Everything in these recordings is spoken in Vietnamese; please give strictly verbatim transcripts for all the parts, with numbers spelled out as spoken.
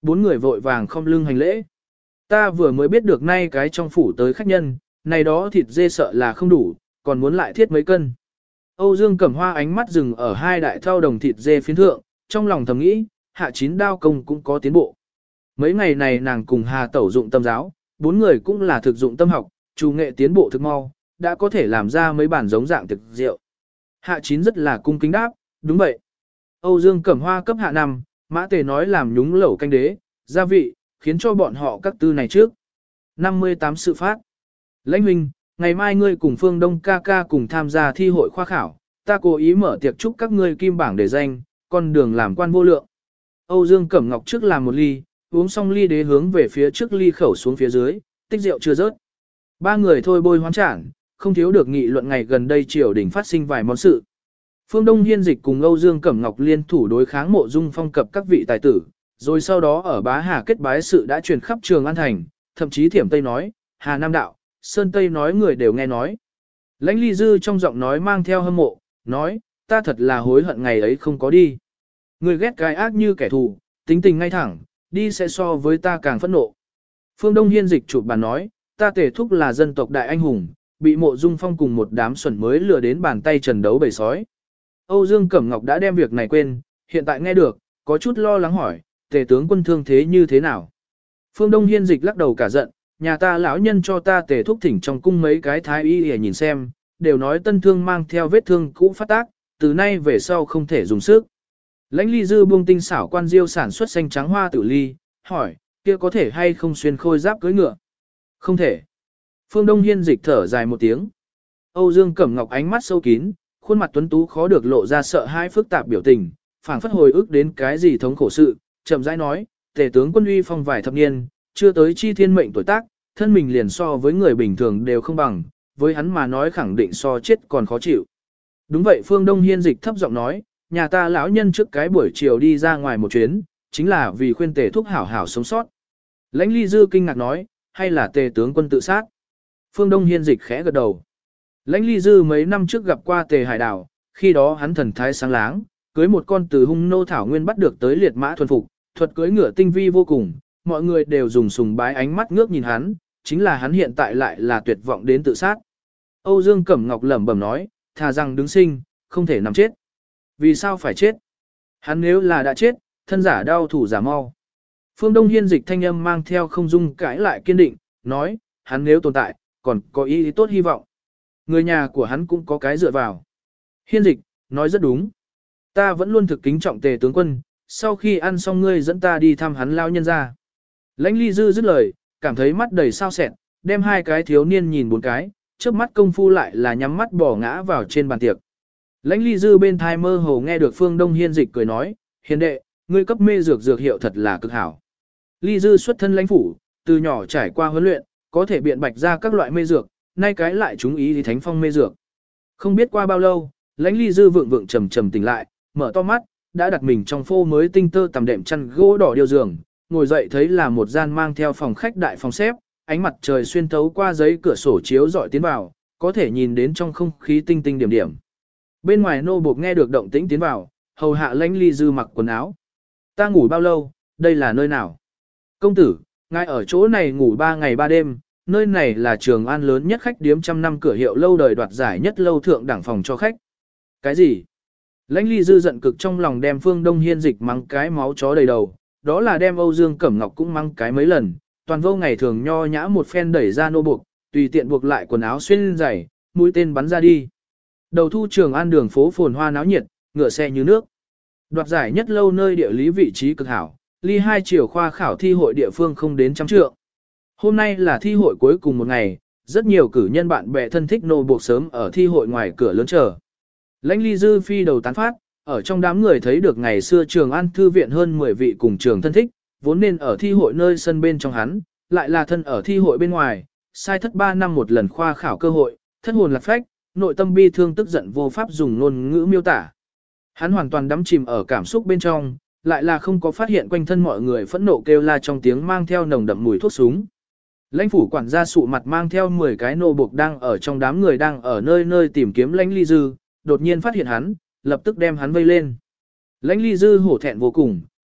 bốn người vội vàng không lưng hành lễ. Ta vừa mới biết được nay cái trong phủ tới khách nhân, này đó thịt dê sợ là không đủ, còn muốn lại thiết mấy cân. Âu Dương Cẩm Hoa ánh mắt dừng ở hai đại thau đồng thịt dê phiến thượng, trong lòng thầm nghĩ, hạ chín đao công cũng có tiến bộ. Mấy ngày này nàng cùng Hà Tẩu dụng tâm giáo, bốn người cũng là thực dụng tâm học, chủ nghệ tiến bộ thực mau, đã có thể làm ra mấy bản giống dạng thực rượu. Hạ chín rất là cung kính đáp, đúng vậy. Âu Dương Cẩm Hoa cấp hạ năm, Mã Tề nói làm nhúng lẩu canh đế, gia vị, khiến cho bọn họ các tư này trước. năm mươi tám sự phát. Lãnh huynh, ngày mai ngươi cùng Phương Đông ca ca cùng tham gia thi hội khoa khảo, ta cố ý mở tiệc chúc các ngươi kim bảng để danh, con đường làm quan vô lượng. Âu Dương Cẩm Ngọc trước làm một ly, uống xong ly đế hướng về phía trước ly khẩu xuống phía dưới, tích rượu chưa rớt. Ba người thôi bôi hoán trảng, không thiếu được nghị luận ngày gần đây triều đình phát sinh vài món sự. Phương Đông Hiên Dịch cùng Âu Dương Cẩm Ngọc liên thủ đối kháng Mộ Dung Phong cập các vị tài tử, rồi sau đó ở Bá Hà kết bái sự đã truyền khắp Trường An Thành, thậm chí Thiểm Tây nói, Hà Nam Đạo, Sơn Tây nói người đều nghe nói. Lãnh Ly Dư trong giọng nói mang theo hâm mộ, nói, ta thật là hối hận ngày ấy không có đi. Người ghét cái ác như kẻ thù, tính tình ngay thẳng, đi sẽ so với ta càng phẫn nộ. Phương Đông Hiên Dịch chụp bàn nói, ta Tề Thúc là dân tộc đại anh hùng, bị Mộ Dung Phong cùng một đám xuẩn mới lừa đến bàn tay trần đấu bầy sói. Âu Dương Cẩm Ngọc đã đem việc này quên, hiện tại nghe được, có chút lo lắng hỏi, Tề tướng quân thương thế như thế nào? Phương Đông Hiên Dịch lắc đầu cả giận, nhà ta lão nhân cho ta Tề Thúc thỉnh trong cung mấy cái thái y để nhìn xem, đều nói tân thương mang theo vết thương cũ phát tác, từ nay về sau không thể dùng sức. Lãnh Ly Dư buông tinh xảo quan diêu sản xuất xanh trắng hoa tử ly, hỏi, kia có thể hay không xuyên khôi giáp cưỡi ngựa? Không thể. Phương Đông Hiên Dịch thở dài một tiếng. Âu Dương Cẩm Ngọc ánh mắt sâu kín, khuôn mặt tuấn tú khó được lộ ra sợ hãi phức tạp biểu tình, phảng phất hồi ức đến cái gì thống khổ sự, chậm rãi nói, Tề tướng quân uy phong vài thập niên, chưa tới chi thiên mệnh tuổi tác, thân mình liền so với người bình thường đều không bằng, với hắn mà nói khẳng định so chết còn khó chịu. Đúng vậy, Phương Đông Hiên Dịch thấp giọng nói, nhà ta lão nhân trước cái buổi chiều đi ra ngoài một chuyến, chính là vì khuyên Tề Thúc hảo hảo sống sót. Lãnh Ly Dư kinh ngạc nói, hay là Tề tướng quân tự sát? Phương Đông Hiên Dịch khẽ gật đầu. Lãnh Ly Dư mấy năm trước gặp qua Tề Hải Đảo, khi đó hắn thần thái sáng láng, cưới một con từ hung nô thảo nguyên bắt được tới liệt mã thuần phục, thuật cưới ngựa tinh vi vô cùng, mọi người đều dùng sùng bái ánh mắt ngước nhìn hắn, chính là hắn hiện tại lại là tuyệt vọng đến tự sát. Âu Dương Cẩm Ngọc lẩm bẩm nói, thà rằng đứng sinh, không thể nằm chết. Vì sao phải chết? Hắn nếu là đã chết, thân giả đau thủ giả mau. Phương Đông Hiên Dịch thanh âm mang theo không dung cãi lại kiên định, nói, hắn nếu tồn tại, còn có ý tốt hy vọng. Người nhà của hắn cũng có cái dựa vào. Hiên Dịch, nói rất đúng. Ta vẫn luôn thực kính trọng Tề tướng quân, sau khi ăn xong ngươi dẫn ta đi thăm hắn lao nhân ra. Lãnh Ly Dư dứt lời, cảm thấy mắt đầy sao sẹn, đem hai cái thiếu niên nhìn bốn cái, trước mắt công phu lại là nhắm mắt bỏ ngã vào trên bàn tiệc. Lãnh Ly Dư bên thai mơ hồ nghe được Phương Đông Hiên Dịch cười nói, hiền đệ, ngươi cấp mê dược dược hiệu thật là cực hảo. Ly Dư xuất thân lãnh phủ, từ nhỏ trải qua huấn luyện, có thể biện bạch ra các loại mê dược, nay cái lại chúng ý thì thánh phong mê dược. Không biết qua bao lâu, Lãnh Ly Dư vượng vượng trầm trầm tỉnh lại, mở to mắt, đã đặt mình trong phô mới tinh tơ tằm đệm chăn gỗ đỏ điều giường, ngồi dậy thấy là một gian mang theo phòng khách đại phòng xếp, ánh mặt trời xuyên thấu qua giấy cửa sổ chiếu rọi tiến vào, có thể nhìn đến trong không khí tinh tinh điểm điểm. Bên ngoài nô buộc nghe được động tĩnh tiến vào, hầu hạ Lãnh Ly Dư mặc quần áo. Ta ngủ bao lâu, đây là nơi nào? Công tử, ngài ở chỗ này ngủ ba ngày ba đêm, nơi này là Trường An lớn nhất khách điếm trăm năm cửa hiệu lâu đời đoạt giải nhất lâu thượng đẳng phòng cho khách. Cái gì? Lãnh Ly Dư giận cực trong lòng đem Phương Đông Hiên Dịch mắng cái máu chó đầy đầu, đó là đem Âu Dương Cẩm Ngọc cũng mắng cái mấy lần, toàn vô ngày thường nho nhã một phen đẩy ra nô buộc, tùy tiện buộc lại quần áo xuyên giày, mũi tên bắn ra đi. Đầu thu Trường An đường phố phồn hoa náo nhiệt, ngựa xe như nước. Đoạt giải nhất lâu nơi địa lý vị trí cực hảo, ly hai chiều khoa khảo thi hội địa phương không đến trăm trượng. Hôm nay là thi hội cuối cùng một ngày, rất nhiều cử nhân bạn bè thân thích nô buộc sớm ở thi hội ngoài cửa lớn chờ. Lãnh Ly Dư phi đầu tán phát, ở trong đám người thấy được ngày xưa Trường An thư viện hơn mười vị cùng trường thân thích, vốn nên ở thi hội nơi sân bên trong hắn, lại là thân ở thi hội bên ngoài, sai thất ba năm một lần khoa khảo cơ hội, thất hồn lạc phách, nội tâm bi thương tức giận vô pháp dùng ngôn ngữ miêu tả. Hắn hoàn toàn đắm chìm ở cảm xúc bên trong, lại là không có phát hiện quanh thân mọi người phẫn nộ kêu la trong tiếng mang theo nồng đậm mùi thuốc súng. Lãnh phủ quản gia sụ mặt mang theo mười cái nô buộc đang ở trong đám người đang ở nơi nơi tìm kiếm Lãnh Ly Dư, đột nhiên phát hiện hắn, lập tức đem hắn vây lên. Lãnh Ly Dư hổ thẹn vô cùng,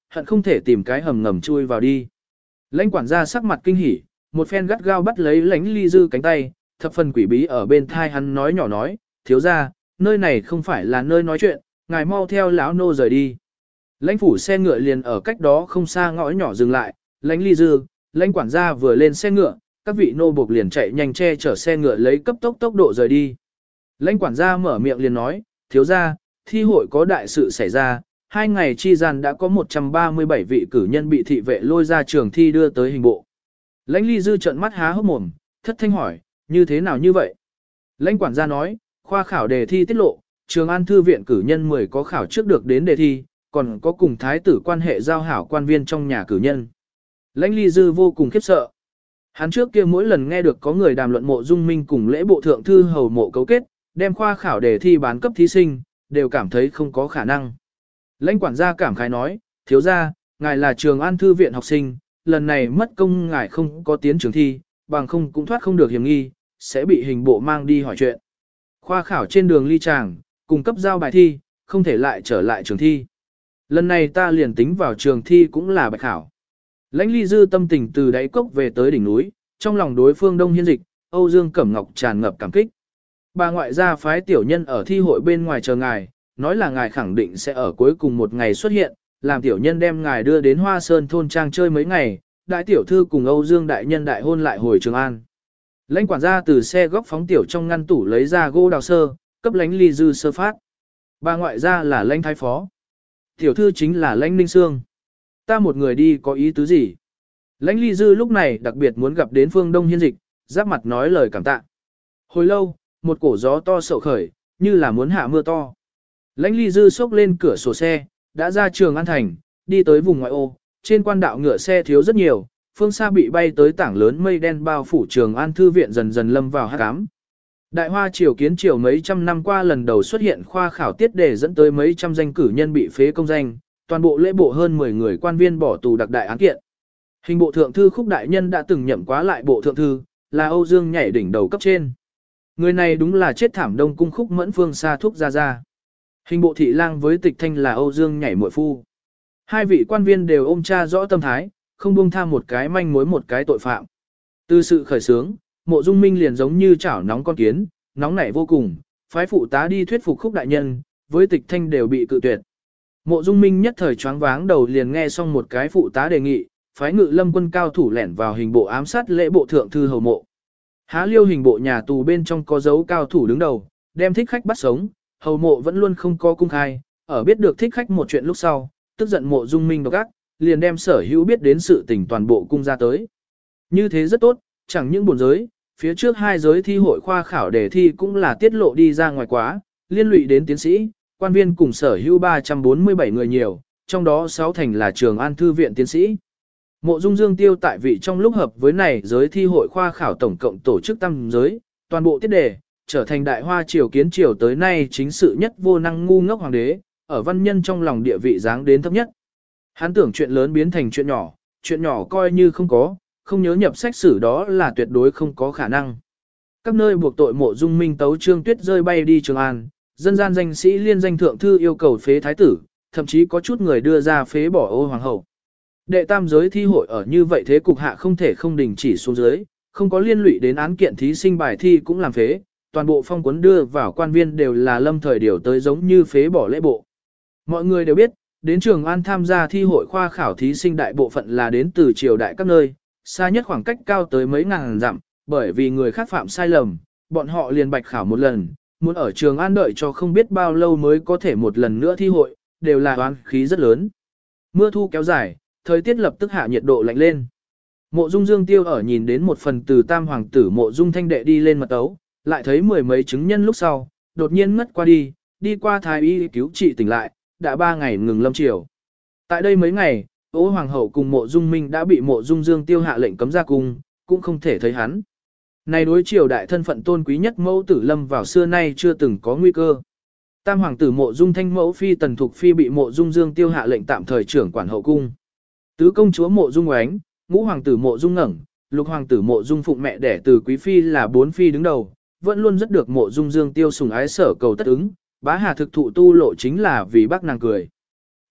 hận không thể tìm cái hầm ngầm chui vào đi. Lãnh quản gia sắc mặt kinh hỉ, một phen gắt gao bắt lấy Lãnh Ly Dư cánh tay, thập phần quỷ bí ở bên thai hắn nói nhỏ nói, thiếu gia, nơi này không phải là nơi nói chuyện, ngài mau theo lão nô rời đi. Lãnh phủ xe ngựa liền ở cách đó không xa ngõ nhỏ dừng lại, Lãnh Ly Dư, Lãnh quản gia vừa lên xe ngựa, các vị nô buộc liền chạy nhanh che chở xe ngựa lấy cấp tốc tốc độ rời đi. Lãnh quản gia mở miệng liền nói, thiếu gia, thi hội có đại sự xảy ra, hai ngày chi gian đã có một trăm ba mươi bảy vị cử nhân bị thị vệ lôi ra trường thi đưa tới hình bộ. Lãnh Ly Dư trợn mắt há hốc mồm, thất thanh hỏi, như thế nào như vậy? Lãnh quản gia nói, khoa khảo đề thi tiết lộ, Trường An Thư viện cử nhân mười có khảo trước được đến đề thi, còn có cùng thái tử quan hệ giao hảo quan viên trong nhà cử nhân. Lãnh Ly Dư vô cùng khiếp sợ. Hắn trước kia mỗi lần nghe được có người đàm luận Mộ Dung Minh cùng lễ bộ thượng thư hầu mộ cấu kết, đem khoa khảo đề thi bán cấp thí sinh, đều cảm thấy không có khả năng. Lãnh quản gia cảm khái nói, thiếu gia, ngài là Trường An Thư viện học sinh, lần này mất công ngài không có tiến trường thi, bằng không cũng thoát không được hiểm nghi, sẽ bị hình bộ mang đi hỏi chuyện. Khoa khảo trên đường ly tràng, cung cấp giao bài thi, không thể lại trở lại trường thi. Lần này ta liền tính vào trường thi cũng là bạch khảo. Lãnh Ly Dư tâm tình từ đáy cốc về tới đỉnh núi, trong lòng đối phương Đông Hiên Dịch, Âu Dương Cẩm Ngọc tràn ngập cảm kích. Bà ngoại gia phái tiểu nhân ở thi hội bên ngoài chờ ngài, nói là ngài khẳng định sẽ ở cuối cùng một ngày xuất hiện, làm tiểu nhân đem ngài đưa đến Hoa Sơn thôn trang chơi mấy ngày, đại tiểu thư cùng Âu Dương đại nhân đại hôn lại hồi Trường An. Lãnh quản gia từ xe góc phóng tiểu trong ngăn tủ lấy ra gỗ đào sơ, cấp Lãnh Ly Dư sơ phát. Bà ngoại gia là Lãnh thái phó. Tiểu thư chính là Lãnh Ninh Sương. Ta một người đi có ý tứ gì? Lãnh Ly Dư lúc này đặc biệt muốn gặp đến Phương Đông Hiên Dịch, giáp mặt nói lời cảm tạ. Hồi lâu, một cổ gió to sậu khởi, như là muốn hạ mưa to. Lãnh Ly Dư xốc lên cửa sổ xe, đã ra Trường An thành, đi tới vùng ngoại ô, trên quan đạo ngựa xe thiếu rất nhiều, phương xa bị bay tới tảng lớn mây đen bao phủ Trường An Thư viện dần dần lâm vào hắc ám. Đại Hoa triều kiến triều mấy trăm năm qua lần đầu xuất hiện khoa khảo tiết đề dẫn tới mấy trăm danh cử nhân bị phế công danh, toàn bộ lễ bộ hơn mười người quan viên bỏ tù đặc đại án kiện. Hình bộ thượng thư Khúc đại nhân đã từng nhậm quá lại bộ thượng thư, là Âu Dương nhảy đỉnh đầu cấp trên. Người này đúng là chết thảm Đông cung Khúc Mẫn Phương xa thuốc ra ra. Hình bộ thị lang với Tịch Thanh là Âu Dương nhảy muội phu. Hai vị quan viên đều ôm tra rõ tâm thái, không buông tha một cái manh mối một cái tội phạm. Từ sự khởi sướng, Mộ Dung Minh liền giống như chảo nóng con kiến, nóng nảy vô cùng, phái phụ tá đi thuyết phục Khúc đại nhân, với Tịch Thanh đều bị cự tuyệt. Mộ Dung Minh nhất thời choáng váng đầu liền nghe xong một cái phụ tá đề nghị, phái Ngự Lâm quân cao thủ lẻn vào hình bộ ám sát lễ bộ thượng thư hầu mộ. Há liêu hình bộ nhà tù bên trong có dấu cao thủ đứng đầu, đem thích khách bắt sống, hầu mộ vẫn luôn không có cung khai, ở biết được thích khách một chuyện lúc sau, tức giận Mộ Dung Minh độc ác, liền đem sở hữu biết đến sự tình toàn bộ cung ra tới. Như thế rất tốt, chẳng những bổn giới, phía trước hai giới thi hội khoa khảo đề thi cũng là tiết lộ đi ra ngoài quá, liên lụy đến tiến sĩ, quan viên cùng sở hữu ba trăm bốn mươi bảy người nhiều, trong đó sáu thành là Trường An Thư viện tiến sĩ. Mộ Dung Dương Tiêu tại vị trong lúc hợp với này giới thi hội khoa khảo tổng cộng tổ chức tam giới, toàn bộ tiết đề, trở thành Đại Hoa triều kiến triều tới nay chính sự nhất vô năng ngu ngốc hoàng đế, ở văn nhân trong lòng địa vị giáng đến thấp nhất. Hắn tưởng chuyện lớn biến thành chuyện nhỏ, chuyện nhỏ coi như không có, không nhớ nhập sách sử đó là tuyệt đối không có khả năng. Các nơi buộc tội Mộ Dung Minh tấu trương tuyết rơi bay đi Trường An, dân gian danh sĩ liên danh thượng thư yêu cầu phế thái tử, thậm chí có chút người đưa ra phế bỏ ô hoàng hậu. Đệ tam giới thi hội ở như vậy thế cục hạ không thể không đình chỉ xuống dưới, không có liên lụy đến án kiện thí sinh bài thi cũng làm phế, toàn bộ phong cuốn đưa vào quan viên đều là lâm thời điều tới giống như phế bỏ lễ bộ. Mọi người đều biết, đến Trường An tham gia thi hội khoa khảo thí sinh đại bộ phận là đến từ triều đại các nơi, xa nhất khoảng cách cao tới mấy ngàn dặm, bởi vì người khác phạm sai lầm, bọn họ liền bạch khảo một lần, muốn ở Trường An đợi cho không biết bao lâu mới có thể một lần nữa thi hội, đều là oán khí rất lớn. Mưa thu kéo dài, thời tiết lập tức hạ nhiệt độ lạnh lên. Mộ Dung Dương Tiêu ở nhìn đến một phần từ tam hoàng tử Mộ Dung Thanh Đệ đi lên mật ấu, lại thấy mười mấy chứng nhân lúc sau, đột nhiên ngất qua đi, đi qua thái y cứu trị tỉnh lại, đã ba ngày ngừng lâm triều. Tại đây mấy ngày, Ô Hoàng hậu cùng Mộ Dung Minh đã bị Mộ Dung Dương Tiêu hạ lệnh cấm ra cung, cũng không thể thấy hắn. Này đối triều đại thân phận tôn quý nhất mẫu tử lâm vào xưa nay chưa từng có nguy cơ. Tam hoàng tử Mộ Dung Thanh mẫu phi Tần Thục phi bị Mộ Dung Dương Tiêu hạ lệnh tạm thời trưởng quản hậu cung. Tứ công chúa Mộ Dung Oánh, ngũ hoàng tử Mộ Dung Ngẩng, lục hoàng tử Mộ Dung Phụng mẹ đẻ từ quý phi là bốn phi đứng đầu, vẫn luôn rất được Mộ Dung Dương Tiêu sủng ái sở cầu tất ứng, bá hà thực thụ tu lộ chính là vì bác nàng cười.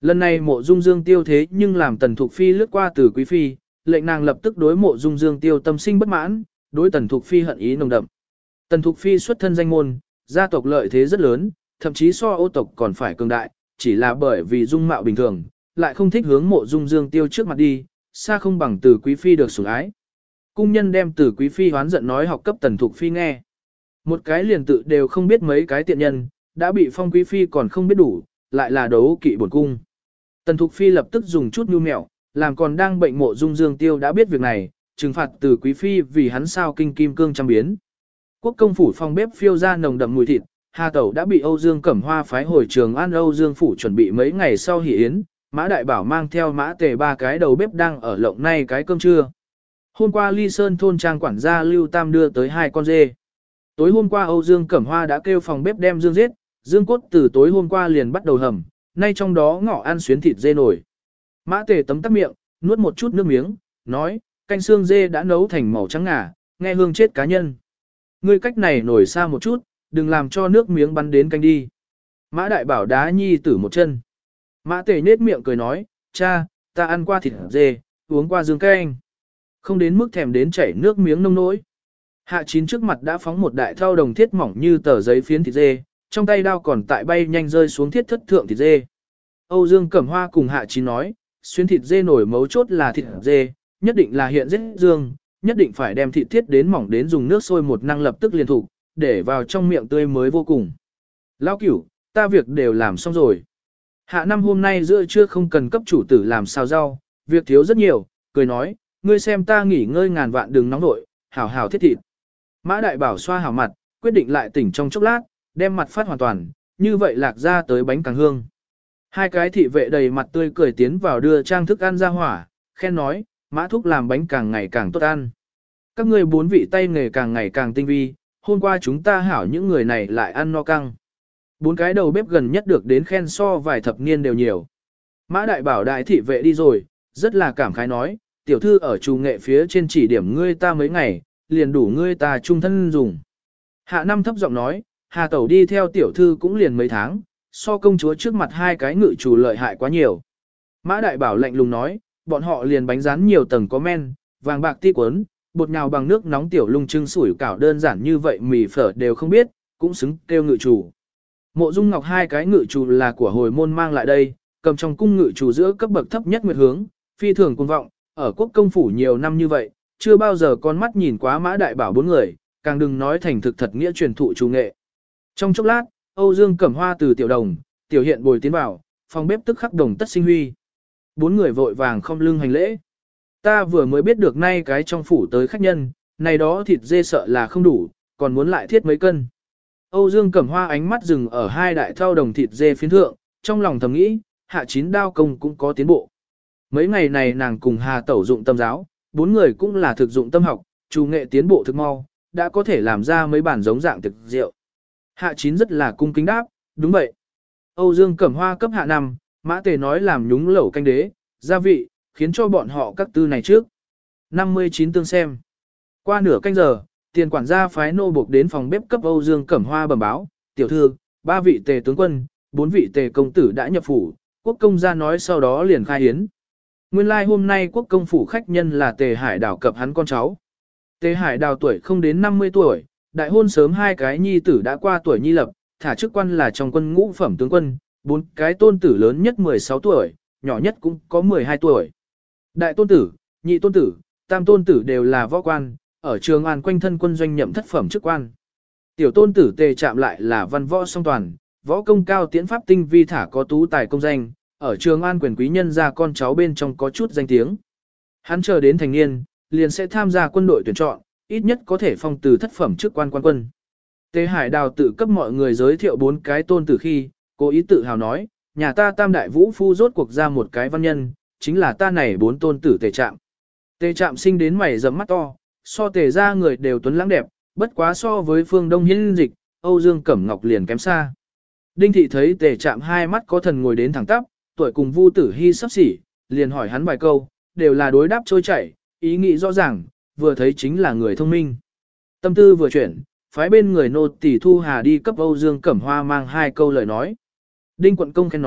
Lần này mộ dung dương tiêu thế nhưng làm Tần Thục Phi lướt qua từ quý phi, lệnh nàng lập tức đối mộ dung dương tiêu tâm sinh bất mãn, đối Tần Thục Phi hận ý nồng đậm. Tần Thục Phi xuất thân danh môn, gia tộc lợi thế rất lớn, thậm chí so ô tộc còn phải cường đại, chỉ là bởi vì dung mạo bình thường, lại không thích hướng mộ dung dương tiêu trước mặt đi, xa không bằng từ quý phi được sủng ái. Cung nhân đem từ quý phi hoán giận nói học cấp Tần Thục Phi nghe. Một cái liền tự đều không biết mấy cái tiện nhân, đã bị phong quý phi còn không biết đủ, lại là đấu kỵ bổn cung. Tần Thục Phi lập tức dùng chút nhu mẹo, làm còn đang bệnh mộ dung dương tiêu đã biết việc này, trừng phạt từ quý phi vì hắn sao kinh kim cương trăm biến. Quốc công phủ phòng bếp phiêu ra nồng đậm mùi thịt, Hà Tẩu đã bị Âu Dương Cẩm Hoa phái hồi Trường An Âu Dương phủ chuẩn bị mấy ngày sau hỷ yến, Mã Đại Bảo mang theo Mã Tề ba cái đầu bếp đang ở lộng nay cái cơm trưa. Hôm qua Ly Sơn thôn trang quản gia Lưu Tam đưa tới hai con dê. Tối hôm qua Âu Dương Cẩm Hoa đã kêu phòng bếp đem dương giết, dương cốt từ tối hôm qua liền bắt đầu hầm, nay trong đó ngọ ăn xuyến thịt dê nổi. Mã Tề tấm tắc miệng, nuốt một chút nước miếng, nói, canh xương dê đã nấu thành màu trắng ngà, nghe hương chết cá nhân. Ngươi cách này nổi xa một chút, đừng làm cho nước miếng bắn đến canh đi. Mã Đại Bảo đá nhi tử một chân. Mã Tề nết miệng cười nói, cha, ta ăn qua thịt dê, uống qua dương canh. Không đến mức thèm đến chảy nước miếng nông nỗi. Hạ Chín trước mặt đã phóng một đại thau đồng thiết mỏng như tờ giấy phiến thịt dê, trong tay đao còn tại bay nhanh rơi xuống thiết thất thượng thịt dê. Âu Dương Cẩm Hoa cùng Hạ Chín nói, xuyến thịt dê nổi mấu chốt là thịt dê, nhất định là hiện giết dương, nhất định phải đem thịt thiết đến mỏng đến dùng nước sôi một năng lập tức liền thủ, để vào trong miệng tươi mới vô cùng. Lão Cửu, ta việc đều làm xong rồi. Hạ Năm hôm nay giữa trưa không cần cấp chủ tử làm xào rau, việc thiếu rất nhiều, cười nói, ngươi xem ta nghỉ ngơi ngàn vạn đừng nóng nội, hảo hảo thiết thịt. Mã Đại Bảo xoa hảo mặt, quyết định lại tỉnh trong chốc lát, đem mặt phát hoàn toàn, như vậy lạc ra tới bánh càng hương. Hai cái thị vệ đầy mặt tươi cười tiến vào đưa trang thức ăn ra hỏa, khen nói, Mã Thúc làm bánh càng ngày càng tốt ăn. Các ngươi bốn vị tay nghề càng ngày càng tinh vi, hôm qua chúng ta hảo những người này lại ăn no căng. Bốn cái đầu bếp gần nhất được đến khen so vài thập niên đều nhiều. Mã Đại Bảo đại thị vệ đi rồi, rất là cảm khái nói, tiểu thư ở trù nghệ phía trên chỉ điểm ngươi ta mấy ngày, liền đủ ngươi ta chung thân dùng. Hạ Năm thấp giọng nói, Hà Tẩu đi theo tiểu thư cũng liền mấy tháng, so công chúa trước mặt hai cái ngự chủ lợi hại quá nhiều. Mã Đại Bảo lạnh lùng nói, bọn họ liền bánh rán nhiều tầng có men, vàng bạc ti cuốn, bột nhào bằng nước nóng tiểu lung trưng sủi cảo đơn giản như vậy mì phở đều không biết, cũng xứng kêu ngự chủ. Mộ Dung Ngọc hai cái ngự chủ là của hồi môn mang lại đây, cầm trong cung ngự chủ giữa cấp bậc thấp nhất nguyệt hướng, phi thường cuồng vọng, ở quốc công phủ nhiều năm như vậy, chưa bao giờ con mắt nhìn quá Mã Đại Bảo bốn người, càng đừng nói thành thực thật nghĩa truyền thụ chủ nghệ. Trong chốc lát, Âu Dương Cẩm Hoa từ tiểu đồng, tiểu hiện bồi tiến vào, phòng bếp tức khắc đồng tất sinh huy. Bốn người vội vàng không lưng hành lễ. Ta vừa mới biết được nay cái trong phủ tới khách nhân, này đó thịt dê sợ là không đủ, còn muốn lại thiết mấy cân. Âu Dương Cẩm Hoa ánh mắt dừng ở hai đại thau đồng thịt dê phiến thượng, trong lòng thầm nghĩ, Hạ Chín đao công cũng có tiến bộ. Mấy ngày này nàng cùng Hà Tẩu dụng tâm giáo, bốn người cũng là thực dụng tâm học, chủ nghệ tiến bộ thực mau, đã có thể làm ra mấy bản giống dạng thực rượu. Hạ Chín rất là cung kính đáp, đúng vậy. Âu Dương Cẩm Hoa cấp Hạ Năm, Mã Tề nói làm nhúng lẩu canh đế, gia vị, khiến cho bọn họ các tư này trước. năm mươi chín tương xem. Qua nửa canh giờ, tiền quản gia phái nô buộc đến phòng bếp cấp Âu Dương Cẩm Hoa bẩm báo, tiểu thư, ba vị tề tướng quân, bốn vị tề công tử đã nhập phủ, quốc công gia nói sau đó liền khai hiến. Nguyên lai like hôm nay quốc công phủ khách nhân là Tề Hải Đào cập hắn con cháu. Tề Hải Đào tuổi không đến năm mươi tuổi, đại hôn sớm hai cái nhi tử đã qua tuổi nhi lập, thả chức quan là trong quân ngũ phẩm tướng quân, bốn cái tôn tử lớn nhất mười sáu tuổi, nhỏ nhất cũng có mười hai tuổi. Đại tôn tử, nhị tôn tử, tam tôn tử đều là võ quan, ở Trường An quanh thân quân doanh nhậm thất phẩm chức quan. Tiểu tôn tử Tề Trạm lại là văn võ song toàn, võ công cao tiễn pháp tinh vi thả có tú tài công danh, ở Trường An quyền quý nhân gia con cháu bên trong có chút danh tiếng. Hắn chờ đến thành niên, liền sẽ tham gia quân đội tuyển chọn, ít nhất có thể phong từ thất phẩm chức quan quan quân. Tề Hải Đào tự cấp mọi người giới thiệu bốn cái tôn tử khi, cố ý tự hào nói, nhà ta tam đại vũ phu rốt cuộc ra một cái văn nhân, chính là ta này bốn tôn tử Tề Trạm. Tề Trạm sinh đến mày rậm mắt to, so Tề ra người đều tuấn lãng đẹp, bất quá so với phương Đông Hiến Dịch, Âu Dương Cẩm Ngọc liền kém xa. Đinh thị thấy Tề Trạm hai mắt có thần ngồi đến thẳng tắp, tuổi cùng Vu Tử Hi sắp xỉ, liền hỏi hắn vài câu, đều là đối đáp trôi chảy, ý nghĩ rõ ràng, vừa thấy chính là người thông minh. Tâm tư vừa chuyển, phái bên người nô tỳ Thu Hà đi cấp Âu Dương Cẩm Hoa mang hai câu lời nói. Đinh quận công khen nói,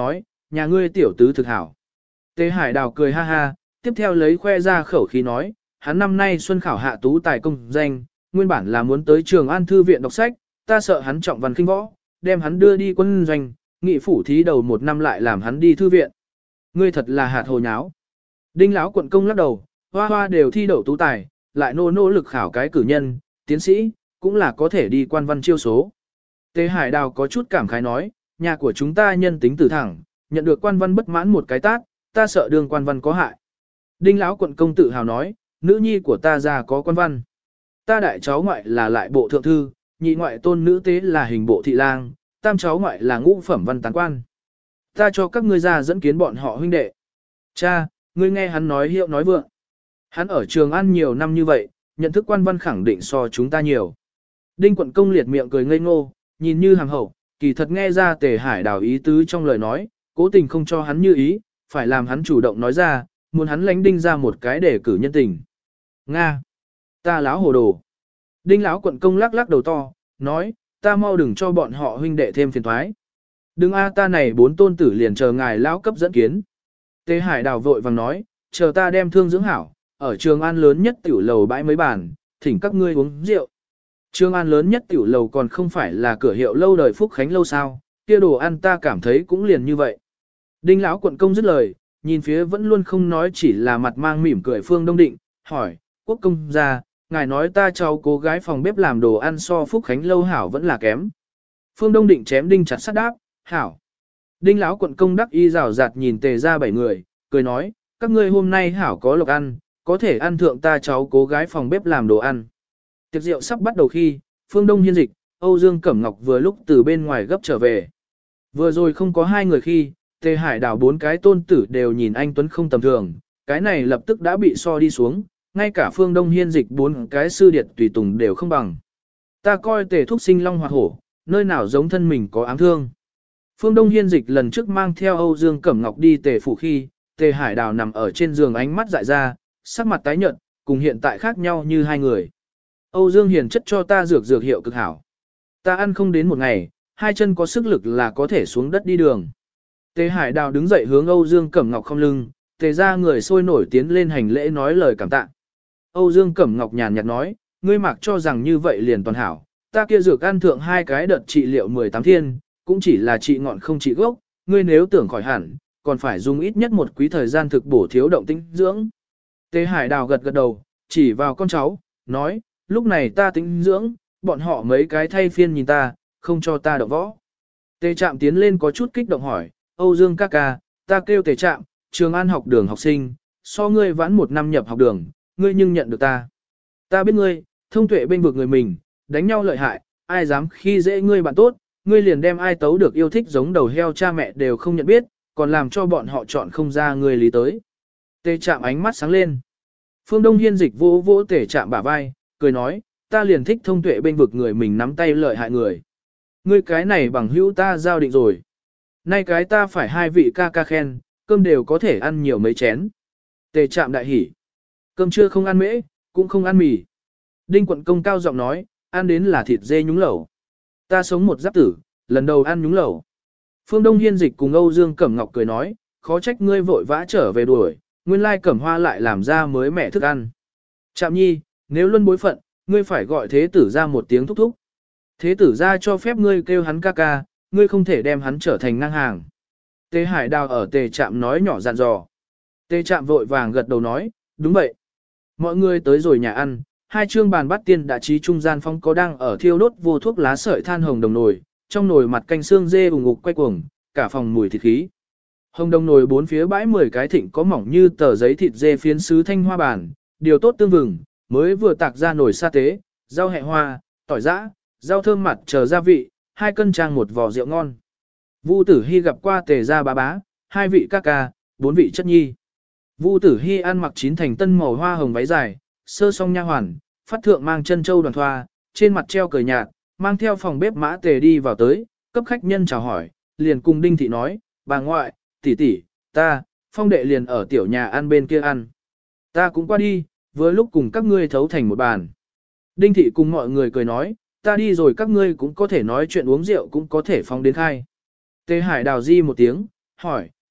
nhà ngươi tiểu tứ thực hảo. Tề Hải Đào cười ha ha, tiếp theo lấy khoe ra khẩu khí nói, hắn năm nay xuân khảo hạ tú tài công danh, nguyên bản là muốn tới trường An Thư viện đọc sách, ta sợ hắn trọng văn khinh võ, đem hắn đưa đi quân doanh, nghị phủ thí đầu một năm lại làm hắn đi thư viện. Ngươi thật là hạt hồ nháo. Đinh lão quận công lắc đầu, hoa hoa đều thi đậu tú tài, lại nô nỗ lực khảo cái cử nhân, tiến sĩ, cũng là có thể đi quan văn chiêu số. Tề Hải Đào có chút cảm khái nói, nhà của chúng ta nhân tính tử thẳng, nhận được quan văn bất mãn một cái tát, ta sợ đường quan văn có hại. Đinh lão quận công tự hào nói, nữ nhi của ta già có quan văn. Ta đại cháu ngoại là lại bộ thượng thư, nhị ngoại tôn nữ tế là hình bộ thị lang, tam cháu ngoại là ngũ phẩm văn tán quan. Ta cho các ngươi ra dẫn kiến bọn họ huynh đệ. Cha, ngươi nghe hắn nói hiệu nói vượng. Hắn ở Trường An nhiều năm như vậy, nhận thức quan văn khẳng định so chúng ta nhiều. Đinh quận công liệt miệng cười ngây ngô, nhìn như hàm hậu, kỳ thật nghe ra Tề Hải Đào ý tứ trong lời nói, cố tình không cho hắn như ý, phải làm hắn chủ động nói ra, muốn hắn lánh đinh ra một cái để cử nhân tình. Nga! Ta láo hồ đồ. Đinh lão quận công lắc lắc đầu to, nói, ta mau đừng cho bọn họ huynh đệ thêm phiền thoái. Đừng a ta này bốn tôn tử liền chờ ngài lão cấp dẫn kiến. Tề Hải Đào vội vàng nói, chờ ta đem thương dưỡng hảo, ở Trường An lớn nhất tiểu lầu bãi mấy bàn, thỉnh các ngươi uống rượu. Trường An lớn nhất tiểu lầu còn không phải là cửa hiệu lâu đời Phúc Khánh lâu sao, kia đồ ăn ta cảm thấy cũng liền như vậy. Đinh lão quận công dứt lời, nhìn phía vẫn luôn không nói chỉ là mặt mang mỉm cười Phương Đông Định, hỏi, quốc công gia, ngài nói ta cháu cô gái phòng bếp làm đồ ăn so Phúc Khánh lâu hảo vẫn là kém. Phương Đông Định chém đinh chặt sắt đáp, hảo. Đinh lão quận công đắc y rào rạt nhìn Tề ra bảy người, cười nói, các ngươi hôm nay hảo có lộc ăn, có thể ăn thượng ta cháu cố gái phòng bếp làm đồ ăn. Tiệc rượu sắp bắt đầu khi, Phương Đông Hiên Dịch, Âu Dương Cẩm Ngọc vừa lúc từ bên ngoài gấp trở về. Vừa rồi không có hai người khi, Tề Hải Đào bốn cái tôn tử đều nhìn anh Tuấn không tầm thường, cái này lập tức đã bị so đi xuống, ngay cả Phương Đông Hiên Dịch bốn cái sư điệt tùy tùng đều không bằng. Ta coi Tề thúc sinh long hoạt hổ, nơi nào giống thân mình có áng thương. Phương Đông Hiên Dịch lần trước mang theo Âu Dương Cẩm Ngọc đi Tề phủ khi, Tề Hải Đào nằm ở trên giường ánh mắt dại ra, sắc mặt tái nhợt, cùng hiện tại khác nhau như hai người. Âu Dương hiền chất cho ta dược dược hiệu cực hảo. Ta ăn không đến một ngày, hai chân có sức lực là có thể xuống đất đi đường. Tề Hải Đào đứng dậy hướng Âu Dương Cẩm Ngọc không lưng, Tề ra người sôi nổi tiến lên hành lễ nói lời cảm tạ. Âu Dương Cẩm Ngọc nhàn nhạt nói, ngươi mặc cho rằng như vậy liền toàn hảo, ta kia dược ăn thượng hai cái đợt trị liệu mười tám thiên, cũng chỉ là trị ngọn không trị gốc, ngươi nếu tưởng khỏi hẳn, còn phải dùng ít nhất một quý thời gian thực bổ thiếu động tinh dưỡng. Tề Hải Đào gật gật đầu, chỉ vào con cháu, nói, lúc này ta tĩnh dưỡng, bọn họ mấy cái thay phiên nhìn ta, không cho ta động võ. Tề Trạm tiến lên có chút kích động hỏi, Âu Dương ca ca, ta kêu Tề Trạm, Trường An học đường học sinh, so ngươi vãn một năm nhập học đường, ngươi nhưng nhận được ta. Ta biết ngươi, thông tuệ bên vực người mình, đánh nhau lợi hại, ai dám khi dễ ngươi bạn tốt, ngươi liền đem ai tấu được yêu thích giống đầu heo cha mẹ đều không nhận biết, còn làm cho bọn họ chọn không ra ngươi lý tới. Tề Trạm ánh mắt sáng lên. Phương Đông Hiên Dịch vỗ vỗ Tề Trạm bả vai, cười nói, ta liền thích thông tuệ bên vực người mình nắm tay lợi hại người. Ngươi cái này bằng hữu ta giao định rồi. Nay cái ta phải hai vị ca ca khen, cơm đều có thể ăn nhiều mấy chén. Tề Trạm đại hỉ. Cơm trưa không ăn mễ, cũng không ăn mì. Đinh quận công cao giọng nói, ăn đến là thịt dê nhúng lẩu. Ta sống một giáp tử, lần đầu ăn nhúng lẩu. Phương Đông Hiên Dịch cùng Âu Dương Cẩm Ngọc cười nói, khó trách ngươi vội vã trở về đuổi, nguyên lai Cẩm Hoa lại làm ra mới mẻ thức ăn. Trạm nhi, nếu luân bối phận, ngươi phải gọi thế tử ra một tiếng thúc thúc. Thế tử ra cho phép ngươi kêu hắn ca ca, ngươi không thể đem hắn trở thành ngang hàng. Tề Hải Đào ở Tề Trạm nói nhỏ dặn dò. Tề Trạm vội vàng gật đầu nói, đúng vậy. Mọi người tới rồi nhà ăn, hai chương bàn bát tiên đã trí trung gian phong có đang ở thiêu đốt vô thuốc lá sợi than hồng đồng nồi, trong nồi mặt canh xương dê ủng ngục quay cuồng, cả phòng mùi thịt khí. Hồng đồng nồi bốn phía bãi mười cái thịnh có mỏng như tờ giấy thịt dê phiến sứ thanh hoa bản, điều tốt tương vừng, mới vừa tạc ra nồi sa tế, rau hẹ hoa, tỏi giã, rau thơm mặt chờ gia vị, hai cân trang một vò rượu ngon. Vu Tử Hi gặp qua Tề gia bá bá, hai vị ca ca, bốn vị chất nhi. Vu Tử Hi ăn mặc chín thành tân màu hoa hồng váy dài, sơ song nha hoàn, phát thượng mang chân châu đoàn thoa, trên mặt treo cười nhạt, mang theo phòng bếp mã Tề đi vào tới, cấp khách nhân chào hỏi, liền cùng Đinh thị nói, bà ngoại, tỷ tỷ, ta, Phong đệ liền ở tiểu nhà ăn bên kia ăn. Ta cũng qua đi, vừa lúc cùng các ngươi thấu thành một bàn. Đinh thị cùng mọi người cười nói, ta đi rồi các ngươi cũng có thể nói chuyện uống rượu cũng có thể phóng đến khai. Tề Hải Đào di một tiếng, hỏi,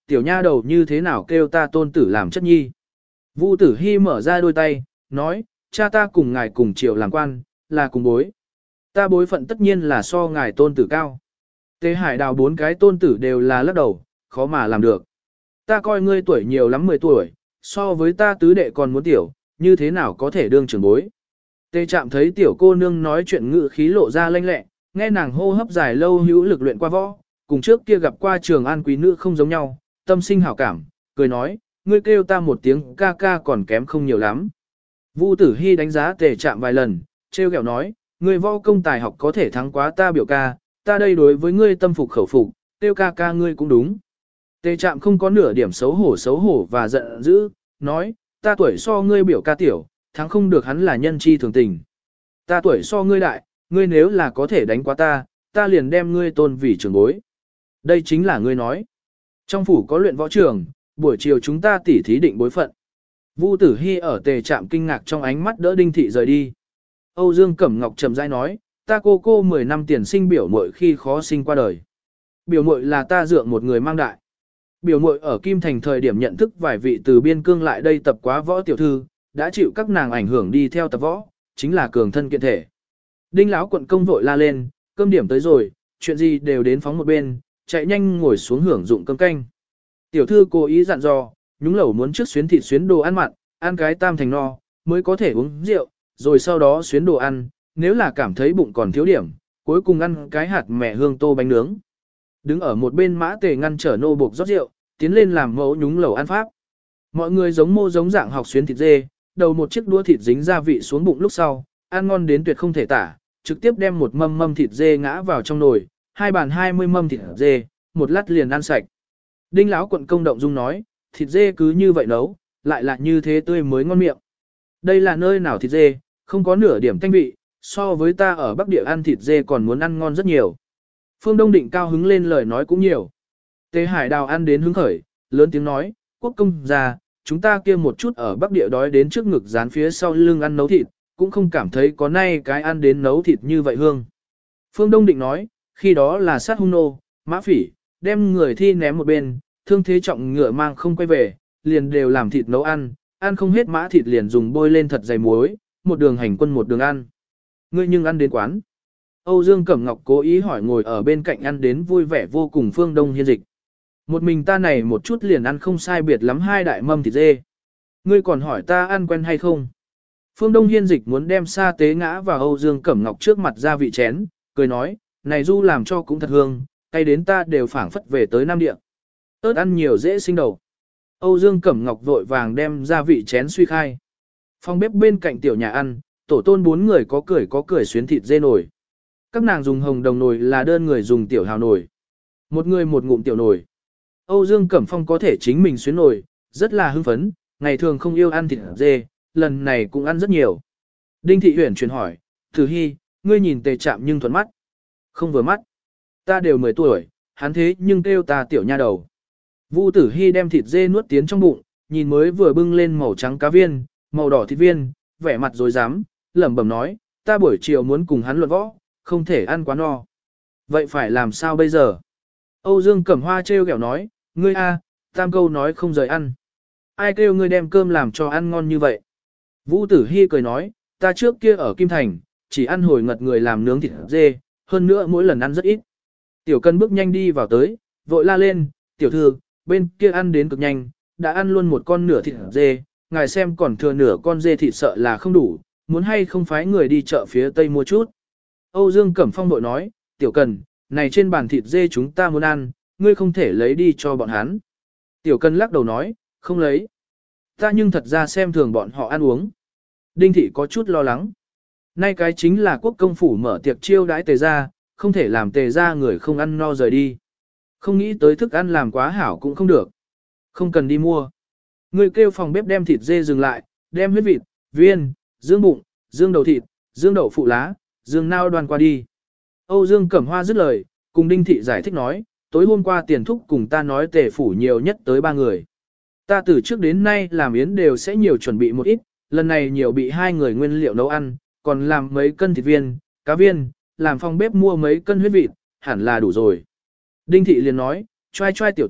tiểu nha đầu như thế nào kêu ta tôn tử làm chất nhi. Vu Tử Hy mở ra đôi tay, nói, cha ta cùng ngài cùng triều làm quan, là cùng bối. Ta bối phận tất nhiên là so ngài tôn tử cao. Tề Hải Đào bốn cái tôn tử đều là lắc đầu, khó mà làm được. Ta coi ngươi tuổi nhiều lắm mười tuổi, so với ta tứ đệ còn muốn tiểu, như thế nào có thể đương trưởng bối. Tề Trạm thấy tiểu cô nương nói chuyện ngự khí lộ ra lanh lẹ, nghe nàng hô hấp dài lâu hữu lực luyện qua võ, cùng trước kia gặp qua Trường An quý nữ không giống nhau, tâm sinh hảo cảm, cười nói, ngươi kêu ta một tiếng ca ca còn kém không nhiều lắm. Vu Tử Hy đánh giá Tề Trạm vài lần, trêu ghẹo nói, ngươi võ công tài học có thể thắng quá ta biểu ca, ta đây đối với ngươi tâm phục khẩu phục, kêu ca ca ngươi cũng đúng. Tề Trạm không có nửa điểm xấu hổ xấu hổ và giận dữ, nói, ta tuổi so ngươi biểu ca tiểu, thắng không được hắn là nhân chi thường tình. Ta tuổi so ngươi đại, ngươi nếu là có thể đánh quá ta, ta liền đem ngươi tôn vì trưởng bối. Đây chính là ngươi nói. Trong phủ có luyện võ trường, buổi chiều chúng ta tỉ thí định bối phận. Vu Tử Hy ở Tề Trạm kinh ngạc trong ánh mắt đỡ Đinh Thị rời đi. Âu Dương Cẩm Ngọc trầm rãi nói, ta cô cô mười năm tiền sinh biểu muội khi khó sinh qua đời. Biểu muội là ta dượng một người mang đại. Biểu muội ở Kim Thành thời điểm nhận thức vài vị từ biên cương lại đây tập quá võ tiểu thư, đã chịu các nàng ảnh hưởng đi theo tập võ, chính là cường thân kiện thể. Đinh lão quận công vội la lên, cơm điểm tới rồi, chuyện gì đều đến phóng một bên, chạy nhanh ngồi xuống hưởng dụng cơm canh. Tiểu thư cố ý dặn dò, nhúng lẩu muốn trước xuyến thịt xuyến đồ ăn mặn, ăn cái tam thành no, mới có thể uống rượu, rồi sau đó xuyến đồ ăn, nếu là cảm thấy bụng còn thiếu điểm, cuối cùng ăn cái hạt mẹ hương tô bánh nướng. Đứng ở một bên Mã Tề ngăn trở nô buộc rót rượu, tiến lên làm mẫu nhúng lẩu ăn pháp. Mọi người giống mô giống dạng học xuyến thịt dê, đầu một chiếc đũa thịt dính gia vị xuống bụng lúc sau, ăn ngon đến tuyệt không thể tả, trực tiếp đem một mâm mâm thịt dê ngã vào trong nồi, hai bàn hai mươi mâm thịt dê, một lát liền ăn sạch. Đinh lão quận công động dung nói, thịt dê cứ như vậy nấu, lại là như thế tươi mới ngon miệng. Đây là nơi nào thịt dê, không có nửa điểm thanh vị, so với ta ở Bắc Địa ăn thịt dê còn muốn ăn ngon rất nhiều. Phương Đông Định cao hứng lên lời nói cũng nhiều. Tề Hải Đào ăn đến hứng khởi, lớn tiếng nói, quốc công gia, chúng ta kia một chút ở Bắc Địa đói đến trước ngực dán phía sau lưng ăn nấu thịt, cũng không cảm thấy có nay cái ăn đến nấu thịt như vậy hương. Phương Đông Định nói, khi đó là sát hung nô, mã phỉ, đem người thi ném một bên, thương thế trọng ngựa mang không quay về, liền đều làm thịt nấu ăn, ăn không hết mã thịt liền dùng bôi lên thật dày muối, một đường hành quân một đường ăn. Ngươi nhưng ăn đến quán. Âu Dương Cẩm Ngọc cố ý hỏi ngồi ở bên cạnh ăn đến vui vẻ vô cùng Phương Đông Hiên Dịch. Một mình ta này một chút liền ăn không sai biệt lắm hai đại mâm thịt dê. Ngươi còn hỏi ta ăn quen hay không? Phương Đông Hiên Dịch muốn đem sa tế ngã vào Âu Dương Cẩm Ngọc trước mặt ra vị chén, cười nói, này du làm cho cũng thật hương, cay đến ta đều phảng phất về tới Nam Địa. Ớt ăn nhiều dễ sinh đầu. Âu Dương Cẩm Ngọc vội vàng đem ra vị chén suy khai. Phòng bếp bên cạnh tiểu nhà ăn, tổ tôn bốn người có cười có cười xuyến thịt dê nổi. Các nàng dùng hồng đồng nồi là đơn người dùng tiểu hào nồi. Một người một ngụm tiểu nồi. Âu Dương Cẩm Phong có thể chính mình xuyến nồi, rất là hưng phấn, ngày thường không yêu ăn thịt dê, lần này cũng ăn rất nhiều. Đinh Thị Huyền truyền hỏi, Tử Hy, ngươi nhìn Tề Trạm nhưng thuận mắt. Không vừa mắt. Ta đều mười tuổi, hắn thế nhưng kêu ta tiểu nha đầu. Vu Tử Hy đem thịt dê nuốt tiến trong bụng, nhìn mới vừa bưng lên màu trắng cá viên, màu đỏ thịt viên, vẻ mặt dối dám, lẩm bẩm nói, ta buổi chiều muốn cùng hắn luận võ, không thể ăn quá no. Vậy phải làm sao bây giờ? Âu Dương Cẩm Hoa trêu ghẹo nói, ngươi a, tam câu nói không rời ăn. Ai kêu ngươi đem cơm làm cho ăn ngon như vậy? Vũ Tử Hy cười nói, ta trước kia ở Kim Thành, chỉ ăn hồi ngật người làm nướng thịt dê, hơn nữa mỗi lần ăn rất ít. Tiểu Cân bước nhanh đi vào tới, vội la lên, tiểu thư, bên kia ăn đến cực nhanh, đã ăn luôn một con nửa thịt dê, ngài xem còn thừa nửa con dê thịt sợ là không đủ, muốn hay không phái người đi chợ phía tây mua chút. Âu Dương Cẩm Phong vội nói, tiểu Cần, này trên bàn thịt dê chúng ta muốn ăn, ngươi không thể lấy đi cho bọn hắn. Tiểu Cần lắc đầu nói, không lấy. Ta nhưng thật ra xem thường bọn họ ăn uống. Đinh Thị có chút lo lắng. Nay cái chính là quốc công phủ mở tiệc chiêu đãi Tề gia, không thể làm Tề gia người không ăn no rời đi. Không nghĩ tới thức ăn làm quá hảo cũng không được. Không cần đi mua. Người kêu phòng bếp đem thịt dê dừng lại, đem huyết vịt, viên, dương bụng, dương đầu thịt, dương đậu phụ lá, dương nao đoàn qua đi. Âu Dương Cẩm Hoa dứt lời, cùng Đinh Thị giải thích nói, tối hôm qua tiền thúc cùng ta nói Tề phủ nhiều nhất tới ba người. Ta từ trước đến nay làm yến đều sẽ nhiều chuẩn bị một ít, lần này nhiều bị hai người nguyên liệu nấu ăn, còn làm mấy cân thịt viên, cá viên, làm phòng bếp mua mấy cân huyết vịt, hẳn là đủ rồi. Đinh Thị liền nói, choai choai tiểu tử,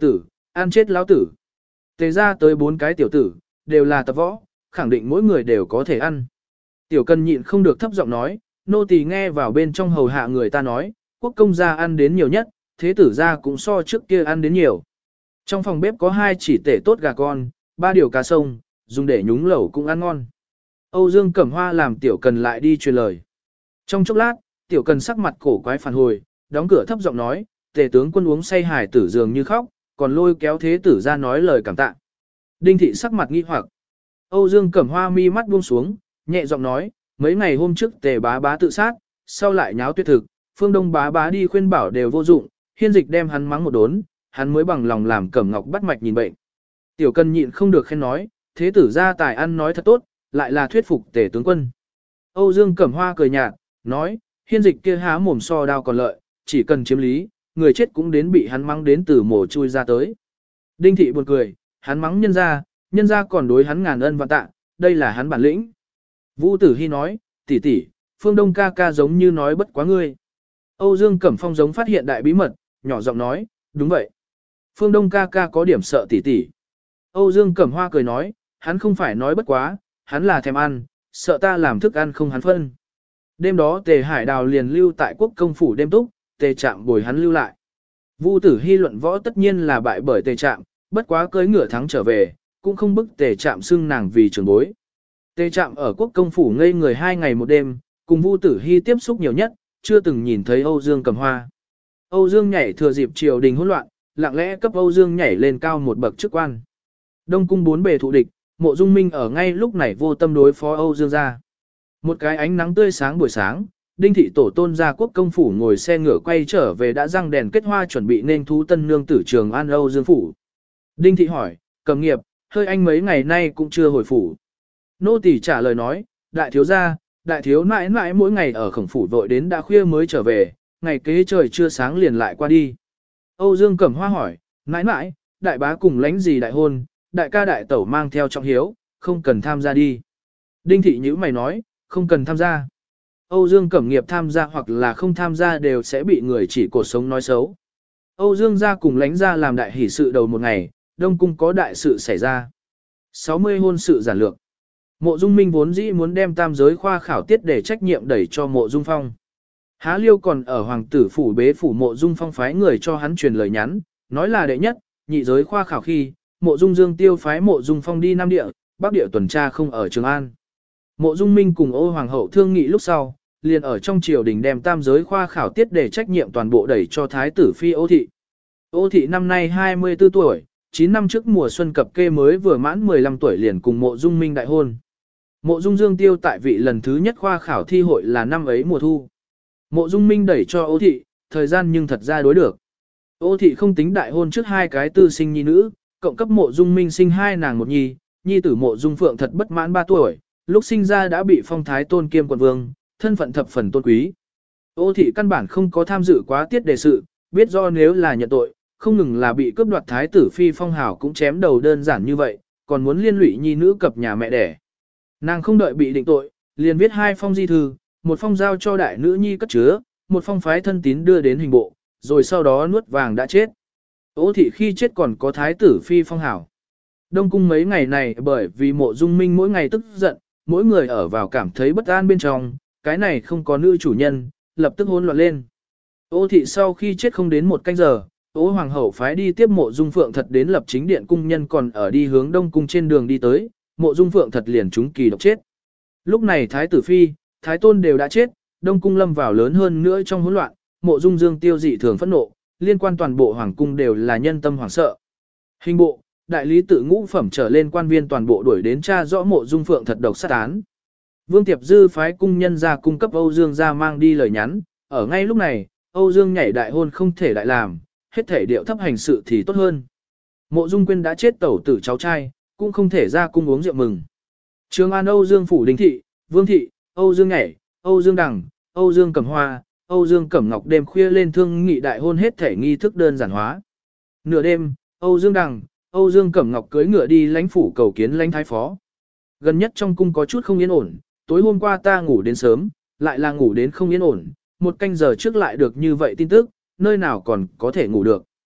ăn chết lão tử. Tề ra tới bốn cái tiểu tử, đều là tập võ, khẳng định mỗi người đều có thể ăn. Tiểu Cần nhịn không được thấp giọng nói, nô tỳ nghe vào bên trong hầu hạ người ta nói, quốc công gia ăn đến nhiều nhất, thế tử gia cũng so trước kia ăn đến nhiều. Trong phòng bếp có hai chỉ tể tốt gà con, ba điều cá sông, dùng để nhúng lẩu cũng ăn ngon. Âu Dương Cẩm Hoa làm Tiểu Cần lại đi truyền lời. Trong chốc lát, Tiểu Cần sắc mặt cổ quái phản hồi, đóng cửa thấp giọng nói, tề tướng quân uống say hải tử dường như khóc, còn lôi kéo thế tử ra nói lời cảm tạ. Đinh thị sắc mặt nghi hoặc. Âu Dương Cẩm Hoa mi mắt buông xuống, nhẹ giọng nói, mấy ngày hôm trước tề bá bá tự sát, sau lại nháo tuyệt thực, phương đông bá bá đi khuyên bảo đều vô dụng, hiên dịch đem hắn mắng một đốn, hắn mới bằng lòng làm Cẩm Ngọc bắt mạch nhìn bệnh. Tiểu Cần nhịn không được khen nói, thế tử ra tài ăn nói thật tốt, lại là thuyết phục tề tướng quân. Âu Dương Cẩm Hoa cười nhạt, nói, hiên dịch kia há mồm so đao còn lợi, chỉ cần chiếm lý, người chết cũng đến bị hắn mắng đến từ mồ chui ra tới. Đinh thị buồn cười, hắn mắng nhân ra, nhân ra còn đối hắn ngàn ân vạn tạ, đây là hắn bản lĩnh. Vũ Tử Hy nói, tỷ tỷ, Phương Đông ca ca giống như nói bất quá ngươi. Âu Dương Cẩm Phong giống phát hiện đại bí mật, nhỏ giọng nói, đúng vậy. Phương Đông ca ca có điểm sợ tỷ tỷ. Âu Dương Cẩm Hoa cười nói, hắn không phải nói bất quá, hắn là thèm ăn, sợ ta làm thức ăn không hắn phân. Đêm đó Tề Hải Đào liền lưu tại quốc công phủ đêm túc, Tề Trạm bồi hắn lưu lại. Vu Tử Hy luận võ tất nhiên là bại bởi Tề Trạm, bất quá cưới ngựa thắng trở về, cũng không bức Tề Trạm xưng nàng vì trưởng bối. Tề Trạm ở quốc công phủ ngây người hai ngày một đêm, cùng Vu Tử Hy tiếp xúc nhiều nhất, chưa từng nhìn thấy Âu Dương Cẩm Hoa. Âu Dương nhảy thừa dịp triều đình hỗn loạn, lặng lẽ cấp Âu Dương nhảy lên cao một bậc chức quan. Đông cung bốn bề thụ địch, Mộ Dung Minh ở ngay lúc này vô tâm đối phó Âu Dương gia. Một cái ánh nắng tươi sáng buổi sáng, Đinh thị tổ tôn gia quốc công phủ ngồi xe ngựa quay trở về đã răng đèn kết hoa chuẩn bị nên thú tân nương tử Trường An Âu Dương phủ. Đinh thị hỏi, Cẩm nghiệp, hơi anh mấy ngày nay cũng chưa hồi phủ. Nô tỳ trả lời nói, đại thiếu gia, đại thiếu mãi mãi mỗi ngày ở khổng phủ vội đến đã khuya mới trở về, ngày kế trời chưa sáng liền lại qua đi. Âu Dương Cẩm Hoa hỏi, mãi mãi, đại bá cùng lãnh gì đại hôn, đại ca đại tẩu mang theo trọng hiếu, không cần tham gia đi. Đinh thị nhíu mày nói, không cần tham gia. Âu Dương Cẩm nghiệp tham gia hoặc là không tham gia đều sẽ bị người chỉ cổ sống nói xấu. Âu Dương gia cùng lãnh gia làm đại hỷ sự đầu một ngày, Đông cung có đại sự xảy ra. sáu mươi hôn sự giản lược. Mộ Dung Minh vốn dĩ muốn đem tam giới khoa khảo tiết để trách nhiệm đẩy cho Mộ Dung Phong. Há Liêu còn ở hoàng tử phủ bế phủ Mộ Dung Phong phái người cho hắn truyền lời nhắn, nói là đệ nhất, nhị giới khoa khảo khi, Mộ Dung Dương tiêu phái Mộ Dung Phong đi Nam Địa, Bắc Địa tuần tra không ở Trường An. Mộ Dung Minh cùng Ô Hoàng hậu thương nghị lúc sau, liền ở trong triều đình đem tam giới khoa khảo tiết để trách nhiệm toàn bộ đẩy cho thái tử phi Ô Thị. Ô Thị năm nay hai mươi tư tuổi, chín năm trước mùa xuân cập kê mới vừa mãn mười lăm tuổi liền cùng Mộ Dung Minh đại hôn. Mộ Dung Dương tiêu tại vị lần thứ nhất khoa khảo thi hội là năm ấy mùa thu. Mộ Dung Minh đẩy cho Ô Thị, thời gian nhưng thật ra đối được. Ô Thị không tính đại hôn trước hai cái tư sinh nhi nữ, cộng cấp Mộ Dung Minh sinh hai nàng một nhi, nhi tử Mộ Dung Phượng thật bất mãn ba tuổi, lúc sinh ra đã bị phong thái tôn kiêm quận vương, thân phận thập phần tôn quý. Ô Thị căn bản không có tham dự quá tiết đề sự, biết do nếu là nhận tội, không ngừng là bị cướp đoạt thái tử phi phong hào cũng chém đầu đơn giản như vậy, còn muốn liên lụy nhi nữ cập nhà mẹ đẻ. Nàng không đợi bị định tội, liền viết hai phong di thư, một phong giao cho đại nữ nhi cất chứa, một phong phái thân tín đưa đến hình bộ, rồi sau đó nuốt vàng đã chết. Ô Thị khi chết còn có thái tử phi phong hào. Đông cung mấy ngày này bởi vì Mộ Dung Minh mỗi ngày tức giận, mỗi người ở vào cảm thấy bất an bên trong, cái này không có nữ chủ nhân, lập tức hỗn loạn lên. Ô Thị sau khi chết không đến một canh giờ, Ô Hoàng hậu phái đi tiếp Mộ Dung Phượng thật đến lập chính điện cung nhân còn ở đi hướng Đông cung trên đường đi tới, Mộ Dung Phượng thật liền trúng kỳ độc chết. Lúc này thái tử phi, thái tôn đều đã chết, Đông cung lâm vào lớn hơn nữa trong hỗn loạn, Mộ Dung Dương tiêu dị thường phẫn nộ, liên quan toàn bộ hoàng cung đều là nhân tâm hoảng sợ. Hình bộ, đại lý tự ngũ phẩm trở lên quan viên toàn bộ đuổi đến tra rõ Mộ Dung Phượng thật độc sát án. Vương Tiệp Dư phái cung nhân ra cung cấp Âu Dương ra mang đi lời nhắn, ở ngay lúc này, Âu Dương nhảy đại hôn không thể đại làm, hết thể điệu thấp hành sự thì tốt hơn. Mộ Dung Quyên đã chết tẩu tử cháu trai, cũng không thể ra cung uống rượu mừng. Trường An Âu Dương phủ Đinh thị, Vương thị, Âu Dương nhảy, Âu Dương đằng, Âu Dương Cẩm Hoa, Âu Dương Cẩm Ngọc đêm khuya lên thương nghị đại hôn hết thể nghi thức đơn giản hóa. Nửa đêm, Âu Dương đằng, Âu Dương Cẩm Ngọc cưới ngựa đi lãnh phủ cầu kiến lãnh thái phó. Gần nhất trong cung có chút không yên ổn, tối hôm qua ta ngủ đến sớm, lại là ngủ đến không yên ổn, một canh giờ trước lại được như vậy tin tức, nơi nào còn có thể ngủ được.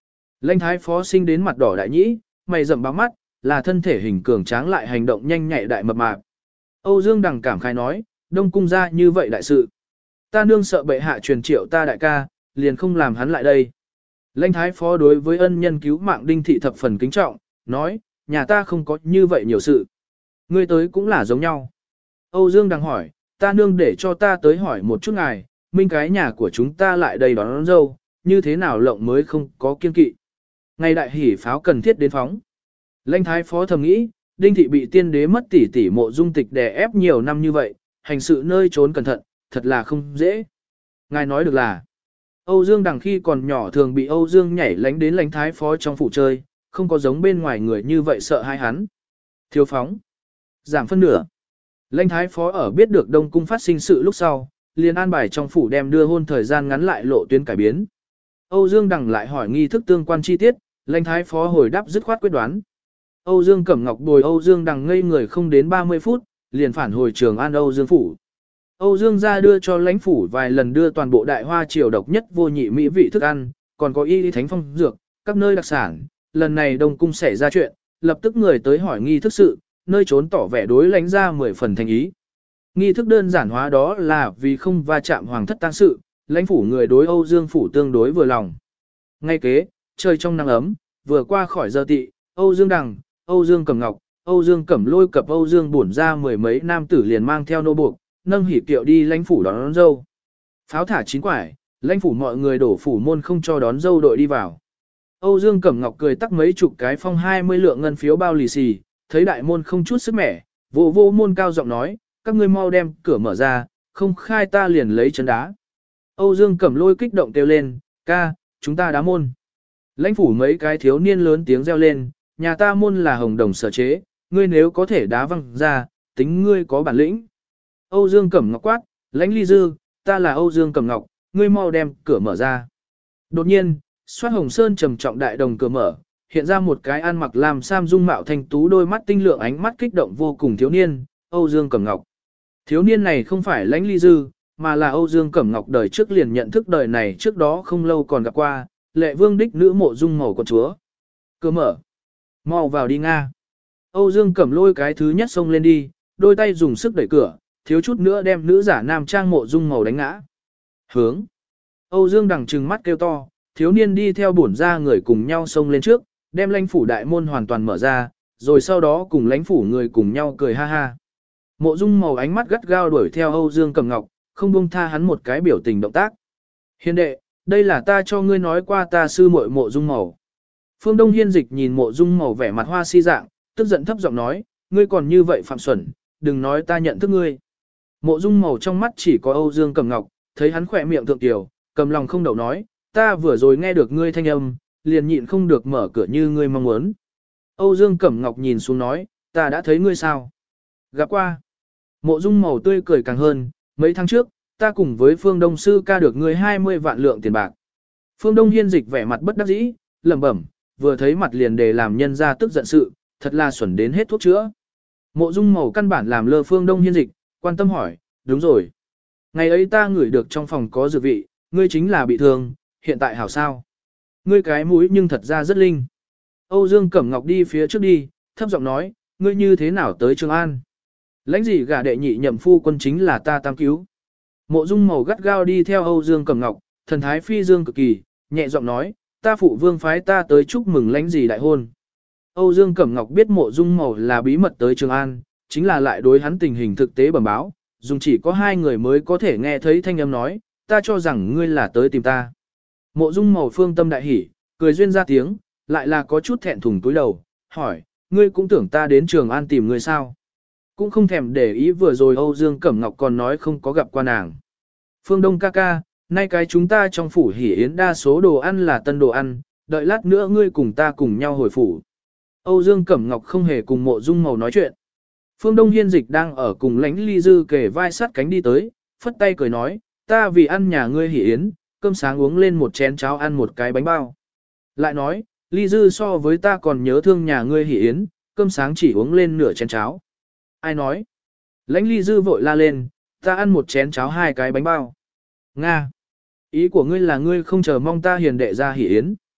Lãnh thái phó sinh đến mặt đỏ đại nhĩ, mày rậm báo mắt, là thân thể hình cường tráng lại hành động nhanh nhạy đại mập mạp. Âu Dương Đằng cảm khai nói, Đông cung ra như vậy đại sự. Ta nương sợ bệ hạ truyền triệu ta đại ca, liền không làm hắn lại đây. Lãnh thái phó đối với ân nhân cứu mạng Đinh Thị thập phần kính trọng, nói, nhà ta không có như vậy nhiều sự. Ngươi tới cũng là giống nhau. Âu Dương Đằng hỏi, ta nương để cho ta tới hỏi một chút ngài, minh cái nhà của chúng ta lại đây đón, đón dâu, như thế nào lộng mới không có kiên kỵ. Ngày đại hỉ pháo cần thiết đến phóng. Lãnh thái phó thầm nghĩ, Đinh Thị bị tiên đế mất tỷ tỷ Mộ Dung Tịch đè ép nhiều năm như vậy, hành sự nơi trốn cẩn thận, thật là không dễ. Ngài nói được là, Âu Dương Đằng khi còn nhỏ thường bị Âu Dương nhảy lánh đến lãnh thái phó trong phủ chơi, không có giống bên ngoài người như vậy sợ hai hắn. Thiếu phóng, giảm phân nửa. Lãnh thái phó ở biết được Đông cung phát sinh sự lúc sau, liền an bài trong phủ đem đưa hôn thời gian ngắn lại lộ tuyến cải biến. Âu Dương Đằng lại hỏi nghi thức tương quan chi tiết, lãnh thái phó hồi đáp dứt khoát quyết đoán. Âu Dương Cẩm Ngọc bồi Âu Dương Đằng ngây người không đến ba mươi phút, liền phản hồi Trường An Âu Dương phủ. Âu Dương gia đưa cho lãnh phủ vài lần đưa toàn bộ đại hoa triều độc nhất vô nhị mỹ vị thức ăn, còn có y thánh phong dược, các nơi đặc sản. Lần này Đông cung xảy ra chuyện, lập tức người tới hỏi nghi thức sự, nơi trốn tỏ vẻ đối lãnh ra mười phần thành ý. Nghi thức đơn giản hóa đó là vì không va chạm hoàng thất tang sự, lãnh phủ người đối Âu Dương phủ tương đối vừa lòng. Ngay kế, trời trong nắng ấm, vừa qua khỏi giờ tị, Âu Dương Đằng, Âu Dương Cẩm Ngọc, Âu Dương Cẩm Lôi cập Âu Dương bổn ra mười mấy nam tử liền mang theo nô buộc, nâng hỉ kiệu đi lãnh phủ đón, đón dâu. Pháo thả chín quải, lãnh phủ mọi người đổ phủ môn không cho đón dâu đội đi vào. Âu Dương Cẩm Ngọc cười tắc mấy chục cái phong hai mươi lượng ngân phiếu bao lì xì, thấy đại môn không chút sức mẻ, vô vô môn cao giọng nói, các ngươi mau đem cửa mở ra, không khai ta liền lấy chân đá. Âu Dương Cẩm Lôi kích động kêu lên, ca, chúng ta đá môn. Lãnh phủ mấy cái thiếu niên lớn tiếng reo lên, nhà ta môn là hồng đồng sở chế, ngươi nếu có thể đá văng ra, tính ngươi có bản lĩnh. Âu Dương Cẩm Ngọc quát, lãnh ly dư, ta là Âu Dương Cẩm Ngọc, ngươi mau đem cửa mở ra. Đột nhiên, xoát hồng sơn trầm trọng đại đồng cửa mở, hiện ra một cái ăn mặc làm sam dung mạo thanh tú đôi mắt tinh lượng ánh mắt kích động vô cùng thiếu niên, Âu Dương Cẩm Ngọc. Thiếu niên này không phải lãnh ly dư, mà là Âu Dương Cẩm Ngọc đời trước liền nhận thức đời này trước đó không lâu còn gặp qua, lệ vương đích nữ Mộ Dung màu con chúa. Cửa mở. Mau vào đi Nga. Âu Dương Cẩm Lôi cái thứ nhất xông lên đi, đôi tay dùng sức đẩy cửa, thiếu chút nữa đem nữ giả nam trang Mộ Dung màu đánh ngã. Hướng. Âu Dương đằng trừng mắt kêu to, thiếu niên đi theo bổn ra người cùng nhau xông lên trước, đem lãnh phủ đại môn hoàn toàn mở ra, rồi sau đó cùng lãnh phủ người cùng nhau cười ha ha. Mộ Dung màu ánh mắt gắt gao đuổi theo Âu Dương Cẩm Ngọc, không buông tha hắn một cái biểu tình động tác. Hiền đệ, đây là ta cho ngươi nói qua ta sư muội Mộ Dung màu. Phương Đông Hiên Dịch nhìn Mộ Dung màu vẻ mặt hoa si dạng, tức giận thấp giọng nói, ngươi còn như vậy phạm xuẩn, đừng nói ta nhận thức ngươi. Mộ Dung màu trong mắt chỉ có Âu Dương Cẩm Ngọc, thấy hắn khỏe miệng thượng tiểu, cầm lòng không đậu nói, ta vừa rồi nghe được ngươi thanh âm, liền nhịn không được mở cửa như ngươi mong muốn. Âu Dương Cẩm Ngọc nhìn xuống nói, ta đã thấy ngươi sao? Gặp qua. Mộ Dung màu tươi cười càng hơn, mấy tháng trước, ta cùng với Phương Đông sư ca được ngươi hai mươi vạn lượng tiền bạc. Phương Đông Hiên Dịch vẻ mặt bất đắc dĩ, lẩm bẩm, vừa thấy mặt liền để làm nhân ra tức giận sự, thật là xuẩn đến hết thuốc chữa. Mộ Dung màu căn bản làm lơ Phương Đông Hiên Dịch, quan tâm hỏi, đúng rồi. Ngày ấy ta ngửi được trong phòng có dược vị, ngươi chính là bị thương, hiện tại hảo sao? Ngươi cái mũi nhưng thật ra rất linh. Âu Dương Cẩm Ngọc đi phía trước đi, thấp giọng nói, ngươi như thế nào tới Trường An? Lãnh gì gả đệ nhị nhậm phu quân chính là ta tam cứu. Mộ Dung màu gắt gao đi theo Âu Dương Cẩm Ngọc, thần thái phi dương cực kỳ, nhẹ giọng nói, ta phụ vương phái ta tới chúc mừng lãnh gì đại hôn. Âu Dương Cẩm Ngọc biết Mộ Dung màu là bí mật tới Trường An, chính là lại đối hắn tình hình thực tế bẩm báo, dùng chỉ có hai người mới có thể nghe thấy thanh âm nói, ta cho rằng ngươi là tới tìm ta. Mộ Dung màu phương tâm đại hỉ, cười duyên ra tiếng, lại là có chút thẹn thùng túi đầu, hỏi, ngươi cũng tưởng ta đến Trường An tìm ngươi sao? Cũng không thèm để ý vừa rồi Âu Dương Cẩm Ngọc còn nói không có gặp qua nàng. Phương Đông ca ca, nay cái chúng ta trong phủ hỉ yến đa số đồ ăn là tân đồ ăn, đợi lát nữa ngươi cùng ta cùng nhau hồi phủ. Âu Dương Cẩm Ngọc không hề cùng Mộ Dung màu nói chuyện. Phương Đông Hiên Dịch đang ở cùng lãnh ly dư kề vai sát cánh đi tới, phất tay cười nói, ta vì ăn nhà ngươi hỉ yến, cơm sáng uống lên một chén cháo ăn một cái bánh bao. Lại nói, ly dư so với ta còn nhớ thương nhà ngươi hỉ yến, cơm sáng chỉ uống lên nửa chén cháo. Ai nói? Lãnh ly dư vội la lên, ta ăn một chén cháo hai cái bánh bao. Nga! Ý của ngươi là ngươi không chờ mong ta hiền đệ ra hỉ yến.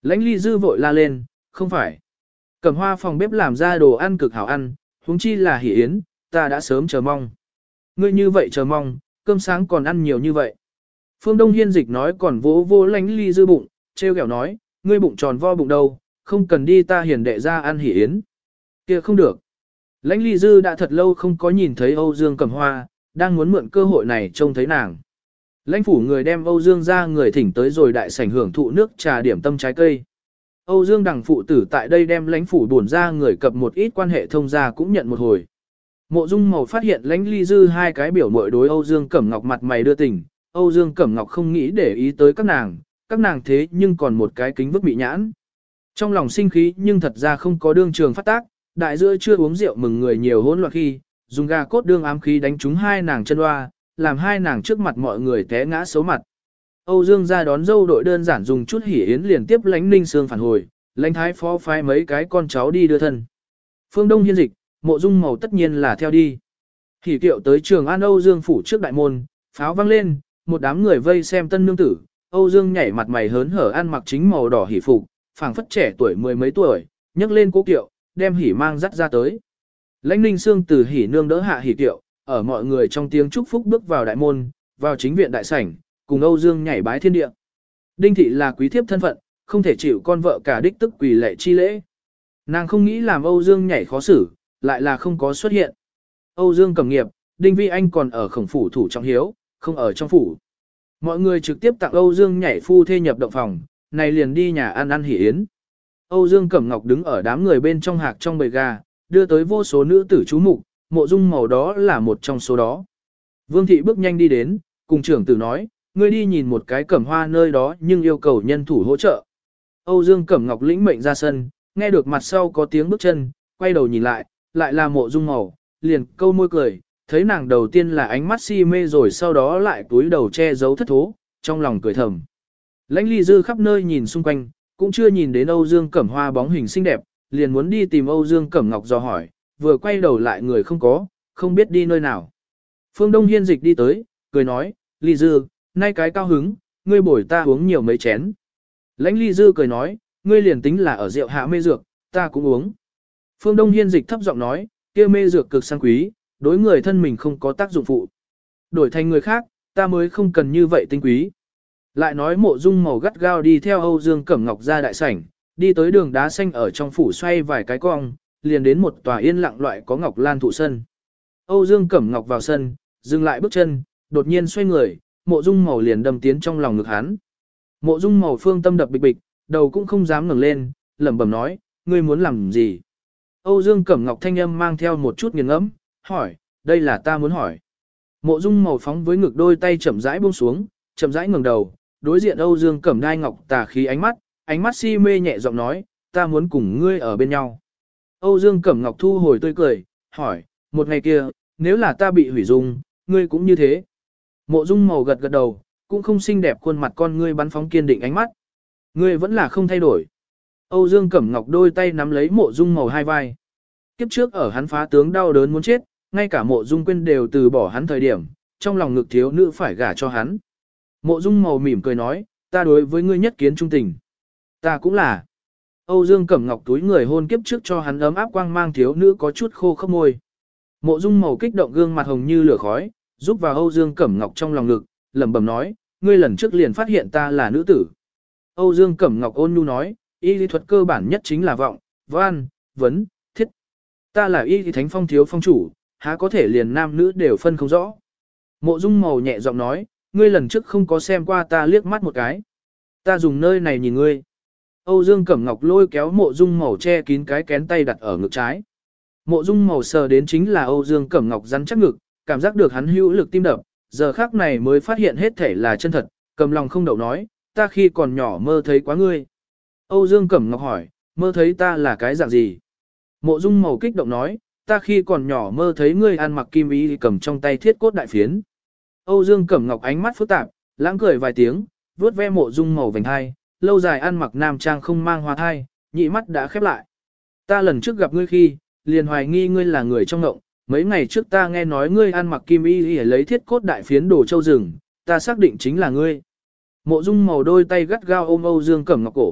Lãnh Ly Dư vội la lên, không phải. Cẩm Hoa phòng bếp làm ra đồ ăn cực hảo ăn, huống chi là hỉ yến, ta đã sớm chờ mong. Ngươi như vậy chờ mong, cơm sáng còn ăn nhiều như vậy. Phương Đông Hiên Dịch nói còn vỗ vô Lãnh Ly Dư bụng, trêu ghẹo nói, ngươi bụng tròn vo bụng đâu, không cần đi ta hiền đệ ra ăn hỉ yến. Kia không được. Lãnh Ly Dư đã thật lâu không có nhìn thấy Âu Dương Cẩm Hoa, đang muốn mượn cơ hội này trông thấy nàng. Lãnh phủ người đem Âu Dương ra người thỉnh tới rồi đại sảnh hưởng thụ nước trà điểm tâm trái cây. Âu Dương đằng phụ tử tại đây đem lãnh phủ buồn ra người cập một ít quan hệ thông gia cũng nhận một hồi. Mộ Dung Màu phát hiện Lãnh Ly Dư hai cái biểu mội đối Âu Dương Cẩm Ngọc mặt mày đưa tình, Âu Dương Cẩm Ngọc không nghĩ để ý tới các nàng, các nàng thế nhưng còn một cái kính vứt bị nhãn. Trong lòng sinh khí nhưng thật ra không có đương trường phát tác, đại giữa chưa uống rượu mừng người nhiều hỗn loạn khi, dùng gà cốt đương ám khí đánh trúng hai nàng chân hoa, làm hai nàng trước mặt mọi người té ngã xấu mặt. Âu Dương ra đón dâu đội đơn giản dùng chút hỉ yến liền tiếp Lãnh Ninh Sương phản hồi, Lãnh thái phó phái mấy cái con cháu đi đưa thân. Phương Đông Hiên Dịch, Mộ Dung Màu tất nhiên là theo đi. Hỉ kiệu tới Trường An Âu Dương phủ trước đại môn, pháo vang lên, một đám người vây xem tân nương tử, Âu Dương nhảy mặt mày hớn hở ăn mặc chính màu đỏ hỉ phục, phảng phất trẻ tuổi mười mấy tuổi, nhấc lên cố kiệu, đem hỉ mang dắt ra tới. Lãnh Ninh Sương từ hỉ nương đỡ hạ hỉ kiệu, ở mọi người trong tiếng chúc phúc bước vào đại môn, vào chính viện đại sảnh, cùng Âu Dương nhảy bái thiên địa. Đinh thị là quý thiếp thân phận, không thể chịu con vợ cả đích tức quỳ lệ chi lễ. Nàng không nghĩ làm Âu Dương nhảy khó xử, lại là không có xuất hiện. Âu Dương cầm nghiệp, Đinh Vi Anh còn ở khổng phủ thủ trọng hiếu, không ở trong phủ. Mọi người trực tiếp tặng Âu Dương nhảy phu thê nhập động phòng, này liền đi nhà ăn ăn hỉ yến. Âu Dương Cẩm Ngọc đứng ở đám người bên trong hạc trong bầy gà, đưa tới vô số nữ tử chú mục, Mộ Dung Màu đó là một trong số đó. Vương thị bước nhanh đi đến, cùng trưởng tử nói, ngươi đi nhìn một cái Cẩm Hoa nơi đó nhưng yêu cầu nhân thủ hỗ trợ. Âu Dương Cẩm Ngọc lĩnh mệnh ra sân, nghe được mặt sau có tiếng bước chân, quay đầu nhìn lại, lại là Mộ Dung Màu, liền câu môi cười, thấy nàng đầu tiên là ánh mắt si mê rồi sau đó lại túi đầu che giấu thất thố, trong lòng cười thầm. Lãnh Ly Dư khắp nơi nhìn xung quanh, cũng chưa nhìn đến Âu Dương Cẩm Hoa bóng hình xinh đẹp, liền muốn đi tìm Âu Dương Cẩm Ngọc dò hỏi, vừa quay đầu lại người không có, không biết đi nơi nào. Phương Đông Hiên Dịch đi tới, cười nói, Ly Dư, nay cái cao hứng, ngươi bổi ta uống nhiều mấy chén. Lãnh Ly Dư cười nói, ngươi liền tính là ở rượu hạ mê dược, ta cũng uống. Phương Đông Hiên Dịch thấp giọng nói, kia mê dược cực sang quý, đối người thân mình không có tác dụng phụ. Đổi thành người khác, ta mới không cần như vậy tinh quý. Lại nói Mộ Dung Màu gắt gao đi theo Âu Dương Cẩm Ngọc ra đại sảnh, đi tới đường đá xanh ở trong phủ xoay vài cái cong, liền đến một tòa yên lặng loại có ngọc lan thụ sân. Âu Dương Cẩm Ngọc vào sân, dừng lại bước chân, đột nhiên xoay người, Mộ Dung Màu liền đâm tiến trong lòng ngực hắn. Mộ Dung Màu phương tâm đập bịch bịch, đầu cũng không dám ngẩng lên, lẩm bẩm nói, ngươi muốn làm gì? Âu Dương Cẩm Ngọc thanh âm mang theo một chút nghiền ngẫm, hỏi, đây là ta muốn hỏi. Mộ Dung Màu phóng với ngực đôi tay chậm rãi buông xuống, chậm rãi ngẩng đầu, đối diện Âu Dương Cẩm Đai Ngọc tà khí ánh mắt, ánh mắt si mê nhẹ giọng nói, ta muốn cùng ngươi ở bên nhau. Âu Dương Cẩm Ngọc thu hồi tươi cười, hỏi, một ngày kia, nếu là ta bị hủy dung, ngươi cũng như thế. Mộ Dung Màu gật gật đầu, cũng không xinh đẹp khuôn mặt con ngươi bắn phóng kiên định ánh mắt. Ngươi vẫn là không thay đổi. Âu Dương Cẩm Ngọc đôi tay nắm lấy Mộ Dung Màu hai vai. Kiếp trước ở hắn phá tướng đau đớn muốn chết, ngay cả Mộ Dung Quyên đều từ bỏ hắn thời điểm, trong lòng ngực thiếu nữ phải gả cho hắn. Mộ Dung Màu mỉm cười nói, ta đối với ngươi nhất kiến trung tình. Ta cũng là. Âu Dương Cẩm Ngọc túi người hôn kiếp trước cho hắn ấm áp quang mang thiếu nữ có chút khô khốc môi. Mộ Dung Màu kích động gương mặt hồng như lửa khói, giúp vào Âu Dương Cẩm Ngọc trong lòng ngực, lẩm bẩm nói, ngươi lần trước liền phát hiện ta là nữ tử. Âu Dương Cẩm Ngọc ôn nhu nói, y lý thuật cơ bản nhất chính là vọng, văn, vấn, thiết. Ta là y lý thánh phong thiếu phong chủ, há có thể liền nam nữ đều phân không rõ. Mộ Dung Màu nhẹ giọng nói, ngươi lần trước không có xem qua ta liếc mắt một cái. Ta dùng nơi này nhìn ngươi. Âu Dương Cẩm Ngọc lôi kéo Mộ Dung Màu che kín cái kén tay đặt ở ngực trái. Mộ Dung Màu sờ đến chính là Âu Dương Cẩm Ngọc rắn chắc ngực, cảm giác được hắn hữu lực tim đập, giờ khắc này mới phát hiện hết thể là chân thật, cầm lòng không đậu nói, ta khi còn nhỏ mơ thấy quá ngươi. Âu Dương Cẩm Ngọc hỏi, mơ thấy ta là cái dạng gì? Mộ Dung Màu kích động nói, ta khi còn nhỏ mơ thấy ngươi ăn mặc kim y cầm trong tay thiết cốt đại phiến. Âu Dương Cẩm Ngọc ánh mắt phức tạp, lãng cười vài tiếng, vuốt ve Mộ Dung Màu vành hai, lâu dài ăn mặc nam trang không mang hoa thai, nhị mắt đã khép lại. Ta lần trước gặp ngươi khi, liền hoài nghi ngươi là người trong ngộng, mấy ngày trước ta nghe nói ngươi ăn mặc kim y để lấy thiết cốt đại phiến đồ châu rừng, ta xác định chính là ngươi. Mộ Dung Màu đôi tay gắt gao ôm Âu Dương Cẩm Ngọc cổ,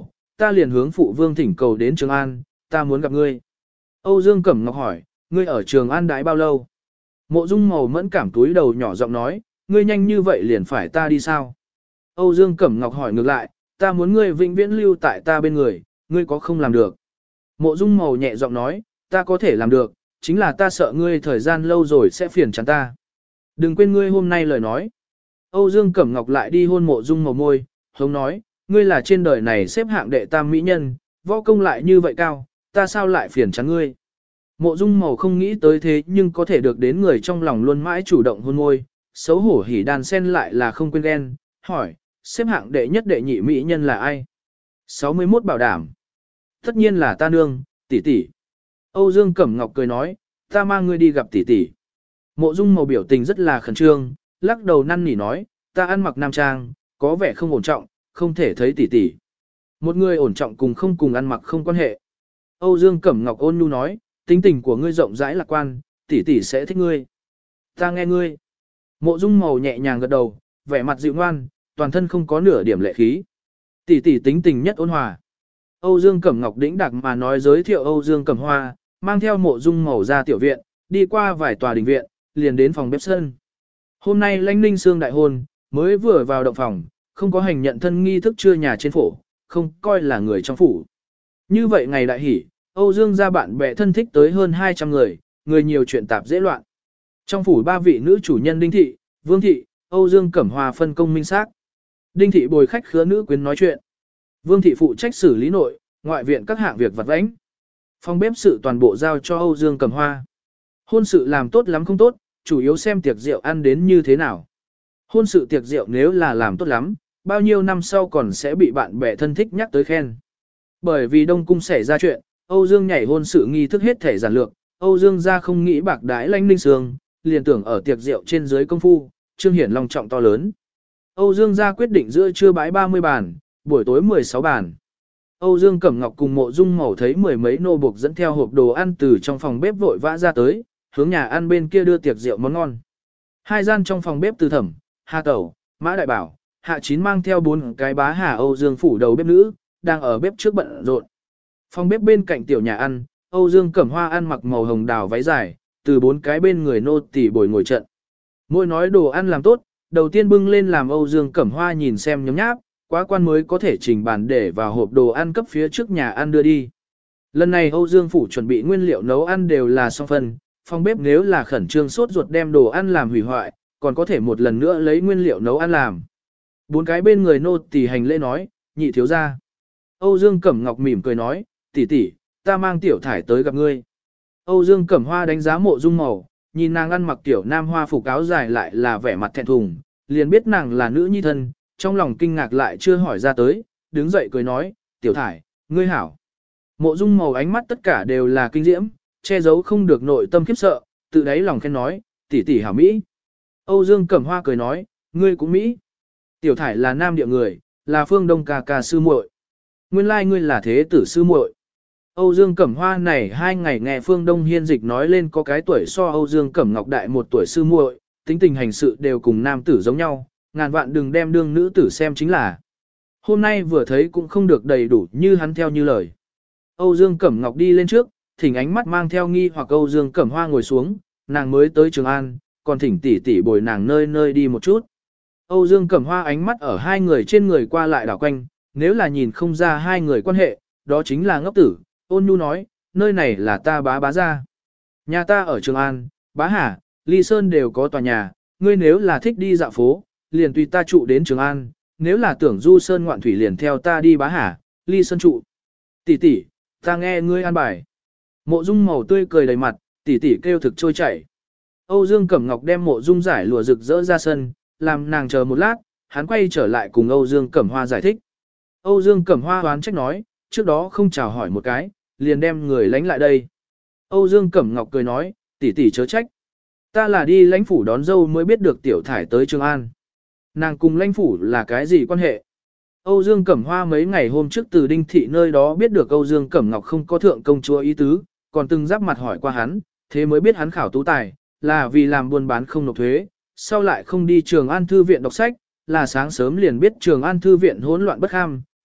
ta liền hướng phụ vương thỉnh cầu đến Trường An, ta muốn gặp ngươi. Âu Dương Cẩm Ngọc hỏi, ngươi ở Trường An đãi bao lâu? Mộ Dung Màu mẫn cảm túi đầu nhỏ giọng nói, ngươi nhanh như vậy liền phải ta đi sao? Âu Dương Cẩm Ngọc hỏi ngược lại, ta muốn ngươi vĩnh viễn lưu tại ta bên người, ngươi có không làm được? Mộ Dung Màu nhẹ giọng nói, ta có thể làm được, chính là ta sợ ngươi thời gian lâu rồi sẽ phiền chán ta. Đừng quên ngươi hôm nay lời nói. Âu Dương Cẩm Ngọc lại đi hôn Mộ Dung Màu môi, hống nói, ngươi là trên đời này xếp hạng đệ tam mỹ nhân, võ công lại như vậy cao, ta sao lại phiền chán ngươi? Mộ Dung Màu không nghĩ tới thế nhưng có thể được đến người trong lòng luôn mãi chủ động hôn môi, xấu hổ hỉ đàn sen lại là không quên ghen, hỏi, xếp hạng đệ nhất đệ nhị mỹ nhân là ai? sáu mươi mốt bảo đảm. Tất nhiên là ta nương, tỷ tỷ. Âu Dương Cẩm Ngọc cười nói, ta mang ngươi đi gặp tỷ tỷ. Mộ Dung Màu biểu tình rất là khẩn trương, lắc đầu năn nỉ nói, ta ăn mặc nam trang, có vẻ không ổn trọng, không thể thấy tỷ tỷ. Một người ổn trọng cùng không cùng ăn mặc không quan hệ. Âu Dương Cẩm Ngọc ôn nhu nói, tính tình của ngươi rộng rãi lạc quan, tỷ tỷ sẽ thích ngươi. Ta nghe ngươi. Mộ Dung Màu nhẹ nhàng gật đầu, vẻ mặt dịu ngoan, toàn thân không có nửa điểm lệ khí. Tỷ tỷ tính tình nhất ôn hòa. Âu Dương Cẩm Ngọc đĩnh đạc mà nói giới thiệu Âu Dương Cẩm Hoa, mang theo Mộ Dung Màu ra tiểu viện, đi qua vài tòa đình viện, liền đến phòng bếp sân. Hôm nay Lãnh Ninh Sương đại hôn, mới vừa vào động phòng, không có hành nhận thân nghi thức chưa nhà trên phổ, không coi là người trong phủ. Như vậy ngày đại hỷ, Âu Dương gia bạn bè thân thích tới hơn hai trăm người, người nhiều chuyện tạp dễ loạn. Trong phủ ba vị nữ chủ nhân Đinh Thị, Vương Thị, Âu Dương Cẩm Hoa phân công minh xác. Đinh Thị bồi khách khứa nữ quyến nói chuyện. Vương Thị phụ trách xử lý nội, ngoại viện các hạng việc vặt vãnh. Phòng bếp sự toàn bộ giao cho Âu Dương Cẩm Hoa. Hôn sự làm tốt lắm không tốt, chủ yếu xem tiệc rượu ăn đến như thế nào. Hôn sự tiệc rượu nếu là làm tốt lắm, bao nhiêu năm sau còn sẽ bị bạn bè thân thích nhắc tới khen. Bởi vì Đông Cung xảy ra chuyện, Âu Dương nhảy hôn sự nghi thức hết thể giản lược, Âu Dương gia không nghĩ bạc đái Lãnh Ninh Sương, liền tưởng ở tiệc rượu trên dưới công phu, trương hiển long trọng to lớn. Âu Dương gia quyết định giữa trưa bãi ba mươi bàn, buổi tối mười sáu bàn. Âu Dương Cẩm Ngọc cùng Mộ Dung Màu thấy mười mấy nô buộc dẫn theo hộp đồ ăn từ trong phòng bếp vội vã ra tới, hướng nhà ăn bên kia đưa tiệc rượu món ngon. Hai gian trong phòng bếp Từ Thẩm, Hà Tẩu, Mã Đại Bảo, Hạ Chín mang theo bốn cái bá hà Âu Dương phủ đầu bếp nữ, đang ở bếp trước bận rộn. Phòng bếp bên cạnh tiểu nhà ăn, Âu Dương Cẩm Hoa ăn mặc màu hồng đào váy dài, từ bốn cái bên người nô tỳ bồi ngồi trận. Mỗi nói đồ ăn làm tốt, đầu tiên bưng lên làm Âu Dương Cẩm Hoa nhìn xem nhấm nháp, quá quan mới có thể trình bàn để vào hộp đồ ăn cấp phía trước nhà ăn đưa đi. Lần này Âu Dương phủ chuẩn bị nguyên liệu nấu ăn đều là song phần, phòng bếp nếu là khẩn trương sốt ruột đem đồ ăn làm hủy hoại, còn có thể một lần nữa lấy nguyên liệu nấu ăn làm. Bốn cái bên người nô tỳ hành lễ nói, nhị thiếu gia. Âu Dương Cẩm Ngọc mỉm cười nói, tỷ tỷ, ta mang tiểu thải tới gặp ngươi. Âu Dương Cẩm Hoa đánh giá Mộ Dung Màu, nhìn nàng ăn mặc tiểu nam hoa phục áo dài lại là vẻ mặt thẹn thùng, liền biết nàng là nữ nhi thân, trong lòng kinh ngạc lại chưa hỏi ra tới, đứng dậy cười nói, tiểu thải, ngươi hảo. Mộ Dung Màu ánh mắt tất cả đều là kinh diễm, che giấu không được nội tâm khiếp sợ, tự đáy lòng khen nói, tỷ tỷ hảo Mỹ. Âu Dương Cẩm Hoa cười nói, ngươi cũng Mỹ. Tiểu thải là nam địa người, là phương đông ca ca sư muội. Nguyên lai like ngươi là thế tử sư muội. Âu Dương Cẩm Hoa này hai ngày nghe Phương Đông Hiên Dịch nói lên có cái tuổi so Âu Dương Cẩm Ngọc đại một tuổi sư muội, tính tình hành sự đều cùng nam tử giống nhau, ngàn vạn đừng đem đương nữ tử xem chính là. Hôm nay vừa thấy cũng không được đầy đủ như hắn theo như lời. Âu Dương Cẩm Ngọc đi lên trước, thỉnh ánh mắt mang theo nghi hoặc Âu Dương Cẩm Hoa ngồi xuống, nàng mới tới Trường An, còn thỉnh tỷ tỷ bồi nàng nơi nơi đi một chút. Âu Dương Cẩm Hoa ánh mắt ở hai người trên người qua lại đảo quanh, nếu là nhìn không ra hai người quan hệ, đó chính là ngốc tử. Ôn nhu nói, nơi này là ta bá bá gia. Nhà ta ở Trường An, Bá Hà, Ly Sơn đều có tòa nhà, ngươi nếu là thích đi dạo phố, liền tùy ta trụ đến Trường An, nếu là tưởng du sơn ngoạn thủy liền theo ta đi Bá Hà, Ly Sơn trụ. Tỷ tỷ, ta nghe ngươi an bài. Mộ Dung Màu tươi cười đầy mặt, tỷ tỷ kêu thực trôi chảy. Âu Dương Cẩm Ngọc đem Mộ Dung giải lụa rực rỡ ra sân, làm nàng chờ một lát, hắn quay trở lại cùng Âu Dương Cẩm Hoa giải thích. Âu Dương Cẩm Hoa đoán trách nói, trước đó không chào hỏi một cái, liền đem người lánh lại đây. Âu Dương Cẩm Ngọc cười nói, tỷ tỷ chớ trách. Ta là đi lãnh phủ đón dâu mới biết được tiểu thải tới Trường An. Nàng cùng lãnh phủ là cái gì quan hệ? Âu Dương Cẩm Hoa mấy ngày hôm trước từ Đinh Thị nơi đó biết được Âu Dương Cẩm Ngọc không có thượng công chúa ý tứ, còn từng giáp mặt hỏi qua hắn, thế mới biết hắn khảo tú tài, là vì làm buôn bán không nộp thuế, sau lại không đi Trường An Thư viện đọc sách, là sáng sớm liền biết Trường An Thư viện hỗn loạn bất ham,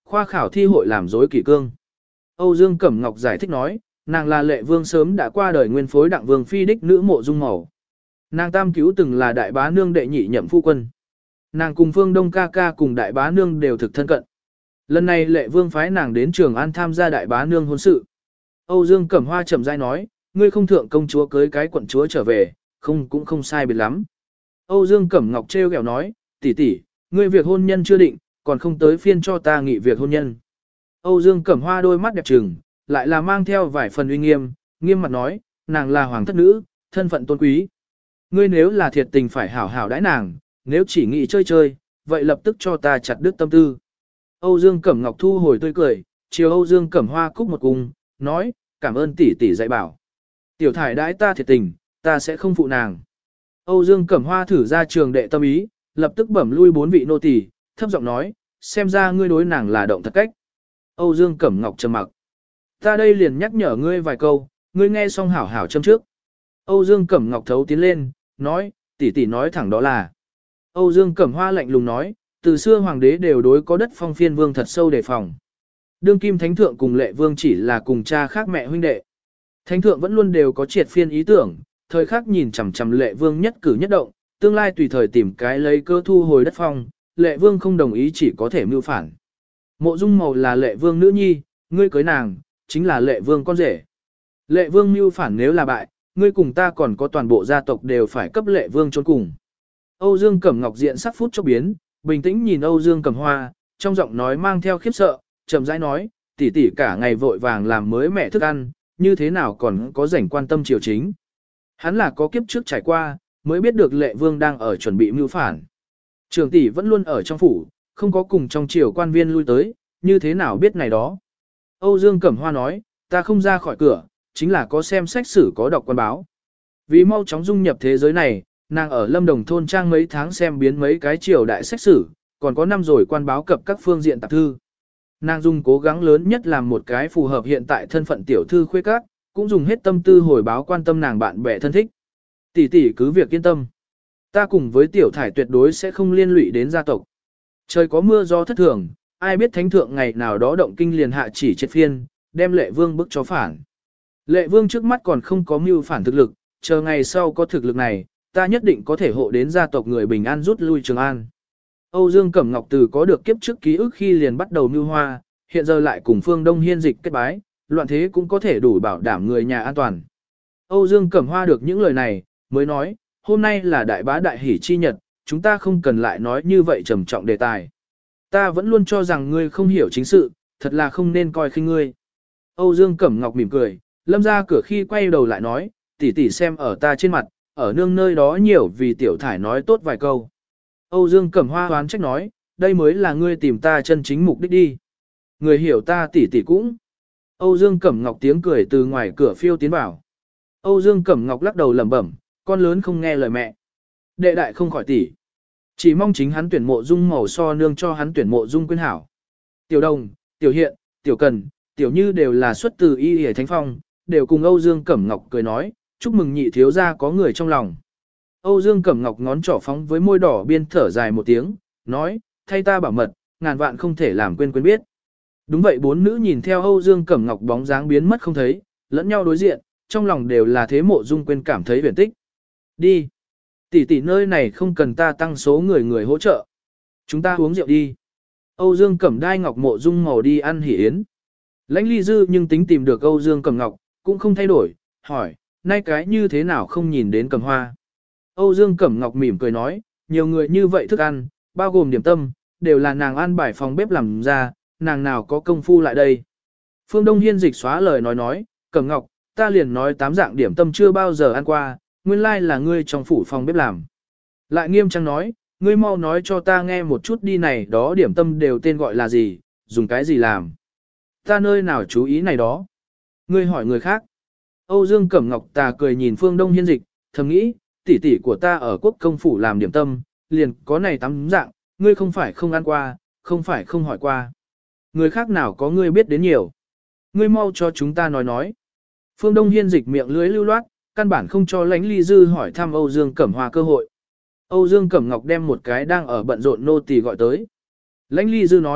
khoa khảo thi hội làm dối kỷ cương. Âu Dương Cẩm Ngọc giải thích nói, nàng là Lệ Vương sớm đã qua đời nguyên phối đặng vương phi đích nữ Mộ Dung Màu. Nàng tam cứu từng là đại bá nương đệ nhị nhậm phu quân. Nàng cùng Phương Đông ca ca cùng đại bá nương đều thực thân cận. Lần này Lệ Vương phái nàng đến Trường An tham gia đại bá nương hôn sự. Âu Dương Cẩm Hoa chậm rãi nói, ngươi không thượng công chúa cưới cái quận chúa trở về, không cũng không sai biệt lắm. Âu Dương Cẩm Ngọc trêu ghẹo nói, tỷ tỷ, ngươi việc hôn nhân chưa định, còn không tới phiên cho ta nghị việc hôn nhân. Âu Dương Cẩm Hoa đôi mắt đẹp trừng, lại là mang theo vài phần uy nghiêm, nghiêm mặt nói, nàng là hoàng thất nữ, thân phận tôn quý. Ngươi nếu là thiệt tình phải hảo hảo đãi nàng, nếu chỉ nghĩ chơi chơi, vậy lập tức cho ta chặt đứt tâm tư. Âu Dương Cẩm Ngọc thu hồi tươi cười, chiều Âu Dương Cẩm Hoa cúc một cung, nói, cảm ơn tỷ tỷ dạy bảo. Tiểu thải đãi ta thiệt tình, ta sẽ không phụ nàng. Âu Dương Cẩm Hoa thử ra trường đệ tâm ý, lập tức bẩm lui bốn vị nô tỳ, thấp giọng nói, xem ra ngươi đối nàng là động thật cách. Âu Dương Cẩm Ngọc trầm mặc. Ta đây liền nhắc nhở ngươi vài câu, ngươi nghe xong hảo hảo châm trước. Âu Dương Cẩm Ngọc thấu tiến lên, nói, tỷ tỷ nói thẳng đó là. Âu Dương Cẩm Hoa lạnh lùng nói, từ xưa hoàng đế đều đối có đất phong phiên vương thật sâu đề phòng. Đương kim thánh thượng cùng Lệ Vương chỉ là cùng cha khác mẹ huynh đệ. Thánh thượng vẫn luôn đều có triệt phiên ý tưởng, thời khắc nhìn chằm chằm Lệ Vương nhất cử nhất động, tương lai tùy thời tìm cái lấy cơ thu hồi đất phong, Lệ Vương không đồng ý chỉ có thể mưu phản. Mộ Dung Màu là Lệ Vương nữ nhi, ngươi cưới nàng, chính là Lệ Vương con rể. Lệ Vương mưu phản nếu là bại, ngươi cùng ta còn có toàn bộ gia tộc đều phải cấp Lệ Vương trốn cùng. Âu Dương Cẩm Ngọc diện sắc phút chốc biến, bình tĩnh nhìn Âu Dương Cẩm Hoa, trong giọng nói mang theo khiếp sợ, chậm rãi nói, tỷ tỷ cả ngày vội vàng làm mới mẹ thức ăn, như thế nào còn có rảnh quan tâm triều chính. Hắn là có kiếp trước trải qua, mới biết được Lệ Vương đang ở chuẩn bị mưu phản. Trường tỷ vẫn luôn ở trong phủ, không có cùng trong triều quan viên lui tới, như thế nào biết này đó. Âu Dương Cẩm Hoa nói, ta không ra khỏi cửa, chính là có xem sách sử có đọc quan báo. Vì mau chóng dung nhập thế giới này, nàng ở Lâm Đồng thôn trang mấy tháng xem biến mấy cái triều đại sách sử, còn có năm rồi quan báo cập các phương diện tạp thư. Nàng dùng cố gắng lớn nhất làm một cái phù hợp hiện tại thân phận tiểu thư khuê các, cũng dùng hết tâm tư hồi báo quan tâm nàng bạn bè thân thích. Tỷ tỷ cứ việc yên tâm. Ta cùng với tiểu thải tuyệt đối sẽ không liên lụy đến gia tộc. Trời có mưa gió thất thường, ai biết thánh thượng ngày nào đó động kinh liền hạ chỉ triệt phiên, đem Lệ Vương bức cho phản. Lệ Vương trước mắt còn không có mưu phản thực lực, chờ ngày sau có thực lực này, ta nhất định có thể hộ đến gia tộc người bình an rút lui Trường An. Âu Dương Cẩm Ngọc từ có được kiếp trước ký ức khi liền bắt đầu mưu hoa, hiện giờ lại cùng Phương Đông Hiên dịch kết bái, loạn thế cũng có thể đủ bảo đảm người nhà an toàn. Âu Dương Cẩm Hoa được những lời này, mới nói, hôm nay là đại bá đại hỷ chi nhật, chúng ta không cần lại nói như vậy trầm trọng đề tài. Ta vẫn luôn cho rằng ngươi không hiểu chính sự, thật là không nên coi khinh ngươi. Âu Dương Cẩm Ngọc mỉm cười, lâm ra cửa khi quay đầu lại nói, tỷ tỷ xem ở ta trên mặt, ở nương nơi đó nhiều vì tiểu thải nói tốt vài câu. Âu Dương Cẩm Hoa hoán trách nói, đây mới là ngươi tìm ta chân chính mục đích đi. Người hiểu ta tỷ tỷ cũng. Âu Dương Cẩm Ngọc tiếng cười từ ngoài cửa phiêu tiến vào. Âu Dương Cẩm Ngọc lắc đầu lẩm bẩm, con lớn không nghe lời mẹ. Đệ đại không khỏi tỷ. Chỉ mong chính hắn tuyển Mộ Dung Màu so nương cho hắn tuyển Mộ Dung Quyên hảo. Tiểu Đồng, Tiểu Hiện, Tiểu Cần, Tiểu Như đều là xuất từ Y Y Thánh Phong, đều cùng Âu Dương Cẩm Ngọc cười nói, chúc mừng nhị thiếu gia có người trong lòng. Âu Dương Cẩm Ngọc ngón trỏ phóng với môi đỏ biên thở dài một tiếng, nói, thay ta bảo mật, ngàn vạn không thể làm quên quên biết. Đúng vậy, bốn nữ nhìn theo Âu Dương Cẩm Ngọc bóng dáng biến mất không thấy, lẫn nhau đối diện, trong lòng đều là thế Mộ Dung Quyên cảm thấy huyền tích. Đi. Tỷ tỷ nơi này không cần ta tăng số người người hỗ trợ. Chúng ta uống rượu đi. Âu Dương Cẩm Đai Ngọc Mộ Dung Màu đi ăn hỉ yến. Lãnh Ly Dư nhưng tính tìm được Âu Dương Cẩm Ngọc, cũng không thay đổi, hỏi, nay cái như thế nào không nhìn đến Cẩm Hoa. Âu Dương Cẩm Ngọc mỉm cười nói, nhiều người như vậy thức ăn, bao gồm điểm tâm, đều là nàng ăn bài phòng bếp làm ra, nàng nào có công phu lại đây. Phương Đông Hiên dịch xóa lời nói nói, Cẩm Ngọc, ta liền nói tám dạng điểm tâm chưa bao giờ ăn qua, nguyên lai là ngươi trong phủ phòng bếp làm. Lại nghiêm trang nói, ngươi mau nói cho ta nghe một chút đi này đó điểm tâm đều tên gọi là gì, dùng cái gì làm. Ta nơi nào chú ý này đó. Ngươi hỏi người khác. Âu Dương Cẩm Ngọc tà cười nhìn Phương Đông Hiên dịch, thầm nghĩ, tỷ tỷ của ta ở quốc công phủ làm điểm tâm, liền có này tám dạng, ngươi không phải không ăn qua, không phải không hỏi qua. Người khác nào có ngươi biết đến nhiều. Ngươi mau cho chúng ta nói nói. Phương Đông Hiên dịch miệng lưới lưu loát, căn bản không cho Lãnh Ly Dư hỏi thăm Âu Dương Cẩm Hoa cơ hội. Âu Dương Cẩm Ngọc đem một cái đang ở bận rộn nô tỳ gọi tới. Lãnh Ly Dư nói,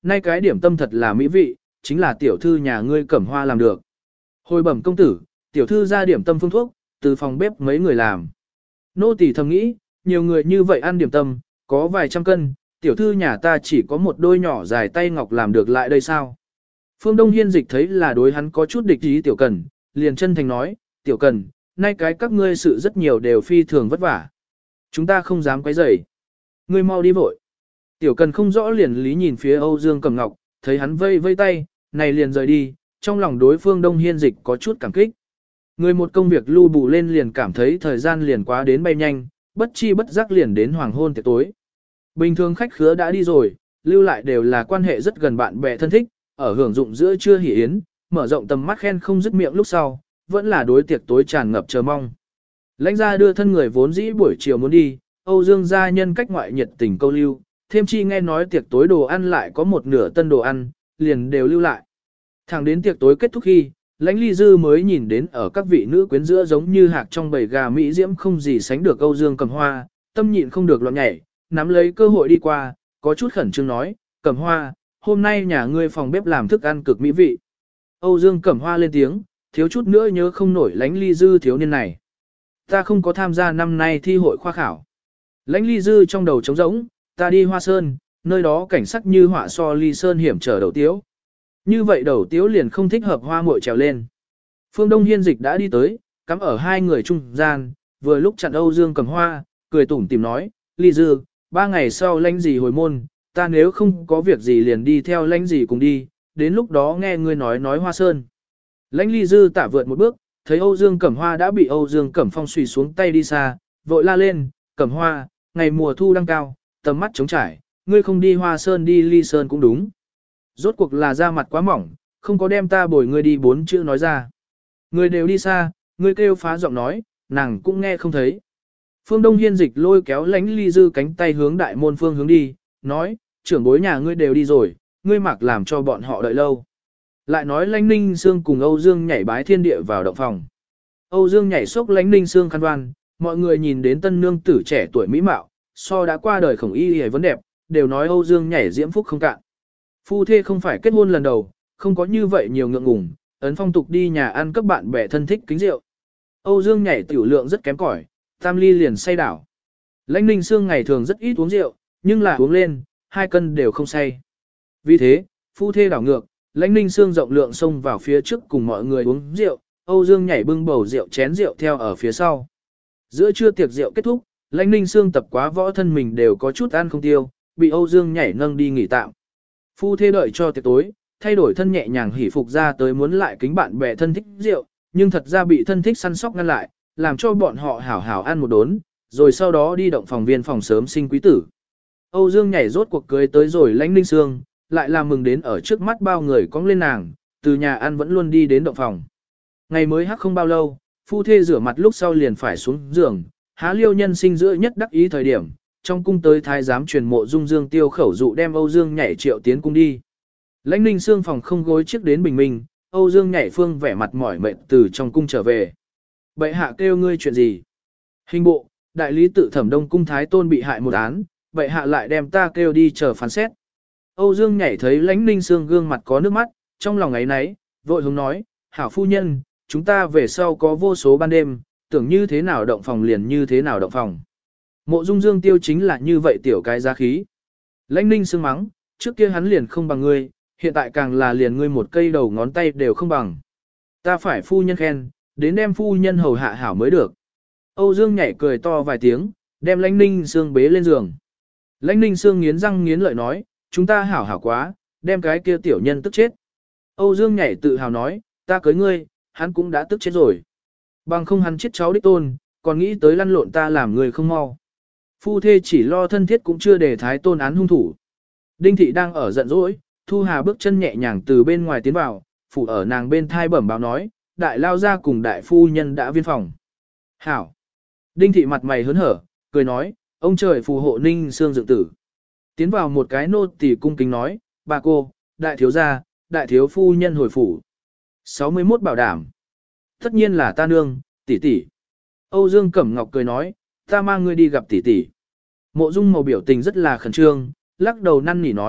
nay cái điểm tâm thật là mỹ vị, chính là tiểu thư nhà ngươi Cẩm Hoa làm được. Hồi bẩm công tử, tiểu thư ra điểm tâm phương thuốc, từ phòng bếp mấy người làm. Nô tỳ thầm nghĩ, nhiều người như vậy ăn điểm tâm, có vài trăm cân, tiểu thư nhà ta chỉ có một đôi nhỏ dài tay ngọc làm được lại đây sao? Phương Đông Hiên Dịch thấy là đối hắn có chút địch ý tiểu cần, liền chân thành nói, tiểu cần, nay cái các ngươi sự rất nhiều đều phi thường vất vả. Chúng ta không dám quấy rầy. Ngươi mau đi vội. Tiểu cần không rõ liền lý nhìn phía Âu Dương Cẩm Ngọc, thấy hắn vây vây tay, này liền rời đi, trong lòng đối Phương Đông Hiên Dịch có chút cảm kích. Người một công việc lưu bù lên liền cảm thấy thời gian liền quá đến bay nhanh, bất chi bất giác liền đến hoàng hôn tiệc tối. Bình thường khách khứa đã đi rồi, lưu lại đều là quan hệ rất gần bạn bè thân thích, ở hưởng dụng giữa trưa hỉ yến, mở rộng tầm mắt khen không dứt miệng lúc sau, vẫn là đối tiệc tối tràn ngập chờ mong. Lãnh gia đưa thân người vốn dĩ buổi chiều muốn đi, Âu Dương gia nhân cách ngoại nhiệt tình câu lưu, thêm chi nghe nói tiệc tối đồ ăn lại có một nửa tân đồ ăn, liền đều lưu lại. Thẳng đến tiệc tối kết thúc khi, Lãnh Ly Dư mới nhìn đến ở các vị nữ quyến giữa giống như hạc trong bầy gà mỹ diễm không gì sánh được Âu Dương Cẩm Hoa, tâm nhịn không được loạn nhảy, nắm lấy cơ hội đi qua, có chút khẩn trương nói, Cẩm Hoa, hôm nay nhà ngươi phòng bếp làm thức ăn cực mỹ vị. Âu Dương Cẩm Hoa lên tiếng, thiếu chút nữa nhớ không nổi Lãnh Ly Dư thiếu niên này. Ta không có tham gia năm nay thi hội khoa khảo. Lãnh Ly Dư trong đầu trống rỗng, ta đi Hoa Sơn, nơi đó cảnh sắc như họa so Ly Sơn hiểm trở đầu tiếu. Như vậy đầu tiếu liền không thích hợp hoa muội trèo lên. Phương Đông Hiên Dịch đã đi tới, cắm ở hai người trung gian, vừa lúc chặn Âu Dương Cẩm Hoa, cười tủm tìm nói, Ly Dư, ba ngày sau Lãnh gì hồi môn, ta nếu không có việc gì liền đi theo Lãnh gì cùng đi, đến lúc đó nghe ngươi nói nói Hoa Sơn. Lãnh Ly Dư tả vượt một bước, thấy Âu Dương Cẩm Hoa đã bị Âu Dương Cẩm Phong xùy xuống tay đi xa, vội la lên, Cẩm Hoa, ngày mùa thu đang cao, tầm mắt trống trải, ngươi không đi Hoa Sơn đi Ly Sơn cũng đúng. Rốt cuộc là da mặt quá mỏng, không có đem ta bồi ngươi đi bốn chữ nói ra. Ngươi đều đi xa, ngươi kêu phá giọng nói, nàng cũng nghe không thấy. Phương Đông Hiên Dịch lôi kéo Lãnh Ly Dư cánh tay hướng đại môn phương hướng đi, nói, trưởng bối nhà ngươi đều đi rồi, ngươi mặc làm cho bọn họ đợi lâu. Lại nói Lãnh Ninh Sương cùng Âu Dương nhảy bái thiên địa vào động phòng. Âu Dương nhảy xốc Lãnh Ninh Sương khăn đoan, mọi người nhìn đến tân nương tử trẻ tuổi mỹ mạo, so đã qua đời khổng y hề vấn đẹp, đều nói Âu Dương nhảy diễm phúc không cạn. Phu thê không phải kết hôn lần đầu, không có như vậy nhiều ngượng ngùng, ấn phong tục đi nhà ăn các bạn bè thân thích kính rượu. Âu Dương nhảy tiểu lượng rất kém cỏi, tam ly liền say đảo. Lãnh Ninh Sương ngày thường rất ít uống rượu, nhưng là uống lên, hai cân đều không say. Vì thế, phu thê đảo ngược, Lãnh Ninh Sương rộng lượng xông vào phía trước cùng mọi người uống rượu, Âu Dương nhảy bưng bầu rượu chén rượu theo ở phía sau. Giữa trưa tiệc rượu kết thúc, Lãnh Ninh Sương tập quá võ thân mình đều có chút ăn không tiêu, bị Âu Dương nhảy nâng đi nghỉ tạm. Phu thê đợi cho tiệc tối, thay đổi thân nhẹ nhàng hỉ phục ra tới muốn lại kính bạn bè thân thích rượu, nhưng thật ra bị thân thích săn sóc ngăn lại, làm cho bọn họ hảo hảo ăn một đốn, rồi sau đó đi động phòng viên phòng sớm sinh quý tử. Âu Dương nhảy rốt cuộc cưới tới rồi Lãnh Ninh Sương, lại làm mừng đến ở trước mắt bao người cong lên nàng, từ nhà ăn vẫn luôn đi đến động phòng. Ngày mới hắc không bao lâu, phu thê rửa mặt lúc sau liền phải xuống giường, há liêu nhân sinh giữa nhất đắc ý thời điểm, trong cung tới thái giám truyền mộ dung Dương Tiêu khẩu dụ đem Âu Dương nhảy triệu tiến cung đi. Lãnh Ninh Sương phòng không gối trước đến bình minh, Âu Dương nhảy phương vẻ mặt mỏi mệt từ trong cung trở về. Bệ hạ kêu ngươi chuyện gì? Hình bộ, đại lý tự thẩm đông cung thái tôn bị hại một án, bệ hạ lại đem ta kêu đi chờ phán xét. Âu Dương nhảy thấy Lãnh Ninh Sương gương mặt có nước mắt, trong lòng ấy nấy, vội hướng nói, hảo phu nhân, chúng ta về sau có vô số ban đêm, tưởng như thế nào động phòng liền như thế nào động phòng. Mộ dung Dương Tiêu chính là như vậy tiểu cái giá khí. Lãnh Ninh Sương mắng, trước kia hắn liền không bằng ngươi, hiện tại càng là liền ngươi một cây đầu ngón tay đều không bằng. Ta phải phu nhân khen, đến đem phu nhân hầu hạ hảo mới được. Âu Dương nhảy cười to vài tiếng, đem Lãnh Ninh Sương bế lên giường. Lãnh Ninh Sương nghiến răng nghiến lợi nói, chúng ta hảo hảo quá, đem cái kia tiểu nhân tức chết. Âu Dương nhảy tự hào nói, ta cưới ngươi, hắn cũng đã tức chết rồi. Bằng không hắn chết cháu đích tôn, còn nghĩ tới lăn lộn ta làm người không mau. Phu thê chỉ lo thân thiết cũng chưa để thái tôn án hung thủ. Đinh thị đang ở giận dỗi, Thu Hà bước chân nhẹ nhàng từ bên ngoài tiến vào, phủ ở nàng bên thai bẩm báo nói, đại lao ra cùng đại phu nhân đã viên phòng. Hảo. Đinh thị mặt mày hớn hở, cười nói, ông trời phù hộ Ninh Sương dựng tử. Tiến vào một cái nô tỳ cung kính nói, bà cô, đại thiếu gia, đại thiếu phu nhân hồi phủ. sáu mươi mốt bảo đảm. Tất nhiên là ta nương, tỷ tỷ. Âu Dương Cẩm Ngọc cười nói, ta mang ngươi đi gặp tỷ tỷ. Mộ Dung Màu biểu tình rất là khẩn trương, lắc đầu năn nỉ nói,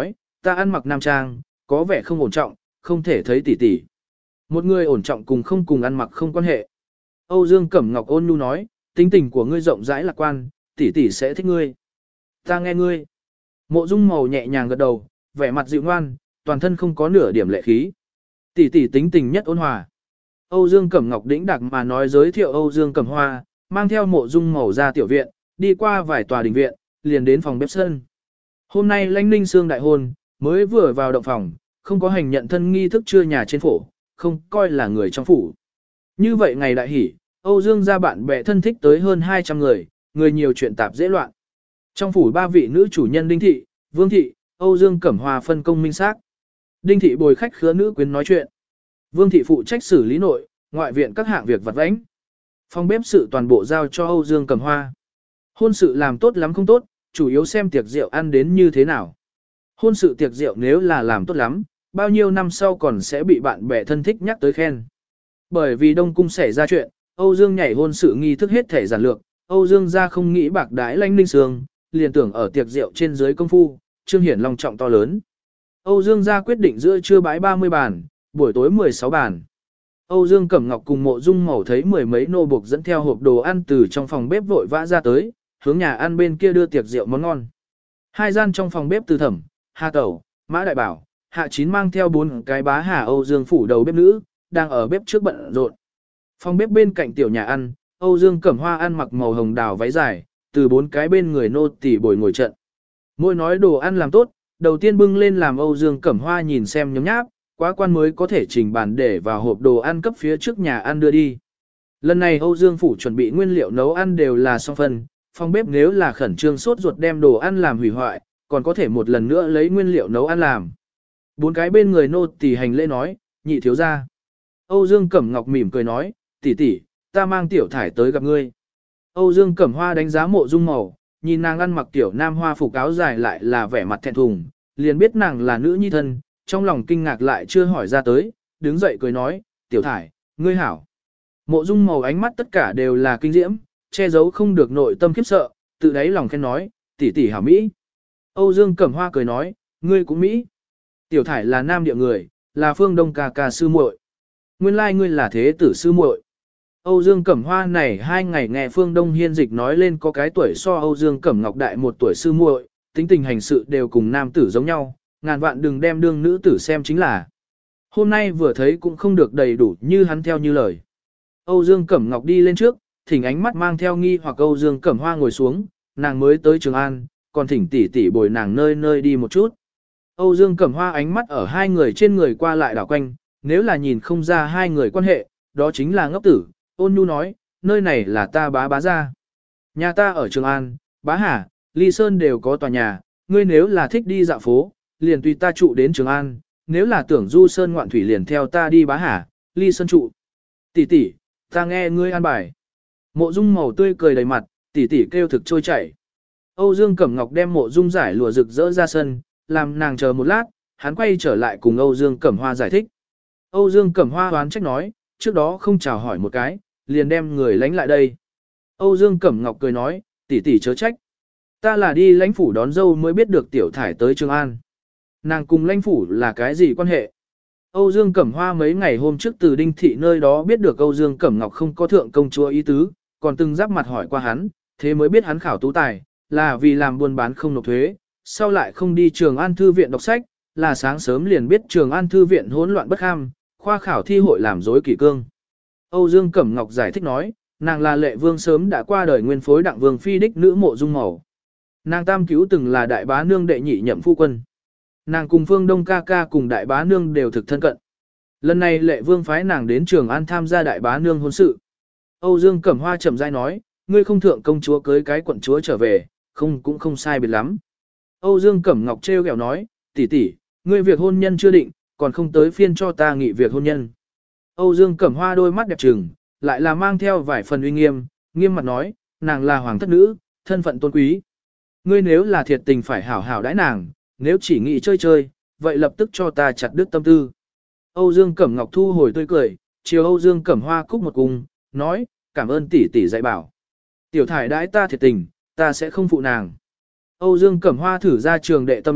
ta ăn mặc nam trang, có vẻ không ổn trọng, không thể thấy tỷ tỷ. Một người ổn trọng cùng không cùng ăn mặc không quan hệ. Âu Dương Cẩm Ngọc ôn nhu nói, tính tình của ngươi rộng rãi lạc quan, tỷ tỷ sẽ thích ngươi. Ta nghe ngươi. Mộ Dung Màu nhẹ nhàng gật đầu, vẻ mặt dịu ngoan, toàn thân không có nửa điểm lệ khí. Tỷ tỷ tính tình nhất ôn hòa. Âu Dương Cẩm Ngọc đĩnh đặc mà nói giới thiệu Âu Dương Cẩm Hoa, mang theo Mộ Dung Màu ra tiểu viện, đi qua vài tòa đình viện, liền đến phòng bếp sân. Hôm nay Lãnh Ninh Sương đại hôn, mới vừa vào động phòng, không có hành nhận thân nghi thức chưa nhà trên phổ, không coi là người trong phủ. Như vậy ngày đại hỷ, Âu Dương gia bạn bè thân thích tới hơn hai trăm người, người nhiều chuyện tạp dễ loạn. Trong phủ ba vị nữ chủ nhân Đinh Thị, Vương Thị, Âu Dương Cẩm Hoa phân công minh xác. Đinh Thị bồi khách khứa nữ quyến nói chuyện. Vương Thị phụ trách xử lý nội, ngoại viện các hạng việc vặt vãnh. Phòng bếp sự toàn bộ giao cho Âu Dương Cẩm Hoa. Hôn sự làm tốt lắm không tốt, chủ yếu xem tiệc rượu ăn đến như thế nào. Hôn sự tiệc rượu nếu là làm tốt lắm, bao nhiêu năm sau còn sẽ bị bạn bè thân thích nhắc tới khen. Bởi vì Đông Cung xảy ra chuyện, Âu Dương nhảy hôn sự nghi thức hết thể giản lược, Âu Dương gia không nghĩ bạc đái Lãnh Ninh Sương, liền tưởng ở tiệc rượu trên dưới công phu, trương hiển long trọng to lớn. Âu Dương gia quyết định giữa trưa bãi ba mươi bàn, buổi tối mười sáu bàn. Âu Dương Cẩm Ngọc cùng Mộ Dung Màu thấy mười mấy nô buộc dẫn theo hộp đồ ăn từ trong phòng bếp vội vã ra tới, hướng nhà ăn bên kia đưa tiệc rượu món ngon. Hai gian trong phòng bếp Từ Thẩm, Hà Tẩu, Mã Đại Bảo, Hạ Chín mang theo bốn cái bá hà Âu Dương phủ đầu bếp nữ, đang ở bếp trước bận rộn. Phòng bếp bên cạnh tiểu nhà ăn, Âu Dương Cẩm Hoa ăn mặc màu hồng đào váy dài, từ bốn cái bên người nô tỳ bồi ngồi trận. Mỗi nói đồ ăn làm tốt, đầu tiên bưng lên làm Âu Dương Cẩm Hoa nhìn xem nhấm nháp, quá quan mới có thể trình bàn để vào hộp đồ ăn cấp phía trước nhà ăn đưa đi. Lần này Âu Dương phủ chuẩn bị nguyên liệu nấu ăn đều là song phần, phòng bếp nếu là khẩn trương sốt ruột đem đồ ăn làm hủy hoại, còn có thể một lần nữa lấy nguyên liệu nấu ăn làm. Bốn cái bên người nô tỳ hành lễ nói, nhị thiếu gia. Âu Dương Cẩm Ngọc mỉm cười nói, tỷ tỷ, ta mang tiểu thải tới gặp ngươi. Âu Dương Cẩm Hoa đánh giá Mộ Dung Màu, nhìn nàng ăn mặc tiểu nam hoa phục áo dài lại là vẻ mặt thẹn thùng, liền biết nàng là nữ nhi thân, trong lòng kinh ngạc lại chưa hỏi ra tới, đứng dậy cười nói, tiểu thải, ngươi hảo. Mộ Dung Màu ánh mắt tất cả đều là kinh diễm, che giấu không được nội tâm khiếp sợ, tự đáy lòng khen nói, tỷ tỷ hảo Mỹ. Âu Dương Cẩm Hoa cười nói, ngươi cũng Mỹ. Tiểu thải là nam địa người, là phương đông ca ca sư muội. Nguyên lai ngươi là thế tử sư muội. Âu Dương Cẩm Hoa này hai ngày nghe Phương Đông Hiên Dịch nói lên có cái tuổi so Âu Dương Cẩm Ngọc đại một tuổi sư muội, tính tình hành sự đều cùng nam tử giống nhau, ngàn vạn đừng đem đương nữ tử xem chính là. Hôm nay vừa thấy cũng không được đầy đủ như hắn theo như lời. Âu Dương Cẩm Ngọc đi lên trước, thỉnh ánh mắt mang theo nghi hoặc Âu Dương Cẩm Hoa ngồi xuống, nàng mới tới Trường An, còn thỉnh tỷ tỷ bồi nàng nơi nơi đi một chút. Âu Dương Cẩm Hoa ánh mắt ở hai người trên người qua lại đảo quanh, nếu là nhìn không ra hai người quan hệ, đó chính là ngốc tử. Ôn nhu nói, nơi này là ta bá bá gia. Nhà ta ở Trường An, Bá Hà, Ly Sơn đều có tòa nhà, ngươi nếu là thích đi dạo phố, liền tùy ta trụ đến Trường An, nếu là tưởng du sơn ngoạn thủy liền theo ta đi Bá Hà, Ly Sơn trụ. Tỷ tỷ, ta nghe ngươi an bài. Mộ Dung Màu tươi cười đầy mặt, tỷ tỷ kêu thực trôi chảy. Âu Dương Cẩm Ngọc đem Mộ Dung giải lụa rực rỡ ra sân, làm nàng chờ một lát, hắn quay trở lại cùng Âu Dương Cẩm Hoa giải thích. Âu Dương Cẩm Hoa hoán trách nói, trước đó không chào hỏi một cái, liền đem người lánh lại đây. Âu Dương Cẩm Ngọc cười nói, tỷ tỷ chớ trách. Ta là đi lãnh phủ đón dâu mới biết được tiểu thải tới Trường An. Nàng cùng lãnh phủ là cái gì quan hệ? Âu Dương Cẩm Hoa mấy ngày hôm trước từ Đinh Thị nơi đó biết được Âu Dương Cẩm Ngọc không có thượng công chúa ý tứ, còn từng giáp mặt hỏi qua hắn, thế mới biết hắn khảo tú tài, là vì làm buôn bán không nộp thuế, sau lại không đi Trường An Thư viện đọc sách, là sáng sớm liền biết Trường An Thư viện hỗn loạn bất ham, khoa khảo thi hội làm dối kỷ cương. Âu Dương Cẩm Ngọc giải thích nói, nàng là lệ vương sớm đã qua đời nguyên phối đặng vương phi đích nữ Mộ Dung Màu. Nàng tam cứu từng là đại bá nương đệ nhị nhậm phu quân. Nàng cùng Phương Đông ca ca cùng đại bá nương đều thực thân cận. Lần này lệ vương phái nàng đến Trường An tham gia đại bá nương hôn sự. Âu Dương Cẩm Hoa chậm rãi nói, ngươi không thượng công chúa cưới cái quận chúa trở về, không cũng không sai biệt lắm. Âu Dương Cẩm Ngọc trêu ghẹo nói, tỷ tỷ, ngươi việc hôn nhân chưa định, còn không tới phiên cho ta nghị việc hôn nhân. Âu Dương Cẩm Hoa đôi mắt đẹp trừng, lại là mang theo vài phần uy nghiêm, nghiêm mặt nói, nàng là hoàng thất nữ, thân phận tôn quý. Ngươi nếu là thiệt tình phải hảo hảo đãi nàng, nếu chỉ nghĩ chơi chơi, vậy lập tức cho ta chặt đứt tâm tư. Âu Dương Cẩm Ngọc thu hồi tươi cười, chiều Âu Dương Cẩm Hoa cúc một cung, nói, cảm ơn tỷ tỷ dạy bảo. Tiểu thải đãi ta thiệt tình, ta sẽ không phụ nàng. Âu Dương Cẩm Hoa thử ra trường đệ tâm ý,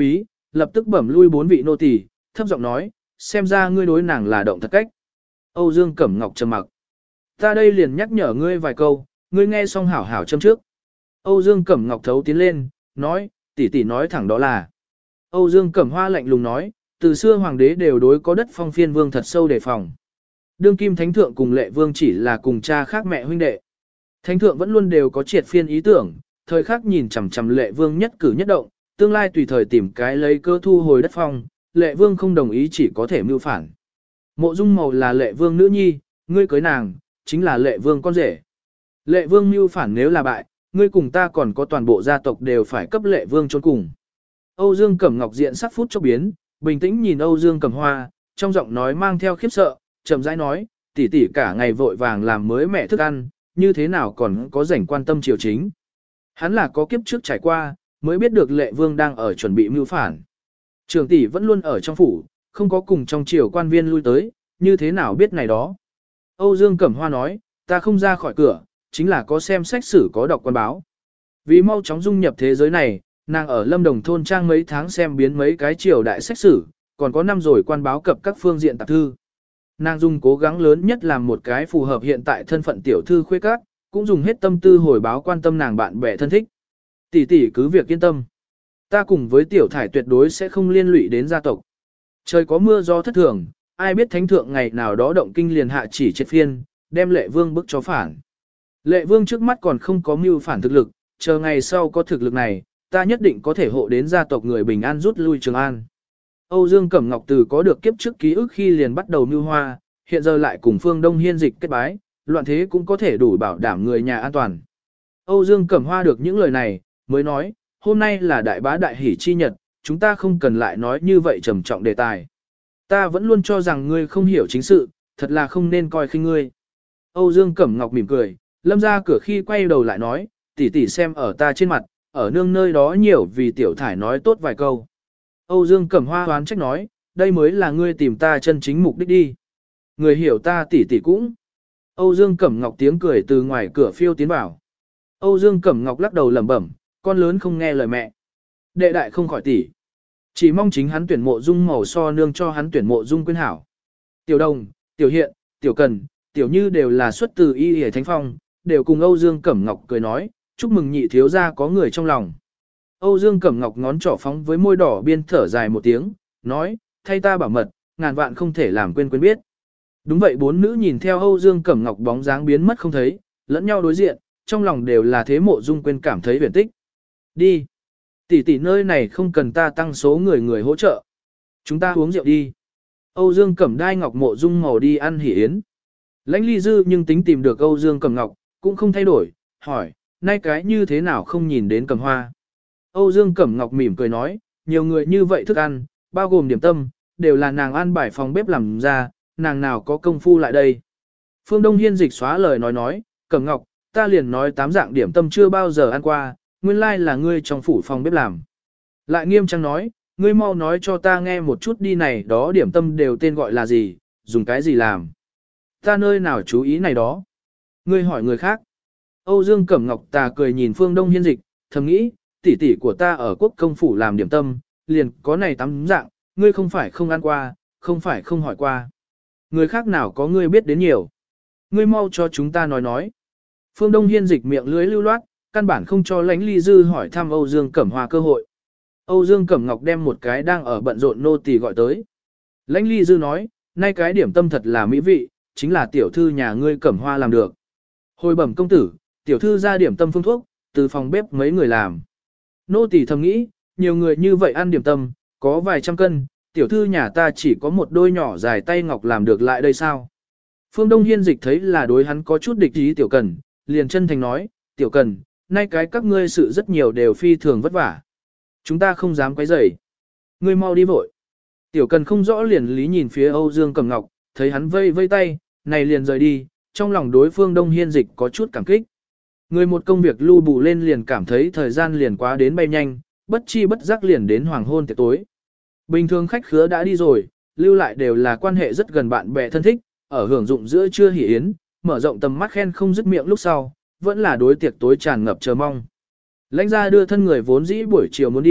lập tức bẩm lui bốn vị nô tỳ, thấp giọng nói, xem ra ngươi đối nàng là động thật cách. Âu Dương Cẩm Ngọc trầm mặc. Ta đây liền nhắc nhở ngươi vài câu, ngươi nghe xong hảo hảo châm trước. Âu Dương Cẩm Ngọc thấu tiến lên, nói, tỷ tỷ nói thẳng đó là. Âu Dương Cẩm Hoa lạnh lùng nói, từ xưa hoàng đế đều đối có đất phong phiên vương thật sâu đề phòng. Đương kim thánh thượng cùng lệ vương chỉ là cùng cha khác mẹ huynh đệ. Thánh thượng vẫn luôn đều có triệt phiên ý tưởng, thời khắc nhìn chằm chằm lệ vương nhất cử nhất động, tương lai tùy thời tìm cái lấy cơ thu hồi đất phong, lệ vương không đồng ý chỉ có thể mưu phản. Mộ Dung Mầu là lệ vương nữ nhi, ngươi cưới nàng, chính là lệ vương con rể. Lệ vương mưu phản nếu là bại, ngươi cùng ta còn có toàn bộ gia tộc đều phải cấp lệ vương trốn cùng. Âu Dương Cẩm Ngọc diện sắc phút chốc biến, bình tĩnh nhìn Âu Dương Cẩm Hoa, trong giọng nói mang theo khiếp sợ, chậm rãi nói, tỷ tỷ cả ngày vội vàng làm mới mẹ thức ăn, như thế nào còn có rảnh quan tâm triều chính. Hắn là có kiếp trước trải qua, mới biết được lệ vương đang ở chuẩn bị mưu phản. Trường tỷ vẫn luôn ở trong phủ, không có cùng trong triều quan viên lui tới, như thế nào biết này đó. Âu Dương Cẩm Hoa nói, ta không ra khỏi cửa, chính là có xem sách sử có đọc quan báo. Vì mau chóng dung nhập thế giới này, nàng ở Lâm Đồng thôn trang mấy tháng xem biến mấy cái triều đại sách sử, còn có năm rồi quan báo cập các phương diện tạp thư. Nàng dùng cố gắng lớn nhất làm một cái phù hợp hiện tại thân phận tiểu thư khuê các, cũng dùng hết tâm tư hồi báo quan tâm nàng bạn bè thân thích. Tỷ tỷ cứ việc yên tâm. Ta cùng với tiểu thải tuyệt đối sẽ không liên lụy đến gia tộc. Trời có mưa gió thất thường, ai biết thánh thượng ngày nào đó động kinh liền hạ chỉ triệt phiên, đem lệ vương bức cho phản. Lệ vương trước mắt còn không có mưu phản thực lực, chờ ngày sau có thực lực này, ta nhất định có thể hộ đến gia tộc người bình an rút lui Trường An. Âu Dương Cẩm Ngọc từ có được kiếp trước ký ức khi liền bắt đầu mưu hoa, hiện giờ lại cùng Phương Đông Hiên dịch kết bái, loạn thế cũng có thể đủ bảo đảm người nhà an toàn. Âu Dương Cẩm Hoa được những lời này, mới nói, hôm nay là đại bá đại hỷ chi nhật, chúng ta không cần lại nói như vậy trầm trọng đề tài. Ta vẫn luôn cho rằng ngươi không hiểu chính sự, thật là không nên coi khinh ngươi. Âu Dương Cẩm Ngọc mỉm cười, lâm ra cửa khi quay đầu lại nói, tỷ tỷ xem ở ta trên mặt, ở nương nơi đó nhiều vì tiểu thải nói tốt vài câu. Âu Dương Cẩm Hoa hoán trách nói, đây mới là ngươi tìm ta chân chính mục đích đi. Người hiểu ta tỷ tỷ cũng. Âu Dương Cẩm Ngọc tiếng cười từ ngoài cửa phiêu tiến vào. Âu Dương Cẩm Ngọc lắc đầu lẩm bẩm, con lớn không nghe lời mẹ. Đệ đại không khỏi tỷ. Chỉ mong chính hắn tuyển Mộ Dung Mầu so nương cho hắn tuyển Mộ Dung Quyên hảo. Tiểu Đồng, Tiểu Hiện, Tiểu Cần, Tiểu Như đều là xuất từ Y Y Thánh Phong, đều cùng Âu Dương Cẩm Ngọc cười nói, chúc mừng nhị thiếu gia có người trong lòng. Âu Dương Cẩm Ngọc ngón trỏ phóng với môi đỏ biên thở dài một tiếng, nói, thay ta bảo mật, ngàn vạn không thể làm quên quên biết. Đúng vậy, bốn nữ nhìn theo Âu Dương Cẩm Ngọc bóng dáng biến mất không thấy, lẫn nhau đối diện, trong lòng đều là thế Mộ Dung Quyên cảm thấy huyền tích. Đi. Tỷ tỷ nơi này không cần ta tăng số người người hỗ trợ. Chúng ta uống rượu đi. Âu Dương Cẩm Đai Ngọc Mộ Dung Mầu đi ăn hỉ yến. Lãnh Ly Dư nhưng tính tìm được Âu Dương Cẩm Ngọc, cũng không thay đổi, hỏi, nay cái như thế nào không nhìn đến Cẩm Hoa. Âu Dương Cẩm Ngọc mỉm cười nói, nhiều người như vậy thức ăn, bao gồm điểm tâm, đều là nàng ăn bài phòng bếp làm ra, nàng nào có công phu lại đây. Phương Đông Hiên dịch xóa lời nói nói, Cẩm Ngọc, ta liền nói tám dạng điểm tâm chưa bao giờ ăn qua, nguyên lai là ngươi trong phủ phòng bếp làm. Lại nghiêm trang nói, ngươi mau nói cho ta nghe một chút đi này đó điểm tâm đều tên gọi là gì, dùng cái gì làm. Ta nơi nào chú ý này đó. Ngươi hỏi người khác. Âu Dương Cẩm Ngọc tà cười nhìn Phương Đông Hiên dịch, thầm nghĩ, tỷ tỷ của ta ở quốc công phủ làm điểm tâm, liền có này tám dạng, ngươi không phải không ăn qua, không phải không hỏi qua. Người khác nào có ngươi biết đến nhiều. Ngươi mau cho chúng ta nói nói. Phương Đông Hiên dịch miệng lưới lưu loát, căn bản không cho Lãnh Ly Dư hỏi thăm Âu Dương Cẩm Hoa cơ hội. Âu Dương Cẩm Ngọc đem một cái đang ở bận rộn nô tỳ gọi tới. Lãnh Ly Dư nói, nay cái điểm tâm thật là mỹ vị, chính là tiểu thư nhà ngươi Cẩm Hoa làm được. Hồi bẩm công tử, tiểu thư ra điểm tâm phương thuốc, từ phòng bếp mấy người làm. Nô tỳ thầm nghĩ, nhiều người như vậy ăn điểm tâm, có vài trăm cân, tiểu thư nhà ta chỉ có một đôi nhỏ dài tay ngọc làm được lại đây sao. Phương Đông Hiên dịch thấy là đối hắn có chút địch ý Tiểu Cần, liền chân thành nói, Tiểu Cần, nay cái các ngươi sự rất nhiều đều phi thường vất vả. Chúng ta không dám quấy rầy. Ngươi mau đi vội. Tiểu Cần không rõ liền lý nhìn phía Âu Dương Cẩm Ngọc, thấy hắn vây vây tay, này liền rời đi, trong lòng đối Phương Đông Hiên dịch có chút cảm kích. Người một công việc lưu bù lên liền cảm thấy thời gian liền quá đến bay nhanh, bất chi bất giác liền đến hoàng hôn tiệc tối. Bình thường khách khứa đã đi rồi, lưu lại đều là quan hệ rất gần bạn bè thân thích, ở hưởng dụng giữa trưa hỉ yến, mở rộng tầm mắt khen không dứt miệng lúc sau, vẫn là đối tiệc tối tràn ngập chờ mong. Lãnh gia đưa thân người vốn dĩ buổi chiều muốn đi,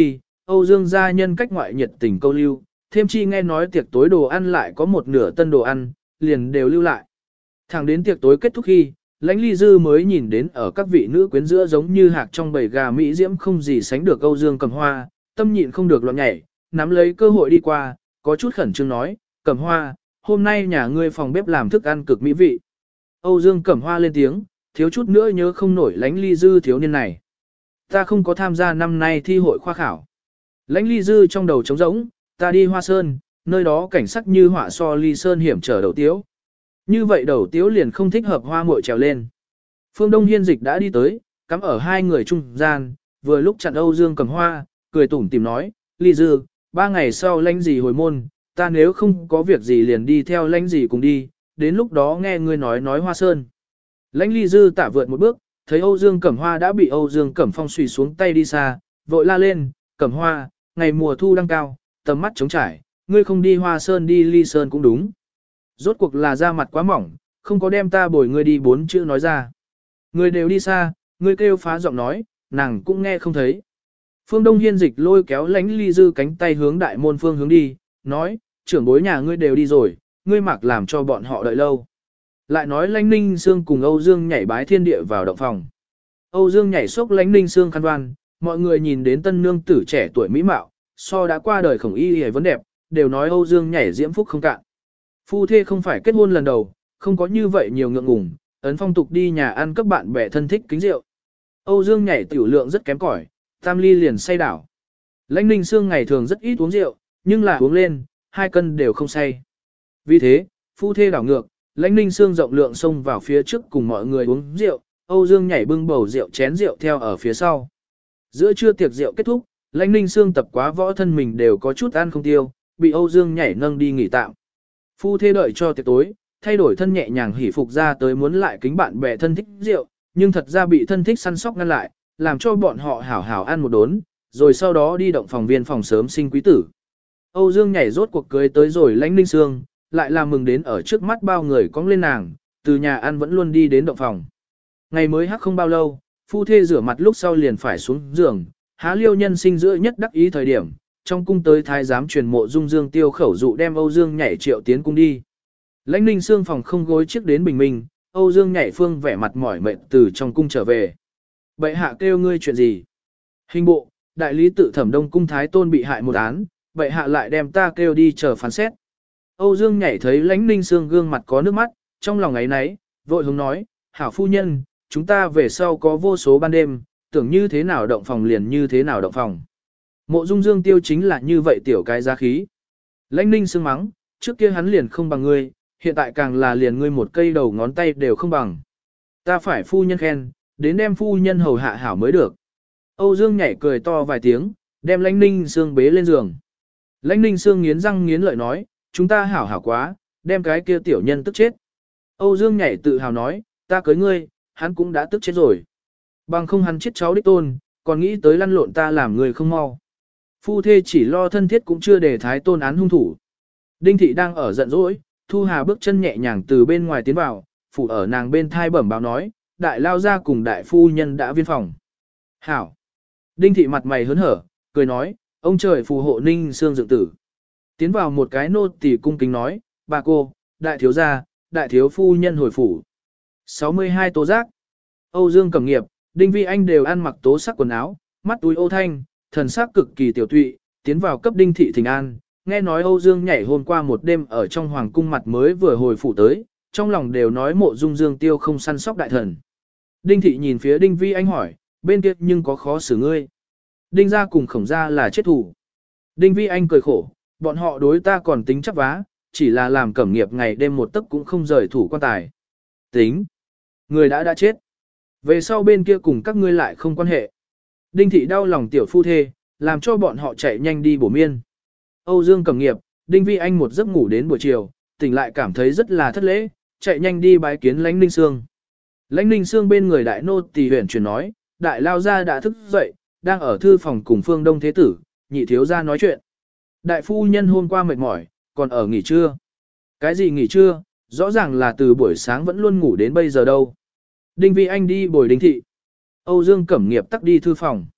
Âu Dương gia nhân cách ngoại nhiệt tình câu lưu, thêm chi nghe nói tiệc tối đồ ăn lại có một nửa tân đồ ăn, liền đều lưu lại. Thẳng đến tiệc tối kết thúc khi, Lãnh Ly Dư mới nhìn đến ở các vị nữ quyến giữa giống như hạc trong bầy gà mỹ diễm không gì sánh được Âu Dương Cẩm Hoa, tâm nhịn không được loạn nhảy, nắm lấy cơ hội đi qua, có chút khẩn trương nói, Cẩm Hoa, hôm nay nhà ngươi phòng bếp làm thức ăn cực mỹ vị. Âu Dương Cẩm Hoa lên tiếng, thiếu chút nữa nhớ không nổi Lãnh Ly Dư thiếu niên này. Ta không có tham gia năm nay thi hội khoa khảo. Lãnh Ly Dư trong đầu trống rỗng, ta đi Hoa Sơn, nơi đó cảnh sắc như họa so ly sơn hiểm trở đầu tiếu. Như vậy đầu tiếu liền không thích hợp hoa muội trèo lên. Phương Đông Hiên Dịch đã đi tới, cắm ở hai người trung gian, vừa lúc chặn Âu Dương Cẩm Hoa, cười tủm tìm nói, Ly Dư, ba ngày sau lãnh gì hồi môn, ta nếu không có việc gì liền đi theo lãnh gì cùng đi, đến lúc đó nghe ngươi nói nói Hoa Sơn. Lãnh Ly Dư tả vượt một bước, thấy Âu Dương Cẩm Hoa đã bị Âu Dương Cẩm Phong xùy xuống tay đi xa, vội la lên, Cẩm Hoa, ngày mùa thu đang cao, tầm mắt trống trải, ngươi không đi Hoa Sơn đi Ly Sơn cũng đúng. Rốt cuộc là da mặt quá mỏng, không có đem ta bồi ngươi đi bốn chữ nói ra. Ngươi đều đi xa, ngươi kêu phá giọng nói, nàng cũng nghe không thấy. Phương Đông Hiên Dịch lôi kéo Lãnh Ly Dư cánh tay hướng đại môn phương hướng đi, nói, trưởng bối nhà ngươi đều đi rồi, ngươi mặc làm cho bọn họ đợi lâu. Lại nói Lãnh Ninh Sương cùng Âu Dương nhảy bái thiên địa vào động phòng. Âu Dương nhảy xốc Lãnh Ninh Sương khăn đoan, mọi người nhìn đến tân nương tử trẻ tuổi mỹ mạo, so đã qua đời khổng y hề vấn đẹp, đều nói Âu Dương nhảy diễm phúc không cạn. Phu thê không phải kết hôn lần đầu, không có như vậy nhiều ngượng ngùng, ấn phong tục đi nhà ăn các bạn bè thân thích kính rượu. Âu Dương nhảy tiểu lượng rất kém cỏi, tam ly liền say đảo. Lãnh Ninh Sương ngày thường rất ít uống rượu, nhưng là uống lên, hai cân đều không say. Vì thế, phu thê đảo ngược, Lãnh Ninh Sương rộng lượng xông vào phía trước cùng mọi người uống rượu, Âu Dương nhảy bưng bầu rượu chén rượu theo ở phía sau. Giữa trưa tiệc rượu kết thúc, Lãnh Ninh Sương tập quá võ thân mình đều có chút ăn không tiêu, bị Âu Dương nhảy nâng đi nghỉ tạm. Phu thê đợi cho tiệc tối, thay đổi thân nhẹ nhàng hỉ phục ra tới muốn lại kính bạn bè thân thích rượu, nhưng thật ra bị thân thích săn sóc ngăn lại, làm cho bọn họ hảo hảo ăn một đốn, rồi sau đó đi động phòng viên phòng sớm sinh quý tử. Âu Dương nhảy rốt cuộc cưới tới rồi Lãnh Ninh Sương, lại làm mừng đến ở trước mắt bao người cong lên nàng, từ nhà ăn vẫn luôn đi đến động phòng. Ngày mới hắc không bao lâu, phu thê rửa mặt lúc sau liền phải xuống giường, há liêu nhân sinh giữa nhất đắc ý thời điểm, trong cung tới thái giám truyền mộ Dung Dương Tiêu khẩu dụ đem Âu Dương nhảy triệu tiến cung đi. Lãnh Ninh Sương phòng không gối trước đến bình minh, Âu Dương nhảy phương vẻ mặt mỏi mệt từ trong cung trở về. Bệ hạ kêu ngươi chuyện gì? Hình bộ, đại lý tự thẩm đông cung thái tôn bị hại một án, bệ hạ lại đem ta kêu đi chờ phán xét. Âu Dương nhảy thấy Lãnh Ninh Sương gương mặt có nước mắt, trong lòng ấy nấy, vội hướng nói, hảo phu nhân, chúng ta về sau có vô số ban đêm, tưởng như thế nào động phòng liền như thế nào động phòng. Mộ Dung Dương Tiêu chính là như vậy tiểu cái giá khí. Lãnh Ninh Sương mắng, trước kia hắn liền không bằng ngươi, hiện tại càng là liền ngươi một cây đầu ngón tay đều không bằng. Ta phải phu nhân khen, đến đem phu nhân hầu hạ hảo mới được. Âu Dương nhảy cười to vài tiếng, đem Lãnh Ninh Sương bế lên giường. Lãnh Ninh Sương nghiến răng nghiến lợi nói, chúng ta hảo hảo quá, đem cái kia tiểu nhân tức chết. Âu Dương nhảy tự hào nói, ta cưới ngươi, hắn cũng đã tức chết rồi. Bằng không hắn chết cháu đích tôn, còn nghĩ tới lăn lộn ta làm người không mau. Phu thê chỉ lo thân thiết cũng chưa để thái tôn án hung thủ. Đinh thị đang ở giận dỗi, Thu Hà bước chân nhẹ nhàng từ bên ngoài tiến vào, phủ ở nàng bên thai bẩm báo nói, đại lao ra cùng đại phu nhân đã viên phòng. Hảo! Đinh thị mặt mày hớn hở, cười nói, ông trời phù hộ Ninh Sương dựng tử. Tiến vào một cái nô tỳ cung kính nói, bà cô, đại thiếu gia, đại thiếu phu nhân hồi phủ. sáu mươi hai tố giác. Âu Dương Cẩm Nghiệp, Đinh Vi Anh đều ăn mặc tố sắc quần áo, mắt túi ô thanh, thần sắc cực kỳ tiểu tụy, tiến vào cấp Đinh thị thỉnh an. Nghe nói Âu Dương nhảy hôm qua một đêm ở trong hoàng cung mặt mới vừa hồi phủ tới, trong lòng đều nói mộ Dung Dương Tiêu không săn sóc đại thần. Đinh thị nhìn phía Đinh Vi Anh hỏi, bên kia nhưng có khó xử ngươi. Đinh gia cùng Khổng gia là chết thủ. Đinh Vi Anh cười khổ, bọn họ đối ta còn tính chắc vá, chỉ là làm Cẩm Nghiệp ngày đêm một tấc cũng không rời thủ quan tài. Tính, người đã đã chết. Về sau bên kia cùng các ngươi lại không quan hệ. Đinh thị đau lòng tiểu phu thê, làm cho bọn họ chạy nhanh đi bổ miên. Âu Dương Cẩm Nghiệp, Đinh Vi Anh một giấc ngủ đến buổi chiều, tỉnh lại cảm thấy rất là thất lễ, chạy nhanh đi bái kiến Lãnh Ninh Sương. Lãnh Ninh Sương bên người đại nô tỳ huyền chuyển nói, đại lao gia đã thức dậy, đang ở thư phòng cùng Phương Đông Thế Tử, nhị thiếu gia nói chuyện. Đại phu nhân hôm qua mệt mỏi, còn ở nghỉ trưa. Cái gì nghỉ trưa, rõ ràng là từ buổi sáng vẫn luôn ngủ đến bây giờ đâu. Đinh Vi Anh đi bồi Đinh thị. Âu Dương Cẩm Nghiệp tắc đi thư phòng.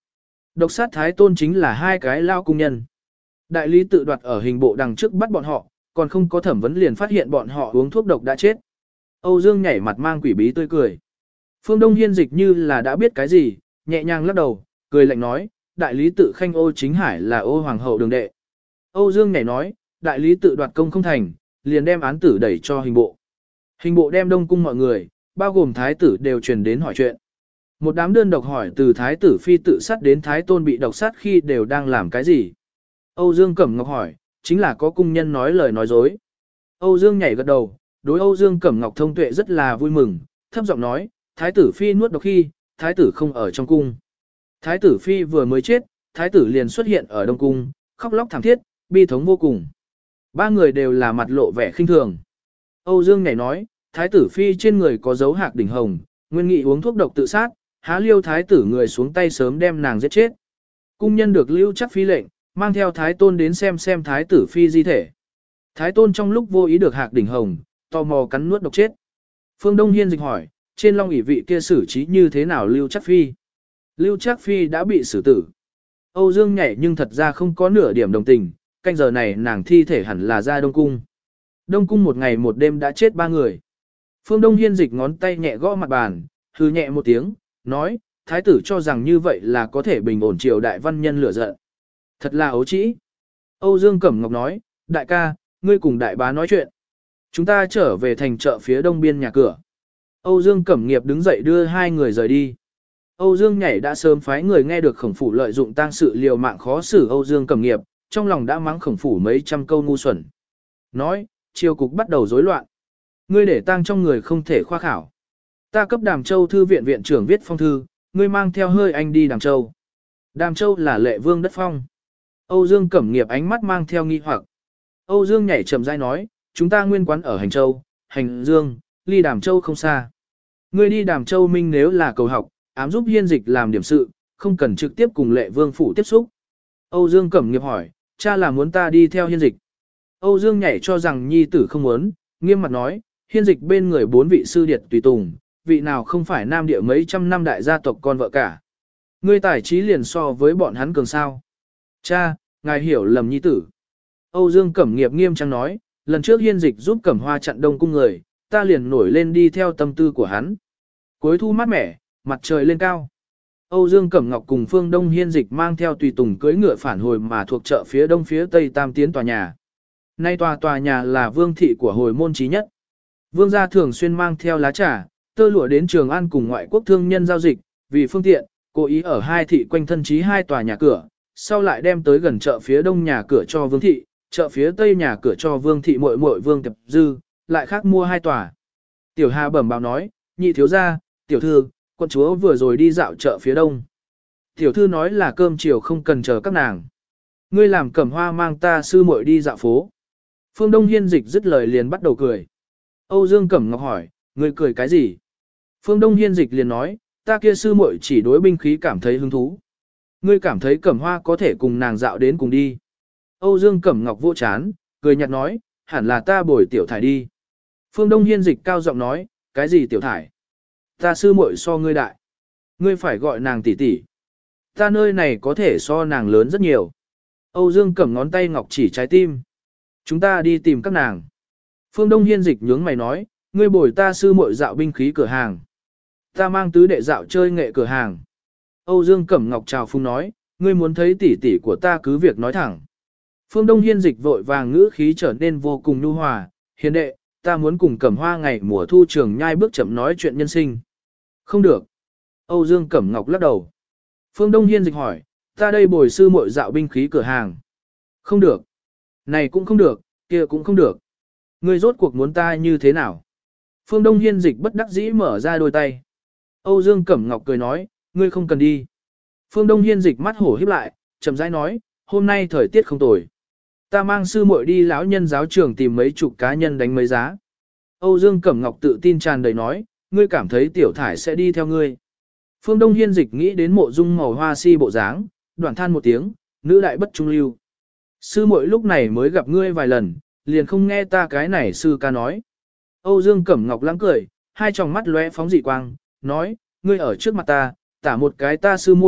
Độc sát Thái Tôn chính là hai cái lao cung nhân. Đại lý tự đoạt ở hình bộ đằng trước bắt bọn họ, còn không có thẩm vấn liền phát hiện bọn họ uống thuốc độc đã chết. Âu Dương nhảy mặt mang quỷ bí tươi cười. Phương Đông Hiên dịch như là đã biết cái gì, nhẹ nhàng lắc đầu, cười lạnh nói, đại lý tự khanh ô chính hải là ô hoàng hậu đường đệ. Âu Dương nhảy nói, đại lý tự đoạt công không thành, liền đem án tử đẩy cho hình bộ. Hình bộ đem đông cung mọi người, bao gồm thái tử đều truyền đến hỏi chuyện. Một đám đơn độc hỏi từ thái tử phi tự sát đến thái tôn bị độc sát khi đều đang làm cái gì. Âu Dương Cẩm Ngọc hỏi, chính là có cung nhân nói lời nói dối. Âu Dương nhảy gật đầu, đối Âu Dương Cẩm Ngọc thông tuệ rất là vui mừng, thấp giọng nói, thái tử phi nuốt độc khi, thái tử không ở trong cung. Thái tử phi vừa mới chết, thái tử liền xuất hiện ở đông cung, khóc lóc thảm thiết, bi thống vô cùng. Ba người đều là mặt lộ vẻ khinh thường. Âu Dương nhảy nói, thái tử phi trên người có dấu hạc đỉnh hồng, nguyên nghị uống thuốc độc tự sát, há liêu thái tử người xuống tay sớm đem nàng giết chết. Cung nhân được lưu chắc phi lệnh, mang theo thái tôn đến xem xem thái tử phi di thể. Thái tôn trong lúc vô ý được hạc đỉnh hồng, tò mò cắn nuốt độc chết. Phương Đông Hiên dịch hỏi, trên long ỷ vị kia xử trí như thế nào lưu chắc phi? Lưu chắc phi đã bị xử tử. Âu Dương nhảy nhưng thật ra không có nửa điểm đồng tình, canh giờ này nàng thi thể hẳn là ra Đông Cung. Đông Cung một ngày một đêm đã chết ba người. Phương Đông Hiên dịch ngón tay nhẹ gõ mặt bàn, hư nhẹ một tiếng, nói, thái tử cho rằng như vậy là có thể bình ổn triều đại văn nhân lửa giận. Thật là ấu trĩ. Âu Dương Cẩm Ngọc nói, đại ca, ngươi cùng đại bá nói chuyện. Chúng ta trở về thành chợ phía đông biên nhà cửa. Âu Dương Cẩm Nghiệp đứng dậy đưa hai người rời đi. Âu Dương nhảy đã sớm phái người nghe được khổng phủ lợi dụng tang sự liều mạng khó xử Âu Dương Cẩm Nghiệp, trong lòng đã mắng khổng phủ mấy trăm câu ngu xuẩn. Nói, triều cục bắt đầu rối loạn. Ngươi để tang trong người không thể khoa khảo. Ta cấp Đàm Châu thư viện viện trưởng viết phong thư, ngươi mang theo hơi anh đi Đàm Châu. Đàm Châu là lệ vương đất phong. Âu Dương Cẩm Nghiệp ánh mắt mang theo nghi hoặc. Âu Dương nhảy chậm rãi nói, chúng ta nguyên quán ở Hành Châu, Hành Dương, ly Đàm Châu không xa. Ngươi đi Đàm Châu minh nếu là cầu học, ám giúp Hiên dịch làm điểm sự, không cần trực tiếp cùng lệ vương phủ tiếp xúc. Âu Dương Cẩm Nghiệp hỏi, cha là muốn ta đi theo Hiên dịch. Âu Dương nhảy cho rằng nhi tử không muốn, nghiêm mặt nói, Hiên dịch bên người bốn vị sư điệt tùy tùng, vị nào không phải nam địa mấy trăm năm đại gia tộc con vợ cả. Ngươi tài trí liền so với bọn hắn cường sao. Cha, ngài hiểu lầm nhi tử. Âu Dương Cẩm Nghiệp nghiêm trang nói, lần trước Hiên dịch giúp Cẩm Hoa chặn đông cung người, ta liền nổi lên đi theo tâm tư của hắn. Cuối thu mát mẻ, mặt trời lên cao. Âu Dương Cẩm Ngọc cùng Phương Đông Hiên dịch mang theo tùy tùng cưỡi ngựa phản hồi mà thuộc chợ phía đông phía tây tam tiến tòa nhà. Nay tòa tòa nhà là vương thị của hồi môn trí nhất. Vương gia thường xuyên mang theo lá trà, tơ lụa đến Trường An cùng ngoại quốc thương nhân giao dịch, vì phương tiện, cố ý ở hai thị quanh thân trí hai tòa nhà cửa, sau lại đem tới gần chợ phía đông nhà cửa cho vương thị, chợ phía tây nhà cửa cho vương thị muội muội Vương Tiệp Dư, lại khác mua hai tòa. Tiểu Hà bẩm báo nói, nhị thiếu gia, tiểu thư, quân chúa vừa rồi đi dạo chợ phía đông. Tiểu thư nói là cơm chiều không cần chờ các nàng. Ngươi làm Cẩm Hoa mang ta sư muội đi dạo phố. Phương Đông Hiên dịch dứt lời liền bắt đầu cười. Âu Dương Cẩm Ngọc hỏi, ngươi cười cái gì? Phương Đông Hiên dịch liền nói, ta kia sư muội chỉ đối binh khí cảm thấy hứng thú. Ngươi cảm thấy Cẩm Hoa có thể cùng nàng dạo đến cùng đi. Âu Dương Cẩm Ngọc vô chán, cười nhạt nói, hẳn là ta bồi tiểu thải đi. Phương Đông Hiên dịch cao giọng nói, cái gì tiểu thải? Ta sư muội so ngươi đại. Ngươi phải gọi nàng tỷ tỷ. Ta nơi này có thể so nàng lớn rất nhiều. Âu Dương Cẩm ngón tay ngọc chỉ trái tim. Chúng ta đi tìm các nàng. Phương Đông Hiên dịch nhướng mày nói, ngươi bồi ta sư muội dạo binh khí cửa hàng. Ta mang tứ đệ dạo chơi nghệ cửa hàng. Âu Dương Cẩm Ngọc chào phung nói, ngươi muốn thấy tỷ tỷ của ta cứ việc nói thẳng. Phương Đông Hiên dịch vội vàng ngữ khí trở nên vô cùng nhu hòa, hiền đệ, ta muốn cùng Cẩm Hoa ngày mùa thu trường nhai bước chậm nói chuyện nhân sinh. Không được. Âu Dương Cẩm Ngọc lắc đầu. Phương Đông Hiên dịch hỏi, ta đây bồi sư muội dạo binh khí cửa hàng. Không được. Này cũng không được, kia cũng không được. Ngươi rốt cuộc muốn ta như thế nào? Phương Đông Hiên dịch bất đắc dĩ mở ra đôi tay. Âu Dương Cẩm Ngọc cười nói, ngươi không cần đi. Phương Đông Hiên dịch mắt hổ híp lại, chậm rãi nói, hôm nay thời tiết không tồi. Ta mang sư muội đi lão nhân giáo trường tìm mấy chục cá nhân đánh mấy giá. Âu Dương Cẩm Ngọc tự tin tràn đầy nói, ngươi cảm thấy tiểu thải sẽ đi theo ngươi. Phương Đông Hiên dịch nghĩ đến mộ dung màu hoa si bộ dáng, đoạn than một tiếng, nữ đại bất trung lưu. Sư muội lúc này mới gặp ngươi vài lần, liền không nghe ta cái này sư ca nói. Âu Dương Cẩm Ngọc lắng cười, hai tròng mắt lóe phóng dị quang, nói, ngươi ở trước mặt ta, tả một cái ta sư muội,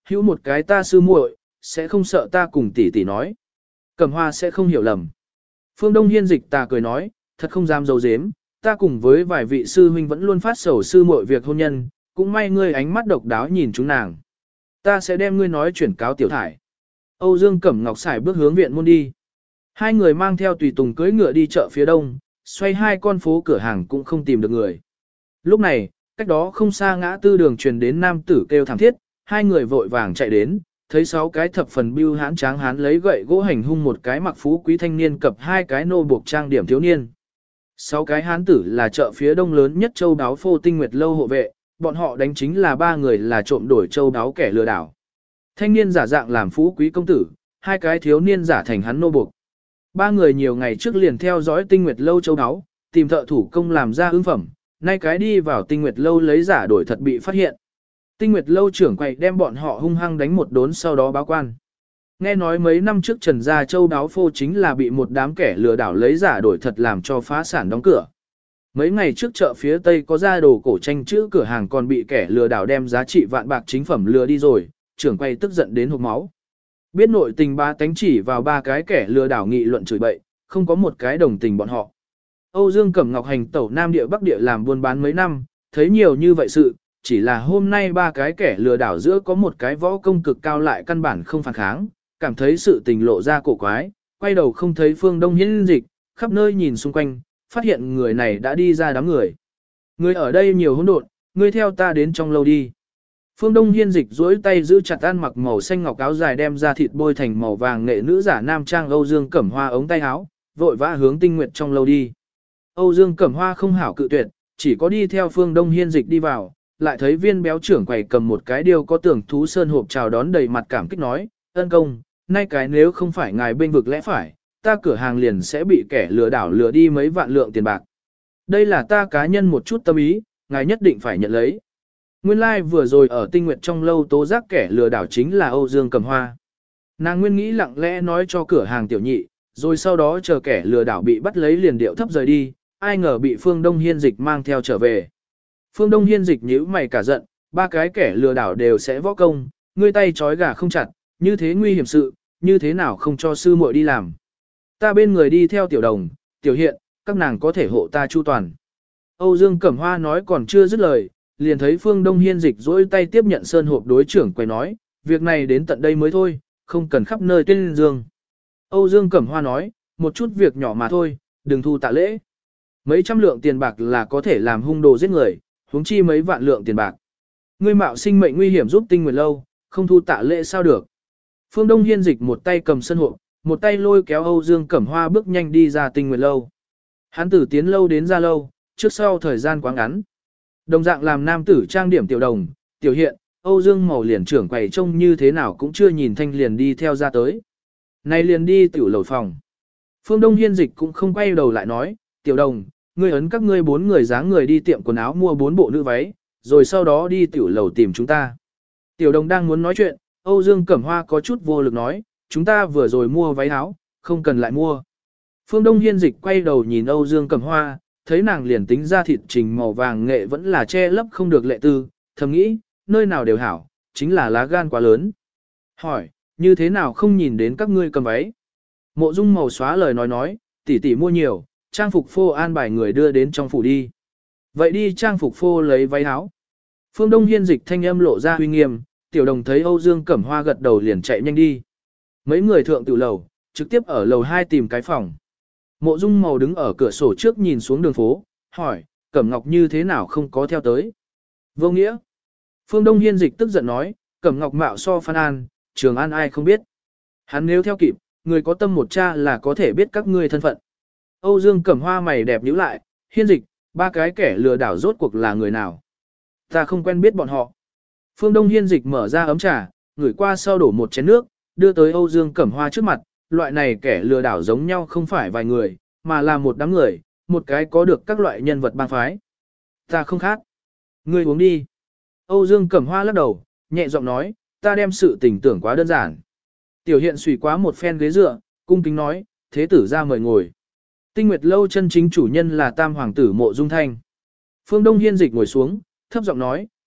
hữu một cái ta sư muội, sẽ không sợ ta cùng tỷ tỷ nói. Cẩm Hoa sẽ không hiểu lầm. Phương Đông Hiên dịch tà cười nói, thật không dám giấu giếm, ta cùng với vài vị sư huynh vẫn luôn phát sầu sư muội việc hôn nhân, cũng may ngươi ánh mắt độc đáo nhìn chúng nàng. Ta sẽ đem ngươi nói chuyển cáo tiểu thải. Âu Dương Cẩm Ngọc xài bước hướng viện môn đi. Hai người mang theo tùy tùng cưỡi ngựa đi chợ phía đông, xoay hai con phố cửa hàng cũng không tìm được người. Lúc này, cách đó không xa ngã tư đường truyền đến nam tử kêu thảm thiết, hai người vội vàng chạy đến, thấy sáu cái thập phần bưu hãn tráng hán lấy gậy gỗ hành hung một cái mặc phú quý thanh niên cập hai cái nô buộc trang điểm thiếu niên. Sáu cái hán tử là chợ phía đông lớn nhất châu đáo phô tinh nguyệt lâu hộ vệ, bọn họ đánh chính là ba người là trộm đổi châu đáo kẻ lừa đảo. Thanh niên giả dạng làm phú quý công tử, hai cái thiếu niên giả thành hắn nô buộc. Ba người nhiều ngày trước liền theo dõi tinh nguyệt lâu châu đáo, tìm thợ thủ công làm ra ứng phẩm, nay cái đi vào tinh nguyệt lâu lấy giả đổi thật bị phát hiện. Tinh nguyệt lâu trưởng quầy đem bọn họ hung hăng đánh một đốn sau đó báo quan. Nghe nói mấy năm trước Trần Gia Châu đáo phô chính là bị một đám kẻ lừa đảo lấy giả đổi thật làm cho phá sản đóng cửa. Mấy ngày trước chợ phía Tây có ra đồ cổ tranh chữ cửa hàng còn bị kẻ lừa đảo đem giá trị vạn bạc chính phẩm lừa đi rồi, trưởng quầy tức giận đến hộc máu. Biết nội tình ba tánh chỉ vào ba cái kẻ lừa đảo nghị luận chửi bậy, không có một cái đồng tình bọn họ. Âu Dương Cẩm Ngọc hành tẩu Nam địa Bắc địa làm buôn bán mấy năm, thấy nhiều như vậy sự, chỉ là hôm nay ba cái kẻ lừa đảo giữa có một cái võ công cực cao lại căn bản không phản kháng, cảm thấy sự tình lộ ra cổ quái, quay đầu không thấy Phương Đông Hiên dịch, khắp nơi nhìn xung quanh, phát hiện người này đã đi ra đám người. Người ở đây nhiều hỗn độn, ngươi theo ta đến trong lâu đi. Phương Đông Hiên dịch duỗi tay giữ chặt ăn mặc màu xanh ngọc áo dài đem ra thịt bôi thành màu vàng nghệ nữ giả nam trang Âu Dương Cẩm Hoa ống tay áo, vội vã hướng Tinh Nguyệt trong lâu đi. Âu Dương Cẩm Hoa không hảo cự tuyệt, chỉ có đi theo Phương Đông Hiên dịch đi vào, lại thấy viên béo trưởng quầy cầm một cái điêu có tưởng thú sơn hộp chào đón đầy mặt cảm kích nói, ân công, nay cái nếu không phải ngài bên vực lẽ phải, ta cửa hàng liền sẽ bị kẻ lừa đảo lừa đi mấy vạn lượng tiền bạc. Đây là ta cá nhân một chút tâm ý, ngài nhất định phải nhận lấy. Nguyên lai like vừa rồi ở Tinh Nguyệt trong lâu tố giác kẻ lừa đảo chính là Âu Dương Cẩm Hoa. Nàng nguyên nghĩ lặng lẽ nói cho cửa hàng tiểu nhị, rồi sau đó chờ kẻ lừa đảo bị bắt lấy liền điệu thấp rời đi, ai ngờ bị Phương Đông Hiên dịch mang theo trở về. Phương Đông Hiên dịch nhíu mày cả giận, ba cái kẻ lừa đảo đều sẽ võ công, ngươi tay trói gà không chặt, như thế nguy hiểm sự, như thế nào không cho sư muội đi làm. Ta bên người đi theo tiểu đồng, tiểu hiện, các nàng có thể hộ ta chu toàn. Âu Dương Cẩm Hoa nói còn chưa dứt lời, liền thấy Phương Đông Hiên dịch dỗi tay tiếp nhận sơn hộp đối trưởng quay nói, việc này đến tận đây mới thôi, không cần khắp nơi tuyên dương. Âu Dương Cẩm Hoa nói, một chút việc nhỏ mà thôi, đừng thu tạ lễ. Mấy trăm lượng tiền bạc là có thể làm hung đồ giết người, huống chi mấy vạn lượng tiền bạc. Ngươi mạo sinh mệnh nguy hiểm giúp Tinh Nguyệt lâu, không thu tạ lễ sao được. Phương Đông Hiên dịch một tay cầm sơn hộp, một tay lôi kéo Âu Dương Cẩm Hoa bước nhanh đi ra Tinh Nguyệt lâu. Hắn tử tiến lâu đến ra lâu, trước sau thời gian quá ngắn. Đồng dạng làm nam tử trang điểm tiểu đồng, tiểu hiện, Âu Dương màu liền trưởng quầy trông như thế nào cũng chưa nhìn thanh liền đi theo ra tới. Này liền đi tiểu lầu phòng. Phương Đông Hiên dịch cũng không quay đầu lại nói, tiểu đồng, ngươi ấn các ngươi bốn người dáng người đi tiệm quần áo mua bốn bộ nữ váy, rồi sau đó đi tiểu lầu tìm chúng ta. Tiểu đồng đang muốn nói chuyện, Âu Dương Cẩm Hoa có chút vô lực nói, chúng ta vừa rồi mua váy áo, không cần lại mua. Phương Đông Hiên dịch quay đầu nhìn Âu Dương Cẩm Hoa, thấy nàng liền tính ra thịt trình màu vàng nghệ vẫn là che lấp không được lệ tư, thầm nghĩ, nơi nào đều hảo, chính là lá gan quá lớn. Hỏi, như thế nào không nhìn đến các ngươi cầm váy? Mộ Dung màu xóa lời nói nói, tỷ tỷ mua nhiều, trang phục phô an bài người đưa đến trong phủ đi. Vậy đi trang phục phô lấy váy áo. Phương Đông Hiên dịch thanh âm lộ ra uy nghiêm, tiểu đồng thấy Âu Dương Cẩm Hoa gật đầu liền chạy nhanh đi. Mấy người thượng tiểu lầu, trực tiếp ở lầu hai tìm cái phòng. Mộ Dung màu đứng ở cửa sổ trước nhìn xuống đường phố, hỏi, Cẩm Ngọc như thế nào không có theo tới. Vô nghĩa. Phương Đông Hiên dịch tức giận nói, Cẩm Ngọc mạo so Phan An, Trường An ai không biết. Hắn nếu theo kịp, người có tâm một cha là có thể biết các ngươi thân phận. Âu Dương Cẩm Hoa mày đẹp nhíu lại, Hiên dịch, ba cái kẻ lừa đảo rốt cuộc là người nào. Ta không quen biết bọn họ. Phương Đông Hiên dịch mở ra ấm trà, ngửi qua sau đổ một chén nước, đưa tới Âu Dương Cẩm Hoa trước mặt, loại này kẻ lừa đảo giống nhau không phải vài người, mà là một đám người, một cái có được các loại nhân vật bang phái. Ta không khác. Ngươi uống đi. Âu Dương Cẩm Hoa lắc đầu, nhẹ giọng nói, ta đem sự tình tưởng quá đơn giản. Tiểu hiện suy quá một phen ghế dựa, cung kính nói, thế tử ra mời ngồi. Tinh Nguyệt lâu chân chính chủ nhân là tam hoàng tử Mộ Dung Thanh. Phương Đông Hiên dịch ngồi xuống, thấp giọng nói,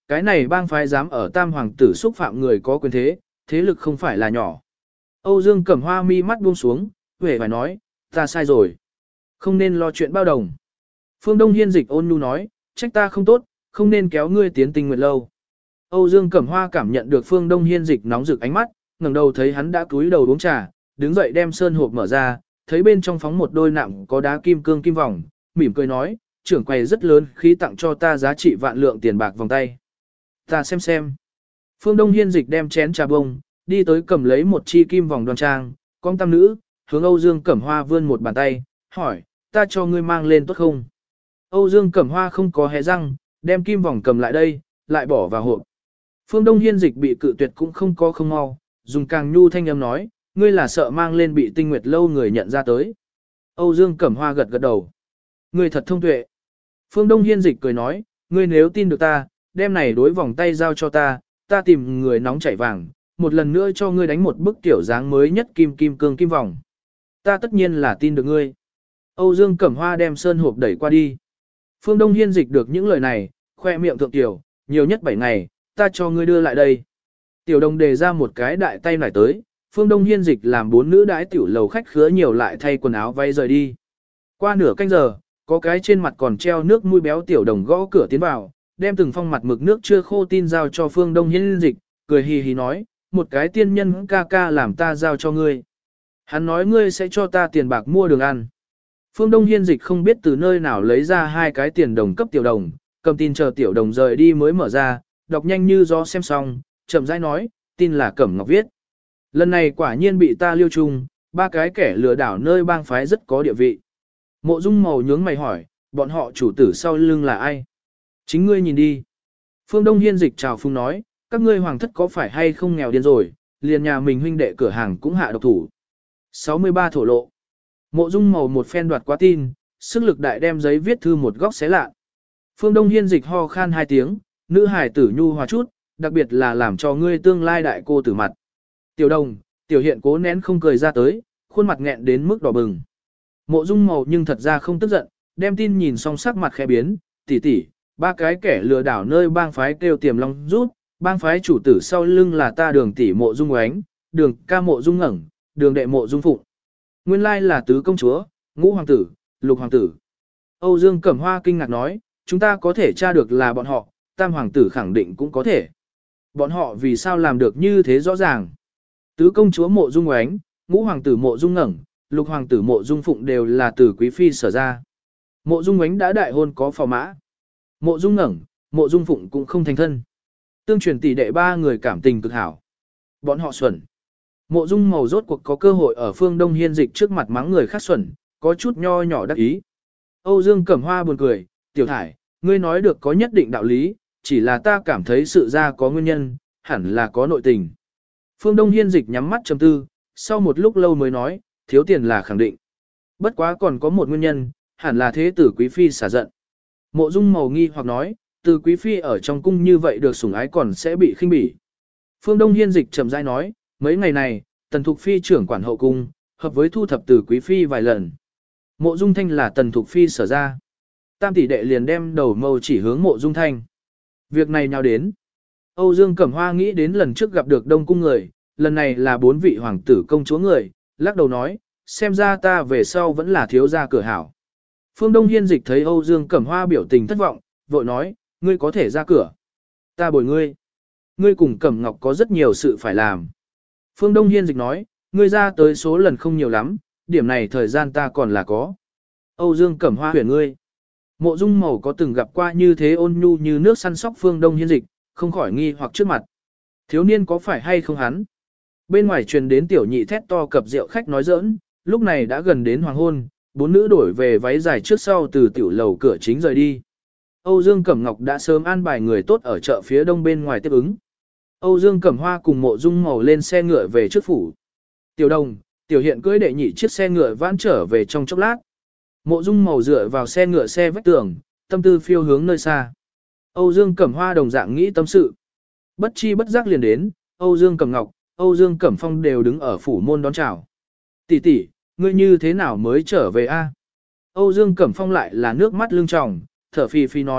cái này bang phái dám ở tam hoàng tử xúc phạm người có quyền thế, thế lực không phải là nhỏ. Âu Dương Cẩm Hoa mi mắt buông xuống, huệ phải nói, ta sai rồi. Không nên lo chuyện bao đồng. Phương Đông Hiên dịch ôn nhu nói, trách ta không tốt, không nên kéo ngươi tiến Tinh Nguyệt lâu. Âu Dương Cẩm Hoa cảm nhận được Phương Đông Hiên dịch nóng rực ánh mắt, ngẩng đầu thấy hắn đã cúi đầu uống trà, đứng dậy đem sơn hộp mở ra, thấy bên trong phóng một đôi nạm có đá kim cương kim vòng, mỉm cười nói, trưởng quầy rất lớn khí tặng cho ta giá trị vạn lượng tiền bạc vòng tay. Ta xem xem. Phương Đông Hiên dịch đem chén trà bông, đi tới cầm lấy một chi kim vòng đoan trang, con tam nữ, hướng Âu Dương Cẩm Hoa vươn một bàn tay, hỏi, ta cho ngươi mang lên tốt không? Âu Dương Cẩm Hoa không có hé răng, đem kim vòng cầm lại đây, lại bỏ vào hộp. Phương Đông Hiên dịch bị cự tuyệt cũng không có không mau, dùng càng nhu thanh âm nói, ngươi là sợ mang lên bị Tinh Nguyệt lâu người nhận ra tới. Âu Dương Cẩm Hoa gật gật đầu. Ngươi thật thông tuệ. Phương Đông Hiên dịch cười nói, ngươi nếu tin được ta, đem này đối vòng tay giao cho ta, ta tìm người nóng chảy vàng, một lần nữa cho ngươi đánh một bức tiểu dáng mới nhất kim kim cương kim vòng. Ta tất nhiên là tin được ngươi. Âu Dương Cẩm Hoa đem sơn hộp đẩy qua đi. Phương Đông Hiên dịch được những lời này, khoe miệng thượng tiểu, nhiều nhất bảy ngày, ta cho ngươi đưa lại đây. Tiểu đồng đề ra một cái đại tay nải tới, Phương Đông Hiên dịch làm bốn nữ đái tiểu lầu khách khứa nhiều lại thay quần áo vay rời đi. Qua nửa canh giờ, có cái trên mặt còn treo nước mũi béo tiểu đồng gõ cửa tiến vào, đem từng phong mặt mực nước chưa khô tin giao cho Phương Đông Hiên dịch, cười hì hì nói, một cái tiên nhân ca ca làm ta giao cho ngươi. Hắn nói ngươi sẽ cho ta tiền bạc mua đường ăn. Phương Đông Hiên dịch không biết từ nơi nào lấy ra hai cái tiền đồng cấp tiểu đồng, cầm tin chờ tiểu đồng rời đi mới mở ra, đọc nhanh như gió xem xong, chậm rãi nói, tin là Cẩm Ngọc viết. Lần này quả nhiên bị ta liêu chung, ba cái kẻ lừa đảo nơi bang phái rất có địa vị. Mộ Dung Mầu nhướng mày hỏi, bọn họ chủ tử sau lưng là ai? Chính ngươi nhìn đi. Phương Đông Hiên dịch chào phung nói, các ngươi hoàng thất có phải hay không nghèo điên rồi, liền nhà mình huynh đệ cửa hàng cũng hạ độc thủ. sáu mươi ba thổ lộ. Mộ Dung Mầu một phen đoạt quá tin, sức lực đại đem giấy viết thư một góc xé lạ. Phương Đông Hiên dịch ho khan hai tiếng, nữ hài tử nhu hòa chút, đặc biệt là làm cho ngươi tương lai đại cô tử mặt. Tiểu đồng, tiểu hiện cố nén không cười ra tới, khuôn mặt nghẹn đến mức đỏ bừng. Mộ Dung Mầu nhưng thật ra không tức giận, đem tin nhìn xong sắc mặt khẽ biến, tỷ tỷ, ba cái kẻ lừa đảo nơi bang phái kêu Tiềm Long rút, bang phái chủ tử sau lưng là ta Đường tỷ Mộ Dung Oánh, Đường ca Mộ Dung Ngẩng, Đường đệ Mộ Dung Phụng. Nguyên lai là tứ công chúa, ngũ hoàng tử, lục hoàng tử. Âu Dương Cẩm Hoa kinh ngạc nói, chúng ta có thể tra được là bọn họ, tam hoàng tử khẳng định cũng có thể. Bọn họ vì sao làm được như thế rõ ràng? Tứ công chúa Mộ Dung Oánh, ngũ hoàng tử Mộ Dung Ngẩng, lục hoàng tử Mộ Dung Phụng đều là từ quý phi sở ra. Mộ Dung Oánh đã đại hôn có phò mã. Mộ Dung Ngẩng, Mộ Dung Phụng cũng không thành thân. Tương truyền tỷ đệ ba người cảm tình cực hảo. Bọn họ xuẩn. Mộ Dung Mầu rốt cuộc có cơ hội ở Phương Đông Hiên dịch trước mặt mắng người khác xuẩn, có chút nho nhỏ đắc ý. Âu Dương Cẩm Hoa buồn cười, tiểu thải, ngươi nói được có nhất định đạo lý, chỉ là ta cảm thấy sự ra có nguyên nhân, hẳn là có nội tình. Phương Đông Hiên dịch nhắm mắt trầm tư, sau một lúc lâu mới nói, thiếu tiền là khẳng định. Bất quá còn có một nguyên nhân, hẳn là thế tử quý phi xả giận. Mộ Dung Mầu nghi hoặc nói, từ quý phi ở trong cung như vậy được sủng ái còn sẽ bị khinh bỉ. Phương Đông Hiên dịch trầm rãi nói, mấy ngày này, Tần Thục Phi trưởng quản hậu cung, hợp với thu thập từ quý phi vài lần. Mộ Dung Thanh là Tần Thục Phi sở ra. Tam tỷ đệ liền đem đầu mâu chỉ hướng Mộ Dung Thanh. Việc này nhào đến. Âu Dương Cẩm Hoa nghĩ đến lần trước gặp được Đông cung người, lần này là bốn vị hoàng tử công chúa người, lắc đầu nói, xem ra ta về sau vẫn là thiếu gia cửa hảo. Phương Đông Hiên dịch thấy Âu Dương Cẩm Hoa biểu tình thất vọng, vội nói, ngươi có thể ra cửa. Ta bồi ngươi. Ngươi cùng Cẩm Ngọc có rất nhiều sự phải làm. Phương Đông Hiên dịch nói, ngươi ra tới số lần không nhiều lắm, điểm này thời gian ta còn là có. Âu Dương Cẩm Hoa huyền ngươi. Mộ Dung Mầu có từng gặp qua như thế ôn nhu như nước săn sóc Phương Đông Hiên dịch, không khỏi nghi hoặc trước mặt. Thiếu niên có phải hay không hắn? Bên ngoài truyền đến tiểu nhị thét to cập rượu khách nói giỡn, lúc này đã gần đến hoàng hôn, bốn nữ đổi về váy dài trước sau từ tiểu lầu cửa chính rời đi. Âu Dương Cẩm Ngọc đã sớm an bài người tốt ở chợ phía đông bên ngoài tiếp ứng. Âu Dương Cẩm Hoa cùng Mộ Dung Mầu lên xe ngựa về trước phủ. Tiểu Đồng, Tiểu Hiện cưỡi đệ nhị chiếc xe ngựa vãn trở về trong chốc lát. Mộ Dung Mầu dựa vào xe ngựa xe vách tường, tâm tư phiêu hướng nơi xa. Âu Dương Cẩm Hoa đồng dạng nghĩ tâm sự. Bất chi bất giác liền đến, Âu Dương Cẩm Ngọc, Âu Dương Cẩm Phong đều đứng ở phủ môn đón chào. Tỷ tỷ, ngươi như thế nào mới trở về a? Âu Dương Cẩm Phong lại là nước mắt lưng tròng, thở phì phì nói,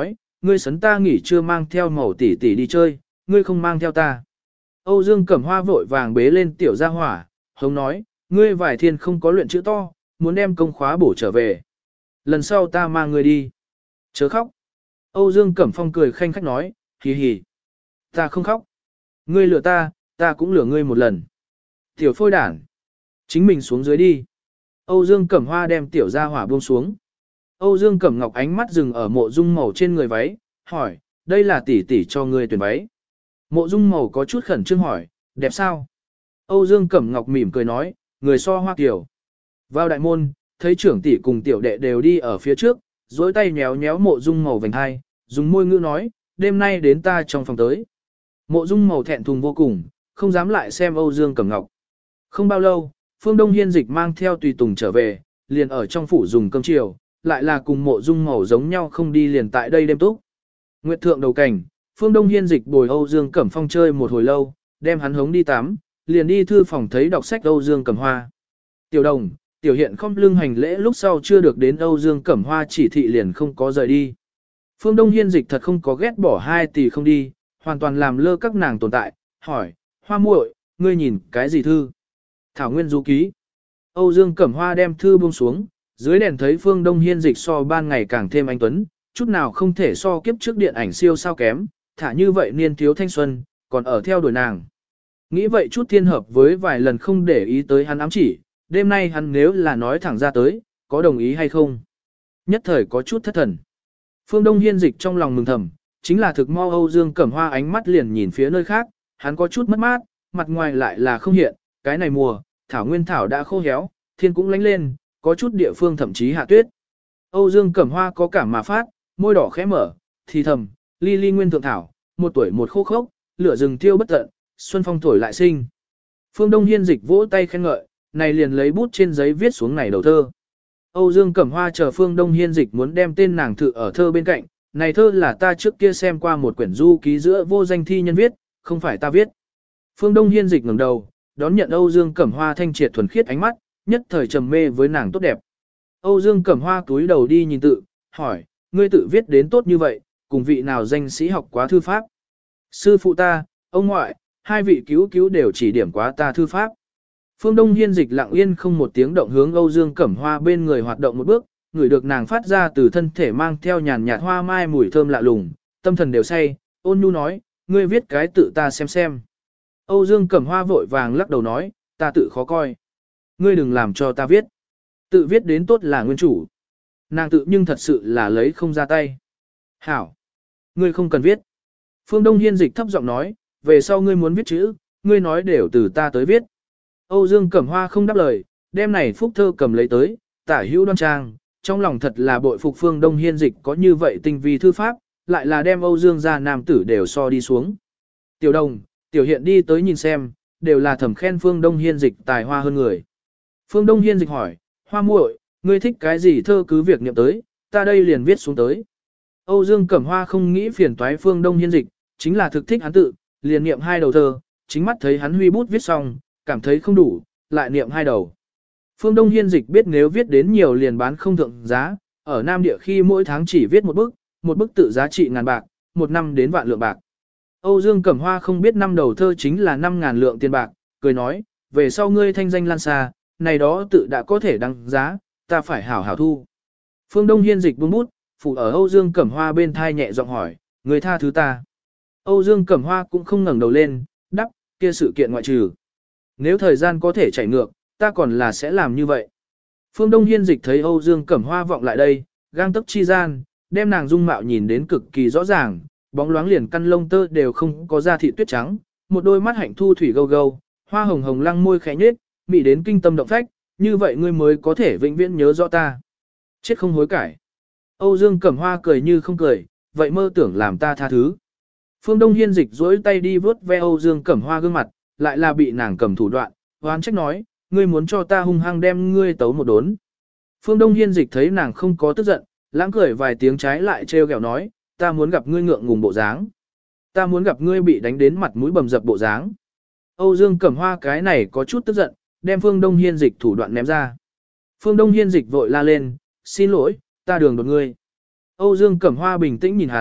ngươi sấn ta nghỉ chưa mang theo màu tỷ tỷ đi chơi, ngươi không mang theo ta. Âu Dương Cẩm Hoa vội vàng bế lên tiểu gia hỏa, hống nói, ngươi vài thiên không có luyện chữ to, muốn đem công khóa bổ trở về. Lần sau ta mang ngươi đi. Chớ khóc. Âu Dương Cẩm Phong cười khanh khách nói, hì hì. Ta không khóc. Ngươi lừa ta, ta cũng lừa ngươi một lần. Tiểu phôi đản. Chính mình xuống dưới đi. Âu Dương Cẩm Hoa đem tiểu gia hỏa buông xuống. Âu Dương Cẩm Ngọc ánh mắt dừng ở mộ dung màu trên người váy, hỏi, đây là tỷ tỷ cho ngươi tuyển váy. Mộ dung màu có chút khẩn trương hỏi, đẹp sao? Âu Dương Cẩm Ngọc mỉm cười nói, người so hoa kiểu. Vào đại môn, thấy trưởng tỷ cùng tiểu đệ đều đi ở phía trước, dối tay nhéo nhéo mộ dung màu vành hai, dùng môi ngữ nói, đêm nay đến ta trong phòng tới. Mộ dung màu thẹn thùng vô cùng, không dám lại xem Âu Dương Cẩm Ngọc. Không bao lâu, Phương Đông Hiên Dịch mang theo tùy tùng trở về, liền ở trong phủ dùng cơm chiều, lại là cùng mộ dung màu giống nhau không đi liền tại đây đêm túc. Nguyệt thượng đầu cảnh, Phương Đông Hiên Dịch bồi Âu Dương Cẩm Phong chơi một hồi lâu, đem hắn hống đi tắm, liền đi thư phòng thấy đọc sách Âu Dương Cẩm Hoa. Tiểu Đồng, Tiểu Hiện không lưng hành lễ lúc sau chưa được đến Âu Dương Cẩm Hoa chỉ thị liền không có rời đi. Phương Đông Hiên Dịch thật không có ghét bỏ hai tỷ không đi, hoàn toàn làm lơ các nàng tồn tại, hỏi, Hoa muội, ngươi nhìn cái gì thư? Thảo Nguyên Du Ký. Âu Dương Cẩm Hoa đem thư buông xuống, dưới đèn thấy Phương Đông Hiên Dịch so ban ngày càng thêm anh tuấn, chút nào không thể so kiếp trước điện ảnh siêu sao kém, thả như vậy niên thiếu thanh xuân, còn ở theo đuổi nàng. Nghĩ vậy chút thiên hợp với vài lần không để ý tới hắn ám chỉ, đêm nay hắn nếu là nói thẳng ra tới, có đồng ý hay không? Nhất thời có chút thất thần. Phương Đông Hiên Dịch trong lòng mừng thầm, chính là thực mo Âu Dương Cẩm Hoa ánh mắt liền nhìn phía nơi khác, hắn có chút mất mát, mặt ngoài lại là không hiện, cái này mùa, thảo nguyên thảo đã khô héo, thiên cũng lánh lên, có chút địa phương thậm chí hạ tuyết. Âu Dương Cẩm Hoa có cảm mà phát, môi đỏ khẽ mở, thì thầm, ly ly nguyên thượng thảo, một tuổi một khô khốc, lửa rừng thiêu bất tận, xuân phong thổi lại sinh. Phương Đông Hiên Dịch vỗ tay khen ngợi, này liền lấy bút trên giấy viết xuống này đầu thơ. Âu Dương Cẩm Hoa chờ Phương Đông Hiên Dịch muốn đem tên nàng thự ở thơ bên cạnh, này thơ là ta trước kia xem qua một quyển du ký giữa vô danh thi nhân viết, không phải ta viết. Phương Đông Hiên Dịch ngẩng đầu, đón nhận Âu Dương Cẩm Hoa thanh triệt thuần khiết ánh mắt, nhất thời trầm mê với nàng tốt đẹp. Âu Dương Cẩm Hoa túi đầu đi nhìn tự, hỏi, ngươi tự viết đến tốt như vậy, cùng vị nào danh sĩ học quá thư pháp? Sư phụ ta, ông ngoại, hai vị cứu cứu đều chỉ điểm quá ta thư pháp. Phương Đông Hiên Dịch lặng yên không một tiếng động hướng Âu Dương Cẩm Hoa bên người hoạt động một bước, ngửi được nàng phát ra từ thân thể mang theo nhàn nhạt hoa mai mùi thơm lạ lùng, tâm thần đều say, ôn nhu nói, ngươi viết cái tự ta xem xem. Âu Dương Cẩm Hoa vội vàng lắc đầu nói, ta tự khó coi. Ngươi đừng làm cho ta viết. Tự viết đến tốt là nguyên chủ. Nàng tự nhưng thật sự là lấy không ra tay. Hảo. Ngươi không cần viết. Phương Đông Hiên Dịch thấp giọng nói, về sau ngươi muốn viết chữ, ngươi nói đều từ ta tới viết. Âu Dương Cẩm Hoa không đáp lời, đem này phúc thơ cầm lấy tới, tả hữu đoan trang, trong lòng thật là bội phục Phương Đông Hiên Dịch có như vậy tinh vi thư pháp, lại là đem Âu Dương gia nam tử đều so đi xuống. Tiểu Đồng, Tiểu Hiện đi tới nhìn xem, đều là thầm khen Phương Đông Hiên Dịch tài hoa hơn người. Phương Đông Hiên Dịch hỏi, Hoa muội, ngươi thích cái gì thơ cứ việc niệm tới, ta đây liền viết xuống tới. Âu Dương Cẩm Hoa không nghĩ phiền toái Phương Đông Hiên Dịch, chính là thực thích hắn tự, liền niệm hai đầu thơ, chính mắt thấy hắn huy bút viết xong, cảm thấy không đủ, lại niệm hai đầu. Phương Đông Hiên Dịch biết nếu viết đến nhiều liền bán không thượng giá, ở Nam Địa khi mỗi tháng chỉ viết một bức, một bức tự giá trị ngàn bạc, một năm đến vạn lượng bạc. Âu Dương Cẩm Hoa không biết năm đầu thơ chính là năm ngàn lượng tiền bạc, cười nói, về sau ngươi thanh danh lan xa, này đó tự đã có thể đăng giá, ta phải hảo hảo thu. Phương Đông Hiên Dịch buông bút, phủ ở Âu Dương Cẩm Hoa bên thai nhẹ giọng hỏi, người tha thứ ta. Âu Dương Cẩm Hoa cũng không ngẩng đầu lên, đắp, kia sự kiện ngoại trừ. Nếu thời gian có thể chảy ngược, ta còn là sẽ làm như vậy. Phương Đông Hiên Dịch thấy Âu Dương Cẩm Hoa vọng lại đây, gang tấc chi gian, đem nàng dung mạo nhìn đến cực kỳ rõ ràng, bóng loáng liền căn lông tơ đều không có da thịt tuyết trắng, một đôi mắt hạnh thu thủy gâu gâu, hoa hồng hồng lăng môi khẽ nhếch, mị đến kinh tâm động phách, như vậy ngươi mới có thể vĩnh viễn nhớ rõ ta. Chết không hối cải. Âu Dương Cẩm Hoa cười như không cười, vậy mơ tưởng làm ta tha thứ. Phương Đông Hiên Dịch duỗi tay đi vớt ve Âu Dương Cẩm Hoa gương mặt, lại là bị nàng cầm thủ đoạn, oán trách nói, ngươi muốn cho ta hung hăng đem ngươi tấu một đốn. Phương Đông Hiên Dịch thấy nàng không có tức giận, lãng cười vài tiếng trái lại trêu ghẹo nói, ta muốn gặp ngươi ngượng ngùng bộ dáng. Ta muốn gặp ngươi bị đánh đến mặt mũi bầm dập bộ dáng. Âu Dương Cẩm Hoa cái này có chút tức giận, đem Phương Đông Hiên Dịch thủ đoạn ném ra. Phương Đông Hiên Dịch vội la lên, xin lỗi, ta đường đột ngươi. Âu Dương Cẩm Hoa bình tĩnh nhìn hắn,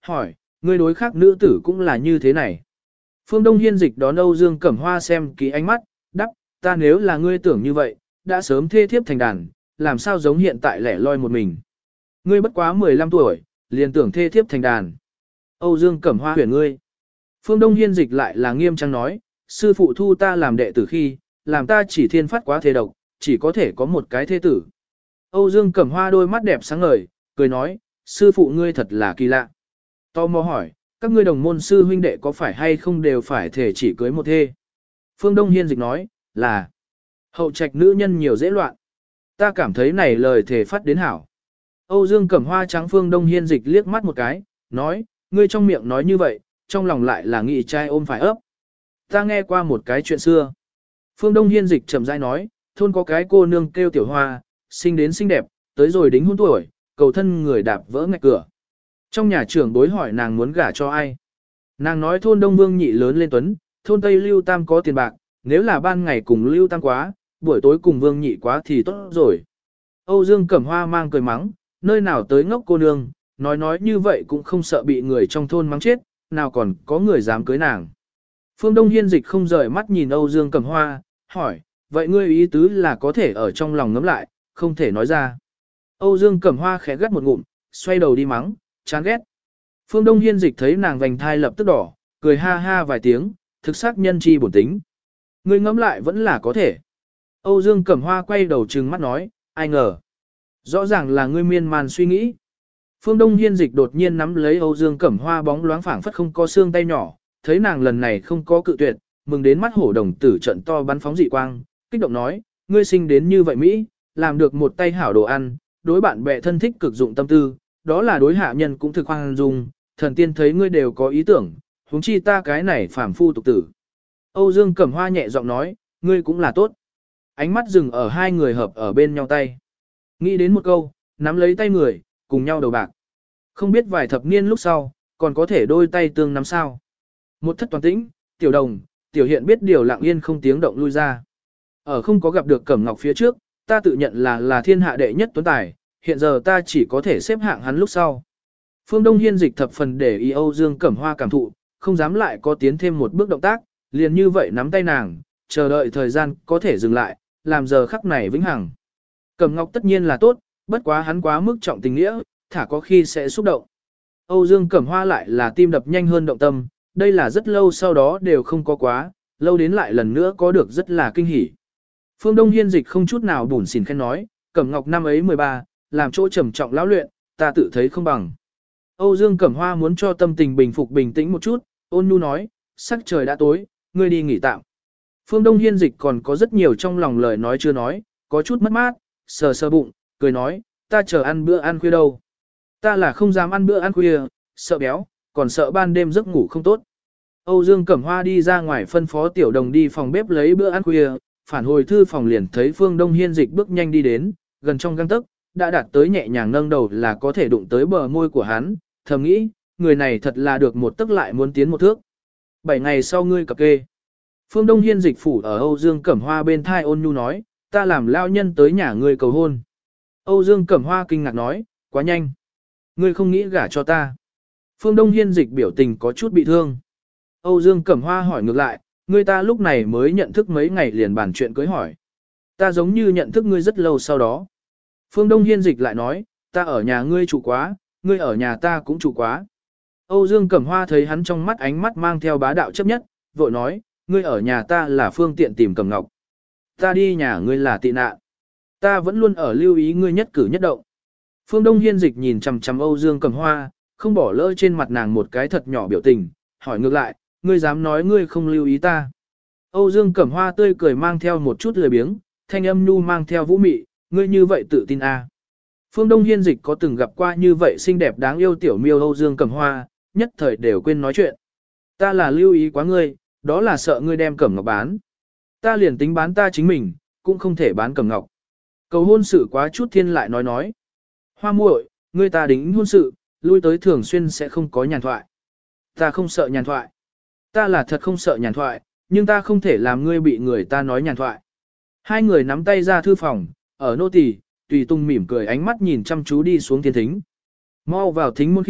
hỏi, ngươi đối khác nữ tử cũng là như thế này. Phương Đông Hiên dịch đón Âu Dương Cẩm Hoa xem kỹ ánh mắt, đắp, ta nếu là ngươi tưởng như vậy, đã sớm thê thiếp thành đàn, làm sao giống hiện tại lẻ loi một mình. Ngươi bất quá mười lăm tuổi, liền tưởng thê thiếp thành đàn. Âu Dương Cẩm Hoa huyền ngươi. Phương Đông Hiên dịch lại là nghiêm trang nói, sư phụ thu ta làm đệ tử khi, làm ta chỉ thiên phát quá thế độc, chỉ có thể có một cái thế tử. Âu Dương Cẩm Hoa đôi mắt đẹp sáng ngời, cười nói, sư phụ ngươi thật là kỳ lạ. Tò mò hỏi, các ngươi đồng môn sư huynh đệ có phải hay không đều phải thể chỉ cưới một thê? Phương Đông Hiên dịch nói, là hậu trạch nữ nhân nhiều dễ loạn. Ta cảm thấy này lời thể phát đến hảo. Âu Dương Cẩm Hoa trắng Phương Đông Hiên dịch liếc mắt một cái, nói, ngươi trong miệng nói như vậy, trong lòng lại là nghị trai ôm phải ấp. Ta nghe qua một cái chuyện xưa. Phương Đông Hiên dịch chậm rãi nói, thôn có cái cô nương kêu Tiểu Hoa, sinh đến xinh đẹp, tới rồi đính hôn tuổi, cầu thân người đạp vỡ ngạch cửa. Trong nhà trưởng bối hỏi nàng muốn gả cho ai. Nàng nói thôn Đông Vương nhị lớn lên tuấn, thôn Tây Lưu Tam có tiền bạc, nếu là ban ngày cùng Lưu Tam quá, buổi tối cùng Vương nhị quá thì tốt rồi. Âu Dương Cẩm Hoa mang cười mắng, nơi nào tới ngốc cô nương, nói nói như vậy cũng không sợ bị người trong thôn mắng chết, nào còn có người dám cưới nàng. Phương Đông Hiên dịch không rời mắt nhìn Âu Dương Cẩm Hoa, hỏi, vậy ngươi ý tứ là có thể ở trong lòng ngấm lại, không thể nói ra. Âu Dương Cẩm Hoa khẽ gắt một ngụm, xoay đầu đi mắng, chán ghét. Phương Đông Hiên dịch thấy nàng vành thai lập tức đỏ, cười ha ha vài tiếng, thực xác nhân chi bổn tính. Ngươi ngấm lại vẫn là có thể. Âu Dương Cẩm Hoa quay đầu trừng mắt nói, ai ngờ. Rõ ràng là ngươi miên man suy nghĩ. Phương Đông Hiên dịch đột nhiên nắm lấy Âu Dương Cẩm Hoa bóng loáng phảng phất không có xương tay nhỏ, thấy nàng lần này không có cự tuyệt, mừng đến mắt hổ đồng tử trận to bắn phóng dị quang, kích động nói, ngươi sinh đến như vậy Mỹ, làm được một tay hảo đồ ăn, đối bạn bè thân thích cực dụng tâm tư, đó là đối hạ nhân cũng thực hoang dung, thần tiên thấy ngươi đều có ý tưởng, huống chi ta cái này phàm phu tục tử. Âu Dương Cẩm Hoa nhẹ giọng nói, ngươi cũng là tốt. Ánh mắt dừng ở hai người hợp ở bên nhau tay. Nghĩ đến một câu, nắm lấy tay người, cùng nhau đầu bạc. Không biết vài thập niên lúc sau, còn có thể đôi tay tương nắm sao. Một thất toàn tĩnh, tiểu đồng, tiểu hiện biết điều lặng yên không tiếng động lui ra. Ở không có gặp được Cẩm Ngọc phía trước, ta tự nhận là là thiên hạ đệ nhất tuấn tài, hiện giờ ta chỉ có thể xếp hạng hắn lúc sau. Phương Đông Hiên dịch thập phần để ý Âu Dương Cẩm Hoa cảm thụ, không dám lại có tiến thêm một bước động tác, liền như vậy nắm tay nàng, chờ đợi thời gian có thể dừng lại, làm giờ khắc này vĩnh hằng. Cẩm Ngọc tất nhiên là tốt, bất quá hắn quá mức trọng tình nghĩa, thả có khi sẽ xúc động. Âu Dương Cẩm Hoa lại là tim đập nhanh hơn động tâm, đây là rất lâu sau đó đều không có quá, lâu đến lại lần nữa có được rất là kinh hỉ. Phương Đông Hiên dịch không chút nào bủn xỉn khen nói, Cẩm Ngọc năm ấy mười ba, làm chỗ trầm trọng lão luyện, ta tự thấy không bằng. Âu Dương Cẩm Hoa muốn cho tâm tình bình phục bình tĩnh một chút, ôn nhu nói, sắc trời đã tối, ngươi đi nghỉ tạm. Phương Đông Hiên dịch còn có rất nhiều trong lòng lời nói chưa nói, có chút mất mát, sờ sờ bụng, cười nói, ta chờ ăn bữa ăn khuya đâu. Ta là không dám ăn bữa ăn khuya, sợ béo, còn sợ ban đêm giấc ngủ không tốt. Âu Dương Cẩm Hoa đi ra ngoài phân phó tiểu đồng đi phòng bếp lấy bữa ăn khuya, phản hồi thư phòng liền thấy Phương Đông Hiên dịch bước nhanh đi đến, gần trong gang tấc, đã đạt tới nhẹ nhàng nâng đầu là có thể đụng tới bờ môi của hắn, thầm nghĩ, người này thật là được một tức lại muốn tiến một thước. Bảy ngày sau ngươi cập kê. Phương Đông Hiên dịch phủ ở Âu Dương Cẩm Hoa bên thai ôn nhu nói, ta làm lao nhân tới nhà ngươi cầu hôn. Âu Dương Cẩm Hoa kinh ngạc nói, quá nhanh. Ngươi không nghĩ gả cho ta. Phương Đông Hiên dịch biểu tình có chút bị thương. Âu Dương Cẩm Hoa hỏi ngược lại, ngươi ta lúc này mới nhận thức mấy ngày liền bàn chuyện cưới hỏi. Ta giống như nhận thức ngươi rất lâu sau đó. Phương Đông Hiên dịch lại nói, ta ở nhà ngươi trụ quá, ngươi ở nhà ta cũng trụ quá. Âu Dương Cẩm Hoa thấy hắn trong mắt ánh mắt mang theo bá đạo chấp nhất, vội nói, ngươi ở nhà ta là phương tiện tìm Cẩm Ngọc. Ta đi nhà ngươi là tị nạn. Ta vẫn luôn ở lưu ý ngươi nhất cử nhất động. Phương Đông Hiên dịch nhìn chằm chằm Âu Dương Cẩm Hoa, không bỏ lỡ trên mặt nàng một cái thật nhỏ biểu tình, hỏi ngược lại, ngươi dám nói ngươi không lưu ý ta. Âu Dương Cẩm Hoa tươi cười mang theo một chút lười biếng, thanh âm nhu mang theo vũ mị, ngươi như vậy tự tin à. Phương Đông Hiên dịch có từng gặp qua như vậy xinh đẹp đáng yêu tiểu miêu Âu Dương Cẩm Hoa, nhất thời đều quên nói chuyện. Ta là lưu ý quá ngươi, đó là sợ ngươi đem Cẩm Ngọc bán. Ta liền tính bán ta chính mình, cũng không thể bán Cẩm Ngọc. Cầu hôn sự quá chút thiên lại nói nói. Hoa muội, ngươi ta đính hôn sự, lui tới thường xuyên sẽ không có nhàn thoại. Ta không sợ nhàn thoại. Ta là thật không sợ nhàn thoại, nhưng ta không thể làm ngươi bị người ta nói nhàn thoại. Hai người nắm tay ra thư phòng, ở nô tỳ, tùy tung mỉm cười ánh mắt nhìn chăm chú đi xuống thiên thính. Mau vào thính môn khi,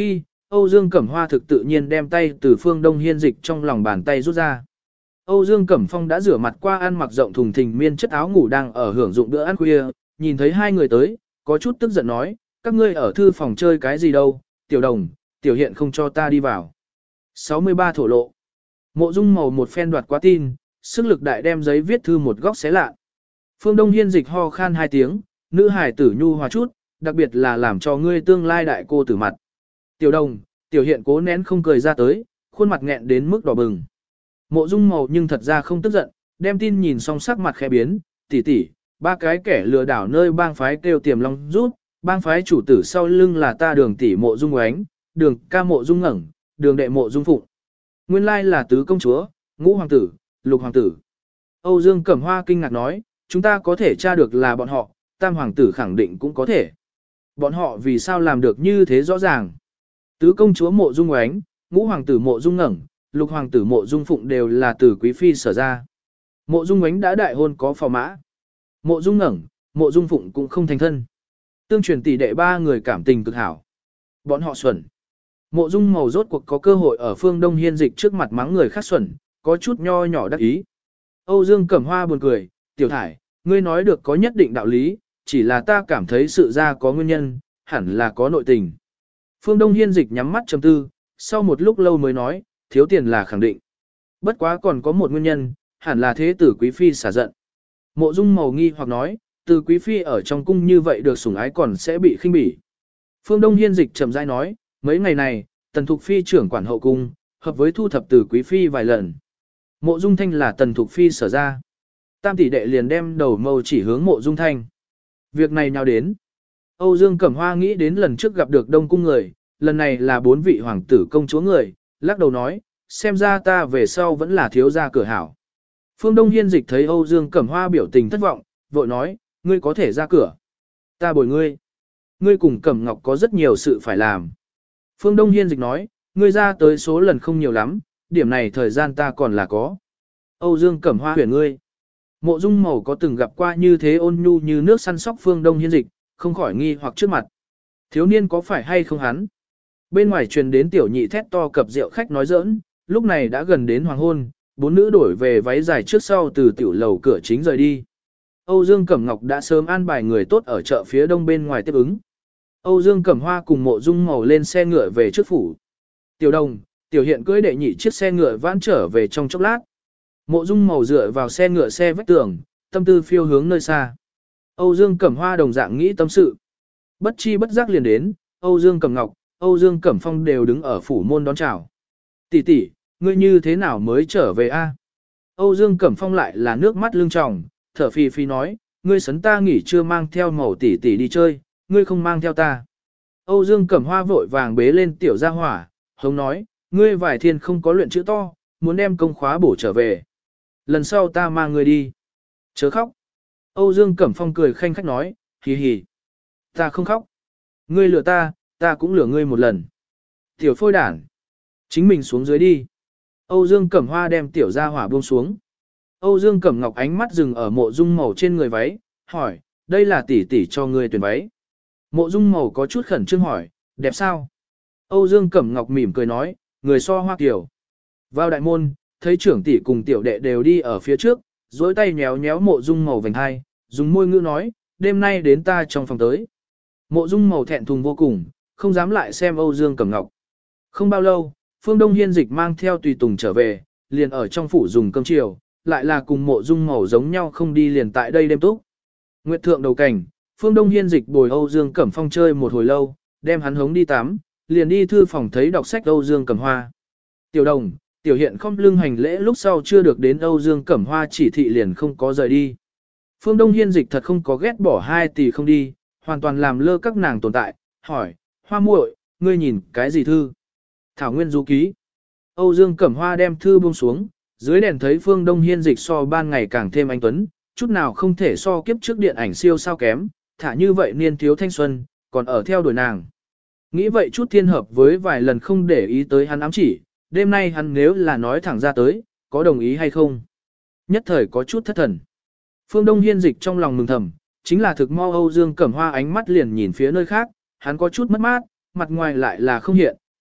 Âu Dương Cẩm Hoa thực tự nhiên đem tay từ Phương Đông Hiên Dịch trong lòng bàn tay rút ra. Âu Dương Cẩm Phong đã rửa mặt qua, ăn mặc rộng thùng thình miên chất áo ngủ đang ở hưởng dụng bữa ăn khuya, nhìn thấy hai người tới, có chút tức giận nói, các ngươi ở thư phòng chơi cái gì đâu, Tiểu Đồng, Tiểu Hiện không cho ta đi vào. sáu mươi ba thổ lộ. Mộ Dung Màu một phen đoạt quá tin, sức lực đại đem giấy viết thư một góc xé lạ. Phương Đông Hiên Dịch ho khan hai tiếng, nữ hải tử nhu hòa chút, đặc biệt là làm cho ngươi tương lai đại cô tử mặt. Tiểu Đồng, Tiểu Hiện cố nén không cười ra tới, khuôn mặt nghẹn đến mức đỏ bừng. Mộ Dung Màu nhưng thật ra không tức giận, đem tin nhìn xong sắc mặt khẽ biến, tỷ tỷ, ba cái kẻ lừa đảo nơi bang phái kêu Tiềm Long rút, bang phái chủ tử sau lưng là ta Đường tỷ Mộ Dung Oánh, Đường ca Mộ Dung Ngẩng, Đường đệ Mộ Dung Phụng. Nguyên lai là tứ công chúa, ngũ hoàng tử, lục hoàng tử. Âu Dương Cẩm Hoa kinh ngạc nói, chúng ta có thể tra được là bọn họ, tam hoàng tử khẳng định cũng có thể. Bọn họ vì sao làm được như thế rõ ràng? Tứ công chúa Mộ Dung Oánh, ngũ hoàng tử Mộ Dung Ngẩng, lục hoàng tử Mộ Dung Phụng đều là từ quý phi sở ra. Mộ Dung Oánh đã đại hôn có phò mã. Mộ Dung Ngẩng, Mộ Dung Phụng cũng không thành thân. Tương truyền tỷ đệ ba người cảm tình cực hảo. Bọn họ xuẩn. Mộ Dung Màu rốt cuộc có cơ hội ở Phương Đông Hiên Dịch trước mặt mắng người khác xuẩn, có chút nho nhỏ đắc ý. Âu Dương Cẩm Hoa buồn cười, Tiểu Thải, ngươi nói được có nhất định đạo lý, chỉ là ta cảm thấy sự ra có nguyên nhân, hẳn là có nội tình. Phương Đông Hiên Dịch nhắm mắt trầm tư, sau một lúc lâu mới nói, thiếu tiền là khẳng định. Bất quá còn có một nguyên nhân, hẳn là thế tử quý phi xả giận. Mộ Dung Màu nghi hoặc nói, từ quý phi ở trong cung như vậy được sủng ái còn sẽ bị khinh bỉ. Phương Đông Hiên Dịch chậm rãi nói, mấy ngày này, Tần Thục Phi trưởng quản hậu cung, hợp với thu thập từ quý phi vài lần. Mộ Dung Thanh là Tần Thục Phi sở ra. Tam tỷ đệ liền đem đầu mâu chỉ hướng Mộ Dung Thanh. Việc này nhào đến. Âu Dương Cẩm Hoa nghĩ đến lần trước gặp được Đông cung người, lần này là bốn vị hoàng tử công chúa người, lắc đầu nói, xem ra ta về sau vẫn là thiếu gia cửa hảo. Phương Đông Hiên Dịch thấy Âu Dương Cẩm Hoa biểu tình thất vọng, vội nói, ngươi có thể ra cửa. Ta bồi ngươi. Ngươi cùng Cẩm Ngọc có rất nhiều sự phải làm. Phương Đông Hiên Dịch nói, ngươi ra tới số lần không nhiều lắm, điểm này thời gian ta còn là có. Âu Dương Cẩm Hoa huyền ngươi. Mộ Dung Màu có từng gặp qua như thế ôn nhu như nước săn sóc Phương Đông Hiên Dịch, không khỏi nghi hoặc trước mặt. Thiếu niên có phải hay không hắn? Bên ngoài truyền đến tiểu nhị thét to cập rượu khách nói giỡn, lúc này đã gần đến hoàng hôn, bốn nữ đổi về váy dài trước sau từ tiểu lầu cửa chính rời đi. Âu Dương Cẩm Ngọc đã sớm an bài người tốt ở chợ phía đông bên ngoài tiếp ứng. Âu Dương Cẩm Hoa cùng Mộ Dung Màu lên xe ngựa về trước phủ. Tiểu Đồng, Tiểu Hiện cưỡi đệ nhị chiếc xe ngựa vãn trở về trong chốc lát. Mộ Dung Màu dựa vào xe ngựa xe vách tường, tâm tư phiêu hướng nơi xa. Âu Dương Cẩm Hoa đồng dạng nghĩ tâm sự. Bất chi bất giác liền đến, Âu Dương Cẩm Ngọc, Âu Dương Cẩm Phong đều đứng ở phủ môn đón chào. Tỷ tỷ, ngươi như thế nào mới trở về a? Âu Dương Cẩm Phong lại là nước mắt lưng tròng, thở phì phì nói, ngươi sấn ta nghỉ chưa mang theo Màu tỷ tỷ đi chơi, ngươi không mang theo ta. Âu Dương Cẩm Hoa vội vàng bế lên tiểu gia hỏa, hống nói, ngươi vài thiên không có luyện chữ to, muốn đem công khóa bổ trở về. Lần sau ta mang ngươi đi. Chớ khóc. Âu Dương Cẩm Phong cười khanh khách nói, hì hì. Ta không khóc. Ngươi lừa ta, ta cũng lừa ngươi một lần. Tiểu phôi đản. Chính mình xuống dưới đi. Âu Dương Cẩm Hoa đem tiểu gia hỏa buông xuống. Âu Dương Cẩm Ngọc ánh mắt dừng ở Mộ Dung Màu trên người váy, hỏi, đây là tỷ tỷ cho ngươi tuyển váy. Mộ Dung Màu có chút khẩn trương hỏi, đẹp sao? Âu Dương Cẩm Ngọc mỉm cười nói, người so hoa kiểu. Vào đại môn, thấy trưởng tỷ cùng tiểu đệ đều đi ở phía trước, dối tay nhéo nhéo Mộ Dung Màu vành hai, dùng môi ngữ nói, đêm nay đến ta trong phòng tới. Mộ Dung Màu thẹn thùng vô cùng, không dám lại xem Âu Dương Cẩm Ngọc. Không bao lâu, Phương Đông Hiên Dịch mang theo tùy tùng trở về, liền ở trong phủ dùng cơm chiều, lại là cùng Mộ Dung Màu giống nhau không đi liền tại đây đêm túc. Nguyệt thượng đầu cảnh, Phương Đông Hiên Dịch bồi Âu Dương Cẩm Phong chơi một hồi lâu, đem hắn hống đi tắm, liền đi thư phòng thấy đọc sách Âu Dương Cẩm Hoa. Tiểu Đồng, Tiểu Hiện không lưng hành lễ lúc sau chưa được đến Âu Dương Cẩm Hoa chỉ thị liền không có rời đi. Phương Đông Hiên Dịch thật không có ghét bỏ hai tỷ không đi, hoàn toàn làm lơ các nàng tồn tại, hỏi, Hoa muội, ngươi nhìn cái gì thư? Thảo Nguyên Du Ký. Âu Dương Cẩm Hoa đem thư buông xuống, dưới đèn thấy Phương Đông Hiên Dịch so ban ngày càng thêm anh tuấn, chút nào không thể so kiếp trước điện ảnh siêu sao kém, thả như vậy niên thiếu thanh xuân, còn ở theo đuổi nàng. Nghĩ vậy chút thiên hợp với vài lần không để ý tới hắn ám chỉ, đêm nay hắn nếu là nói thẳng ra tới, có đồng ý hay không? Nhất thời có chút thất thần. Phương Đông Hiên Dịch trong lòng mừng thầm, chính là thực mo Âu Dương Cẩm Hoa ánh mắt liền nhìn phía nơi khác, hắn có chút mất mát, mặt ngoài lại là không hiện,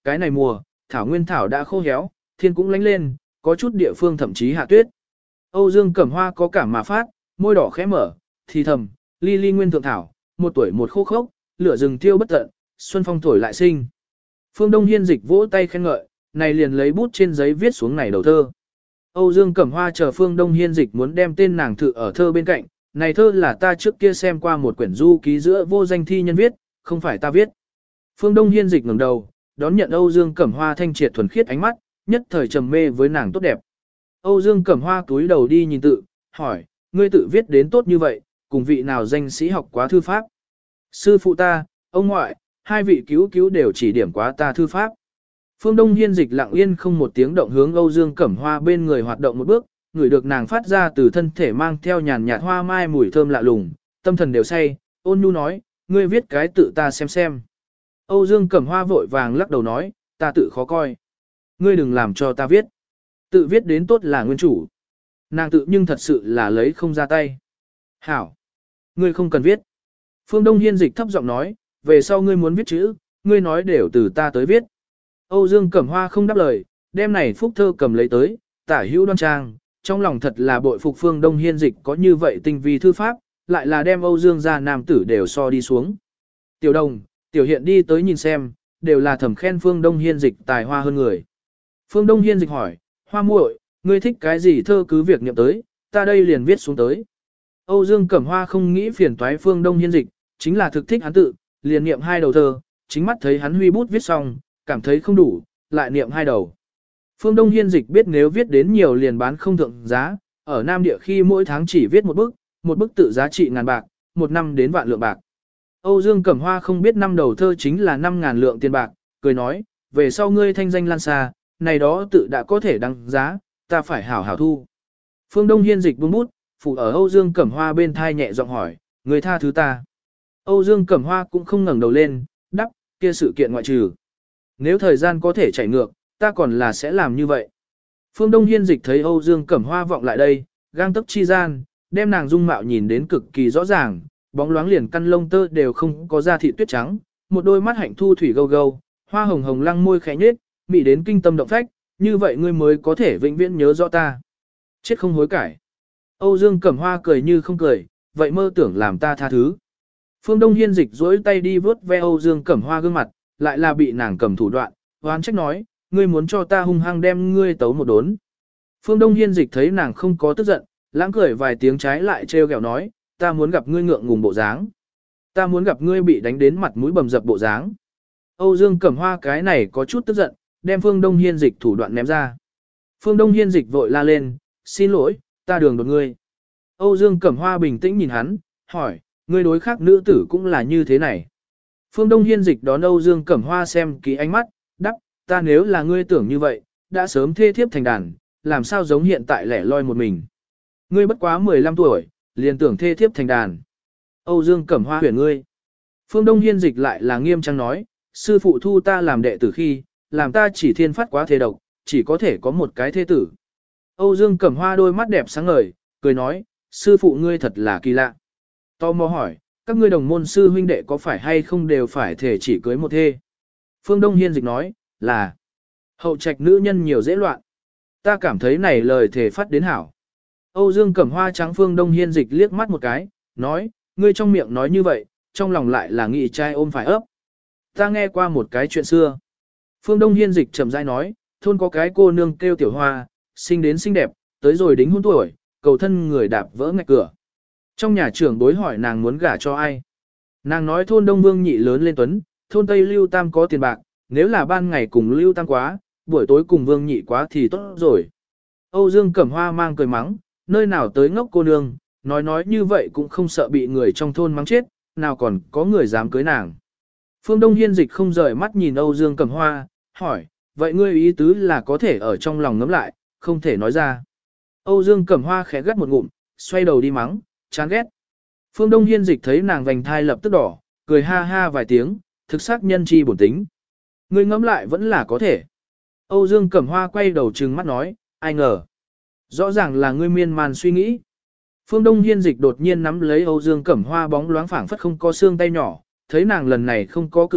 cái này mùa, thảo nguyên thảo đã khô héo, thiên cũng lánh lên, có chút địa phương thậm chí hạ tuyết. Âu Dương Cẩm Hoa có cảm mà phát, môi đỏ khẽ mở, thì thầm, ly ly nguyên thượng thảo, một tuổi một khô khốc, lửa rừng tiêu bất tận, xuân phong thổi lại sinh. Phương Đông Hiên Dịch vỗ tay khen ngợi, này liền lấy bút trên giấy viết xuống này đầu thơ. Âu Dương Cẩm Hoa chờ Phương Đông Hiên Dịch muốn đem tên nàng thự ở thơ bên cạnh, này thơ là ta trước kia xem qua một quyển du ký giữa vô danh thi nhân viết, không phải ta viết. Phương Đông Hiên Dịch ngẩng đầu, đón nhận Âu Dương Cẩm Hoa thanh triệt thuần khiết ánh mắt, nhất thời trầm mê với nàng tốt đẹp. Âu Dương Cẩm Hoa túi đầu đi nhìn tự, hỏi, ngươi tự viết đến tốt như vậy, cùng vị nào danh sĩ học quá thư pháp? Sư phụ ta, ông ngoại, hai vị cứu cứu đều chỉ điểm quá ta thư pháp. Phương Đông Hiên Dịch lặng yên không một tiếng động hướng Âu Dương Cẩm Hoa bên người hoạt động một bước, ngửi được nàng phát ra từ thân thể mang theo nhàn nhạt hoa mai mùi thơm lạ lùng, tâm thần đều say, ôn nhu nói, ngươi viết cái tự ta xem xem. Âu Dương Cẩm Hoa vội vàng lắc đầu nói, ta tự khó coi. Ngươi đừng làm cho ta viết. Tự viết đến tốt là nguyên chủ. Nàng tự nhưng thật sự là lấy không ra tay. Hảo. Ngươi không cần viết. Phương Đông Hiên Dịch thấp giọng nói, về sau ngươi muốn viết chữ, ngươi nói đều từ ta tới viết. Âu Dương Cẩm Hoa không đáp lời, đem này phúc thơ cầm lấy tới, tả hữu đoan trang, trong lòng thật là bội phục Phương Đông Hiên Dịch có như vậy tinh vi thư pháp, lại là đem Âu Dương gia nam tử đều so đi xuống. Tiểu Đồng, Tiểu Hiện đi tới nhìn xem, đều là thầm khen Phương Đông Hiên Dịch tài hoa hơn người. Phương Đông Hiên Dịch hỏi, Hoa muội, ngươi thích cái gì thơ cứ việc niệm tới, ta đây liền viết xuống tới. Âu Dương Cẩm Hoa không nghĩ phiền toái Phương Đông Hiên Dịch, chính là thực thích hắn tự, liền niệm hai đầu thơ, chính mắt thấy hắn huy bút viết xong, cảm thấy không đủ, lại niệm hai đầu. Phương Đông Hiên Dịch biết nếu viết đến nhiều liền bán không thượng giá, ở Nam Địa khi mỗi tháng chỉ viết một bức, một bức tự giá trị ngàn bạc, một năm đến vạn lượng bạc. Âu Dương Cẩm Hoa không biết năm đầu thơ chính là năm ngàn lượng tiền bạc, cười nói, về sau ngươi thanh danh lan xa, này đó tự đã có thể đăng giá, ta phải hảo hảo thu. Phương Đông Hiên Dịch buông bút, phủ ở Âu Dương Cẩm Hoa bên thai nhẹ giọng hỏi, người tha thứ ta. Âu Dương Cẩm Hoa cũng không ngẩng đầu lên, đắp, kia sự kiện ngoại trừ. Nếu thời gian có thể chảy ngược, ta còn là sẽ làm như vậy. Phương Đông Hiên Dịch thấy Âu Dương Cẩm Hoa vọng lại đây, gang tấc chi gian, đem nàng dung mạo nhìn đến cực kỳ rõ ràng, bóng loáng liền căn lông tơ đều không có da thịt tuyết trắng, một đôi mắt hạnh thu thủy gâu gâu, hoa hồng hồng lăng môi khẽ nhếch, mị đến kinh tâm động phách, như vậy ngươi mới có thể vĩnh viễn nhớ rõ ta. Chết không hối cải. Âu Dương Cẩm Hoa cười như không cười, vậy mơ tưởng làm ta tha thứ. Phương Đông Hiên Dịch duỗi tay đi vớt ve Âu Dương Cẩm Hoa gương mặt, lại là bị nàng cầm thủ đoạn, hoán trách nói, ngươi muốn cho ta hung hăng đem ngươi tấu một đốn. Phương Đông Hiên Dịch thấy nàng không có tức giận, lãng cười vài tiếng trái lại trêu ghẹo nói, ta muốn gặp ngươi ngượng ngùng bộ dáng. Ta muốn gặp ngươi bị đánh đến mặt mũi bầm dập bộ dáng. Âu Dương Cẩm Hoa cái này có chút tức giận, đem Phương Đông Hiên Dịch thủ đoạn ném ra. Phương Đông Hiên Dịch vội la lên, xin lỗi, ta đường đột ngươi. Âu Dương Cẩm Hoa bình tĩnh nhìn hắn, hỏi, ngươi đối khác nữ tử cũng là như thế này. Phương Đông Hiên Dịch đón Âu Dương Cẩm Hoa xem kỹ ánh mắt, đắp, ta nếu là ngươi tưởng như vậy, đã sớm thê thiếp thành đàn, làm sao giống hiện tại lẻ loi một mình. Ngươi bất quá mười lăm tuổi, liền tưởng thê thiếp thành đàn. Âu Dương Cẩm Hoa huyền ngươi. Phương Đông Hiên Dịch lại là nghiêm trang nói, sư phụ thu ta làm đệ tử khi, làm ta chỉ thiên phát quá thế độc, chỉ có thể có một cái thế tử. Âu Dương Cẩm Hoa đôi mắt đẹp sáng ngời, cười nói, sư phụ ngươi thật là kỳ lạ. Tò mò hỏi, các ngươi đồng môn sư huynh đệ có phải hay không đều phải thể chỉ cưới một thê? Phương Đông Hiên Dịch nói, là hậu trạch nữ nhân nhiều dễ loạn. Ta cảm thấy này lời thể phát đến hảo. Âu Dương Cẩm Hoa trắng Phương Đông Hiên Dịch liếc mắt một cái, nói, ngươi trong miệng nói như vậy, trong lòng lại là nghị trai ôm phải ấp. Ta nghe qua một cái chuyện xưa. Phương Đông Hiên Dịch chậm rãi nói, thôn có cái cô nương kêu Tiểu Hoa, sinh đến xinh đẹp, tới rồi đính hôn tuổi, cầu thân người đạp vỡ ngạch cửa. Trong nhà trưởng đối hỏi nàng muốn gả cho ai. Nàng nói thôn Đông Vương nhị lớn lên tuấn, thôn Tây Lưu Tam có tiền bạc, nếu là ban ngày cùng Lưu Tam quá, buổi tối cùng Vương nhị quá thì tốt rồi. Âu Dương Cẩm Hoa mang cười mắng, nơi nào tới ngốc cô nương, nói nói như vậy cũng không sợ bị người trong thôn mắng chết, nào còn có người dám cưới nàng. Phương Đông Hiên Dịch không rời mắt nhìn Âu Dương Cẩm Hoa, hỏi, vậy ngươi ý tứ là có thể ở trong lòng ngấm lại, không thể nói ra. Âu Dương Cẩm Hoa khẽ gắt một ngụm, xoay đầu đi mắng, chán ghét. Phương Đông Hiên Dịch thấy nàng vành thai lập tức đỏ, cười ha ha vài tiếng, thực xác nhân chi bổn tính. Ngươi ngẫm lại vẫn là có thể. Âu Dương Cẩm Hoa quay đầu trừng mắt nói, ai ngờ. Rõ ràng là ngươi miên man suy nghĩ. Phương Đông Hiên Dịch đột nhiên nắm lấy Âu Dương Cẩm Hoa bóng loáng phảng phất không có xương tay nhỏ, thấy nàng lần này không có cự tuyệt,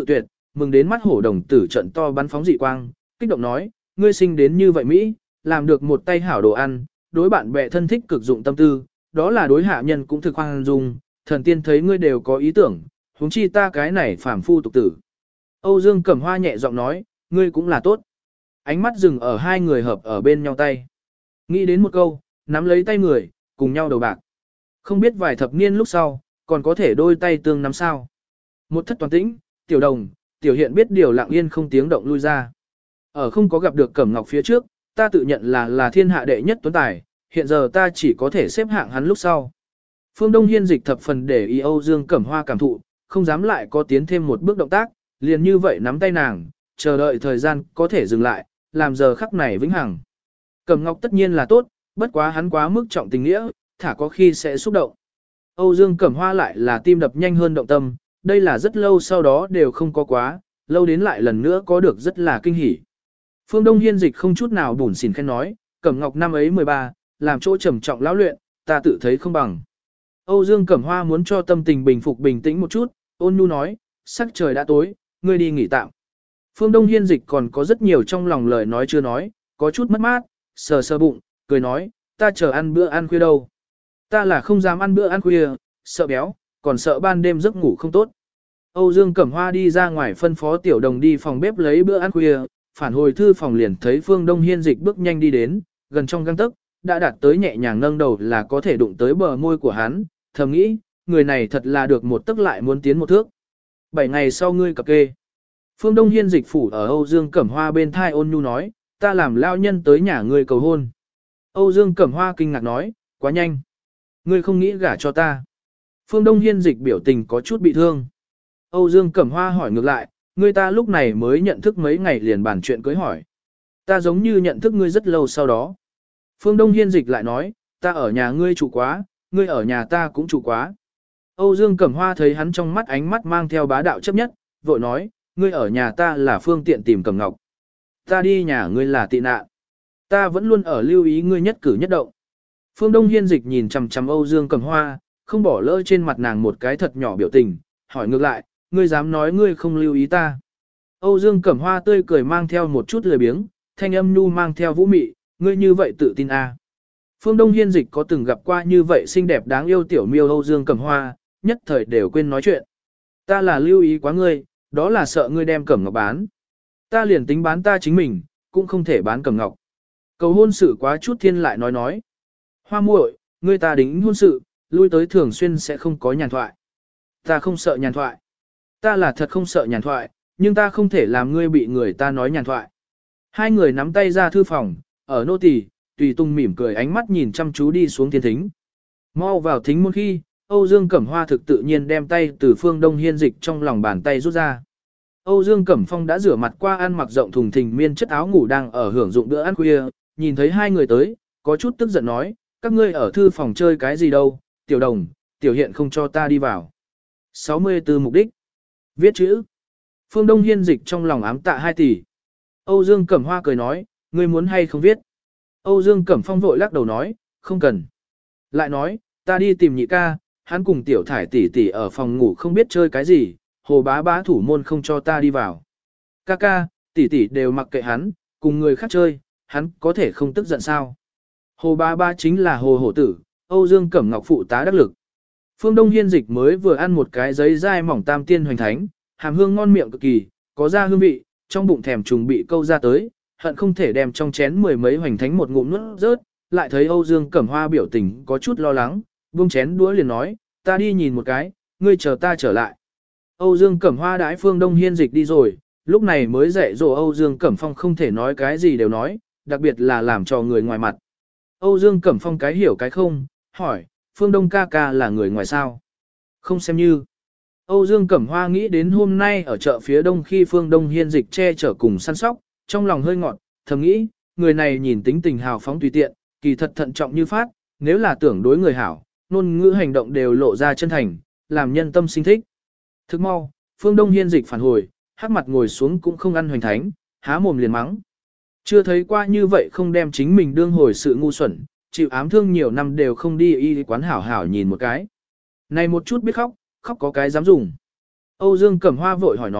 mừng đến mắt hổ đồng tử trận to bắn phóng dị quang, kích động nói, ngươi sinh đến như vậy Mỹ, làm được một tay hảo đồ ăn, đối bạn bè thân thích cực dụng tâm tư, đó là đối hạ nhân cũng thực hoang dung, thần tiên thấy ngươi đều có ý tưởng, huống chi ta cái này phàm phu tục tử. Âu Dương Cẩm Hoa nhẹ giọng nói, ngươi cũng là tốt. Ánh mắt dừng ở hai người hợp ở bên nhau tay. Nghĩ đến một câu, nắm lấy tay người, cùng nhau đầu bạc. Không biết vài thập niên lúc sau, còn có thể đôi tay tương nắm sao. Một thất toàn tĩnh, tiểu đồng, tiểu hiện biết điều lặng yên không tiếng động lui ra. Ở không có gặp được Cẩm Ngọc phía trước, ta tự nhận là là thiên hạ đệ nhất tuấn tài, hiện giờ ta chỉ có thể xếp hạng hắn lúc sau. Phương Đông Hiên dịch thập phần để ý Âu Dương Cẩm Hoa cảm thụ, không dám lại có tiến thêm một bước động tác, liền như vậy nắm tay nàng, chờ đợi thời gian có thể dừng lại, làm giờ khắc này vĩnh hằng. Cẩm Ngọc tất nhiên là tốt, bất quá hắn quá mức trọng tình nghĩa, thả có khi sẽ xúc động. Âu Dương Cẩm Hoa lại là tim đập nhanh hơn động tâm, đây là rất lâu sau đó đều không có quá, lâu đến lại lần nữa có được rất là kinh hỉ. Phương Đông Hiên dịch không chút nào bủn xỉn khen nói, Cẩm Ngọc năm ấy mười ba, làm chỗ trầm trọng lão luyện, ta tự thấy không bằng. Âu Dương Cẩm Hoa muốn cho tâm tình bình phục bình tĩnh một chút, ôn nhu nói, sắc trời đã tối, ngươi đi nghỉ tạm. Phương Đông Hiên dịch còn có rất nhiều trong lòng lời nói chưa nói, có chút mất mát, sờ sờ bụng, cười nói, ta chờ ăn bữa ăn khuya đâu. Ta là không dám ăn bữa ăn khuya, sợ béo, còn sợ ban đêm giấc ngủ không tốt. Âu Dương Cẩm Hoa đi ra ngoài phân phó tiểu đồng đi phòng bếp lấy bữa ăn khuya, phản hồi thư phòng liền thấy Phương Đông Hiên dịch bước nhanh đi đến, gần trong gang tấc, đã đạt tới nhẹ nhàng nâng đầu là có thể đụng tới bờ môi của hắn, thầm nghĩ, người này thật là được một tức lại muốn tiến một thước. Bảy ngày sau ngươi cập kê. Phương Đông Hiên dịch phủ ở Âu Dương Cẩm Hoa bên thai ôn nhu nói, ta làm lao nhân tới nhà ngươi cầu hôn. Âu Dương Cẩm Hoa kinh ngạc nói, quá nhanh. Ngươi không nghĩ gả cho ta. Phương Đông Hiên dịch biểu tình có chút bị thương. Âu Dương Cẩm Hoa hỏi ngược lại, ngươi ta lúc này mới nhận thức mấy ngày liền bàn chuyện cưới hỏi. Ta giống như nhận thức ngươi rất lâu sau đó. Phương Đông Hiên dịch lại nói, ta ở nhà ngươi trụ quá, ngươi ở nhà ta cũng trụ quá. Âu Dương Cẩm Hoa thấy hắn trong mắt ánh mắt mang theo bá đạo chấp nhất, vội nói, ngươi ở nhà ta là phương tiện tìm Cẩm Ngọc. Ta đi nhà ngươi là tị nạn. Ta vẫn luôn ở lưu ý ngươi nhất cử nhất động. Phương Đông Hiên dịch nhìn chằm chằm Âu Dương Cẩm Hoa, không bỏ lỡ trên mặt nàng một cái thật nhỏ biểu tình, hỏi ngược lại, ngươi dám nói ngươi không lưu ý ta. Âu Dương Cẩm Hoa tươi cười mang theo một chút lười biếng, thanh âm nhu mang theo vũ mị, ngươi như vậy tự tin à. Phương Đông Hiên dịch có từng gặp qua như vậy xinh đẹp đáng yêu tiểu miêu Âu Dương Cẩm Hoa, nhất thời đều quên nói chuyện. Ta là lưu ý quá ngươi, đó là sợ ngươi đem Cẩm Ngọc bán. Ta liền tính bán ta chính mình, cũng không thể bán Cẩm Ngọc. Cầu hôn sự quá chút thiên lại nói nói. Hoa muội, ngươi ta đính hôn sự, lui tới thường xuyên sẽ không có nhàn thoại. Ta không sợ nhàn thoại. Ta là thật không sợ nhàn thoại, nhưng ta không thể làm ngươi bị người ta nói nhàn thoại. Hai người nắm tay ra thư phòng, ở nô tỳ, tùy tung mỉm cười ánh mắt nhìn chăm chú đi xuống thiên thính. Mau vào thính môn khi, Âu Dương Cẩm Hoa thực tự nhiên đem tay từ Phương Đông Hiên dịch trong lòng bàn tay rút ra. Âu Dương Cẩm Phong đã rửa mặt qua ăn mặc rộng thùng thình miên chất áo ngủ đang ở hưởng dụng bữa ăn khuya, nhìn thấy hai người tới, có chút tức giận nói, các ngươi ở thư phòng chơi cái gì đâu, tiểu đồng, tiểu hiện không cho ta đi vào. sáu mươi tư mục đích. Viết chữ. Phương Đông Hiên dịch trong lòng ám tạ hai tỷ. Âu Dương Cẩm Hoa cười nói, ngươi muốn hay không viết. Âu Dương Cẩm Phong vội lắc đầu nói, không cần. Lại nói, ta đi tìm nhị ca, hắn cùng tiểu thải tỷ tỷ ở phòng ngủ không biết chơi cái gì, hồ bá bá thủ môn không cho ta đi vào. Ca ca, tỷ tỷ đều mặc kệ hắn, cùng người khác chơi, hắn có thể không tức giận sao. Hồ bá bá chính là hồ hổ tử, Âu Dương Cẩm Ngọc phụ tá đắc lực. Phương Đông Hiên dịch mới vừa ăn một cái giấy dai mỏng tam tiên hoành thánh, hàm hương ngon miệng cực kỳ, có ra hương vị, trong bụng thèm trùng bị câu ra tới, hận không thể đem trong chén mười mấy hoành thánh một ngụm nuốt rớt, lại thấy Âu Dương Cẩm Hoa biểu tình có chút lo lắng, buông chén đũa liền nói, ta đi nhìn một cái, ngươi chờ ta trở lại. Âu Dương Cẩm Hoa đãi Phương Đông Hiên dịch đi rồi, lúc này mới dạy dỗ Âu Dương Cẩm Phong không thể nói cái gì đều nói, đặc biệt là làm cho người ngoài mặt. Âu Dương Cẩm Phong cái hiểu cái không, hỏi, Phương Đông ca ca là người ngoài sao? Không xem như. Âu Dương Cẩm Hoa nghĩ đến hôm nay ở chợ phía đông khi Phương Đông Hiên dịch che chở cùng săn sóc, trong lòng hơi ngọt, thầm nghĩ, người này nhìn tính tình hào phóng tùy tiện, kỳ thật thận trọng như phát, nếu là tưởng đối người hảo, ngôn ngữ hành động đều lộ ra chân thành, làm nhân tâm sinh thích. Thức mau, Phương Đông Hiên dịch phản hồi, hắc mặt ngồi xuống cũng không ăn hoành thánh, há mồm liền mắng. Chưa thấy qua như vậy không đem chính mình đương hồi sự ngu xuẩn, chịu ám thương nhiều năm đều không đi y quán hảo hảo nhìn một cái. Này một chút biết khóc, khóc có cái dám dùng. Âu Dương Cẩm Hoa vội hỏi nói,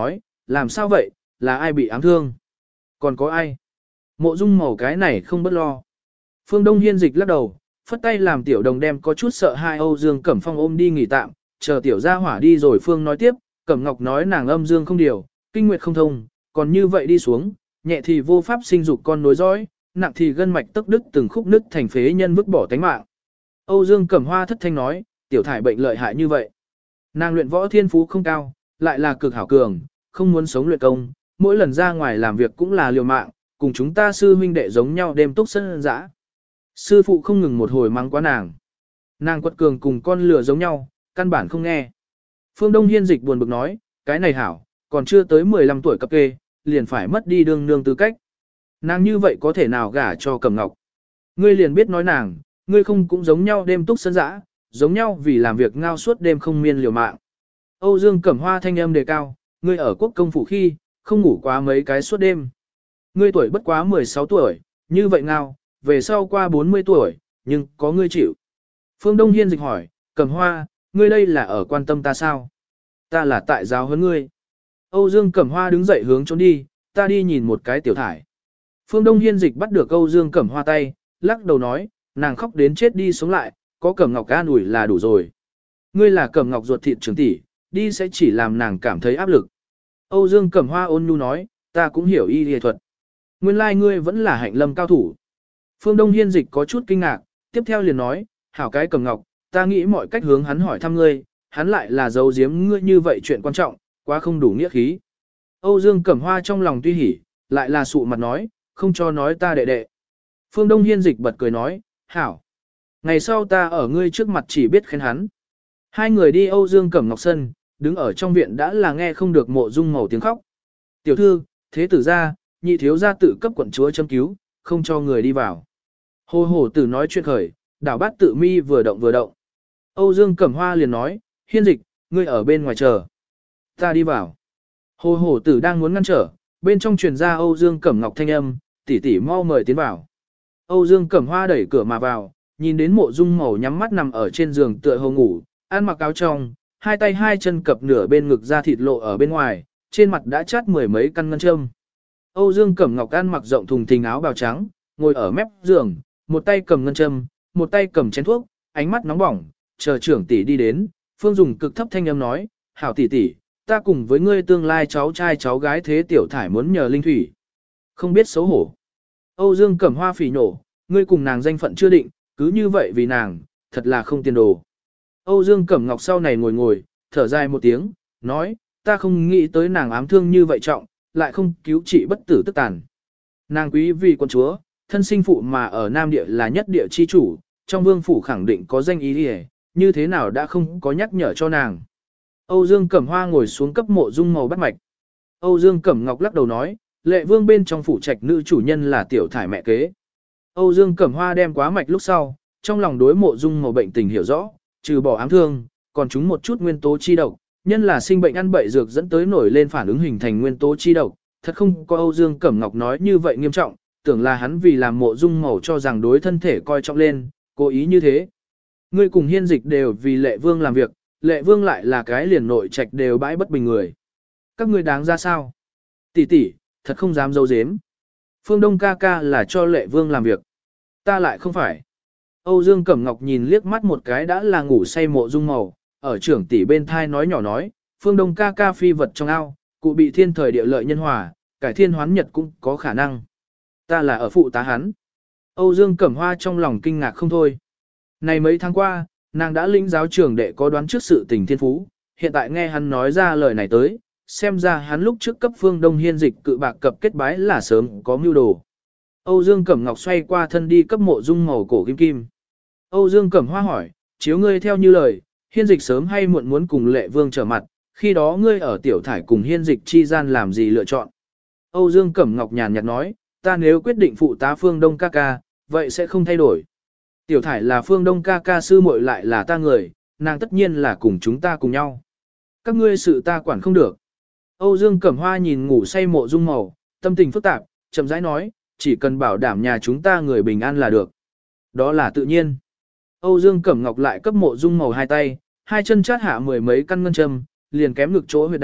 làm sao vậy, là ai bị ám thương? Còn có ai? Mộ Dung Màu cái này không bất lo. Phương Đông Hiên dịch lắc đầu, phất tay làm tiểu đồng đem có chút sợ hai Âu Dương Cẩm Phong ôm đi nghỉ tạm, chờ tiểu gia hỏa đi rồi Phương nói tiếp, Cẩm Ngọc nói nàng âm dương không điều, kinh nguyệt không thông, còn như vậy đi xuống, nhẹ thì vô pháp sinh dục con nối dõi, nặng thì gân mạch tức đứt từng khúc nứt thành phế nhân vứt bỏ tánh mạng. Âu Dương Cẩm Hoa thất thanh nói, tiểu thải bệnh lợi hại như vậy. Nàng luyện võ thiên phú không cao, lại là cực hảo cường, không muốn sống luyện công, mỗi lần ra ngoài làm việc cũng là liều mạng, cùng chúng ta sư huynh đệ giống nhau đêm túc sân dã. Sư phụ không ngừng một hồi mắng quá nàng. Nàng quật cường cùng con lừa giống nhau, căn bản không nghe. Phương Đông Hiên dịch buồn bực nói, cái này hảo, còn chưa tới mười lăm tuổi cập kê, liền phải mất đi đương nương tư cách. Nàng như vậy có thể nào gả cho Cẩm Ngọc. Ngươi liền biết nói nàng, ngươi không cũng giống nhau đêm túc sân dã, giống nhau vì làm việc ngao suốt đêm không miên liều mạng. Âu Dương Cẩm Hoa thanh âm đề cao, ngươi ở quốc công phủ khi, không ngủ quá mấy cái suốt đêm. Ngươi tuổi bất quá mười sáu tuổi, như vậy ngao, về sau qua bốn mươi tuổi, nhưng có ngươi chịu. Phương Đông Hiên dịch hỏi, Cẩm Hoa, ngươi đây là ở quan tâm ta sao? Ta là tại giáo huấn ngươi. Âu Dương Cẩm Hoa đứng dậy hướng trốn đi, ta đi nhìn một cái tiểu thải. Phương Đông Hiên dịch bắt được Âu Dương Cẩm Hoa tay, lắc đầu nói, nàng khóc đến chết đi sống lại, có Cẩm Ngọc an ủi là đủ rồi. Ngươi là Cẩm Ngọc ruột thịt trưởng tỷ, đi sẽ chỉ làm nàng cảm thấy áp lực. Âu Dương Cẩm Hoa ôn nhu nói, ta cũng hiểu y y thuật. Nguyên lai like ngươi vẫn là hạnh lâm cao thủ. Phương Đông Hiên dịch có chút kinh ngạc, tiếp theo liền nói, hảo cái Cẩm Ngọc, ta nghĩ mọi cách hướng hắn hỏi thăm ngươi, hắn lại là giấu giếm ngươi như vậy chuyện quan trọng, quá không đủ nghĩa khí. Âu Dương Cẩm Hoa trong lòng tuy hỉ, lại là sụ mặt nói, không cho nói ta đệ đệ. Phương Đông Hiên dịch bật cười nói, hảo. Ngày sau ta ở ngươi trước mặt chỉ biết khen hắn. Hai người đi Âu Dương Cẩm Ngọc sân, đứng ở trong viện đã là nghe không được Mộ Dung Màu tiếng khóc. Tiểu thư, thế tử gia, nhị thiếu gia tự cấp quận chúa châm cứu, không cho người đi vào. Hồ hổ tử nói chuyện khởi, đảo bát tự mi vừa động vừa động. Âu Dương Cẩm Hoa liền nói, Hiên dịch, ngươi ở bên ngoài chờ. Ta đi vào. Hồ hổ tử đang muốn ngăn trở, bên trong truyền ra Âu Dương Cẩm Ngọc thanh âm, tỷ tỷ mau mời tiến vào. Âu Dương Cẩm Hoa đẩy cửa mà vào, nhìn đến Mộ Dung Màu nhắm mắt nằm ở trên giường tựa hồ ngủ, ăn mặc áo trong, hai tay hai chân cập nửa bên ngực da thịt lộ ở bên ngoài, trên mặt đã chát mười mấy căn ngân châm. Âu Dương Cẩm Ngọc ăn mặc rộng thùng thình áo bào trắng, ngồi ở mép giường, một tay cầm ngân châm, một tay cầm chén thuốc, ánh mắt nóng bỏng, chờ trưởng tỷ đi đến, Phương dùng cực thấp thanh âm nói, hảo tỷ tỷ, ta cùng với ngươi tương lai cháu trai cháu gái thế tiểu thải muốn nhờ linh thủy. Không biết xấu hổ. Âu Dương Cẩm Hoa phỉ nổ, ngươi cùng nàng danh phận chưa định, cứ như vậy vì nàng, thật là không tiền đồ. Âu Dương Cẩm Ngọc sau này ngồi ngồi, thở dài một tiếng, nói, ta không nghĩ tới nàng ám thương như vậy trọng, lại không cứu trị bất tử tức tàn. Nàng quý vì quân chúa, thân sinh phụ mà ở Nam Địa là nhất địa chi chủ, trong vương phủ khẳng định có danh ý đi như thế nào đã không có nhắc nhở cho nàng. Âu Dương Cẩm Hoa ngồi xuống cấp Mộ Dung Màu bắt mạch. Âu Dương Cẩm Ngọc lắc đầu nói, lệ vương bên trong phủ trạch nữ chủ nhân là tiểu thải mẹ kế. Âu Dương Cẩm Hoa đem quá mạch lúc sau, trong lòng đối Mộ Dung Màu bệnh tình hiểu rõ, trừ bỏ ám thương, còn chúng một chút nguyên tố chi độc, nhân là sinh bệnh ăn bậy dược dẫn tới nổi lên phản ứng hình thành nguyên tố chi độc, thật không có Âu Dương Cẩm Ngọc nói như vậy nghiêm trọng, tưởng là hắn vì làm Mộ Dung Màu cho rằng đối thân thể coi trọng lên, cố ý như thế. Ngươi cùng Hiên dịch đều vì lệ vương làm việc, lệ vương lại là cái liền nội trạch đều bãi bất bình người. Các ngươi đáng ra sao? Tỷ tỷ, thật không dám dâu dếm. Phương Đông ca ca là cho lệ vương làm việc. Ta lại không phải. Âu Dương Cẩm Ngọc nhìn liếc mắt một cái đã là ngủ say Mộ Dung Màu, ở trưởng tỷ bên thai nói nhỏ nói, Phương Đông ca ca phi vật trong ao, cụ bị thiên thời địa lợi nhân hòa, cải thiên hoán nhật cũng có khả năng. Ta là ở phụ tá hắn. Âu Dương Cẩm Hoa trong lòng kinh ngạc không thôi. Này mấy tháng qua, nàng đã lĩnh giáo trưởng đệ có đoán trước sự tình thiên phú, hiện tại nghe hắn nói ra lời này tới, xem ra hắn lúc trước cấp Phương Đông Hiên dịch cự bạc cập kết bái là sớm có mưu đồ. Âu Dương Cẩm Ngọc xoay qua thân đi cấp Mộ Dung Màu cổ kim kim. Âu Dương Cẩm Hoa hỏi, chiếu ngươi theo như lời, Hiên dịch sớm hay muộn muốn cùng lệ vương trở mặt, khi đó ngươi ở tiểu thải cùng Hiên dịch chi gian làm gì lựa chọn? Âu Dương Cẩm Ngọc nhàn nhạt nói, ta nếu quyết định phụ tá Phương Đông ca ca, vậy sẽ không thay đổi. Tiểu thải là Phương Đông ca ca sư muội lại là ta người, nàng tất nhiên là cùng chúng ta cùng nhau. Các ngươi sự ta quản không được. Âu Dương Cẩm Hoa nhìn ngủ say Mộ Dung Màu, tâm tình phức tạp, chậm rãi nói, chỉ cần bảo đảm nhà chúng ta người bình an là được. Đó là tự nhiên. Âu Dương Cẩm Ngọc lại cấp Mộ Dung Màu hai tay, hai chân chát hạ mười mấy căn ngân châm, liền kém ngực chỗ huyệt đạo,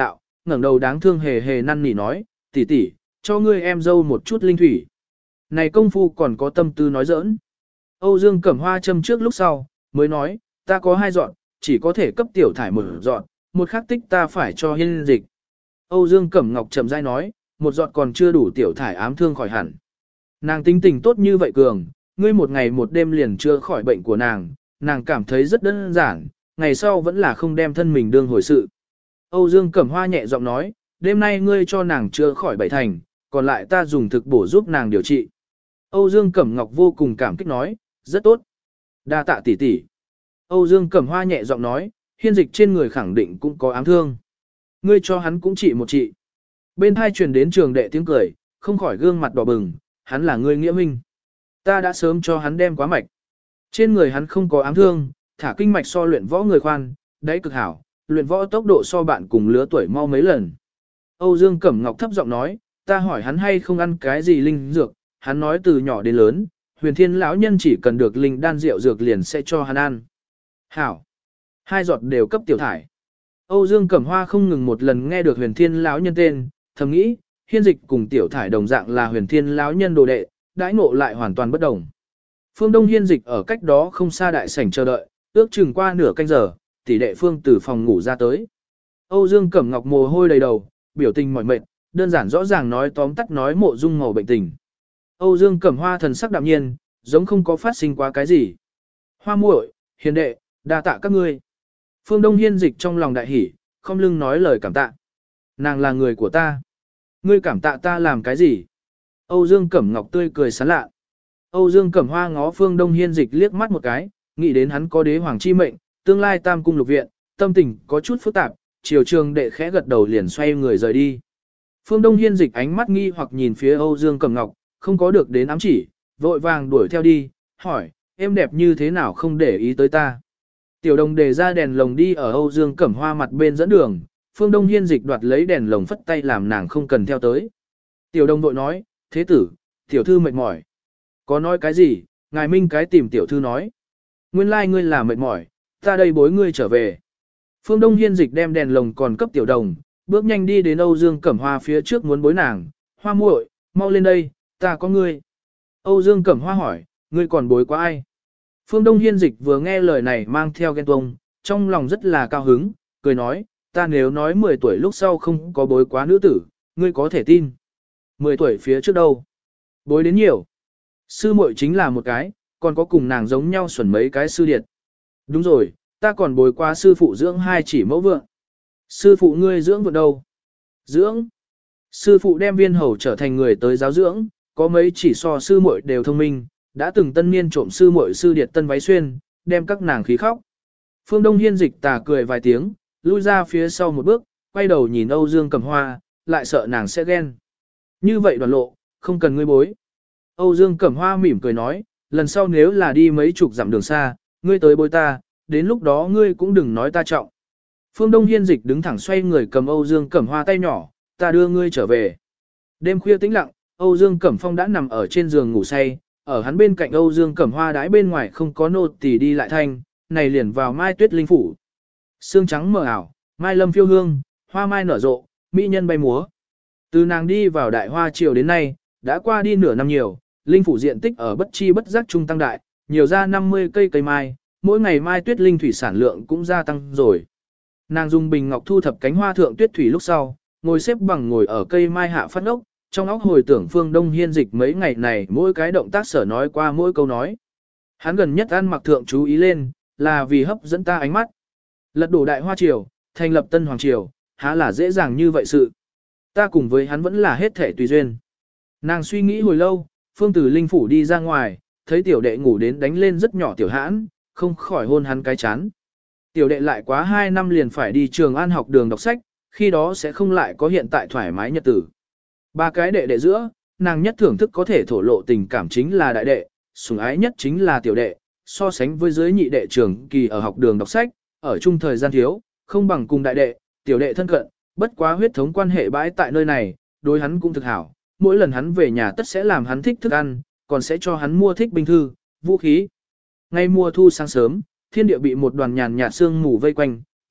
ngẩng đầu đáng thương hề hề năn nỉ nói, tỷ tỷ, cho ngươi em dâu một chút linh thủy. Này công phu còn có tâm tư nói giỡn. Âu Dương Cẩm Hoa châm trước lúc sau, mới nói, ta có hai dọn, chỉ có thể cấp tiểu thải một dọn, một khắc tích ta phải cho Hiên Dịch. Âu Dương Cẩm Ngọc chậm rãi nói, một dọn còn chưa đủ tiểu thải ám thương khỏi hẳn. Nàng tính tình tốt như vậy cường, ngươi một ngày một đêm liền chưa khỏi bệnh của nàng, nàng cảm thấy rất đơn giản, ngày sau vẫn là không đem thân mình đương hồi sự. Âu Dương Cẩm Hoa nhẹ giọng nói, đêm nay ngươi cho nàng chưa khỏi bảy thành, còn lại ta dùng thực bổ giúp nàng điều trị. Âu Dương Cẩm Ngọc vô cùng cảm kích nói, rất tốt. Đa tạ tỷ tỷ. Âu Dương Cẩm Hoa nhẹ giọng nói, Hiên Dịch trên người khẳng định cũng có ám thương. Ngươi cho hắn cũng trị một trị. Bên hai truyền đến trường đệ tiếng cười, không khỏi gương mặt đỏ bừng, hắn là ngươi nghĩa minh. Ta đã sớm cho hắn đem quá mạch. Trên người hắn không có ám thương, thả kinh mạch so luyện võ người khoan, đáy cực hảo, luyện võ tốc độ so bạn cùng lứa tuổi mau mấy lần. Âu Dương Cẩm Ngọc thấp giọng nói, ta hỏi hắn hay không ăn cái gì linh dược, hắn nói từ nhỏ đến lớn, Huyền Thiên lão nhân chỉ cần được linh đan rượu dược liền sẽ cho hắn ăn. Hảo. Hai giọt đều cấp tiểu thải. Âu Dương Cẩm Hoa không ngừng một lần nghe được Huyền Thiên lão nhân tên, thầm nghĩ, Hiên Dịch cùng tiểu thải đồng dạng là Huyền Thiên lão nhân đồ đệ, đãi ngộ lại hoàn toàn bất đồng. Phương Đông Hiên Dịch ở cách đó không xa đại sảnh chờ đợi, ước chừng qua nửa canh giờ, tỷ đệ Phương từ phòng ngủ ra tới. Âu Dương Cẩm Ngọc mồ hôi đầy đầu, biểu tình mỏi mệt, đơn giản rõ ràng nói tóm tắt nói mộ dung màu bệnh tình. Âu Dương Cẩm Hoa thần sắc đạm nhiên, giống không có phát sinh quá cái gì. Hoa muội, hiền đệ, đa tạ các ngươi. Phương Đông Hiên Dịch trong lòng đại hỉ, không lưng nói lời cảm tạ. Nàng là người của ta. Ngươi cảm tạ ta làm cái gì? Âu Dương Cẩm Ngọc tươi cười sán lạ. Âu Dương Cẩm Hoa ngó Phương Đông Hiên Dịch liếc mắt một cái, nghĩ đến hắn có đế hoàng chi mệnh, tương lai tam cung lục viện, tâm tình có chút phức tạp, triều trường đệ khẽ gật đầu liền xoay người rời đi. Phương Đông Hiên Dịch ánh mắt nghi hoặc nhìn phía Âu Dương Cẩm Ngọc, không có được đến ám chỉ, vội vàng đuổi theo đi, hỏi, em đẹp như thế nào không để ý tới ta. Tiểu đồng đề ra đèn lồng đi ở Âu Dương Cẩm Hoa mặt bên dẫn đường, Phương Đông Hiên Dịch đoạt lấy đèn lồng phất tay làm nàng không cần theo tới. Tiểu đồng vội nói, thế tử, tiểu thư mệt mỏi. Có nói cái gì, ngài minh cái tìm tiểu thư nói. Nguyên lai like ngươi là mệt mỏi, ta đây bối ngươi trở về. Phương Đông Hiên Dịch đem đèn lồng còn cấp tiểu đồng, bước nhanh đi đến Âu Dương Cẩm Hoa phía trước muốn bối nàng, Hoa muội, mau lên đây, ta có ngươi. Âu Dương Cẩm Hoa hỏi, ngươi còn bối quá ai? Phương Đông Hiên Dịch vừa nghe lời này mang theo ghen tuông, trong lòng rất là cao hứng, cười nói, ta nếu nói mười tuổi lúc sau không có bối quá nữ tử, ngươi có thể tin. mười tuổi phía trước đâu? Bối đến nhiều. Sư muội chính là một cái, còn có cùng nàng giống nhau xuẩn mấy cái sư điệt. Đúng rồi, ta còn bối quá sư phụ dưỡng hai chỉ mẫu vượng. Sư phụ ngươi dưỡng vượng đâu? Dưỡng. Sư phụ đem viên hầu trở thành người tới giáo dưỡng, có mấy chỉ so sư muội đều thông minh, đã từng tân niên trộm sư muội sư điệt tân váy xuyên, đem các nàng khí khóc. Phương Đông Hiên Dịch tà cười vài tiếng, lui ra phía sau một bước, quay đầu nhìn Âu Dương Cẩm Hoa, lại sợ nàng sẽ ghen. Như vậy đoàn lộ, không cần ngươi bối. Âu Dương Cẩm Hoa mỉm cười nói, lần sau nếu là đi mấy chục dặm đường xa, ngươi tới bối ta, đến lúc đó ngươi cũng đừng nói ta trọng. Phương Đông Hiên Dịch đứng thẳng xoay người cầm Âu Dương Cẩm Hoa tay nhỏ, ta đưa ngươi trở về. Đêm khuya tĩnh lặng, Âu Dương Cẩm Phong đã nằm ở trên giường ngủ say, ở hắn bên cạnh Âu Dương Cẩm Hoa đãi bên ngoài không có nô tỳ đi lại thanh, này liền vào Mai Tuyết linh phủ. Sương trắng mờ ảo, mai lâm phiêu hương, hoa mai nở rộ, mỹ nhân bay múa. Từ nàng đi vào Đại Hoa triều đến nay, đã qua đi nửa năm nhiều, linh phủ diện tích ở bất chi bất giác trung tăng đại, nhiều ra năm mươi cây cây mai, mỗi ngày mai tuyết linh thủy sản lượng cũng gia tăng rồi. Nàng dùng bình ngọc thu thập cánh hoa thượng tuyết thủy lúc sau, ngồi xếp bằng ngồi ở cây mai hạ phát ốc, trong óc hồi tưởng Phương Đông Hiên Dịch mấy ngày này mỗi cái động tác sở nói qua mỗi câu nói. Hắn gần nhất ăn mặc thượng chú ý lên, là vì hấp dẫn ta ánh mắt. Lật đổ Đại Hoa triều, thành lập Tân Hoàng triều, há là dễ dàng như vậy sự. Ta cùng với hắn vẫn là hết thể tùy duyên. Nàng suy nghĩ hồi lâu, Phương từ linh phủ đi ra ngoài, thấy tiểu đệ ngủ đến đánh lên rất nhỏ tiểu hãn, không khỏi hôn hắn cái chán. Tiểu đệ lại quá hai năm liền phải đi trường an học đường đọc sách, khi đó sẽ không lại có hiện tại thoải mái nhật tử. Ba cái đệ đệ giữa, nàng nhất thưởng thức có thể thổ lộ tình cảm chính là đại đệ, sủng ái nhất chính là tiểu đệ, so sánh với dưới nhị đệ trường kỳ ở học đường đọc sách, ở chung thời gian thiếu, không bằng cùng đại đệ, tiểu đệ thân cận, bất quá huyết thống quan hệ bãi tại nơi này, đối hắn cũng thực hảo, mỗi lần hắn về nhà tất sẽ làm hắn thích thức ăn, còn sẽ cho hắn mua thích binh thư, vũ khí. Ngay mùa thu sáng sớm, thiên địa bị một đoàn nhàn nhạt sương mù vây quanh,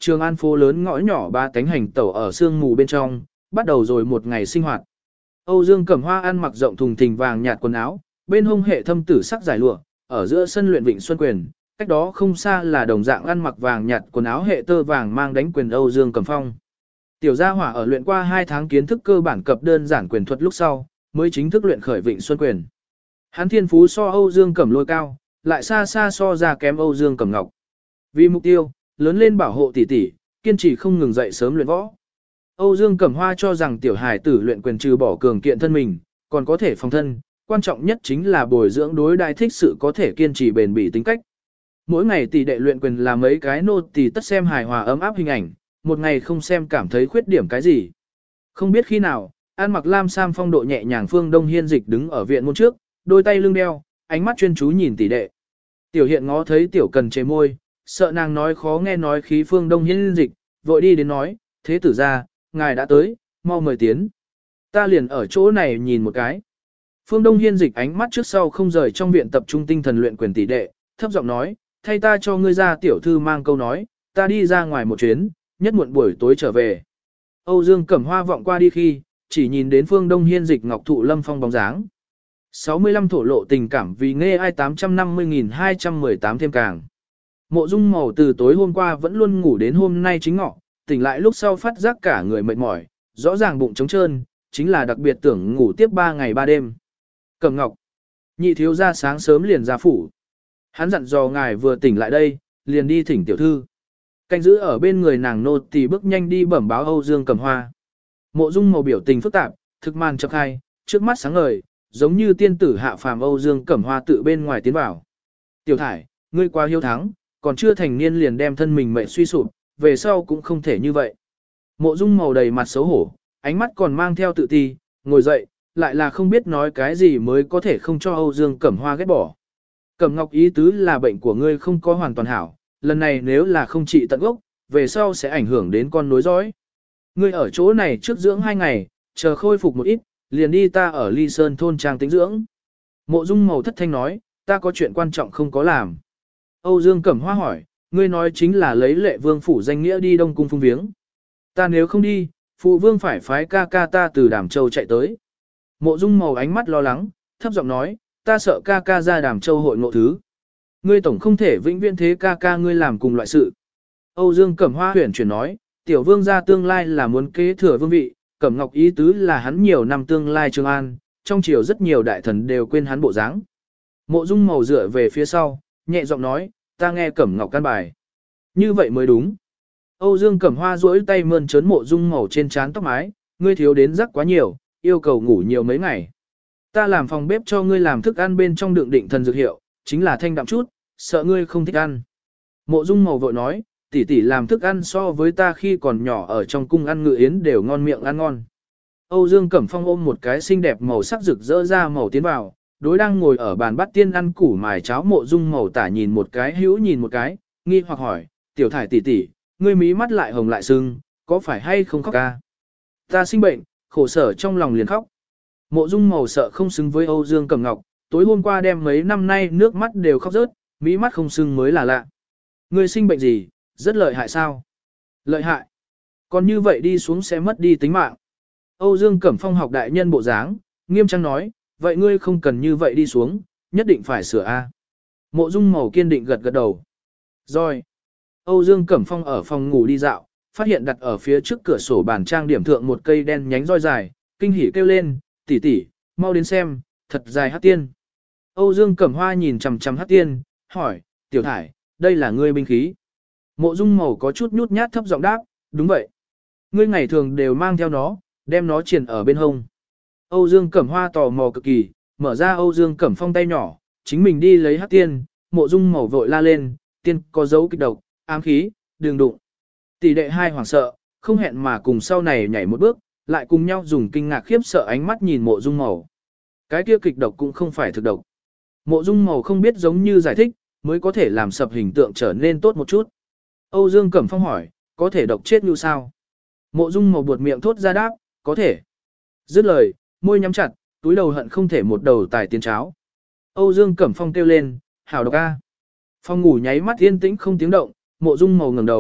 Trường An phố lớn ngõ nhỏ ba cánh hành tẩu ở sương mù bên trong, bắt đầu rồi một ngày sinh hoạt. Âu Dương Cẩm Hoa ăn mặc rộng thùng thình vàng nhạt quần áo, bên hông hệ thâm tử sắc giải lụa, ở giữa sân luyện Vịnh Xuân Quyền, cách đó không xa là đồng dạng ăn mặc vàng nhạt quần áo hệ tơ vàng mang đánh quyền Âu Dương Cẩm Phong. Tiểu gia hỏa ở luyện qua hai tháng kiến thức cơ bản cập đơn giản quyền thuật lúc sau, mới chính thức luyện khởi Vịnh Xuân Quyền. Hắn thiên phú so Âu Dương Cẩm Lôi cao, lại xa xa so ra kém Âu Dương Cẩm Ngọc. Vì mục tiêu, lớn lên bảo hộ tỷ tỷ, kiên trì không ngừng dậy sớm luyện võ. Âu Dương Cẩm Hoa cho rằng tiểu hài tử luyện quyền trừ bỏ cường kiện thân mình, còn có thể phòng thân, quan trọng nhất chính là bồi dưỡng đối đại thích sự có thể kiên trì bền bỉ tính cách. Mỗi ngày tỷ đệ luyện quyền là mấy cái nô tỳ tất xem hài hòa ấm áp hình ảnh, một ngày không xem cảm thấy khuyết điểm cái gì. Không biết khi nào, ăn mặc lam sam phong độ nhẹ nhàng Phương Đông Hiên Dịch đứng ở viện môn trước, đôi tay lưng đeo, ánh mắt chuyên chú nhìn tỷ đệ. Tiểu Hiện ngó thấy tiểu cần chế môi, sợ nàng nói khó nghe nói khí Phương Đông Hiên Dịch, vội đi đến nói, thế tử ra, ngài đã tới, mau mời tiến. Ta liền ở chỗ này nhìn một cái. Phương Đông Hiên Dịch ánh mắt trước sau không rời trong viện tập trung tinh thần luyện quyền tỷ đệ, thấp giọng nói, thay ta cho ngươi ra tiểu thư mang câu nói, ta đi ra ngoài một chuyến, nhất muộn buổi tối trở về. Âu Dương Cẩm Hoa vọng qua đi khi, chỉ nhìn đến Phương Đông Hiên Dịch ngọc thụ lâm phong bóng dáng. sáu mươi lăm thổ lộ tình cảm vì nghe ai tám trăm năm mươi nghìn hai trăm mười tám thêm càng. Mộ Dung Màu từ tối hôm qua vẫn luôn ngủ đến hôm nay chính ngọ, tỉnh lại lúc sau phát giác cả người mệt mỏi, rõ ràng bụng trống trơn, chính là đặc biệt tưởng ngủ tiếp ba ngày ba đêm. Cẩm Ngọc, nhị thiếu gia sáng sớm liền ra phủ. Hắn dặn dò ngài vừa tỉnh lại đây, liền đi thỉnh tiểu thư. Canh giữ ở bên người nàng nô tỳ bước nhanh đi bẩm báo Âu Dương Cẩm Hoa. Mộ Dung Màu biểu tình phức tạp, thực màn chợt hai, trước mắt sáng ngời, giống như tiên tử hạ phàm. Âu Dương Cẩm Hoa tự bên ngoài tiến vào. Tiểu thải, ngươi quá hiếu thắng, còn chưa thành niên liền đem thân mình mệnh suy sụp, về sau cũng không thể như vậy. Mộ Dung Màu đầy mặt xấu hổ, ánh mắt còn mang theo tự ti, ngồi dậy, lại là không biết nói cái gì mới có thể không cho Âu Dương Cẩm Hoa ghét bỏ. Cẩm Ngọc ý tứ là bệnh của ngươi không có hoàn toàn hảo, lần này nếu là không trị tận gốc, về sau sẽ ảnh hưởng đến con nối dõi. Ngươi ở chỗ này trước dưỡng hai ngày, chờ khôi phục một ít, liền đi ta ở Ly Sơn thôn trang tĩnh dưỡng. Mộ Dung Màu thất thanh nói, ta có chuyện quan trọng không có làm. Âu Dương Cẩm Hoa hỏi, ngươi nói chính là lấy Lệ Vương phủ danh nghĩa đi Đông Cung phung viếng. Ta nếu không đi, phụ vương phải phái ca ca ta từ Đàm Châu chạy tới. Mộ Dung Màu ánh mắt lo lắng, thấp giọng nói, ta sợ ca ca ra Đàm Châu hội ngộ thứ. Ngươi tổng không thể vĩnh viễn thế ca ca ngươi làm cùng loại sự. Âu Dương Cẩm Hoa huyền chuyển nói, tiểu vương gia tương lai là muốn kế thừa vương vị, Cẩm Ngọc ý tứ là hắn nhiều năm tương lai Trường An, trong triều rất nhiều đại thần đều quên hắn bộ dáng. Mộ Dung Màu dựa về phía sau, nhẹ giọng nói, ta nghe Cẩm Ngọc căn bài. Như vậy mới đúng. Âu Dương Cẩm Hoa duỗi tay mơn trớn Mộ Dung Màu trên trán tóc mái, ngươi thiếu đến rắc quá nhiều, yêu cầu ngủ nhiều mấy ngày. Ta làm phòng bếp cho ngươi làm thức ăn bên trong đựng định thần dược hiệu, chính là thanh đạm chút, sợ ngươi không thích ăn. Mộ Dung Màu vội nói, tỷ tỷ làm thức ăn so với ta khi còn nhỏ ở trong cung ăn ngự yến đều ngon miệng ăn ngon. Âu Dương Cẩm Phong ôm một cái xinh đẹp màu sắc rực rỡ ra màu tiến vào, đối đang ngồi ở bàn bắt tiên ăn củ mài cháo Mộ Dung Màu tả nhìn một cái hữu nhìn một cái, nghi hoặc hỏi, tiểu thải tỷ tỷ, ngươi mí mắt lại hồng lại sưng, có phải hay không khóc ca? Ta sinh bệnh, khổ sở trong lòng liền khóc. Mộ Dung Màu sợ không xứng với Âu Dương Cẩm Ngọc, tối hôm qua đem mấy năm nay nước mắt đều khóc rớt, mí mắt không sưng mới là lạ. Ngươi sinh bệnh gì, rất lợi hại sao? Lợi hại. Còn như vậy đi xuống sẽ mất đi tính mạng. Âu Dương Cẩm Phong học đại nhân bộ dáng, nghiêm trang nói, vậy ngươi không cần như vậy đi xuống, nhất định phải sửa A. Mộ Dung Màu kiên định gật gật đầu. Rồi. Âu Dương Cẩm Phong ở phòng ngủ đi dạo, phát hiện đặt ở phía trước cửa sổ bàn trang điểm thượng một cây đen nhánh roi dài, kinh hỉ kêu lên, tỷ tỷ, mau đến xem, thật dài hắc tiên. Âu Dương Cẩm Hoa nhìn chằm chằm hắc tiên, hỏi, tiểu thải, đây là ngươi binh khí. Mộ Dung Màu có chút nhút nhát thấp giọng đáp, đúng vậy. Ngươi ngày thường đều mang theo nó, đem nó triền ở bên hông. Âu Dương Cẩm Hoa tò mò cực kỳ, mở ra Âu Dương Cẩm Phong tay nhỏ, chính mình đi lấy hắc tiên, Mộ Dung Màu vội la lên, tiên có dấu kịch độc, ám khí, đừng đụng. Tỷ đệ hai hoảng sợ, không hẹn mà cùng sau này nhảy một bước, lại cùng nhau dùng kinh ngạc khiếp sợ ánh mắt nhìn Mộ Dung Màu. Cái kia kịch độc cũng không phải thực độc. Mộ Dung Màu không biết giống như giải thích, mới có thể làm sập hình tượng trở nên tốt một chút. Âu Dương Cẩm Phong hỏi, có thể độc chết như sao? Mộ Dung Màu buột miệng thốt ra đáp, có thể. Dứt lời, môi nhắm chặt, túi đầu hận không thể một đầu tài tiến cháo. Âu Dương Cẩm Phong kêu lên, hảo độc a. Phong ngủ nháy mắt yên tĩnh không tiếng động, Mộ Dung Màu ngẩng đầu,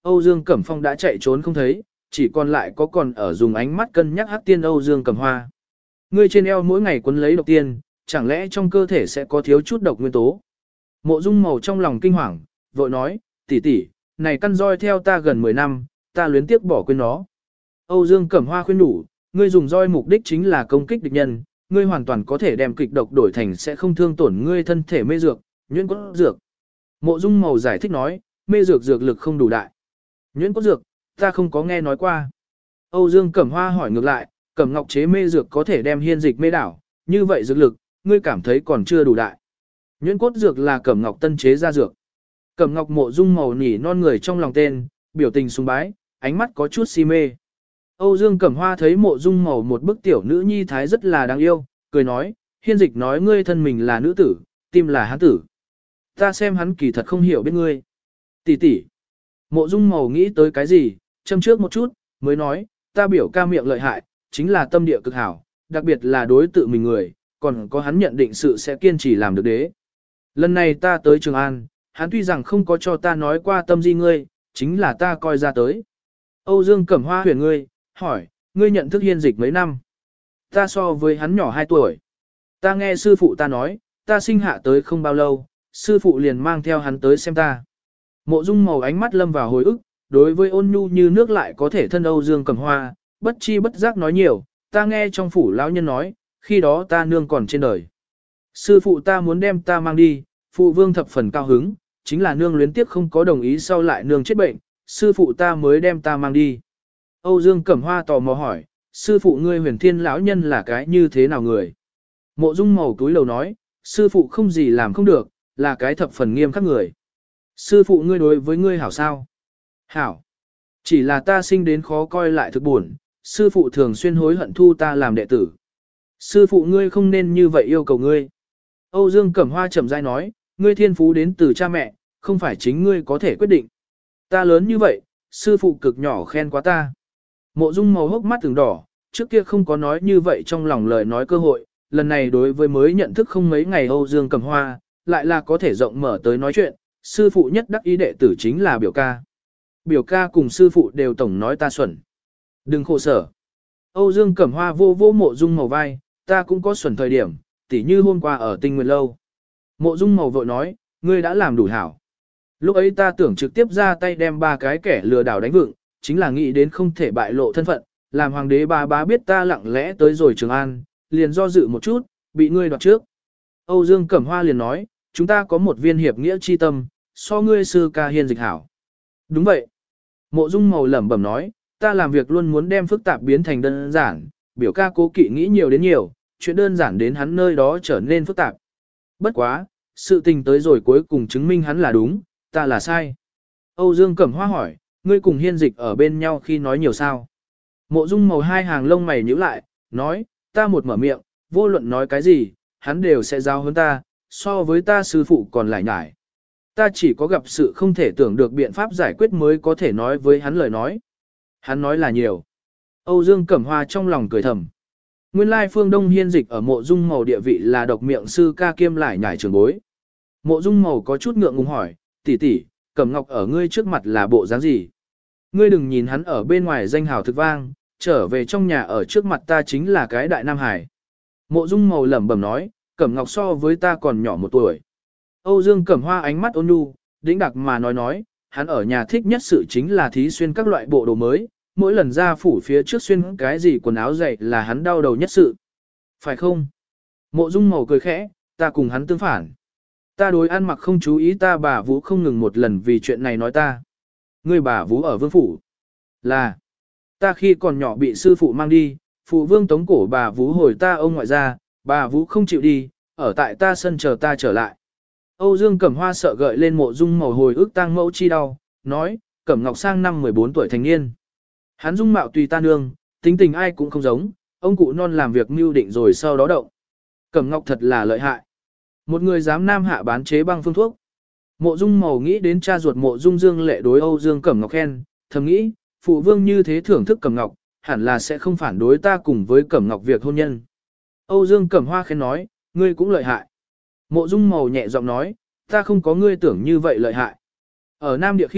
Âu Dương Cẩm Phong đã chạy trốn không thấy, chỉ còn lại có còn ở dùng ánh mắt cân nhắc hắc tiên Âu Dương Cẩm Hoa. Ngươi trên eo mỗi ngày quấn lấy độc tiên, chẳng lẽ trong cơ thể sẽ có thiếu chút độc nguyên tố? Mộ Dung Màu trong lòng kinh hoàng, vội nói, tỷ tỷ, này căn roi theo ta gần mười năm, ta luyến tiếc bỏ quên nó. Âu Dương Cẩm Hoa khuyên nhủ, ngươi dùng roi mục đích chính là công kích địch nhân, ngươi hoàn toàn có thể đem kịch độc đổi thành sẽ không thương tổn ngươi thân thể mê dược, nhuyễn cốt dược. Mộ Dung Màu giải thích nói, mê dược dược lực không đủ đại. Nhuyễn cốt dược, ta không có nghe nói qua. Âu Dương Cẩm Hoa hỏi ngược lại, Cẩm Ngọc chế mê dược có thể đem hiên dịch mê đảo, như vậy dược lực, ngươi cảm thấy còn chưa đủ đại. Nhuyễn cốt dược là Cẩm Ngọc tân chế ra dược. Cẩm Ngọc Mộ Dung Màu nỉ non người trong lòng tên, biểu tình sùng bái, ánh mắt có chút si mê. Âu Dương Cẩm Hoa thấy Mộ Dung Màu một bức tiểu nữ nhi thái rất là đáng yêu, cười nói, hiên dịch nói ngươi thân mình là nữ tử, tim là hán tử. Ta xem hắn kỳ thật không hiểu biết ngươi. Tỷ tỷ. Mộ Dung Màu nghĩ tới cái gì, châm trước một chút, mới nói, ta biểu ca miệng lợi hại, chính là tâm địa cực hảo, đặc biệt là đối tự mình người, còn có hắn nhận định sự sẽ kiên trì làm được đế. Lần này ta tới Trường An, hắn tuy rằng không có cho ta nói qua tâm di ngươi, chính là ta coi ra tới. Âu Dương Cẩm Hoa huyền ngươi, hỏi, ngươi nhận thức hiên dịch mấy năm? Ta so với hắn nhỏ hai tuổi. Ta nghe sư phụ ta nói, ta sinh hạ tới không bao lâu, sư phụ liền mang theo hắn tới xem ta. Mộ Dung Màu ánh mắt lâm vào hồi ức, đối với ôn nhu như nước lại có thể thân Âu Dương Cẩm Hoa, bất chi bất giác nói nhiều, ta nghe trong phủ lão nhân nói, khi đó ta nương còn trên đời. Sư phụ ta muốn đem ta mang đi, phụ vương thập phần cao hứng, chính là nương luyến tiếc không có đồng ý sau lại nương chết bệnh, sư phụ ta mới đem ta mang đi. Âu Dương Cẩm Hoa tò mò hỏi, sư phụ ngươi huyền thiên lão nhân là cái như thế nào người? Mộ Dung Màu túi lầu nói, sư phụ không gì làm không được, là cái thập phần nghiêm khắc người. Sư phụ ngươi đối với ngươi hảo sao? Hảo. Chỉ là ta sinh đến khó coi lại thực buồn, sư phụ thường xuyên hối hận thu ta làm đệ tử. Sư phụ ngươi không nên như vậy yêu cầu ngươi. Âu Dương Cẩm Hoa chậm rãi nói, ngươi thiên phú đến từ cha mẹ, không phải chính ngươi có thể quyết định. Ta lớn như vậy, sư phụ cực nhỏ khen quá ta. Mộ Dung Màu hốc mắt từng đỏ, trước kia không có nói như vậy trong lòng lời nói cơ hội, lần này đối với mới nhận thức không mấy ngày Âu Dương Cẩm Hoa, lại là có thể rộng mở tới nói chuyện, sư phụ nhất đắc ý đệ tử chính là biểu ca. Biểu ca cùng sư phụ đều tổng nói ta xuẩn. Đừng khổ sở. Âu Dương Cẩm Hoa vô vô Mộ Dung Màu vai, ta cũng có xuẩn thời điểm, tỉ như hôm qua ở Tinh Nguyên Lâu. Mộ Dung Màu vội nói, ngươi đã làm đủ hảo. Lúc ấy ta tưởng trực tiếp ra tay đem ba cái kẻ lừa đảo đánh vựng, chính là nghĩ đến không thể bại lộ thân phận, làm hoàng đế ba bá biết ta lặng lẽ tới rồi Trường An, liền do dự một chút, bị ngươi đoạt trước. Âu Dương Cẩm Hoa liền nói, chúng ta có một viên hiệp nghĩa chi tâm, so ngươi sư ca hiên dịch hảo. Đúng vậy. Mộ Dung Màu lẩm bẩm nói, ta làm việc luôn muốn đem phức tạp biến thành đơn giản, biểu ca cố kỵ nghĩ nhiều đến nhiều, chuyện đơn giản đến hắn nơi đó trở nên phức tạp. Bất quá, sự tình tới rồi cuối cùng chứng minh hắn là đúng, ta là sai. Âu Dương Cẩm Hoa hỏi, ngươi cùng hiên dịch ở bên nhau khi nói nhiều sao? Mộ Dung Màu hai hàng lông mày nhíu lại, nói, ta một mở miệng, vô luận nói cái gì, hắn đều sẽ giao hơn ta, so với ta sư phụ còn lại nhải. Ta chỉ có gặp sự không thể tưởng được biện pháp giải quyết mới có thể nói với hắn lời nói. Hắn nói là nhiều. Âu Dương Cẩm Hoa trong lòng cười thầm. Nguyên lai phương Đông hiên dịch ở Mộ Dung Màu địa vị là độc miệng sư ca kiêm lại nhải trường bối. Mộ Dung Màu có chút ngượng ngùng hỏi, tỷ tỷ, Cẩm Ngọc ở ngươi trước mặt là bộ dáng gì? Ngươi đừng nhìn hắn ở bên ngoài danh hào thực vang, trở về trong nhà ở trước mặt ta chính là cái đại nam hải. Mộ Dung Màu lẩm bẩm nói, Cẩm Ngọc so với ta còn nhỏ một tuổi. Âu Dương Cẩm Hoa ánh mắt ôn nhu, đĩnh đặc mà nói nói, hắn ở nhà thích nhất sự chính là thí xuyên các loại bộ đồ mới, mỗi lần ra phủ phía trước xuyên cái gì quần áo dày là hắn đau đầu nhất sự. Phải không? Mộ Dung Màu cười khẽ, ta cùng hắn tương phản. Ta đối ăn mặc không chú ý, ta bà Vũ không ngừng một lần vì chuyện này nói ta. Ngươi bà Vũ ở vương phủ. Là, ta khi còn nhỏ bị sư phụ mang đi, phụ vương tống cổ bà Vũ hồi ta ông ngoại ra, bà Vũ không chịu đi, ở tại ta sân chờ ta trở lại. Âu Dương Cẩm Hoa sợ gợi lên Mộ Dung Màu hồi ức tang mẫu chi đau, nói, Cẩm Ngọc sang năm mười bốn tuổi thành niên. Hắn dung mạo tùy ta nương, tính tình ai cũng không giống, ông cụ non làm việc mưu định rồi sau đó động. Cẩm Ngọc thật là lợi hại. Một người dám nam hạ bán chế băng phương thuốc. Mộ Dung Màu nghĩ đến cha ruột Mộ Dung Dương lệ đối Âu Dương Cẩm Ngọc khen, thầm nghĩ, phụ vương như thế thưởng thức Cẩm Ngọc, hẳn là sẽ không phản đối ta cùng với Cẩm Ngọc việc hôn nhân. Âu Dương Cẩm Hoa khen nói, ngươi cũng lợi hại. Mộ Dung Màu nhẹ giọng nói, ta không có ngươi tưởng như vậy lợi hại. Ở Nam Địa khi,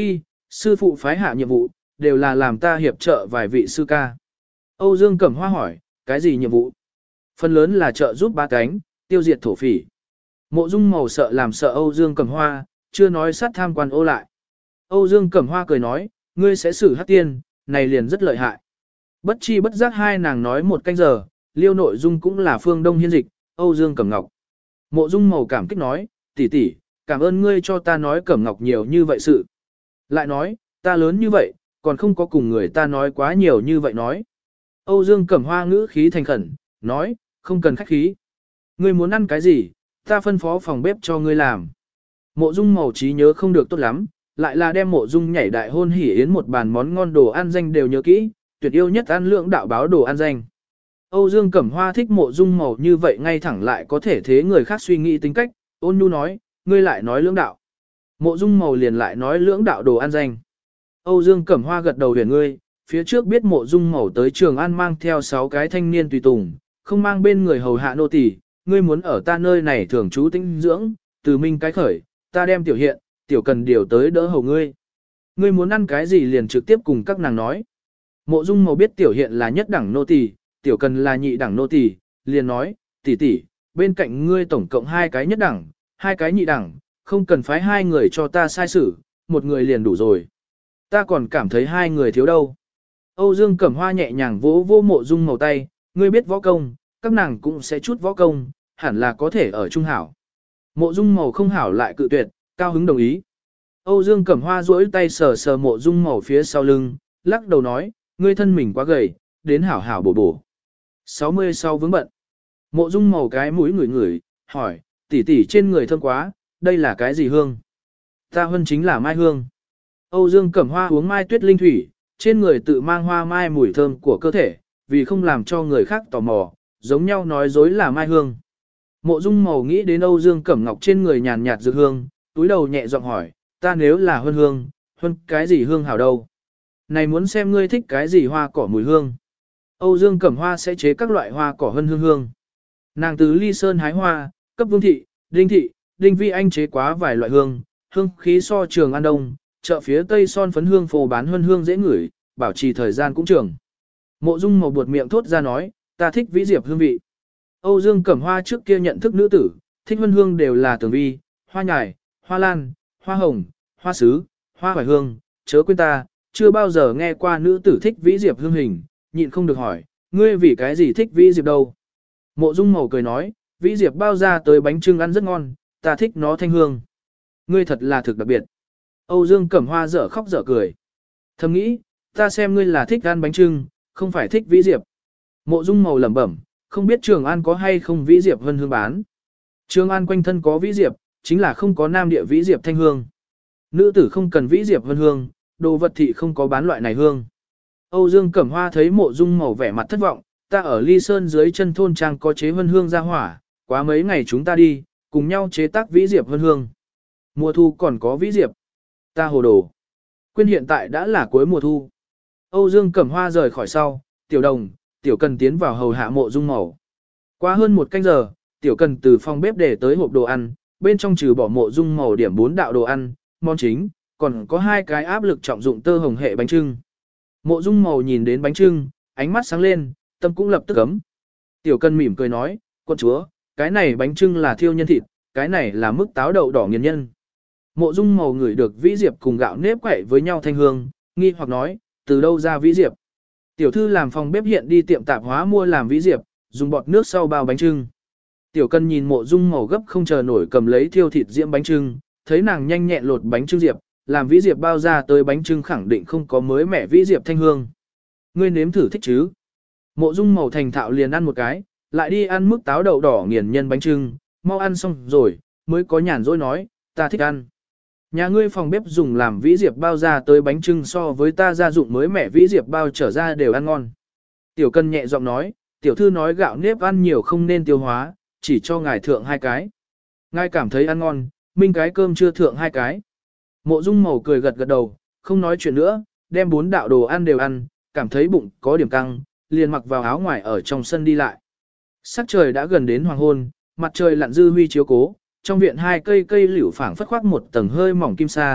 sư phụ phái hạ nhiệm vụ, đều là làm ta hiệp trợ vài vị sư ca. Âu Dương Cẩm Hoa hỏi, cái gì nhiệm vụ? Phần lớn là trợ giúp ba cánh, tiêu diệt thổ phỉ. Mộ Dung Mầu sợ làm sợ Âu Dương Cẩm Hoa, chưa nói sát tham quan ô lại. Âu Dương Cẩm Hoa cười nói, ngươi sẽ xử hắc tiên, này liền rất lợi hại. Bất chi bất giác hai nàng nói một canh giờ, liêu nội dung cũng là phương Đông Hiên Dịch, Âu Dương Cẩm Ngọc. Mộ Dung Mầu cảm kích nói, tỷ tỷ, cảm ơn ngươi cho ta nói Cẩm Ngọc nhiều như vậy sự. Lại nói, ta lớn như vậy, còn không có cùng người ta nói quá nhiều như vậy nói. Âu Dương Cẩm Hoa ngữ khí thành khẩn, nói, không cần khách khí. Ngươi muốn ăn cái gì, ta phân phó phòng bếp cho ngươi làm. Mộ Dung Mầu trí nhớ không được tốt lắm, lại là đem Mộ Dung nhảy đại hôn hỉ yến một bàn món ngon đồ ăn danh đều nhớ kỹ, tuyệt yêu nhất ăn lượng đạo báo đồ ăn danh. Âu Dương Cẩm Hoa thích Mộ Dung Mầu như vậy ngay thẳng lại có thể thế người khác suy nghĩ tính cách, ôn nhu nói, ngươi lại nói lưỡng đạo. Mộ Dung Mầu liền lại nói lưỡng đạo đồ ăn danh. Âu Dương Cẩm Hoa gật đầu huyền ngươi, phía trước biết Mộ Dung Mầu tới Trường An mang theo sáu cái thanh niên tùy tùng, không mang bên người hầu hạ nô tỳ, ngươi muốn ở ta nơi này thường trú tĩnh dưỡng, từ minh cái khởi, ta đem tiểu hiện, tiểu cần điều tới đỡ hầu ngươi. Ngươi muốn ăn cái gì liền trực tiếp cùng các nàng nói. Mộ Dung Mầu biết tiểu hiện là nhất đẳng nô tỳ, tiểu cần là nhị đẳng nô tỳ, liền nói, tỷ tỷ, bên cạnh ngươi tổng cộng hai cái nhất đẳng, hai cái nhị đẳng, không cần phái hai người cho ta sai xử, một người liền đủ rồi. Ta còn cảm thấy hai người thiếu đâu. Âu Dương Cẩm Hoa nhẹ nhàng vỗ vỗ Mộ Dung Mầu tay, ngươi biết võ công, các nàng cũng sẽ chút võ công, hẳn là có thể ở trung hảo. Mộ Dung Mầu không hảo lại cự tuyệt, cao hứng đồng ý. Âu Dương Cẩm Hoa duỗi tay sờ sờ Mộ Dung Mầu phía sau lưng, lắc đầu nói, ngươi thân mình quá gầy, đến hảo hảo bổ bổ. sáu mươi sau vướng bận. Mộ Dung Mầu cái mũi ngửi ngửi, hỏi, tỷ tỷ trên người thơm quá, đây là cái gì hương? Ta hơn chính là mai hương. Âu Dương Cẩm Hoa uống mai tuyết linh thủy, trên người tự mang hoa mai mùi thơm của cơ thể, vì không làm cho người khác tò mò, giống nhau nói dối là mai hương. Mộ Dung Mầu nghĩ đến Âu Dương Cẩm Ngọc trên người nhàn nhạt dược hương, túi đầu nhẹ giọng hỏi, ta nếu là huân hương, huân cái gì hương hảo đâu? Này muốn xem ngươi thích cái gì hoa cỏ mùi hương. Âu Dương Cẩm Hoa sẽ chế các loại hoa cỏ huân hương hương. Nàng từ Ly Sơn hái hoa, cấp Vương thị, Đinh thị, Đinh Vi Anh chế quá vài loại hương, hương khí so Trường An Đông, chợ phía Tây son phấn hương phô bán huân hương dễ ngửi, bảo trì thời gian cũng trường. Mộ Dung Mầu buột miệng thốt ra nói, ta thích vĩ diệp hương vị. Âu Dương Cẩm Hoa trước kia nhận thức nữ tử, thích huân hương đều là tường vi, hoa nhài, hoa lan, hoa hồng, hoa sứ, hoa hoài hương, chớ quên ta, chưa bao giờ nghe qua nữ tử thích vĩ diệp hương hình, nhịn không được hỏi, ngươi vì cái gì thích vĩ diệp đâu? Mộ Dung Mầu cười nói, vĩ diệp bao ra tới bánh trưng ăn rất ngon, ta thích nó thanh hương. Ngươi thật là thực đặc biệt. Âu Dương Cẩm Hoa dở khóc dở cười. Thầm nghĩ, ta xem ngươi là thích ăn bánh trưng, không phải thích vĩ diệp. Mộ Dung Mầu lẩm bẩm, không biết Trường An có hay không vĩ diệp vân hương bán. Trường An quanh thân có vĩ diệp, chính là không có nam địa vĩ diệp thanh hương. Nữ tử không cần vĩ diệp vân hương, đồ vật thị không có bán loại này hương. Âu Dương Cẩm Hoa thấy Mộ Dung Mầu vẻ mặt thất vọng, ta ở Ly Sơn dưới chân thôn trang có chế vân hương ra hỏa, quá mấy ngày chúng ta đi, cùng nhau chế tác vĩ diệp vân hương. Mùa thu còn có vĩ diệp. Ta hồ đồ. Quên hiện tại đã là cuối mùa thu. Âu Dương Cẩm Hoa rời khỏi sau, Tiểu Đồng, Tiểu Cần tiến vào hầu hạ Mộ Dung Mầu. Qua hơn một canh giờ, Tiểu Cần từ phòng bếp để tới hộp đồ ăn, bên trong trừ bỏ Mộ Dung Mầu điểm bốn đạo đồ ăn, món chính, còn có hai cái áp lực trọng dụng tơ hồng hệ bánh trưng. Mộ Dung Mầu nhìn đến bánh trưng, ánh mắt sáng lên, tâm cũng lập tức cấm. Tiểu Cần mỉm cười nói, quân chúa, cái này bánh trưng là thiêu nhân thịt, cái này là mức táo đậu đỏ nghiền nhân. Mộ Dung Mầu ngửi được vĩ diệp cùng gạo nếp quậy với nhau thanh hương, nghi hoặc nói, từ đâu ra vĩ diệp? Tiểu thư làm phòng bếp hiện đi tiệm tạp hóa mua làm vĩ diệp, dùng bọt nước sau bao bánh trưng. Tiểu Cần nhìn Mộ Dung Mầu gấp không chờ nổi cầm lấy thiêu thịt diễm bánh trưng, thấy nàng nhanh nhẹn lột bánh trưng diệp, làm vĩ diệp bao ra tới bánh trưng khẳng định không có mới mẻ vĩ diệp thanh hương. Ngươi nếm thử thích chứ? Mộ Dung Mầu thành thạo liền ăn một cái, lại đi ăn mức táo đậu đỏ nghiền nhân bánh trưng, mau ăn xong rồi, mới có nhàn rỗi nói, ta thích ăn. Nhà ngươi phòng bếp dùng làm vĩ diệp bao ra tới bánh trưng so với ta gia dụng mới mẻ vĩ diệp bao trở ra đều ăn ngon. Tiểu Cần nhẹ giọng nói, tiểu thư nói gạo nếp ăn nhiều không nên tiêu hóa, chỉ cho ngài thượng hai cái. Ngài cảm thấy ăn ngon, minh cái cơm chưa thượng hai cái. Mộ Dung Mầu cười gật gật đầu, không nói chuyện nữa, đem bốn đạo đồ ăn đều ăn, cảm thấy bụng có điểm căng, liền mặc vào áo ngoài ở trong sân đi lại. Sắc trời đã gần đến hoàng hôn, mặt trời lặn dư huy chiếu cố, trong viện hai cây cây liễu phảng phất khoác một tầng hơi mỏng kim sa,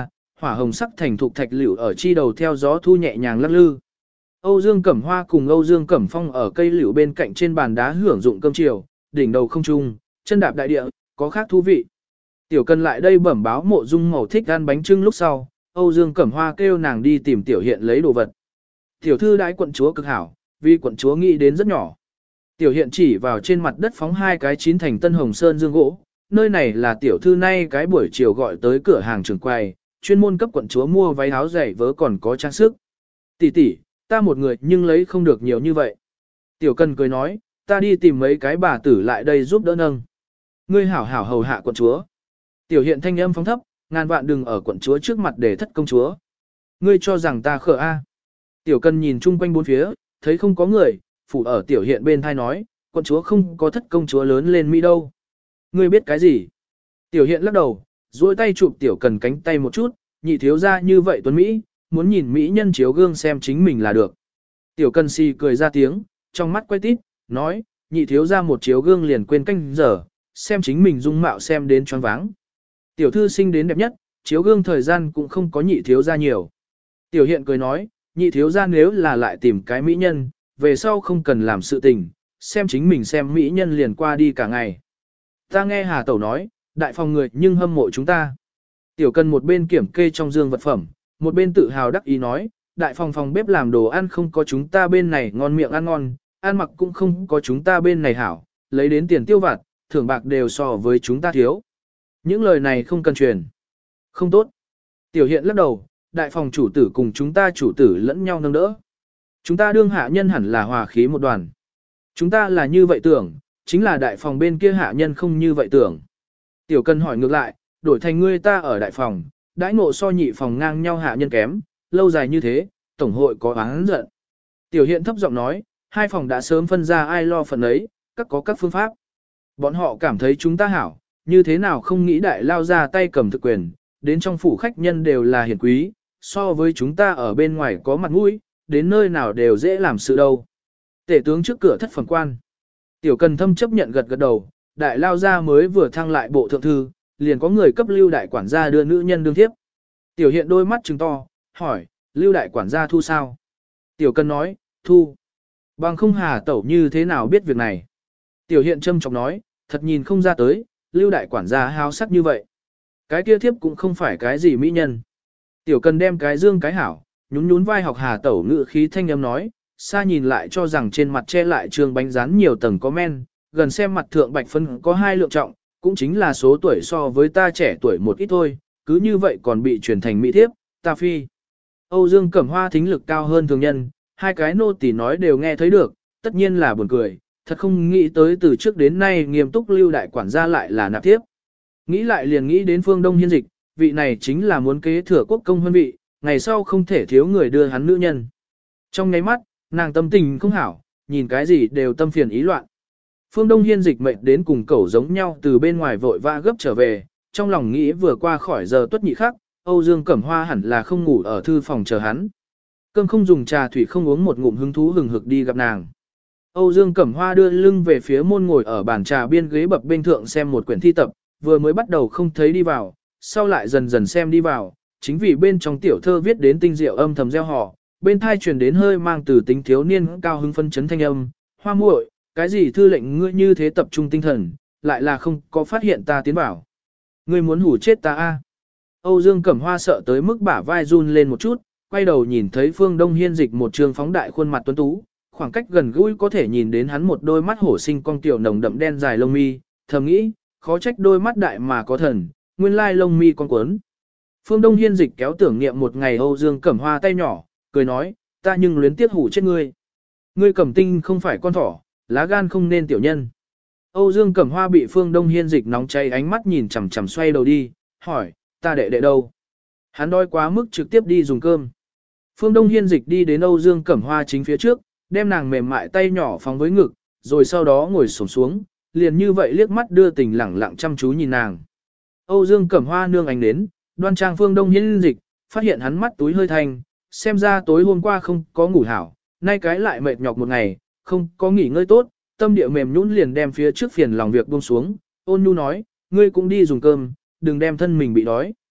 hỏa hồng sắc thành thục thạch liễu ở chi đầu theo gió thu nhẹ nhàng lắc lư. Âu Dương Cẩm Hoa cùng Âu Dương Cẩm Phong ở cây liễu bên cạnh trên bàn đá hưởng dụng cơm chiều, đỉnh đầu không trung, chân đạp đại địa, có khác thú vị. Tiểu Cần lại đây bẩm báo Mộ Dung Mậu thích ăn bánh trưng lúc sau, Âu Dương Cẩm Hoa kêu nàng đi tìm Tiểu Hiện lấy đồ vật. Tiểu thư đãi quận chúa cực hảo, vì quận chúa nghĩ đến rất nhỏ. Tiểu Hiện chỉ vào trên mặt đất phóng hai cái chín thành tân hồng sơn dương gỗ, nơi này là tiểu thư nay cái buổi chiều gọi tới cửa hàng trường quầy, chuyên môn cấp quận chúa mua váy áo giày vớ còn có trang sức. Tỷ tỷ, ta một người nhưng lấy không được nhiều như vậy. Tiểu Cần cười nói, ta đi tìm mấy cái bà tử lại đây giúp đỡ nâng. Ngươi hảo hảo hầu hạ quận chúa. Tiểu Hiện thanh âm phóng thấp, ngàn vạn đừng ở quận chúa trước mặt để thất công chúa. Ngươi cho rằng ta khờ a? Tiểu Cần nhìn chung quanh bốn phía, thấy không có người, phủ ở Tiểu Hiện bên thai nói, quận chúa không có thất công chúa lớn lên Mỹ đâu. Ngươi biết cái gì? Tiểu Hiện lắc đầu, duỗi tay chụp Tiểu Cần cánh tay một chút, nhị thiếu ra như vậy tuấn Mỹ, muốn nhìn Mỹ nhân chiếu gương xem chính mình là được. Tiểu Cần si cười ra tiếng, trong mắt quay tít, nói, nhị thiếu ra một chiếu gương liền quên canh giờ, xem chính mình dung mạo xem đến choáng váng. Tiểu thư sinh đến đẹp nhất, chiếu gương thời gian cũng không có nhị thiếu ra nhiều. Tiểu Hiện cười nói, nhị thiếu ra nếu là lại tìm cái mỹ nhân, về sau không cần làm sự tình, xem chính mình xem mỹ nhân liền qua đi cả ngày. Ta nghe Hà Tẩu nói, đại phòng người nhưng hâm mộ chúng ta. Tiểu Cần một bên kiểm kê trong dương vật phẩm, một bên tự hào đắc ý nói, đại phòng phòng bếp làm đồ ăn không có chúng ta bên này ngon miệng ăn ngon, ăn mặc cũng không có chúng ta bên này hảo, lấy đến tiền tiêu vặt, thưởng bạc đều so với chúng ta thiếu. Những lời này không cần truyền. Không tốt. Tiểu Hiện lắc đầu, đại phòng chủ tử cùng chúng ta chủ tử lẫn nhau nâng đỡ. Chúng ta đương hạ nhân hẳn là hòa khí một đoàn. Chúng ta là như vậy tưởng, chính là đại phòng bên kia hạ nhân không như vậy tưởng. Tiểu Cần hỏi ngược lại, đổi thành ngươi ta ở đại phòng, đãi ngộ so nhị phòng ngang nhau hạ nhân kém, lâu dài như thế, tổng hội có oán giận. Tiểu Hiện thấp giọng nói, hai phòng đã sớm phân ra ai lo phần ấy, các có các phương pháp. Bọn họ cảm thấy chúng ta hảo, như thế nào không nghĩ đại lao ra tay cầm thực quyền, đến trong phủ khách nhân đều là hiền quý, so với chúng ta ở bên ngoài có mặt mũi, đến nơi nào đều dễ làm sự đâu. Tể tướng trước cửa thất phẩm quan. Tiểu Cần thâm chấp nhận gật gật đầu, đại lao ra mới vừa thăng lại bộ thượng thư, liền có người cấp lưu đại quản gia đưa nữ nhân đương tiếp. Tiểu Hiện đôi mắt trừng to, hỏi, lưu đại quản gia thu sao? Tiểu Cần nói, thu. Bằng không Hà Tẩu như thế nào biết việc này? Tiểu Hiện châm chọc nói, thật nhìn không ra tới, lưu đại quản gia háo sắc như vậy. Cái kia thiếp cũng không phải cái gì mỹ nhân. Tiểu Cần đem cái dương cái hảo, nhún nhún vai học Hà Tẩu ngự khí thanh âm nói, xa nhìn lại cho rằng trên mặt che lại trường bánh rán nhiều tầng có men, gần xem mặt thượng bạch phân có hai lượng trọng, cũng chính là số tuổi so với ta trẻ tuổi một ít thôi, cứ như vậy còn bị chuyển thành mỹ thiếp, ta phi. Âu Dương Cẩm Hoa thính lực cao hơn thường nhân, hai cái nô tỳ nói đều nghe thấy được, tất nhiên là buồn cười, thật không nghĩ tới từ trước đến nay nghiêm túc lưu đại quản gia lại là nạp thiếp. Nghĩ lại liền nghĩ đến Phương Đông Hiên Dịch, vị này chính là muốn kế thừa quốc công hơn vị, ngày sau không thể thiếu người đưa hắn nữ nhân. Trong nháy mắt, nàng tâm tình không hảo, nhìn cái gì đều tâm phiền ý loạn. Phương Đông Hiên Dịch mệt đến cùng cẩu giống nhau từ bên ngoài vội vã gấp trở về, trong lòng nghĩ vừa qua khỏi giờ tuất nhị khắc, Âu Dương Cẩm Hoa hẳn là không ngủ ở thư phòng chờ hắn. Cơm không dùng trà thủy không uống một ngụm hứng thú hừng hực đi gặp nàng. Âu Dương Cẩm Hoa đưa lưng về phía môn ngồi ở bàn trà biên ghế bập bên thượng xem một quyển thi tập, vừa mới bắt đầu không thấy đi vào, sau lại dần dần xem đi vào, chính vì bên trong tiểu thơ viết đến tinh diệu âm thầm gieo họ, bên thai truyền đến hơi mang từ tính thiếu niên cao hứng phân chấn thanh âm, Hoa muội, cái gì thư lệnh ngươi như thế tập trung tinh thần, lại là không có phát hiện ta tiến vào. Ngươi muốn hủ chết ta a? Âu Dương Cẩm Hoa sợ tới mức bả vai run lên một chút, quay đầu nhìn thấy Phương Đông Hiên Dịch một trường phóng đại khuôn mặt tuấn tú, khoảng cách gần gũi có thể nhìn đến hắn một đôi mắt hổ sinh cong tiểu nồng đậm đen dài lông mi, thầm nghĩ, khó trách đôi mắt đại mà có thần, nguyên lai lông mi con cuốn. Phương Đông Hiên Dịch kéo tưởng niệm một ngày Âu Dương Cẩm Hoa tay nhỏ, cười nói, ta nhưng luyến tiếc hủ chết ngươi. Ngươi Cẩm Tinh không phải con thỏ, lá gan không nên tiểu nhân. Âu Dương Cẩm Hoa bị Phương Đông Hiên Dịch nóng cháy ánh mắt nhìn chằm chằm xoay đầu đi, hỏi, ta đệ đệ đâu? Hắn đói quá mức trực tiếp đi dùng cơm. Phương Đông Hiên Dịch đi đến Âu Dương Cẩm Hoa chính phía trước, đem nàng mềm mại tay nhỏ phóng với ngực, rồi sau đó ngồi xổm xuống, liền như vậy liếc mắt đưa tình lẳng lặng chăm chú nhìn nàng. Âu Dương Cẩm Hoa nương ánh đến, đoan trang Phương Đông Hiên Dịch, phát hiện hắn mắt túi hơi thanh, xem ra tối hôm qua không có ngủ hảo, nay cái lại mệt nhọc một ngày, không có nghỉ ngơi tốt, tâm địa mềm nhũn liền đem phía trước phiền lòng việc buông xuống, ôn nhu nói, ngươi cũng đi dùng cơm, đừng đem thân mình bị đói.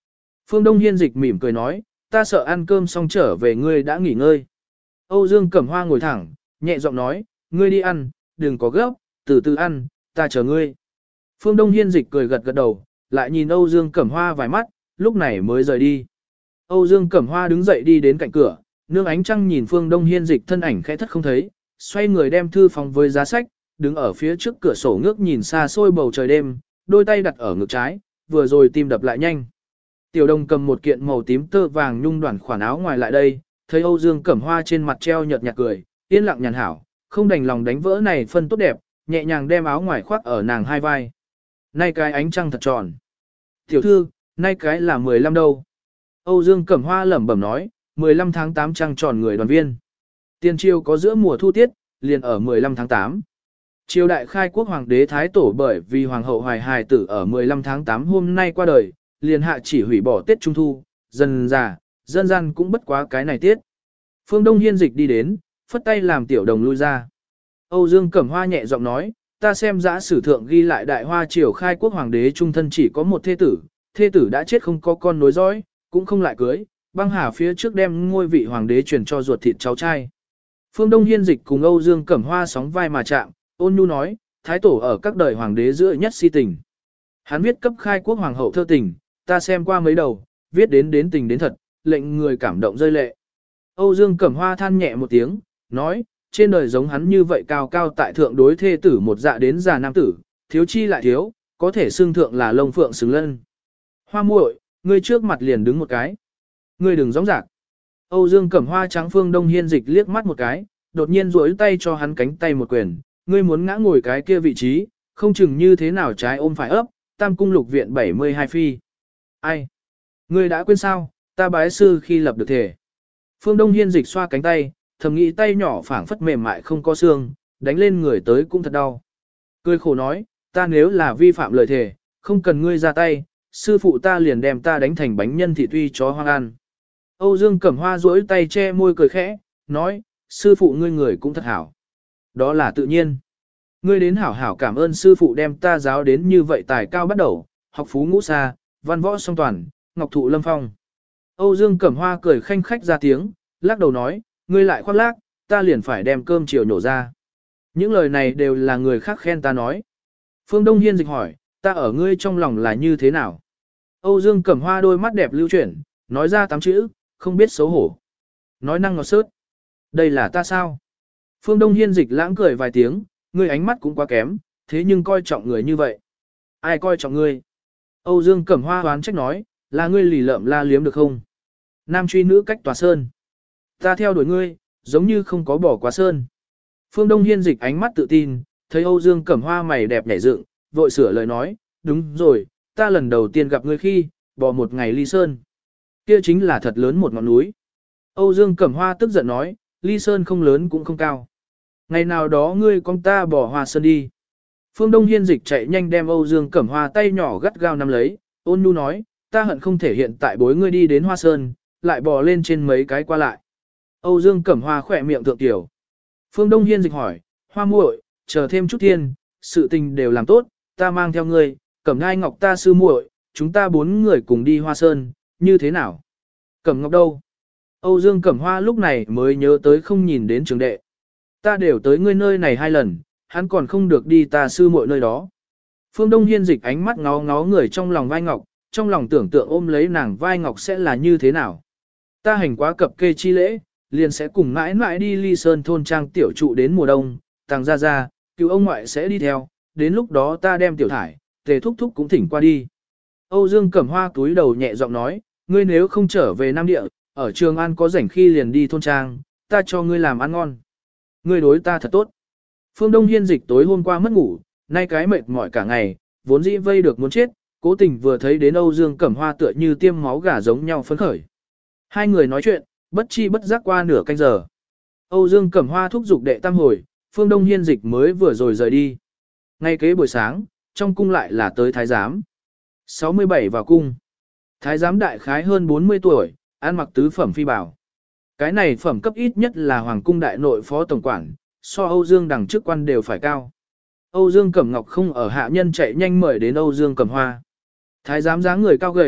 Phương Đông Hiên dịch mỉm cười nói, ta sợ ăn cơm xong trở về ngươi đã nghỉ ngơi. Âu Dương Cẩm Hoa ngồi thẳng, nhẹ giọng nói, ngươi đi ăn, đừng có gấp, từ từ ăn, ta chờ ngươi. Phương Đông Hiên dịch cười gật gật đầu, lại nhìn Âu Dương Cẩm Hoa vài mắt, lúc này mới rời đi. Âu Dương Cẩm Hoa đứng dậy đi đến cạnh cửa, nương ánh trăng nhìn Phương Đông Hiên dịch thân ảnh khẽ thất không thấy, xoay người đem thư phòng với giá sách, đứng ở phía trước cửa sổ ngước nhìn xa xôi bầu trời đêm, đôi tay đặt ở ngực trái, vừa rồi tim đập lại nhanh. Tiểu Đồng cầm một kiện màu tím tơ vàng nhung đoàn khoản áo ngoài lại đây, thấy Âu Dương Cẩm Hoa trên mặt treo nhợt nhạt cười, yên lặng nhàn hảo, không đành lòng đánh vỡ này phân tốt đẹp, nhẹ nhàng đem áo ngoài khoác ở nàng hai vai. Nay cái ánh trăng thật tròn. Tiểu thư, nay cái là mười lăm đâu. Âu Dương Cẩm Hoa lẩm bẩm nói, mười lăm tháng tám trăng tròn người đoàn viên. Tiên triều có giữa mùa thu tiết, liền ở mười lăm tháng tám. Triều đại khai quốc hoàng đế Thái Tổ bởi vì hoàng hậu hoài hài tử ở mười lăm tháng tám hôm nay qua đời, liền hạ chỉ hủy bỏ Tết Trung Thu, dần già, dân gian cũng bất quá cái này tiết. Phương Đông Hiên dịch đi đến, phất tay làm Tiểu Đồng lui ra. Âu Dương Cẩm Hoa nhẹ giọng nói, ta xem giã sử thượng ghi lại đại hoa triều khai quốc hoàng đế trung thân chỉ có một thê tử, thê tử đã chết không có con nối dõi, cũng không lại cưới, băng hà phía trước đem ngôi vị hoàng đế truyền cho ruột thịt cháu trai. Phương Đông Hiên dịch cùng Âu Dương Cẩm Hoa sóng vai mà chạm, ôn nhu nói, Thái Tổ ở các đời hoàng đế giữa nhất si tình. Hắn viết cấp khai quốc hoàng hậu thơ tình, ta xem qua mấy đầu, viết đến đến tình đến thật, lệnh người cảm động rơi lệ. Âu Dương Cẩm Hoa than nhẹ một tiếng, nói, trên đời giống hắn như vậy cao cao tại thượng đối thê tử một dạ đến già nam tử, thiếu chi lại thiếu, có thể xưng thượng là lông phượng xứng lân. Hoa muội, ngươi trước mặt liền đứng một cái. Ngươi đừng gióng giạc. Âu Dương Cẩm Hoa trắng Phương Đông Hiên dịch liếc mắt một cái, đột nhiên duỗi tay cho hắn cánh tay một quyền, ngươi muốn ngã ngồi cái kia vị trí, không chừng như thế nào trái ôm phải ấp, Tam cung lục viện bảy mươi hai phi. Ai? Ngươi đã quên sao, ta bái sư khi lập được thể. Phương Đông Hiên dịch xoa cánh tay, thầm nghĩ tay nhỏ phảng phất mềm mại không có xương, đánh lên người tới cũng thật đau. Cười khổ nói, ta nếu là vi phạm lời thề, không cần ngươi ra tay, sư phụ ta liền đem ta đánh thành bánh nhân thị tuy chó hoang ăn. Âu Dương Cẩm Hoa duỗi tay che môi cười khẽ, nói, sư phụ ngươi người cũng thật hảo. Đó là tự nhiên. Ngươi đến hảo hảo cảm ơn sư phụ đem ta giáo đến như vậy tài cao bắt đầu, học phú ngũ xa, văn võ song toàn, ngọc thụ lâm phong. Âu Dương Cẩm Hoa cười khanh khách ra tiếng, lắc đầu nói, ngươi lại khoác lác, ta liền phải đem cơm chiều nhổ ra. Những lời này đều là người khác khen ta nói. Phương Đông Hiên dịch hỏi, ta ở ngươi trong lòng là như thế nào? Âu Dương Cẩm Hoa đôi mắt đẹp lưu chuyển, nói ra tám chữ, không biết xấu hổ. Nói năng ngọt sớt. Đây là ta sao? Phương Đông Hiên dịch lãng cười vài tiếng, ngươi ánh mắt cũng quá kém, thế nhưng coi trọng người như vậy. Ai coi trọng ngươi? Âu Dương Cẩm Hoa hoán trách nói, là ngươi lì lợm la liếm được không? Nam truy nữ cách tòa sơn. Ta theo đuổi ngươi, giống như không có bỏ quá sơn. Phương Đông Hiên dịch ánh mắt tự tin, thấy Âu Dương Cẩm Hoa mày đẹp nhảy dựng, vội sửa lời nói, đúng rồi, ta lần đầu tiên gặp ngươi khi, bỏ một ngày ly sơn. Kia chính là thật lớn một ngọn núi. Âu Dương Cẩm Hoa tức giận nói, ly sơn không lớn cũng không cao. Ngày nào đó ngươi con ta bỏ hoa sơn đi. Phương Đông Hiên dịch chạy nhanh đem Âu Dương Cẩm Hoa tay nhỏ gắt gao nắm lấy, ôn nhu nói, ta hận không thể hiện tại bối ngươi đi đến hoa sơn, lại bò lên trên mấy cái qua lại. Âu Dương Cẩm Hoa khỏe miệng thượng tiểu. Phương Đông Hiên dịch hỏi, Hoa muội, chờ thêm chút thiên, sự tình đều làm tốt, ta mang theo ngươi, Cẩm Ngai Ngọc ta sư muội, chúng ta bốn người cùng đi Hoa Sơn, như thế nào? Cẩm Ngọc đâu? Âu Dương Cẩm Hoa lúc này mới nhớ tới không nhìn đến trường đệ. Ta đều tới ngươi nơi này hai lần, hắn còn không được đi ta sư muội nơi đó. Phương Đông Hiên dịch ánh mắt ngó ngó người trong lòng vai ngọc, trong lòng tưởng tượng ôm lấy nàng vai ngọc sẽ là như thế nào. Ta hành quá cập kê chi lễ, liền sẽ cùng mãi mãi đi ly sơn thôn trang tiểu trụ đến mùa đông, tàng ra ra, cứu ông ngoại sẽ đi theo, đến lúc đó ta đem tiểu thải, tề thúc thúc cũng thỉnh qua đi. Âu Dương Cẩm Hoa túi đầu nhẹ giọng nói, ngươi nếu không trở về Nam Địa, ở Trường An có rảnh khi liền đi thôn trang, ta cho ngươi làm ăn ngon. Ngươi đối ta thật tốt. Phương Đông Hiên dịch tối hôm qua mất ngủ, nay cái mệt mỏi cả ngày, vốn dĩ vây được muốn chết, cố tình vừa thấy đến Âu Dương Cẩm Hoa tựa như tiêm máu gà giống nhau phấn khởi. Hai người nói chuyện, bất chi bất giác qua nửa canh giờ. Âu Dương Cẩm Hoa thúc giục đệ tam hồi, Phương Đông Hiên dịch mới vừa rồi rời đi. Ngay kế buổi sáng, trong cung lại là tới thái giám. sáu mươi bảy vào cung. Thái giám đại khái hơn bốn mươi tuổi, ăn mặc tứ phẩm phi bảo. Cái này phẩm cấp ít nhất là hoàng cung đại nội phó tổng quản, so Âu Dương đẳng chức quan đều phải cao. Âu Dương Cẩm Ngọc không ở hạ nhân chạy nhanh mời đến Âu Dương Cẩm Hoa. Thái giám dáng người cao gầy,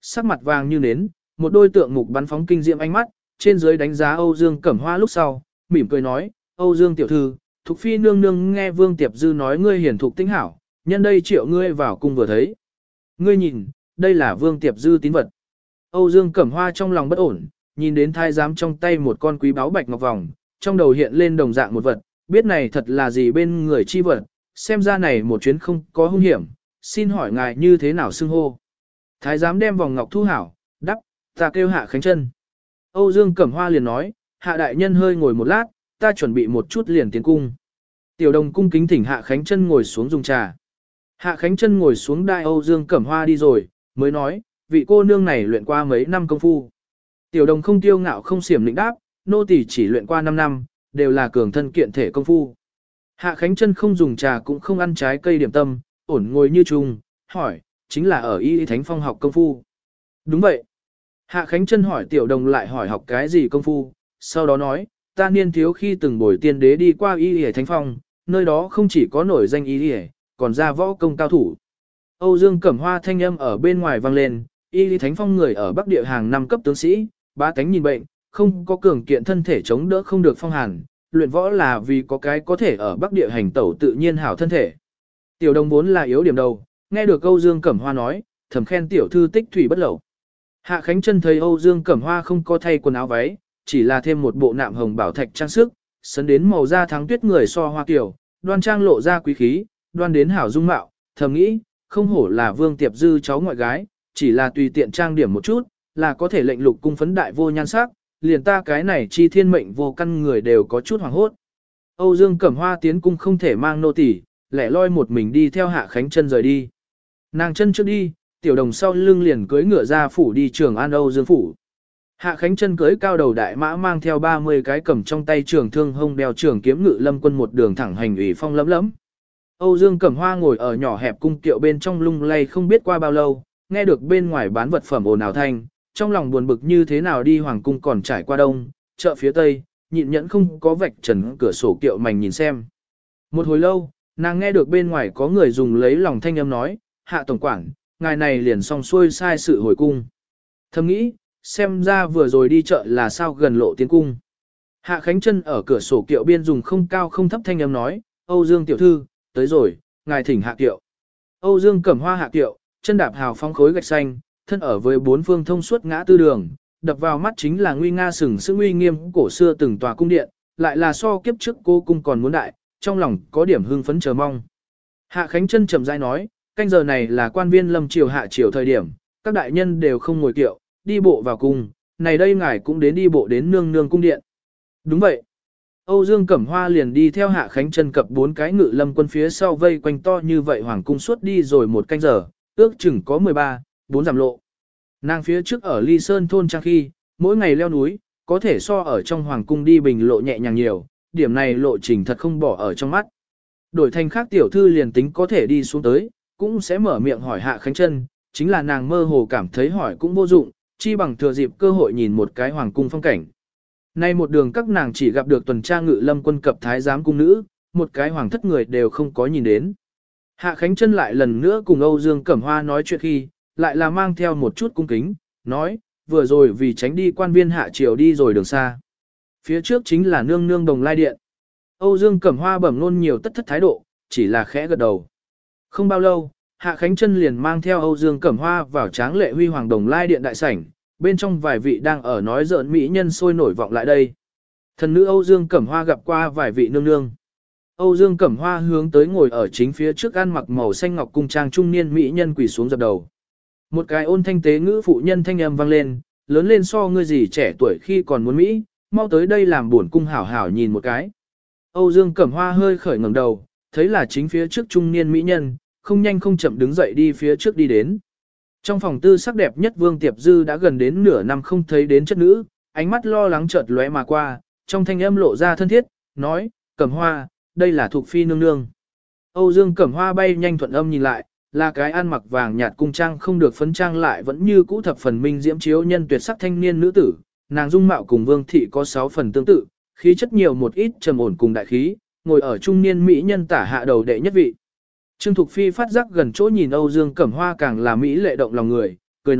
sắc mặt vàng như nến, một đôi tượng mục bắn phóng kinh diệm ánh mắt, trên dưới đánh giá Âu Dương Cẩm Hoa lúc sau, mỉm cười nói, Âu Dương tiểu thư, Thục Phi nương nương nghe Vương Tiệp Dư nói ngươi hiển thục tinh hảo, nhân đây triệu ngươi vào cung vừa thấy. Ngươi nhìn, đây là Vương Tiệp Dư tín vật. Âu Dương Cẩm Hoa trong lòng bất ổn, nhìn đến thái giám trong tay một con quý báu bạch ngọc vòng, trong đầu hiện lên đồng dạng một vật, biết này thật là gì bên người chi vật, xem ra này một chuyến không có hung hiểm, xin hỏi ngài như thế nào xưng hô. Thái giám đem vòng ngọc thu hảo, đắp, ta kêu Hạ Khánh Chân. Âu Dương Cẩm Hoa liền nói, Hạ đại nhân hơi ngồi một lát, ta chuẩn bị một chút liền tiến cung. Tiểu đồng cung kính thỉnh Hạ Khánh Chân ngồi xuống dùng trà. Hạ Khánh Chân ngồi xuống đai Âu Dương Cẩm Hoa đi rồi, mới nói, vị cô nương này luyện qua mấy năm công phu. Tiểu đồng không tiêu ngạo không xiểm lĩnh đáp, nô tỳ chỉ luyện qua năm năm, đều là cường thân kiện thể công phu. Hạ Khánh Chân không dùng trà cũng không ăn trái cây điểm tâm, ổn ngồi như trùng, hỏi, chính là ở Y Thánh Phong học công phu. Đúng vậy. Hạ Khánh Chân hỏi tiểu đồng lại hỏi học cái gì công phu, sau đó nói, ta niên thiếu khi từng bồi tiên đế đi qua Y Thánh Phong, nơi đó không chỉ có nổi danh Y còn ra võ công cao thủ. Âu Dương Cẩm Hoa thanh âm ở bên ngoài vang lên, Y Thánh Phong người ở Bắc Địa hàng năm cấp tướng sĩ, bá tánh nhìn bệnh, không có cường kiện thân thể chống đỡ không được phong hàn, luyện võ là vì có cái có thể ở Bắc Địa hành tẩu tự nhiên hảo thân thể. Tiểu đồng vốn là yếu điểm đầu, nghe được Âu Dương Cẩm Hoa nói, thầm khen tiểu thư tích thủy bất lẩu. Hạ Khánh Chân thấy Âu Dương Cẩm Hoa không có thay quần áo váy, chỉ là thêm một bộ nạm hồng bảo thạch trang sức, sấn đến màu da thắng tuyết người so hoa kiểu, đoan trang lộ ra quý khí, đoan đến hảo dung mạo, thầm nghĩ, không hổ là Vương Tiệp Dư cháu ngoại gái, chỉ là tùy tiện trang điểm một chút, là có thể lệnh lục cung phấn đại vô nhan sắc, liền ta cái này chi thiên mệnh vô căn người đều có chút hoảng hốt. Âu Dương Cẩm Hoa tiến cung không thể mang nô tỳ, lẻ loi một mình đi theo Hạ Khánh Chân rời đi. Nàng chân trước đi, tiểu đồng sau lưng liền cưỡi ngựa ra phủ đi Trường An Âu Dương phủ. Hạ Khánh Chân cưỡi cao đầu đại mã mang theo ba mươi cái cầm trong tay trường thương hông đeo trường kiếm ngự lâm quân một đường thẳng hành ủy phong lấm lấm. Âu Dương Cẩm Hoa ngồi ở nhỏ hẹp cung kiệu bên trong lung lay không biết qua bao lâu, nghe được bên ngoài bán vật phẩm ồn ào thanh, trong lòng buồn bực như thế nào đi hoàng cung còn trải qua đông, chợ phía tây, nhịn nhẫn không có vạch trần cửa sổ kiệu mảnh nhìn xem. Một hồi lâu, nàng nghe được bên ngoài có người dùng lấy lòng thanh âm nói, Hạ tổng quản, ngài này liền xong xuôi sai sự hồi cung. Thầm nghĩ, xem ra vừa rồi đi chợ là sao gần lộ tiến cung. Hạ Khánh Chân ở cửa sổ kiệu biên dùng không cao không thấp thanh âm nói, Âu Dương tiểu thư, tới rồi, ngài thỉnh hạ kiệu. Âu Dương Cẩm Hoa hạ kiệu, chân đạp hào phong khối gạch xanh, thân ở với bốn phương thông suốt ngã tư đường, đập vào mắt chính là nguy nga sừng sững uy nghiêm cổ xưa từng tòa cung điện, lại là so kiếp trước cô cung còn muốn đại, trong lòng có điểm hưng phấn chờ mong. Hạ Khánh Chân chậm rãi nói, canh giờ này là quan viên lâm triều hạ triều thời điểm, các đại nhân đều không ngồi kiệu, đi bộ vào cung, này đây ngài cũng đến đi bộ đến nương nương cung điện. Đúng vậy. Âu Dương Cẩm Hoa liền đi theo Hạ Khánh Chân cập bốn cái ngự lâm quân phía sau vây quanh to như vậy hoàng cung suốt đi rồi một canh giờ, ước chừng có mười ba, bốn dặm lộ. Nàng phía trước ở Ly Sơn thôn trang khi, mỗi ngày leo núi, có thể so ở trong hoàng cung đi bình lộ nhẹ nhàng nhiều, điểm này lộ trình thật không bỏ ở trong mắt. Đổi thành khác tiểu thư liền tính có thể đi xuống tới, cũng sẽ mở miệng hỏi Hạ Khánh Chân, chính là nàng mơ hồ cảm thấy hỏi cũng vô dụng, chi bằng thừa dịp cơ hội nhìn một cái hoàng cung phong cảnh. Nay một đường các nàng chỉ gặp được tuần tra ngự lâm quân cập thái giám cung nữ, một cái hoàng thất người đều không có nhìn đến. Hạ Khánh Chân lại lần nữa cùng Âu Dương Cẩm Hoa nói chuyện khi, lại là mang theo một chút cung kính, nói, vừa rồi vì tránh đi quan viên hạ triều đi rồi đường xa. Phía trước chính là nương nương Đồng Lai Điện. Âu Dương Cẩm Hoa bẩm nôn nhiều tất thất thái độ, chỉ là khẽ gật đầu. Không bao lâu, Hạ Khánh Chân liền mang theo Âu Dương Cẩm Hoa vào tráng lệ huy hoàng Đồng Lai Điện đại sảnh, bên trong vài vị đang ở nói giỡn mỹ nhân sôi nổi vọng lại đây. Thần nữ Âu Dương Cẩm Hoa gặp qua vài vị nương nương. Âu Dương Cẩm Hoa hướng tới ngồi ở chính phía trước ăn mặc màu xanh ngọc cung trang trung niên mỹ nhân quỳ xuống dập đầu. Một cái ôn thanh tế ngữ phụ nhân thanh âm vang lên, lớn lên so ngươi gì trẻ tuổi khi còn muốn mỹ, mau tới đây làm buồn cung hảo hảo nhìn một cái. Âu Dương Cẩm Hoa hơi khởi ngẩng đầu, thấy là chính phía trước trung niên mỹ nhân, không nhanh không chậm đứng dậy đi phía trước đi đến. Trong phòng tư sắc đẹp nhất Vương Tiệp Dư đã gần đến nửa năm không thấy đến chất nữ, ánh mắt lo lắng chợt lóe mà qua, trong thanh âm lộ ra thân thiết, nói, Cẩm Hoa, đây là Thục Phi nương nương. Âu Dương Cẩm Hoa bay nhanh thuận âm nhìn lại, là cái ăn mặc vàng nhạt cung trang không được phấn trang lại vẫn như cũ thập phần minh diễm chiếu nhân tuyệt sắc thanh niên nữ tử, nàng dung mạo cùng Vương thị có sáu phần tương tự, khí chất nhiều một ít trầm ổn cùng đại khí, ngồi ở trung niên mỹ nhân tả hạ đầu đệ nhất vị. Trương Thục Phi phát giác gần chỗ nhìn Âu Dương Cẩm Hoa càng là mỹ lệ động lòng người, cười nói,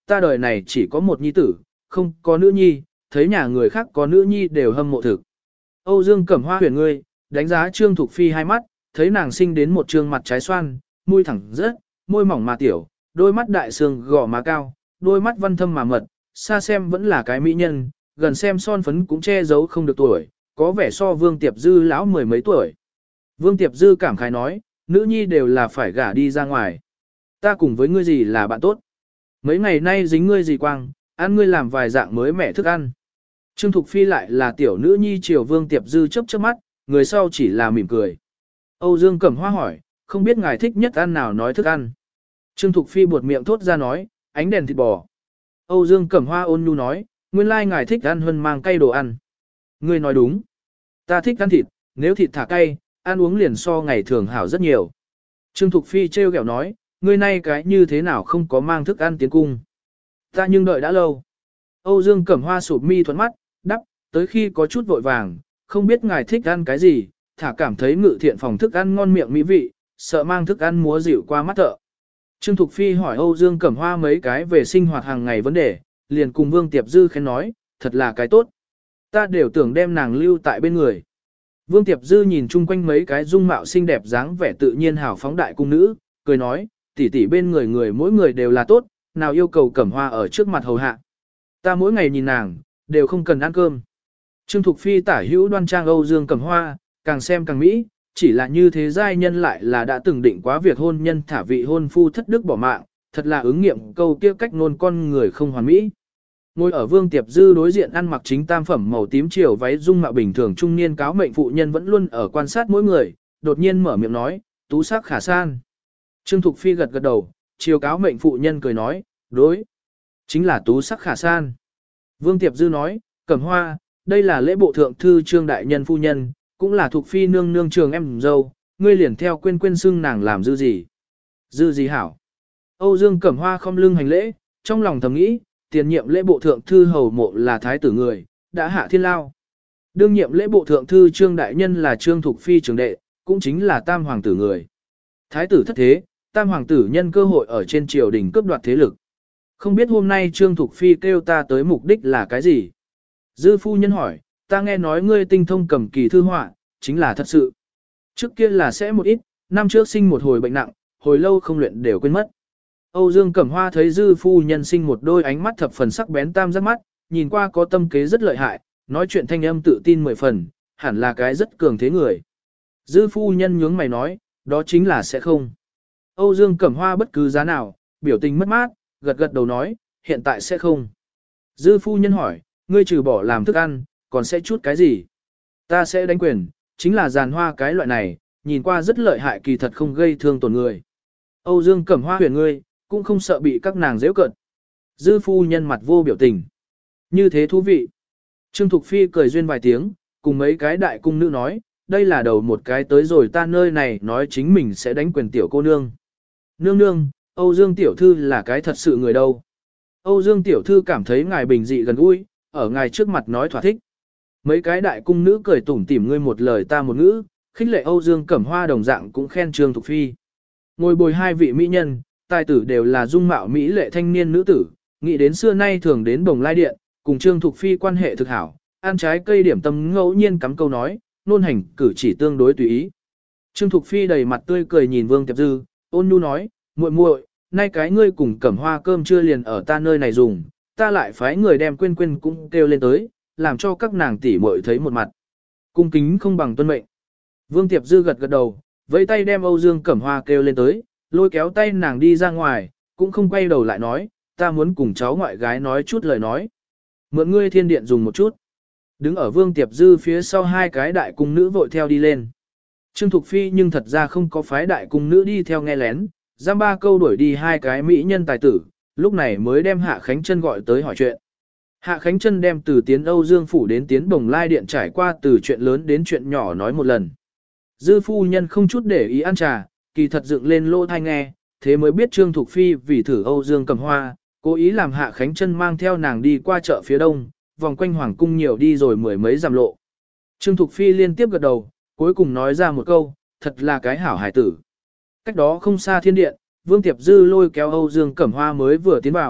ta đời này chỉ có một nhi tử, không có nữ nhi, thấy nhà người khác có nữ nhi đều hâm mộ thực. Âu Dương Cẩm Hoa huyền ngươi, đánh giá Trương Thục Phi hai mắt, thấy nàng sinh đến một trương mặt trái xoan, môi thẳng rất, môi mỏng mà tiểu, đôi mắt đại sương gò má cao, đôi mắt văn thâm mà mật, xa xem vẫn là cái mỹ nhân, gần xem son phấn cũng che giấu không được tuổi, có vẻ so Vương Tiệp Dư lão mười mấy tuổi. Vương Tiệp Dư cảm khái nói, nữ nhi đều là phải gả đi ra ngoài. Ta cùng với ngươi gì là bạn tốt. Mấy ngày nay dính ngươi gì quang, ăn ngươi làm vài dạng mới mẻ thức ăn. Trương Thục Phi lại là tiểu nữ nhi chiều Vương Tiệp Dư chớp chớp mắt, người sau chỉ là mỉm cười. Âu Dương Cẩm Hoa hỏi, không biết ngài thích nhất ăn nào nói thức ăn. Trương Thục Phi buột miệng thốt ra nói, ánh đèn thịt bò. Âu Dương Cẩm Hoa ôn nhu nói, nguyên lai ngài thích ăn hơn mang cay đồ ăn. Ngươi nói đúng. Ta thích ăn thịt, nếu thịt thả cay, ăn uống liền so ngày thường hảo rất nhiều. Trương Thục Phi trêu ghẹo nói, ngươi nay cái như thế nào không có mang thức ăn tiến cung. Ta nhưng đợi đã lâu. Âu Dương Cẩm Hoa sụp mi thuận mắt, đắp, tới khi có chút vội vàng, không biết ngài thích ăn cái gì, thả cảm thấy ngự thiện phòng thức ăn ngon miệng mỹ vị, sợ mang thức ăn múa dịu qua mắt thợ. Trương Thục Phi hỏi Âu Dương Cẩm Hoa mấy cái về sinh hoạt hàng ngày vấn đề, liền cùng Vương Tiệp Dư khen nói, thật là cái tốt. Ta đều tưởng đem nàng lưu tại bên người. Vương Tiệp Dư nhìn chung quanh mấy cái dung mạo xinh đẹp dáng vẻ tự nhiên hào phóng đại cung nữ, cười nói, tỷ tỷ bên người người mỗi người đều là tốt, nào yêu cầu Cẩm Hoa ở trước mặt hầu hạ. Ta mỗi ngày nhìn nàng, đều không cần ăn cơm. Trương Thục Phi tả hữu đoan trang Âu Dương Cẩm Hoa, càng xem càng mỹ, chỉ là như thế giai nhân lại là đã từng định quá việc hôn nhân thả vị hôn phu thất đức bỏ mạng, thật là ứng nghiệm câu kia cách ngôn con người không hoàn mỹ. Ngồi ở Vương Tiệp Dư đối diện ăn mặc chính tam phẩm màu tím chiều váy dung mạo bình thường trung niên cáo mệnh phụ nhân vẫn luôn ở quan sát mỗi người, đột nhiên mở miệng nói, tú sắc khả san. Trương Thục Phi gật gật đầu, chiều cáo mệnh phụ nhân cười nói, đối, chính là tú sắc khả san. Vương Tiệp Dư nói, Cẩm Hoa, đây là lễ bộ thượng thư Trương đại nhân phu nhân, cũng là Thục Phi nương nương trường em dâu, ngươi liền theo quên quên xưng nàng làm dư gì. Dư gì hảo. Âu Dương Cẩm Hoa không lưng hành lễ, trong lòng thầm nghĩ, tiền nhiệm lễ bộ thượng thư hầu mộ là thái tử người, đã hạ thiên lao. Đương nhiệm lễ bộ thượng thư Trương đại nhân là Trương Thục Phi trường đệ, cũng chính là tam hoàng tử người. Thái tử thất thế, tam hoàng tử nhân cơ hội ở trên triều đình cướp đoạt thế lực. Không biết hôm nay Trương Thục Phi kêu ta tới mục đích là cái gì? Dư phu nhân hỏi, ta nghe nói ngươi tinh thông cầm kỳ thư họa, chính là thật sự. Trước kia là sẽ một ít, năm trước sinh một hồi bệnh nặng, hồi lâu không luyện đều quên mất. Âu Dương Cẩm Hoa thấy dư phu nhân sinh một đôi ánh mắt thập phần sắc bén tam giác mắt, nhìn qua có tâm kế rất lợi hại, nói chuyện thanh âm tự tin mười phần, hẳn là cái rất cường thế người. Dư phu nhân nhướng mày nói, đó chính là sẽ không. Âu Dương Cẩm Hoa bất cứ giá nào, biểu tình mất mát, gật gật đầu nói, hiện tại sẽ không. Dư phu nhân hỏi, ngươi trừ bỏ làm thức ăn, còn sẽ chút cái gì? Ta sẽ đánh quyền, chính là giàn hoa cái loại này, nhìn qua rất lợi hại kỳ thật không gây thương tổn người. Âu Dương Cẩm Hoa huyền ngươi, cũng không sợ bị các nàng dễ cận. Dư phu nhân mặt vô biểu tình. Như thế thú vị. Trương Thục Phi cười duyên vài tiếng, cùng mấy cái đại cung nữ nói, đây là đầu một cái tới rồi ta nơi này nói chính mình sẽ đánh quyền tiểu cô nương. Nương nương, Âu Dương tiểu thư là cái thật sự người đâu. Âu Dương tiểu thư cảm thấy ngài bình dị gần gũi, ở ngài trước mặt nói thỏa thích. Mấy cái đại cung nữ cười tủm tỉm ngươi một lời ta một ngữ, khích lệ Âu Dương Cẩm Hoa đồng dạng cũng khen Trương Thục Phi. Ngồi bồi hai vị mỹ nhân, tài tử đều là dung mạo mỹ lệ thanh niên nữ tử, nghĩ đến xưa nay thường đến Bồng Lai Điện, cùng Trương Thục Phi quan hệ thực hảo, ăn trái cây điểm tâm ngẫu nhiên cắm câu nói, nôn hành cử chỉ tương đối tùy ý. Trương Thục Phi đầy mặt tươi cười nhìn Vương Tiệp Dư, ôn nhu nói, muội muội, nay cái ngươi cùng Cẩm Hoa cơm trưa liền ở ta nơi này dùng, ta lại phái người đem quên quên cũng kêu lên tới, làm cho các nàng tỷ muội thấy một mặt. Cung kính không bằng tuân mệnh. Vương Tiệp Dư gật gật đầu, vẫy tay đem Âu Dương Cẩm Hoa kêu lên tới, lôi kéo tay nàng đi ra ngoài, cũng không quay đầu lại nói, ta muốn cùng cháu ngoại gái nói chút lời nói. Mượn ngươi thiên điện dùng một chút. Đứng ở Vương Tiệp Dư phía sau hai cái đại cung nữ vội theo đi lên. Trương Thục Phi nhưng thật ra không có phái đại cung nữ đi theo nghe lén, giam ba câu đuổi đi hai cái mỹ nhân tài tử, lúc này mới đem Hạ Khánh Chân gọi tới hỏi chuyện. Hạ Khánh Chân đem từ tiến Âu Dương Phủ đến tiến Bồng Lai Điện trải qua từ chuyện lớn đến chuyện nhỏ nói một lần. Dư phu nhân không chút để ý ăn trà, kỳ thật dựng lên lỗ thai nghe, thế mới biết Trương Thục Phi vì thử Âu Dương Cẩm Hoa, cố ý làm Hạ Khánh Chân mang theo nàng đi qua chợ phía đông, vòng quanh Hoàng Cung nhiều đi rồi mười mấy dặm lộ. Trương Thục Phi liên tiếp gật đầu, cuối cùng nói ra một câu, thật là cái hảo hải tử. Cách đó không xa thiên điện, Vương Tiệp Dư lôi kéo Âu Dương Cẩm Hoa mới vừa tiến vào,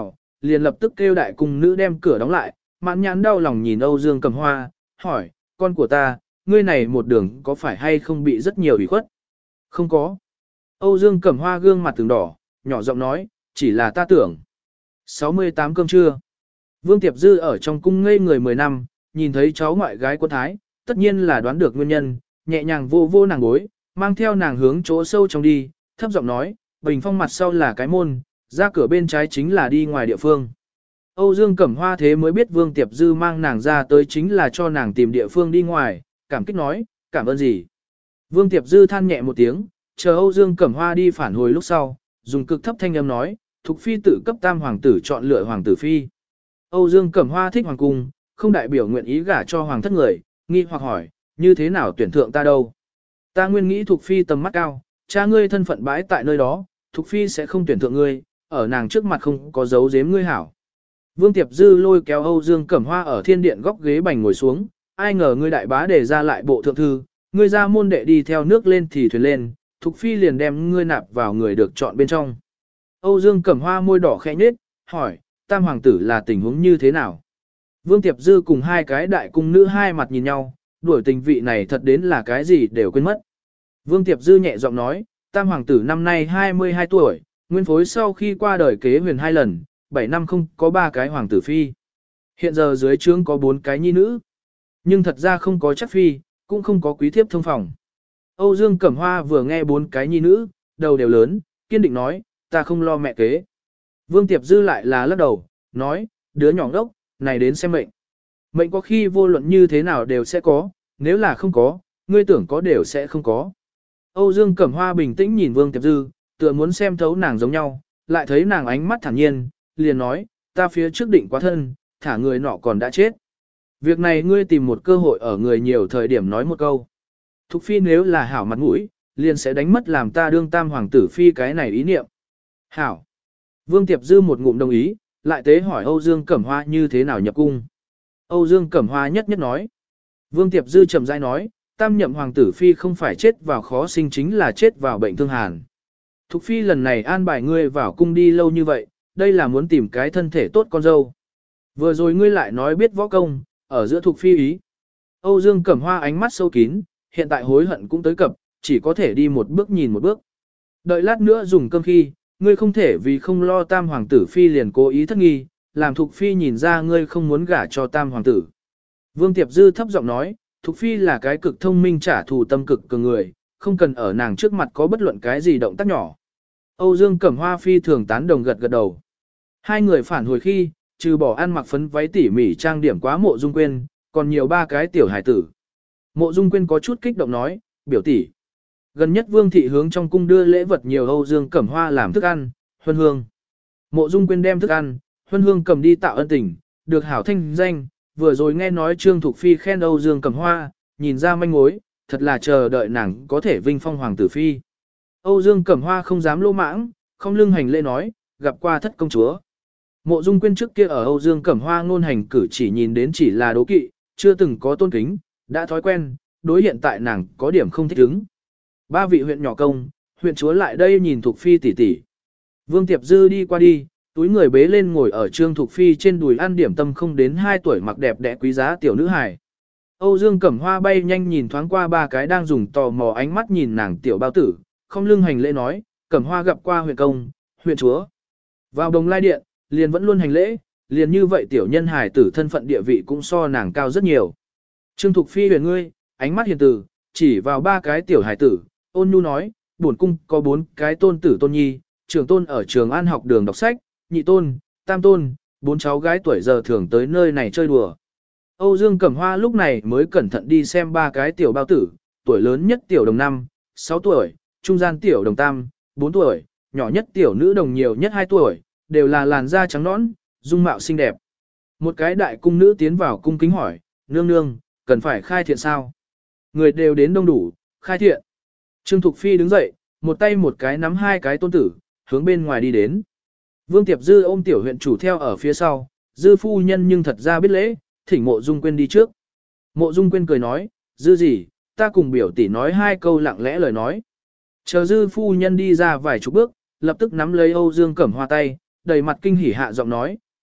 liền lập tức kêu đại cung nữ đem cửa đóng lại, mãn nhãn đau lòng nhìn Âu Dương Cẩm Hoa, hỏi, con của ta, ngươi này một đường có phải hay không bị rất nhiều ủy khuất? Không có. Âu Dương Cẩm Hoa gương mặt từng đỏ, nhỏ giọng nói, chỉ là ta tưởng. sáu mươi tám cơm trưa. Vương Tiệp Dư ở trong cung ngây người mười năm, nhìn thấy cháu ngoại gái quân thái, tất nhiên là đoán được nguyên nhân, nhẹ nhàng vô vô nàng gối, mang theo nàng hướng chỗ sâu trong đi, thấp giọng nói, bình phong mặt sau là cái môn, ra cửa bên trái chính là đi ngoài địa phương. Âu Dương Cẩm Hoa thế mới biết Vương Tiệp Dư mang nàng ra tới chính là cho nàng tìm địa phương đi ngoài, cảm kích nói, cảm ơn gì. Vương Tiệp Dư than nhẹ một tiếng, chờ Âu Dương Cẩm Hoa đi phản hồi lúc sau, dùng cực thấp thanh âm nói, Thục Phi tự cấp tam hoàng tử chọn lựa hoàng tử phi. Âu Dương Cẩm Hoa thích hoàng cung, không đại biểu nguyện ý gả cho hoàng thất người, nghi hoặc hỏi, như thế nào tuyển thượng ta đâu. Ta nguyên nghĩ Thục Phi tầm mắt cao, cha ngươi thân phận bãi tại nơi đó, Thục Phi sẽ không tuyển thượng ngươi, ở nàng trước mặt không có dấu giếm ngươi hảo. Vương Tiệp Dư lôi kéo Âu Dương Cẩm Hoa ở thiên điện góc ghế bành ngồi xuống, ai ngờ ngươi đại bá để ra lại bộ thượng thư, ngươi ra môn đệ đi theo nước lên thì thuyền lên, Thục Phi liền đem ngươi nạp vào người được chọn bên trong. Âu Dương Cẩm Hoa môi đỏ khẽ nhếch, hỏi, tam hoàng tử là tình huống như thế nào? Vương Tiệp Dư cùng hai cái đại cung nữ hai mặt nhìn nhau, đuổi tình vị này thật đến là cái gì đều quên mất. Vương Tiệp Dư nhẹ giọng nói, tam hoàng tử năm nay hai mươi hai tuổi, nguyên phối sau khi qua đời kế huyền hai lần, bảy năm không có ba cái hoàng tử phi. Hiện giờ dưới trướng có bốn cái nhi nữ, nhưng thật ra không có chắc phi, cũng không có quý thiếp thông phòng. Âu Dương Cẩm Hoa vừa nghe bốn cái nhi nữ, đầu đều lớn, kiên định nói, ta không lo mẹ kế. Vương Tiệp Dư lại là lắc đầu, nói, đứa nhỏ đốc, này đến xem mệnh. Mệnh có khi vô luận như thế nào đều sẽ có, nếu là không có, ngươi tưởng có đều sẽ không có. Âu Dương Cẩm Hoa bình tĩnh nhìn Vương Tiệp Dư, tựa muốn xem thấu nàng giống nhau, lại thấy nàng ánh mắt thản nhiên, liền nói, ta phía trước định quá thân, thả người nọ còn đã chết. Việc này ngươi tìm một cơ hội ở người nhiều thời điểm nói một câu. Thục Phi nếu là hảo mặt mũi, liền sẽ đánh mất làm ta đương tam hoàng tử Phi cái này ý niệm. Hảo. Vương Tiệp Dư một ngụm đồng ý, lại tế hỏi Âu Dương Cẩm Hoa như thế nào nhập cung. Âu Dương Cẩm Hoa nhất nhất nói. Vương Tiệp Dư chậm rãi nói, tam nhậm hoàng tử Phi không phải chết vào khó sinh chính là chết vào bệnh thương hàn. Thục Phi lần này an bài ngươi vào cung đi lâu như vậy, đây là muốn tìm cái thân thể tốt con dâu. Vừa rồi ngươi lại nói biết võ công, ở giữa Thục Phi ý. Âu Dương Cẩm Hoa ánh mắt sâu kín, hiện tại hối hận cũng tới cập, chỉ có thể đi một bước nhìn một bước. Đợi lát nữa dùng cơm khi, ngươi không thể vì không lo tam hoàng tử Phi liền cố ý thất nghi, làm Thục Phi nhìn ra ngươi không muốn gả cho tam hoàng tử. Vương Tiệp Dư thấp giọng nói, Thục Phi là cái cực thông minh trả thù tâm cực cường người, không cần ở nàng trước mặt có bất luận cái gì động tác nhỏ. Âu Dương Cẩm Hoa Phi thường tán đồng gật gật đầu. Hai người phản hồi khi, trừ bỏ ăn mặc phấn váy tỉ mỉ trang điểm quá Mộ Dung Quyên, còn nhiều ba cái tiểu hải tử. Mộ Dung Quyên có chút kích động nói, biểu tỷ. Gần nhất Vương thị hướng trong cung đưa lễ vật nhiều Âu Dương Cẩm Hoa làm thức ăn, huân hương. Mộ Dung Quyên đem thức ăn, huân hương cầm đi tạo ân tình, được hảo thanh danh, vừa rồi nghe nói Trương Thục Phi khen Âu Dương Cẩm Hoa, nhìn ra manh mối, thật là chờ đợi nàng có thể vinh phong hoàng tử phi. Âu Dương Cẩm Hoa không dám lô mãng, không lưng hành lễ nói, gặp qua thất công chúa. Mộ Dung Quyên trước kia ở Âu Dương Cẩm Hoa ngôn hành cử chỉ nhìn đến chỉ là đố kỵ, chưa từng có tôn kính, đã thói quen, đối hiện tại nàng có điểm không thích ứng. Ba vị huyện nhỏ công, huyện chúa lại đây nhìn Thục Phi tỷ tỷ. Vương Tiệp Dư đi qua đi, túi người bế lên ngồi ở Trương Thục Phi trên đùi ăn điểm tâm không đến hai tuổi mặc đẹp đẽ quý giá tiểu nữ hài. Âu Dương Cẩm Hoa bay nhanh nhìn thoáng qua ba cái đang dùng tò mò ánh mắt nhìn nàng tiểu bao tử, không lưng hành lễ nói, Cẩm Hoa gặp qua huyện công, huyện chúa. Vào Đồng Lai Điện, liền vẫn luôn hành lễ, liền như vậy tiểu nhân hài tử thân phận địa vị cũng so nàng cao rất nhiều. Trương Thục Phi huyền ngươi, ánh mắt hiền tử, chỉ vào ba cái tiểu hài tử, ôn nhu nói, bổn cung có bốn cái tôn tử tôn nhi, trường tôn ở trường An học đường đọc sách, nhị tôn, tam tôn, bốn cháu gái tuổi giờ thường tới nơi này chơi đùa. Âu Dương Cẩm Hoa lúc này mới cẩn thận đi xem ba cái tiểu bao tử, tuổi lớn nhất tiểu đồng năm, sáu tuổi, trung gian tiểu đồng tam, bốn tuổi, nhỏ nhất tiểu nữ đồng nhiều nhất hai tuổi, đều là làn da trắng nõn, dung mạo xinh đẹp. Một cái đại cung nữ tiến vào cung kính hỏi, nương nương, cần phải khai thiện sao? Người đều đến đông đủ, khai thiện. Trương Thục Phi đứng dậy, một tay một cái nắm hai cái tôn tử, hướng bên ngoài đi đến. Vương Tiệp Dư ôm tiểu huyện chủ theo ở phía sau, Dư phu nhân nhưng thật ra biết lễ, thỉnh Mộ Dung Quyên đi trước. Mộ Dung Quyên cười nói, Dư gì, ta cùng biểu tỷ nói hai câu lặng lẽ lời nói. Chờ Dư phu nhân đi ra vài chục bước, lập tức nắm lấy Âu Dương Cẩm Hoa tay, đầy mặt kinh hỉ hạ giọng nói,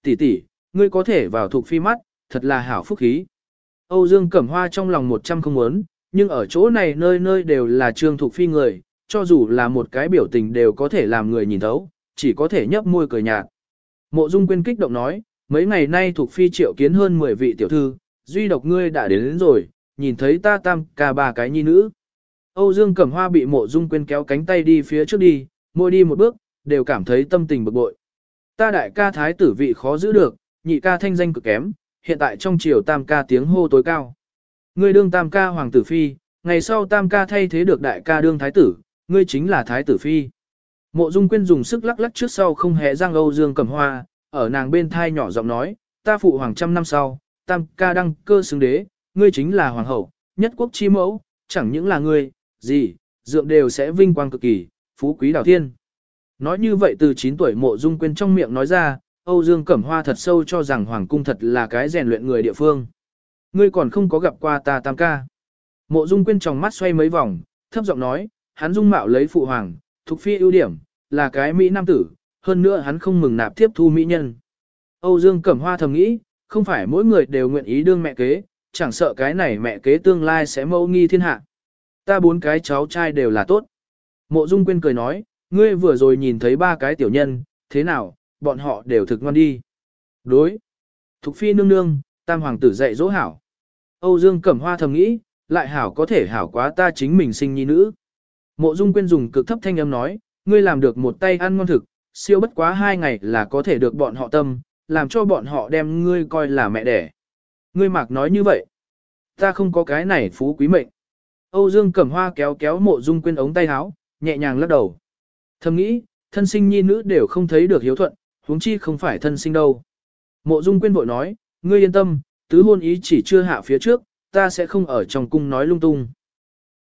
tỷ tỷ, ngươi có thể vào thuộc phi mắt, thật là hảo phúc khí. Âu Dương Cẩm Hoa trong lòng một trăm không muốn, nhưng ở chỗ này nơi nơi đều là Trương Thục Phi người, cho dù là một cái biểu tình đều có thể làm người nhìn thấu, chỉ có thể nhấp môi cười nhạt. Mộ Dung Quyên kích động nói, mấy ngày nay Thục Phi triệu kiến hơn mười vị tiểu thư, duy độc ngươi đã đến, đến rồi, nhìn thấy ta tam ca ba cái nhi nữ. Âu Dương Cẩm Hoa bị Mộ Dung Quyên kéo cánh tay đi phía trước đi, môi đi một bước, đều cảm thấy tâm tình bực bội. Ta đại ca thái tử vị khó giữ được, nhị ca thanh danh cực kém, hiện tại trong triều tam ca tiếng hô tối cao. Ngươi đương tam ca hoàng tử phi, ngày sau tam ca thay thế được đại ca đương thái tử, ngươi chính là thái tử phi. Mộ Dung Quyên dùng sức lắc lắc trước sau không hé răng Âu Dương Cẩm Hoa, ở nàng bên thai nhỏ giọng nói, ta phụ hoàng trăm năm sau, tam ca đăng cơ xứng đế, ngươi chính là hoàng hậu, nhất quốc chi mẫu, chẳng những là ngươi, gì, dượng đều sẽ vinh quang cực kỳ, phú quý đảo thiên. Nói như vậy từ chín tuổi Mộ Dung Quyên trong miệng nói ra, Âu Dương Cẩm Hoa thật sâu cho rằng hoàng cung thật là cái rèn luyện người địa phương. Ngươi còn không có gặp qua ta tam ca. Mộ Dung Quyên trong mắt xoay mấy vòng, thấp giọng nói, hắn dung mạo lấy phụ hoàng, Thục Phi ưu điểm, là cái Mỹ nam tử, hơn nữa hắn không mừng nạp tiếp thu mỹ nhân. Âu Dương Cẩm Hoa thầm nghĩ, không phải mỗi người đều nguyện ý đương mẹ kế, chẳng sợ cái này mẹ kế tương lai sẽ mẫu nghi thiên hạ. Ta bốn cái cháu trai đều là tốt. Mộ Dung Quyên cười nói, ngươi vừa rồi nhìn thấy ba cái tiểu nhân, thế nào, bọn họ đều thực ngoan đi. Đối. Thục Phi nương nương, tam hoàng tử dạy dỗ hảo. Âu Dương Cẩm Hoa thầm nghĩ, lại hảo có thể hảo quá ta chính mình sinh nhi nữ. Mộ Dung Quyên dùng cực thấp thanh âm nói, ngươi làm được một tay ăn ngon thực, siêu bất quá hai ngày là có thể được bọn họ tâm, làm cho bọn họ đem ngươi coi là mẹ đẻ. Ngươi mạc nói như vậy. Ta không có cái này phú quý mệnh. Âu Dương Cẩm Hoa kéo kéo Mộ Dung Quyên ống tay áo, nhẹ nhàng lắc đầu. Thầm nghĩ, thân sinh nhi nữ đều không thấy được hiếu thuận, huống chi không phải thân sinh đâu. Mộ Dung Quyên vội nói, ngươi yên tâm, tứ hôn ý chỉ chưa hạ phía trước, ta sẽ không ở trong cung nói lung tung.